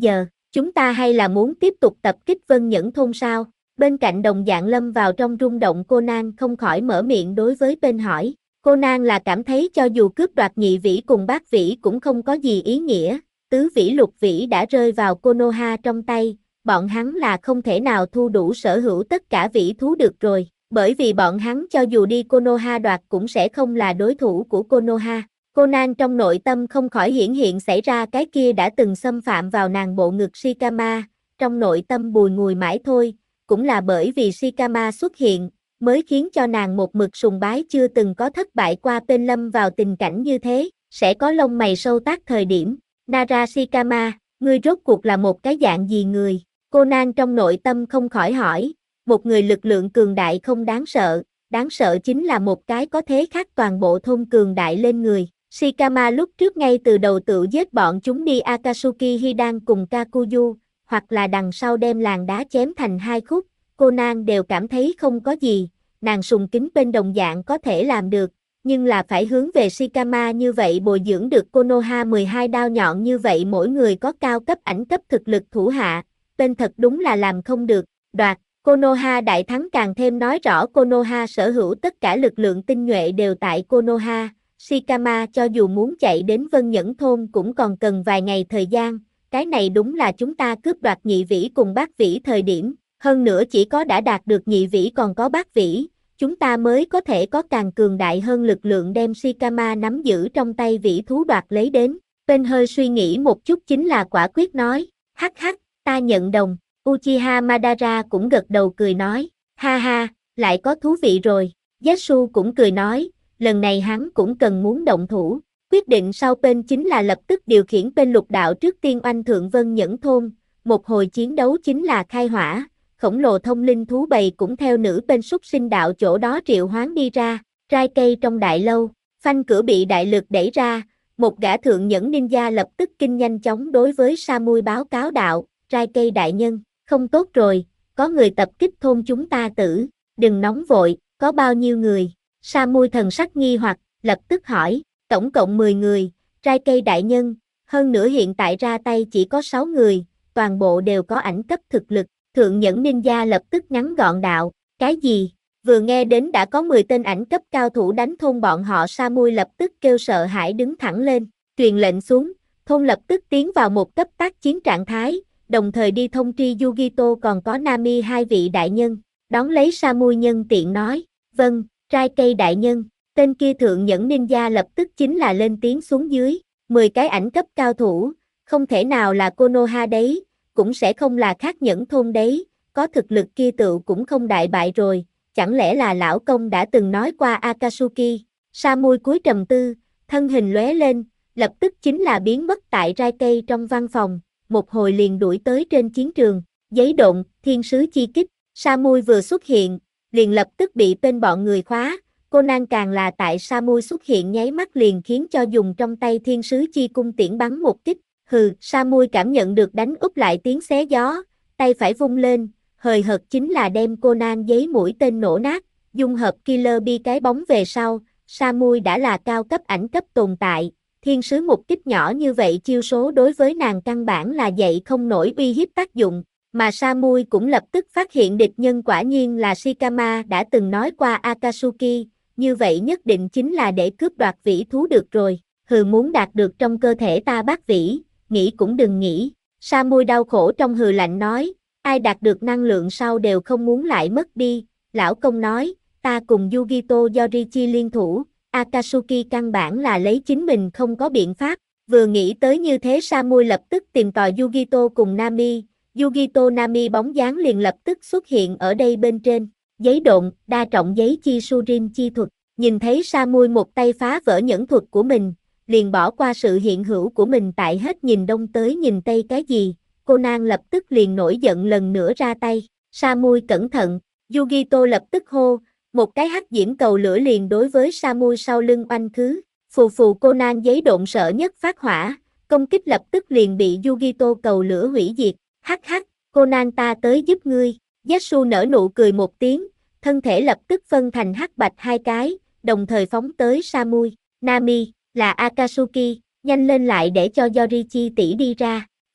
Speaker 1: Chúng ta hay là muốn tiếp tục tập kích Vân Nhẫn thôn sao? Bên cạnh đồng dạng lâm vào trong rung động Conan không khỏi mở miệng đối với bên hỏi. Conan là cảm thấy cho dù cướp đoạt nhị vĩ cùng bát vĩ cũng không có gì ý nghĩa, tứ vĩ lục vĩ đã rơi vào Konoha trong tay, bọn hắn là không thể nào thu đủ sở hữu tất cả vĩ thú được rồi, bởi vì bọn hắn cho dù đi Konoha đoạt cũng sẽ không là đối thủ của Konoha. Conan trong nội tâm không khỏi hiển hiện xảy ra cái kia đã từng xâm phạm vào nàng bộ ngực Shikama, trong nội tâm bùi ngùi mãi thôi, cũng là bởi vì Shikama xuất hiện, mới khiến cho nàng một mực sùng bái chưa từng có thất bại qua bên lâm vào tình cảnh như thế, sẽ có lông mày sâu tác thời điểm. Nara Shikama, ngươi rốt cuộc là một cái dạng gì người? Conan trong nội tâm không khỏi hỏi, một người lực lượng cường đại không đáng sợ chính là một cái có thế khác toàn bộ thôn cường đại lên người. Shikama lúc trước ngay từ đầu tự giết bọn chúng đi Akatsuki Hidan cùng Kakuyu, hoặc là đằng sau đem làng đá chém thành hai khúc, Conan đều cảm thấy không có gì, nàng sùng kính bên đồng dạng có thể làm được, nhưng là phải hướng về Shikama như vậy bồi dưỡng được Konoha 12 đao nhọn như vậy mỗi người có cao cấp ảnh cấp thực lực thủ hạ, bên thật đúng là làm không được, đoạt. Konoha đại thắng càng thêm nói rõ Konoha sở hữu tất cả lực lượng tinh nhuệ đều tại Konoha. Shikama cho dù muốn chạy đến Vân Nhẫn thôn cũng còn cần vài ngày thời gian, cái này đúng là chúng ta cướp đoạt nhị vĩ cùng bát vĩ thời điểm, hơn nữa chỉ có đã đạt được nhị vĩ còn có bát vĩ, chúng ta mới có thể có càng cường đại hơn lực lượng đem Shikama nắm giữ trong tay vĩ thú đoạt lấy đến. Bên hơi suy nghĩ một chút chính là quả quyết nói, hắc hắc, ta nhận đồng. Uchiha Madara cũng gật đầu cười nói, ha ha, lại có thú vị rồi. Zetsu cũng cười nói, lần này hắn cũng cần muốn động thủ. Quyết định sau bên chính là lập tức điều khiển bên lục đạo trước tiên oanh thượng Vân Nhẫn thôn, một hồi chiến đấu chính là khai hỏa, khổng lồ thông linh thú bầy cũng theo nữ bên súc sinh đạo chỗ đó triệu hoán đi ra, trai cây trong đại lâu, phanh cửa bị đại lực đẩy ra, một gã thượng nhẫn ninja lập tức kinh nhanh chóng đối với Samui báo cáo đạo, trai cây đại nhân, không tốt rồi, có người tập kích thôn chúng ta tử, đừng nóng vội, có bao nhiêu người? Samui thần sắc nghi hoặc, lập tức hỏi, tổng cộng 10 người, trai cây đại nhân, hơn nữa hiện tại ra tay chỉ có 6 người, toàn bộ đều có ảnh cấp thực lực, thượng nhẫn ninja lập tức ngắn gọn đạo, cái gì? Vừa nghe đến đã có 10 tên ảnh cấp cao thủ đánh thôn bọn họ Samui lập tức kêu sợ hãi đứng thẳng lên, truyền lệnh xuống, thôn lập tức tiến vào một cấp tác chiến trạng thái, đồng thời đi thông tri Yugito còn có Nami hai vị đại nhân, đón lấy Samui nhân tiện nói, vâng, trai cây đại nhân, tên kia thượng nhẫn ninja lập tức chính là lên tiếng xuống dưới, 10 cái ảnh cấp cao thủ, không thể nào là Konoha đấy, cũng sẽ không là khác nhẫn thôn đấy, có thực lực kia tựu cũng không đại bại rồi, chẳng lẽ là lão công đã từng nói qua Akatsuki. Samui cúi trầm tư, thân hình lóe lên, lập tức chính là biến mất tại rai cây trong văn phòng, một hồi liền đuổi tới trên chiến trường, giấy độn, thiên sứ chi kích, Samui vừa xuất hiện, liền lập tức bị bên bọn người khóa, Conan càng là tại Samui xuất hiện nháy mắt liền khiến cho dùng trong tay thiên sứ chi cung tiễn bắn một kích, hừ, Samui cảm nhận được đánh úp lại tiếng xé gió, tay phải vung lên, hời hợt chính là đem Conan giấy mũi tên nổ nát, dung hợp Killer Bee cái bóng về sau, Samui đã là cao cấp ảnh cấp tồn tại, thiên sứ một kích nhỏ như vậy chiêu số đối với nàng căn bản là dậy không nổi uy hiếp tác dụng, mà Samui cũng lập tức phát hiện địch nhân quả nhiên là Shikama đã từng nói qua Akatsuki, như vậy nhất định chính là để cướp đoạt vĩ thú được rồi, hừ muốn đạt được trong cơ thể ta bát vĩ, nghĩ cũng đừng nghĩ, Samui đau khổ trong hừ lạnh nói, ai đạt được năng lượng sau đều không muốn lại mất đi, lão công nói, ta cùng Yugito Yorichi liên thủ, Akatsuki căn bản là lấy chính mình không có biện pháp, vừa nghĩ tới như thế Samui lập tức tìm tòi Yugito cùng Nami, Yugito Nami bóng dáng liền lập tức xuất hiện ở đây bên trên, giấy độn, đa trọng giấy chi Surin chi thuật, nhìn thấy Samui một tay phá vỡ nhẫn thuật của mình, liền bỏ qua sự hiện hữu của mình tại hết nhìn đông tới nhìn tây cái gì, Conan lập tức liền nổi giận lần nữa ra tay, Samui cẩn thận, Yugito lập tức hô, một cái hắc diễm cầu lửa liền đối với Samui sau lưng oanh khứ, phù phù Conan giấy độn sợ nhất phát hỏa, công kích lập tức liền bị Yugito cầu lửa hủy diệt, hắc hắc, Conan ta tới giúp ngươi, Zetsu nở nụ cười một tiếng, thân thể lập tức phân thành hắc bạch hai cái, đồng thời phóng tới Samui, Nami, là Akatsuki, nhanh lên lại để cho Yorichi tỷ đi ra,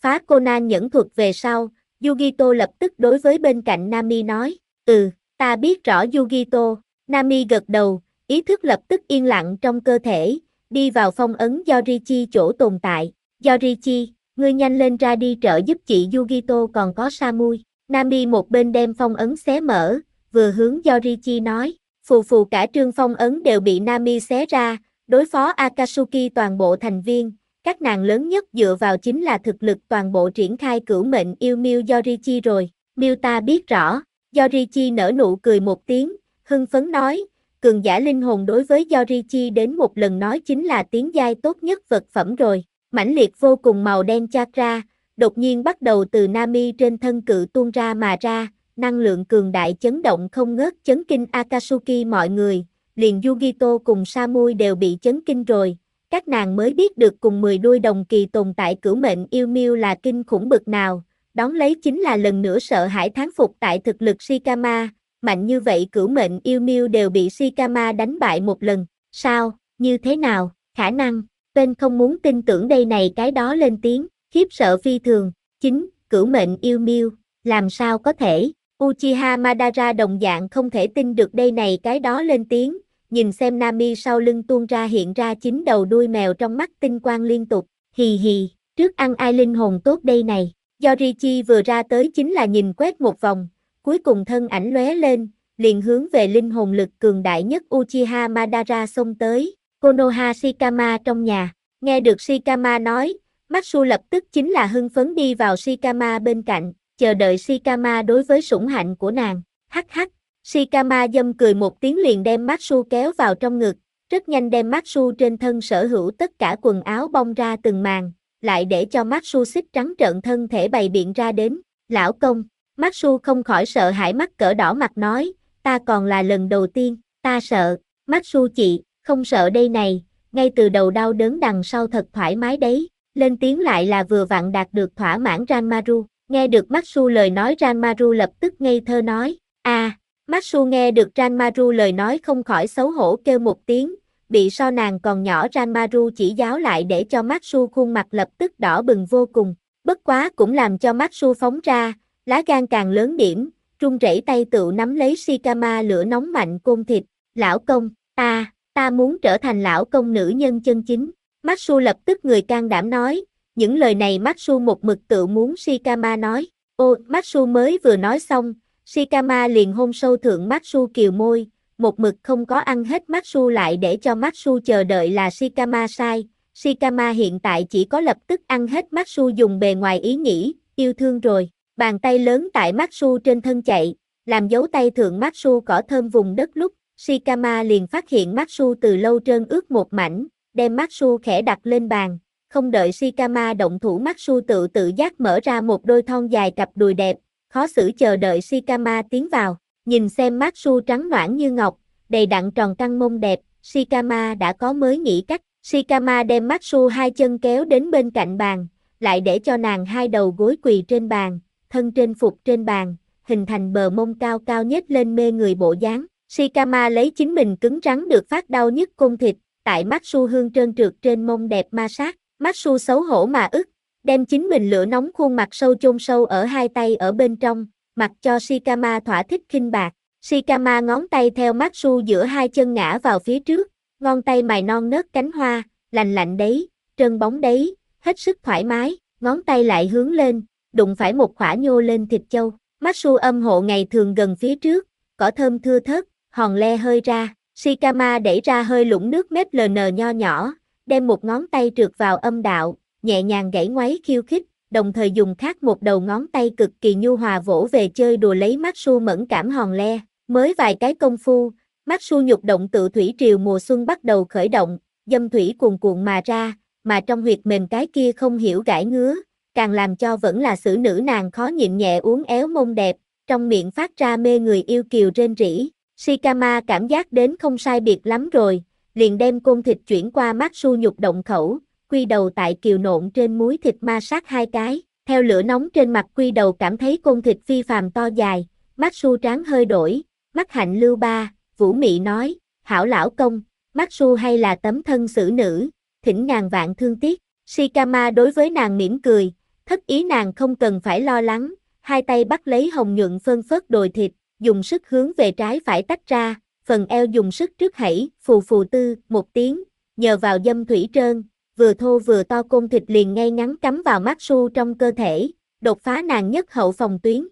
Speaker 1: Phá Conan nhẫn thuật về sau, Yugito lập tức đối với bên cạnh Nami nói, ta biết rõ Yugito. Nami gật đầu, ý thức lập tức yên lặng trong cơ thể, đi vào phong ấn Yorichi chỗ tồn tại. Yorichi, ngươi nhanh lên ra đi trợ giúp chị Yugito còn có Samui. Nami một bên đem phong ấn xé mở, vừa hướng Yorichi nói, phù cả trương phong ấn đều bị Nami xé ra, đối phó Akatsuki toàn bộ thành viên, các nàng lớn nhất dựa vào chính là thực lực toàn bộ triển khai cửu mệnh yêu Miu Yorichi rồi. Miu ta biết rõ. Yorichi nở nụ cười một tiếng, hưng phấn nói, cường giả linh hồn đối với Yorichi đến một lần nói chính là tiếng giai tốt nhất vật phẩm rồi. Mãnh liệt vô cùng màu đen chakra, đột nhiên bắt đầu từ Nami trên thân cự tuôn ra mà ra, năng lượng cường đại chấn động không ngớt chấn kinh Akatsuki mọi người, liền Yugito cùng Samui đều bị chấn kinh rồi. Các nàng mới biết được cùng 10 đuôi đồng kỳ tồn tại cửu mệnh yêu Miu là kinh khủng bực nào, đón lấy chính là lần nữa sợ hãi thán phục tại thực lực Shikama, mạnh như vậy cửu mệnh yêu Miu đều bị Shikama đánh bại một lần, sao, như thế nào, khả năng, tên không muốn tin tưởng đây này cái đó lên tiếng, khiếp sợ phi thường, chính, cửu mệnh yêu Miu, làm sao có thể, Uchiha Madara đồng dạng không thể tin được đây này cái đó lên tiếng. Nhìn xem Nami sau lưng tuôn ra hiện ra 9 đầu đuôi mèo trong mắt tinh quang liên tục, hì hì, trước ăn ai linh hồn tốt đây này. Yorichi vừa ra tới chính là nhìn quét một vòng, cuối cùng thân ảnh lóe lên, liền hướng về linh hồn lực cường đại nhất Uchiha Madara xông tới, Konoha Shikama trong nhà. Nghe được Shikama nói, Matsu lập tức chính là hưng phấn đi vào Shikama bên cạnh, chờ đợi Shikama đối với sủng hạnh của nàng, hắc hắc. Shikama dâm cười một tiếng liền đem Matsu kéo vào trong ngực, rất nhanh đem Matsu trên thân sở hữu tất cả quần áo bong ra từng màn, lại để cho Matsu xích trắng trợn thân thể bày biện ra đến, lão công, Matsu không khỏi sợ hãi mắt cỡ đỏ mặt nói, ta còn là lần đầu tiên, ta sợ, Matsu chị, không sợ đây này, ngay từ đầu đau đớn đằng sau thật thoải mái đấy, lên tiếng lại là vừa vặn đạt được thỏa mãn Ranmaru, nghe được Matsu lời nói Ranmaru lập tức ngây thơ nói, Matsu nghe được Ranmaru lời nói không khỏi xấu hổ kêu một tiếng, bị so nàng còn nhỏ Ranmaru chỉ giáo lại để cho Matsu khuôn mặt lập tức đỏ bừng vô cùng, bất quá cũng làm cho Matsu phóng ra, lá gan càng lớn điểm, run rẩy tay tựu nắm lấy Shikama lửa nóng mạnh côn thịt, lão công, ta muốn trở thành lão công nữ nhân chân chính, Matsu lập tức người can đảm nói, những lời này Matsu một mực tự muốn Shikama nói, Matsu mới vừa nói xong, Shikama liền hôn sâu thượng Matsu kiều môi, một mực không có ăn hết Matsu lại để cho Matsu chờ đợi là Shikama sai, Shikama hiện tại chỉ có lập tức ăn hết Matsu dùng bề ngoài ý nghĩ, yêu thương rồi, bàn tay lớn tại Matsu trên thân chạy, làm dấu tay thượng Matsu cỏ thơm vùng đất lúc, Shikama liền phát hiện Matsu từ lâu trơn ướt một mảnh, đem Matsu khẽ đặt lên bàn, không đợi Shikama động thủ Matsu tự giác mở ra một đôi thon dài cặp đùi đẹp, khó xử chờ đợi Shikama tiến vào, nhìn xem Matsu trắng nõn như ngọc, đầy đặn tròn căng mông đẹp, Shikama đã có mới nghĩ cách, Shikama đem Matsu hai chân kéo đến bên cạnh bàn, lại để cho nàng hai đầu gối quỳ trên bàn, thân trên phục trên bàn, hình thành bờ mông cao cao nhếch lên mê người bộ dáng. Shikama lấy chính mình cứng rắn được phát đau nhức côn thịt, tại Matsu hương trơn trượt trên mông đẹp ma sát, Matsu xấu hổ mà ức, đem chính mình lửa nóng khuôn mặt sâu chôn sâu ở hai tay ở bên trong, mặc cho Shikama thỏa thích khinh bạc. Shikama ngón tay theo Matsu giữa hai chân ngã vào phía trước, ngón tay mài non nớt cánh hoa, lành lạnh đấy, trơn bóng đấy, hết sức thoải mái, ngón tay lại hướng lên, đụng phải một khỏa nhô lên thịt châu. Matsu âm hộ ngày thường gần phía trước, cỏ thơm thưa thớt, hòn le hơi ra, Shikama đẩy ra hơi lũng nước mép LN nho nhỏ, đem một ngón tay trượt vào âm đạo, nhẹ nhàng gãy ngoáy khiêu khích, đồng thời dùng khác một đầu ngón tay cực kỳ nhu hòa vỗ về chơi đùa lấy Matsu mẫn cảm hòn le. Mới vài cái công phu, Matsu nhục động tự thủy triều mùa xuân bắt đầu khởi động, dâm thủy cuồn cuộn mà ra, mà trong huyệt mềm cái kia không hiểu gãi ngứa, càng làm cho vẫn là xử nữ nàng khó nhịn nhẹ uốn éo mông đẹp, trong miệng phát ra mê người yêu kiều rên rỉ. Shikama cảm giác đến không sai biệt lắm rồi, liền đem côn thịt chuyển qua Matsu nhục động khẩu, quy đầu tại kiều nộn trên múi thịt ma sát hai cái, theo lửa nóng trên mặt quy đầu cảm thấy côn thịt phi phàm to dài, Matsu trán hơi đổi, mắt hạnh lưu ba, vũ mị nói, hảo lão công, Matsu hay là tấm thân xử nữ, thỉnh ngàn vạn thương tiếc, Shikama đối với nàng mỉm cười, thất ý nàng không cần phải lo lắng, hai tay bắt lấy hồng nhuận phơn phớt đồi thịt, dùng sức hướng về trái phải tách ra, phần eo dùng sức trước hãy, phù phù tư, một tiếng, nhờ vào dâm thủy trơn, vừa thô vừa to côn thịt liền ngay ngắn cắm vào mát su trong cơ thể, đột phá nàng nhất hậu phòng tuyến,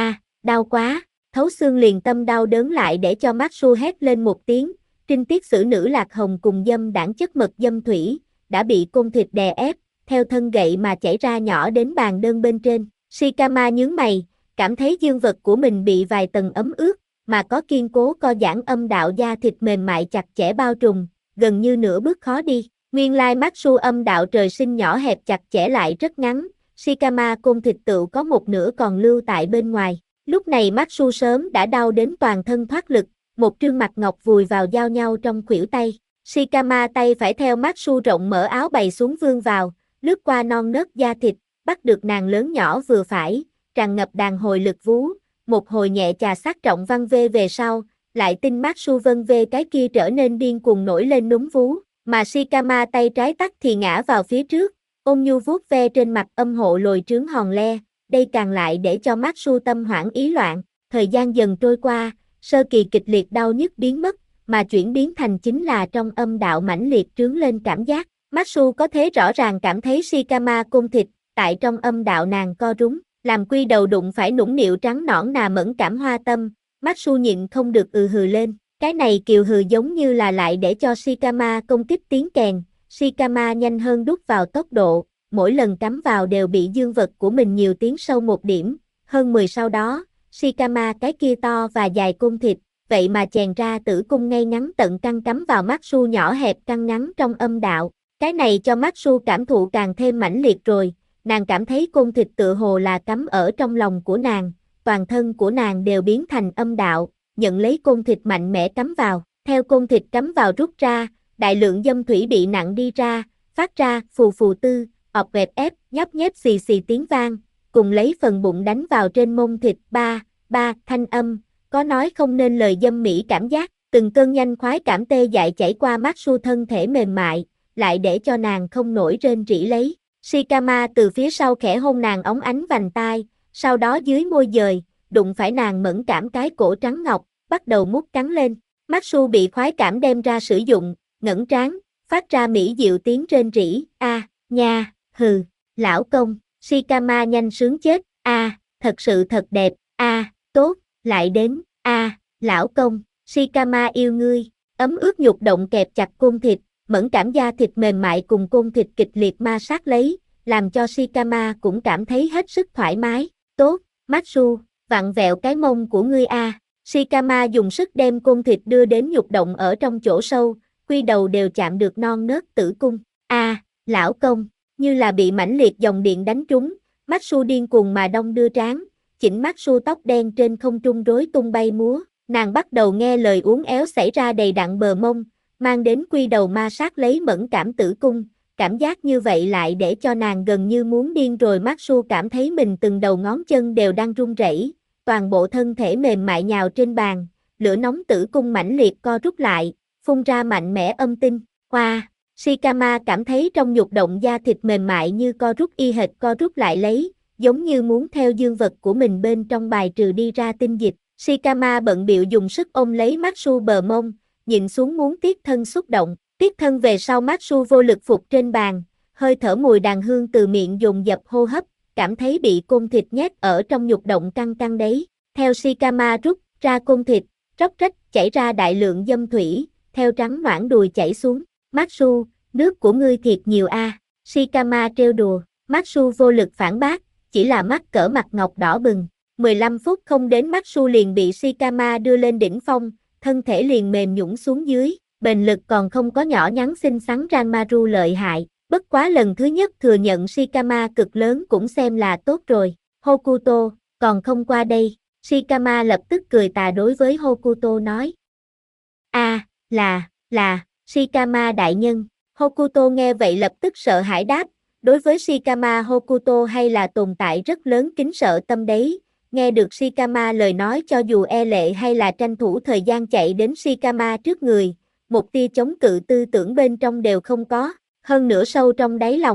Speaker 1: đau quá, thấu xương liền tâm đau đớn lại để cho mát su hét lên một tiếng, trinh tiết xử nữ Lạc Hồng cùng dâm đảng chất mật dâm thủy, đã bị côn thịt đè ép, theo thân gậy mà chảy ra nhỏ đến bàn đơn bên trên, Shikama nhướng mày, cảm thấy dương vật của mình bị vài tầng ấm ướt, mà có kiên cố co giãn âm đạo da thịt mềm mại chặt chẽ bao trùm, gần như nửa bước khó đi. Nguyên lai Matsu âm đạo trời sinh nhỏ hẹp chặt chẽ lại rất ngắn, Shikama côn thịt tựu có một nửa còn lưu tại bên ngoài. Lúc này Matsu sớm đã đau đến toàn thân thoát lực, một trương mặt ngọc vùi vào giao nhau trong khuỷu tay. Shikama tay phải theo Matsu rộng mở áo bày xuống vươn vào, lướt qua non nớt da thịt, bắt được nàng lớn nhỏ vừa phải, tràn ngập đàn hồi lực vú, một hồi nhẹ chà sát trọng văng vê về sau, lại tinh Matsu vân vê cái kia trở nên điên cuồng nổi lên núm vú, mà Shikama tay trái tắt thì ngã vào phía trước, ôn nhu vuốt ve trên mặt âm hộ lồi trướng hòn le, đây càng lại để cho Matsu tâm hoảng ý loạn, thời gian dần trôi qua, sơ kỳ kịch liệt đau nhức biến mất, mà chuyển biến thành chính là trong âm đạo mãnh liệt trướng lên cảm giác, Matsu có thể rõ ràng cảm thấy Shikama côn thịt, tại trong âm đạo nàng co rúm, làm quy đầu đụng phải nũng nịu trắng nõn nà mẫn cảm hoa tâm, Matsu nhịn không được hừ lên, cái này kiều hừ giống như là lại để cho Shikama công kích tiếng kèn, Shikama nhanh hơn đút vào tốc độ, mỗi lần cắm vào đều bị dương vật của mình nhiều tiếng sâu một điểm, hơn 10 sau đó, Shikama cái kia to và dài côn thịt, vậy mà chèn ra tử cung ngay ngắn tận căng cắm vào Matsu nhỏ hẹp căng ngắn trong âm đạo, cái này cho Matsu cảm thụ càng thêm mãnh liệt rồi, nàng cảm thấy côn thịt tựa hồ là cắm ở trong lòng của nàng, toàn thân của nàng đều biến thành âm đạo, nhận lấy côn thịt mạnh mẽ cắm vào, theo côn thịt cắm vào rút ra, đại lượng dâm thủy bị nặng đi ra, phát ra phù phù tư, ọp vẹt ép, nhấp nhép xì xì tiếng vang, cùng lấy phần bụng đánh vào trên mông thịt ba thanh âm, có nói không nên lời dâm mỹ cảm giác, từng cơn nhanh khoái cảm tê dại chảy qua Matsu thân thể mềm mại, lại để cho nàng không nổi rên rỉ lấy. Shikama từ phía sau khẽ hôn nàng óng ánh vành tai, sau đó dưới môi dời, đụng phải nàng mẫn cảm cái cổ trắng ngọc, bắt đầu mút cắn lên. Matsu bị khoái cảm đem ra sử dụng, ngẩng trán, phát ra mỹ diệu tiếng rên rỉ, nha, hừ, lão công, Shikama nhanh sướng chết, thật sự thật đẹp, tốt, lại đến, lão công, Shikama yêu ngươi, ấm ướt nhục động kẹp chặt côn thịt, mẫn cảm da thịt mềm mại cùng côn thịt kịch liệt ma sát lấy, làm cho Shikama cũng cảm thấy hết sức thoải mái, tốt, Matsu, vặn vẹo cái mông của ngươi Shikama dùng sức đem côn thịt đưa đến nhục động ở trong chỗ sâu, quy đầu đều chạm được non nớt tử cung, lão công, như là bị mãnh liệt dòng điện đánh trúng, Matsu điên cuồng mà đong đưa trán, chỉnh Matsu tóc đen trên không trung rối tung bay múa, nàng bắt đầu nghe lời uốn éo xảy ra đầy đặn bờ mông, mang đến quy đầu ma sát lấy mẫn cảm tử cung, cảm giác như vậy lại để cho nàng gần như muốn điên rồi. Matsu cảm thấy mình từng đầu ngón chân đều đang run rẩy, toàn bộ thân thể mềm mại nhào trên bàn, lửa nóng tử cung mãnh liệt co rút lại, phun ra mạnh mẽ âm tinh, Shikama cảm thấy trong nhục động da thịt mềm mại như co rút y hệt co rút lại lấy, giống như muốn theo dương vật của mình bên trong bài trừ đi ra tinh dịch. Shikama bận bịu dùng sức ôm lấy Matsu bờ mông, nhìn xuống muốn tiết thân xúc động, tiết thân về sau Matsu vô lực phục trên bàn, hơi thở mùi đàn hương từ miệng dồn dập hô hấp, cảm thấy bị côn thịt nhét ở trong nhục động căng căng đấy. Theo Shikama rút ra côn thịt, róc rách chảy ra đại lượng dâm thủy, theo trắng noãn đùi chảy xuống. Matsu, nước của ngươi thiệt nhiều Shikama trêu đùa, Matsu vô lực phản bác, chỉ là mắt cỡ mặt ngọc đỏ bừng. 15 phút không đến Matsu liền bị Shikama đưa lên đỉnh phong, thân thể liền mềm nhũn xuống dưới, bền lực còn không có nhỏ nhắn xinh xắn Ranmaru lợi hại, bất quá lần thứ nhất thừa nhận Shikama cực lớn cũng xem là tốt rồi. Hokuto, còn không qua đây, Shikama lập tức cười tà đối với Hokuto nói. Là, Shikama đại nhân, Hokuto nghe vậy lập tức sợ hãi đáp, đối với Shikama Hokuto hay là tồn tại rất lớn kính sợ tâm đấy, nghe được Shikama lời nói cho dù e lệ hay là tranh thủ thời gian chạy đến Shikama trước người, một tia chống cự tư tưởng bên trong đều không có, hơn nữa sâu trong đáy lòng,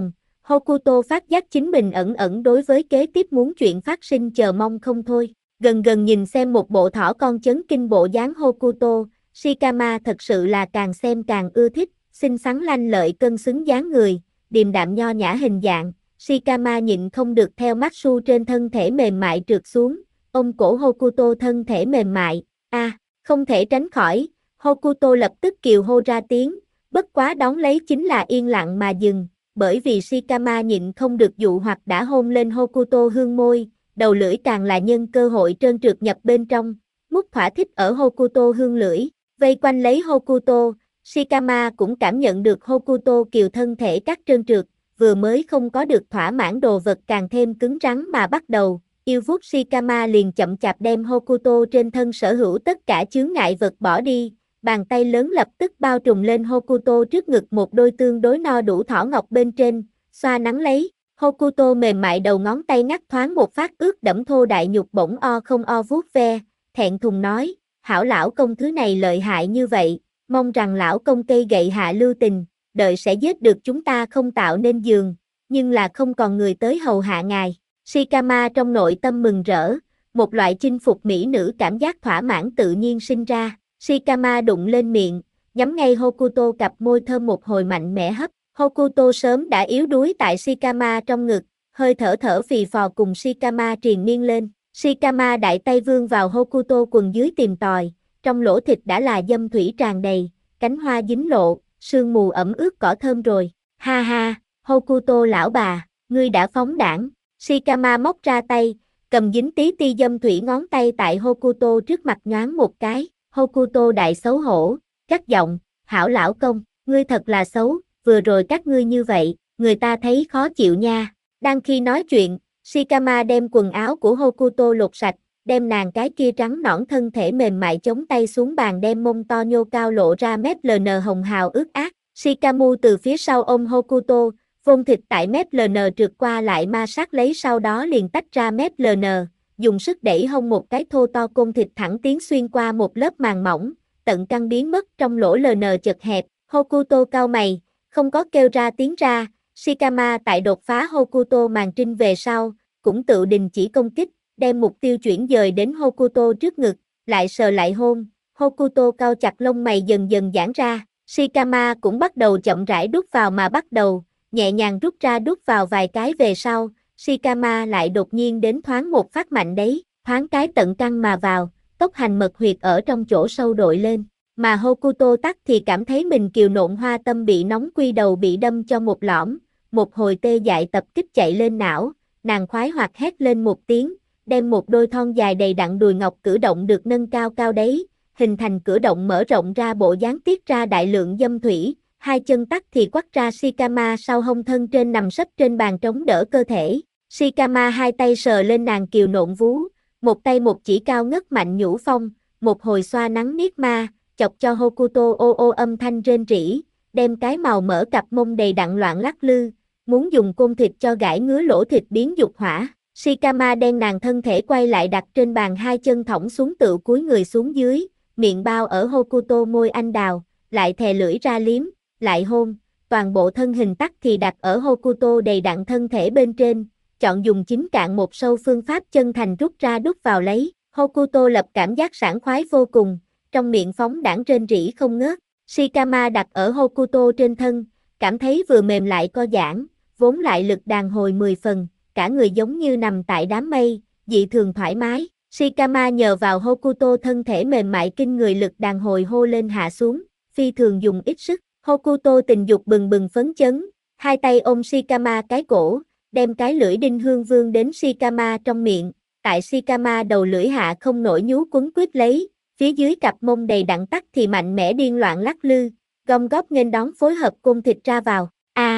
Speaker 1: Hokuto phát giác chính mình ẩn ẩn đối với kế tiếp muốn chuyện phát sinh chờ mong không thôi. Gần gần nhìn xem một bộ thỏ con chấn kinh bộ dáng Hokuto, Shikama thật sự là càng xem càng ưa thích, xinh xắn lanh lợi cân xứng dáng người, điềm đạm nho nhã hình dạng. Shikama nhịn không được theo Matsu trên thân thể mềm mại trượt xuống, ôm cổ Hokuto thân thể mềm mại, không thể tránh khỏi, Hokuto lập tức kiều hô ra tiếng, bất quá đón lấy chính là yên lặng mà dừng, bởi vì Shikama nhịn không được dụ hoặc đã hôn lên Hokuto hương môi, đầu lưỡi càng là nhân cơ hội trơn trượt nhập bên trong, mút thỏa thích ở Hokuto hương lưỡi, vây quanh lấy Hokuto, Shikama cũng cảm nhận được Hokuto kiều thân thể các trơn trượt, vừa mới không có được thỏa mãn đồ vật càng thêm cứng rắn mà bắt đầu, yêu vuốt Shikama liền chậm chạp đem Hokuto trên thân sở hữu tất cả chướng ngại vật bỏ đi, bàn tay lớn lập tức bao trùm lên Hokuto trước ngực một đôi tương đối no đủ thỏ ngọc bên trên, xoa nắng lấy, Hokuto mềm mại đầu ngón tay ngắt thoáng một phát ướt đẫm thô đại nhục bỗng o không o vuốt ve, thẹn thùng nói, hảo lão công thứ này lợi hại như vậy, mong rằng lão công cây gậy hạ lưu tình, đợi sẽ giết được chúng ta không tạo nên giường, nhưng là không còn người tới hầu hạ ngài. Shikama trong nội tâm mừng rỡ, một loại chinh phục mỹ nữ cảm giác thỏa mãn tự nhiên sinh ra. Shikama đụng lên miệng, nhắm ngay Hokuto cặp môi thơm một hồi mạnh mẽ hấp. Hokuto sớm đã yếu đuối tại Shikama trong ngực, hơi thở thở phì phò cùng Shikama triền miên lên. Shikama đại tay vươn vào Hokuto quần dưới tìm tòi, trong lỗ thịt đã là dâm thủy tràn đầy, cánh hoa dính lộ, sương mù ẩm ướt cỏ thơm rồi. Ha ha, Hokuto lão bà, ngươi đã phóng đãng. Shikama móc ra tay, cầm dính tí ti dâm thủy ngón tay tại Hokuto trước mặt nhoáng một cái. Hokuto đại xấu hổ, cắt giọng, hảo lão công, ngươi thật là xấu, vừa rồi các ngươi như vậy, người ta thấy khó chịu nha. Đang khi nói chuyện, Shikama đem quần áo của Hokuto lột sạch, đem nàng cái kia trắng nõn thân thể mềm mại chống tay xuống bàn đem mông to nhô cao lộ ra mép LN hồng hào ướt át. Shikamu từ phía sau ôm Hokuto, vôn thịt tại mép LN trượt qua lại ma sát lấy sau đó liền tách ra mép LN, dùng sức đẩy hông một cái thô to côn thịt thẳng tiến xuyên qua một lớp màng mỏng, tận căn biến mất trong lỗ LN chật hẹp. Hokuto cau mày, không có kêu ra tiếng ra, Shikama tại đột phá Hokuto màn trinh về sau, cũng tự đình chỉ công kích, đem mục tiêu chuyển dời đến Hokuto trước ngực, lại sờ lại hôn, Hokuto cau chặt lông mày dần dần giãn ra, Shikama cũng bắt đầu chậm rãi đút vào mà bắt đầu, nhẹ nhàng rút ra đút vào vài cái về sau, Shikama lại đột nhiên đến thoáng một phát mạnh đấy, thoáng cái tận căn mà vào, tốc hành mật huyệt ở trong chỗ sâu đội lên, mà Hokuto tắc thì cảm thấy mình kiều nộn hoa tâm bị nóng quy đầu bị đâm cho một lõm, một hồi tê dại tập kích chạy lên não, nàng khoái hoạt hét lên một tiếng, đem một đôi thon dài đầy đặn đùi ngọc cử động được nâng cao cao đấy, hình thành cử động mở rộng ra bộ dáng tiết ra đại lượng dâm thủy, hai chân tắc thì quắt ra Shikama sau hông thân trên nằm sấp trên bàn trống đỡ cơ thể. Shikama hai tay sờ lên nàng kiều nộn vú, một tay một chỉ cao ngất mạnh nhũ phong, một hồi xoa nắng niết ma, chọc cho Hokuto ô ô âm thanh rên rỉ, đem cái màu mỡ cặp mông đầy đặn loạn lắc lư, muốn dùng côn thịt cho gãi ngứa lỗ thịt biến dục hỏa. Shikama đem nàng thân thể quay lại đặt trên bàn hai chân thõng xuống tựa cúi người xuống dưới, miệng bao ở Hokuto môi anh đào, lại thè lưỡi ra liếm, lại hôn, toàn bộ thân hình tắc thì đặt ở Hokuto đầy đặn thân thể bên trên, chọn dùng chính cạn một sâu phương pháp chân thành rút ra đút vào lấy, Hokuto lập cảm giác sảng khoái vô cùng, trong miệng phóng đãng rên rỉ không ngớt, Shikama đặt ở Hokuto trên thân, cảm thấy vừa mềm lại co giãn, vốn lại lực đàn hồi 10 phần, cả người giống như nằm tại đám mây, dị thường thoải mái, Shikama nhờ vào Hokuto thân thể mềm mại kinh người lực đàn hồi hô lên hạ xuống, phi thường dùng ít sức, Hokuto tình dục bừng bừng phấn chấn, hai tay ôm Shikama cái cổ, đem cái lưỡi đinh hương vương đến Shikama trong miệng, tại Shikama đầu lưỡi hạ không nổi nhú quấn quýt lấy, phía dưới cặp mông đầy đặn tắc thì mạnh mẽ điên loạn lắc lư, gom góp nghênh đón phối hợp côn thịt ra vào,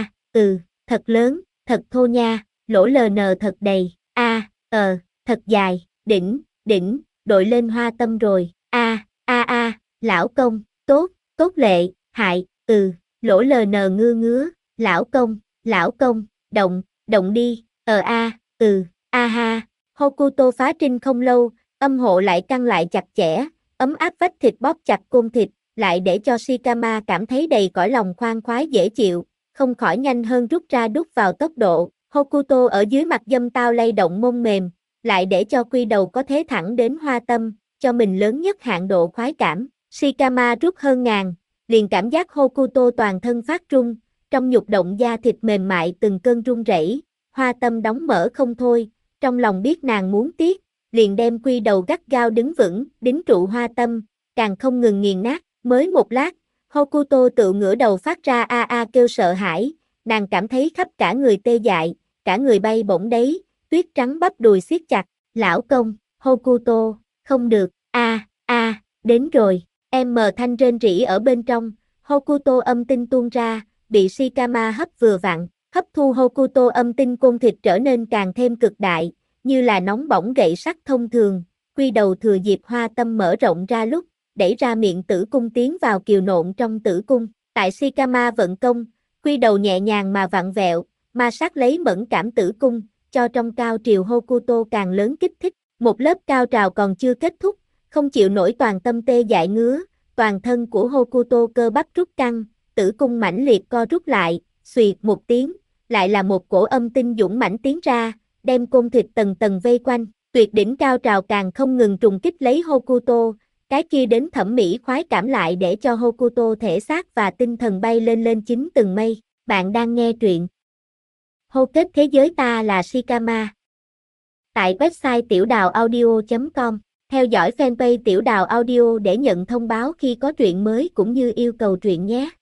Speaker 1: thật lớn, thật thô nha, lỗ LN thật đầy, thật dài, đỉnh, đội lên hoa tâm rồi, lão công, tốt lệ, hại, lỗ LN ngưa ngứa, lão công, động đi, ha, Hokuto phá trinh không lâu, âm hộ lại căng lại chặt chẽ, ấm áp vách thịt bóp chặt côn thịt, lại để cho Shikama cảm thấy đầy cõi lòng khoan khoái dễ chịu, không khỏi nhanh hơn rút ra đút vào tốc độ. Hokuto ở dưới mặt dâm tao lay động mông mềm, lại để cho quy đầu có thế thẳng đến hoa tâm, cho mình lớn nhất hạn độ khoái cảm. Shikama rút hơn ngàn, liền cảm giác Hokuto toàn thân phát run, trong nhục động da thịt mềm mại từng cơn run rẩy, hoa tâm đóng mở không thôi, trong lòng biết nàng muốn tiếc, liền đem quy đầu gắt gao đứng vững, đính trụ hoa tâm, càng không ngừng nghiền nát. Mới một lát, Hokuto tự ngửa đầu phát ra a a kêu sợ hãi, nàng cảm thấy khắp cả người tê dại, cả người bay bổng đấy, tuyết trắng bắp đùi siết chặt. Lão công, Hokuto, không được, đến rồi, em mờ thanh rên rỉ ở bên trong, Hokuto âm tinh tuôn ra, bị Shikama hấp vừa vặn, hấp thu Hokuto âm tinh côn thịt trở nên càng thêm cực đại, như là nóng bỏng gậy sắt thông thường, quy đầu thừa dịp hoa tâm mở rộng ra lúc, đẩy ra miệng tử cung tiến vào kiều nộn trong tử cung. Tại Shikama vận công, quy đầu nhẹ nhàng mà vặn vẹo, ma sát lấy mẫn cảm tử cung, cho trong cao triều Hokuto càng lớn kích thích. Một lớp cao trào còn chưa kết thúc, không chịu nổi toàn tâm tê dại ngứa, toàn thân của Hokuto cơ bắp rút căng, tử cung mãnh liệt co rút lại, xùy một tiếng, lại là một cổ âm tinh dũng mãnh tiến ra, đem côn thịt tầng tầng vây quanh, tuyệt đỉnh cao trào càng không ngừng trùng kích lấy Hokuto, cái kia đến thẩm mỹ khoái cảm lại để cho Hokuto thể xác và tinh thần bay lên lên chín tầng mây. Bạn đang nghe truyện Hô kết thế giới ta là Shikama tại website tiểu đào audio.com. Theo dõi fanpage Tiểu Đào Audio để nhận thông báo khi có truyện mới cũng như yêu cầu truyện nhé.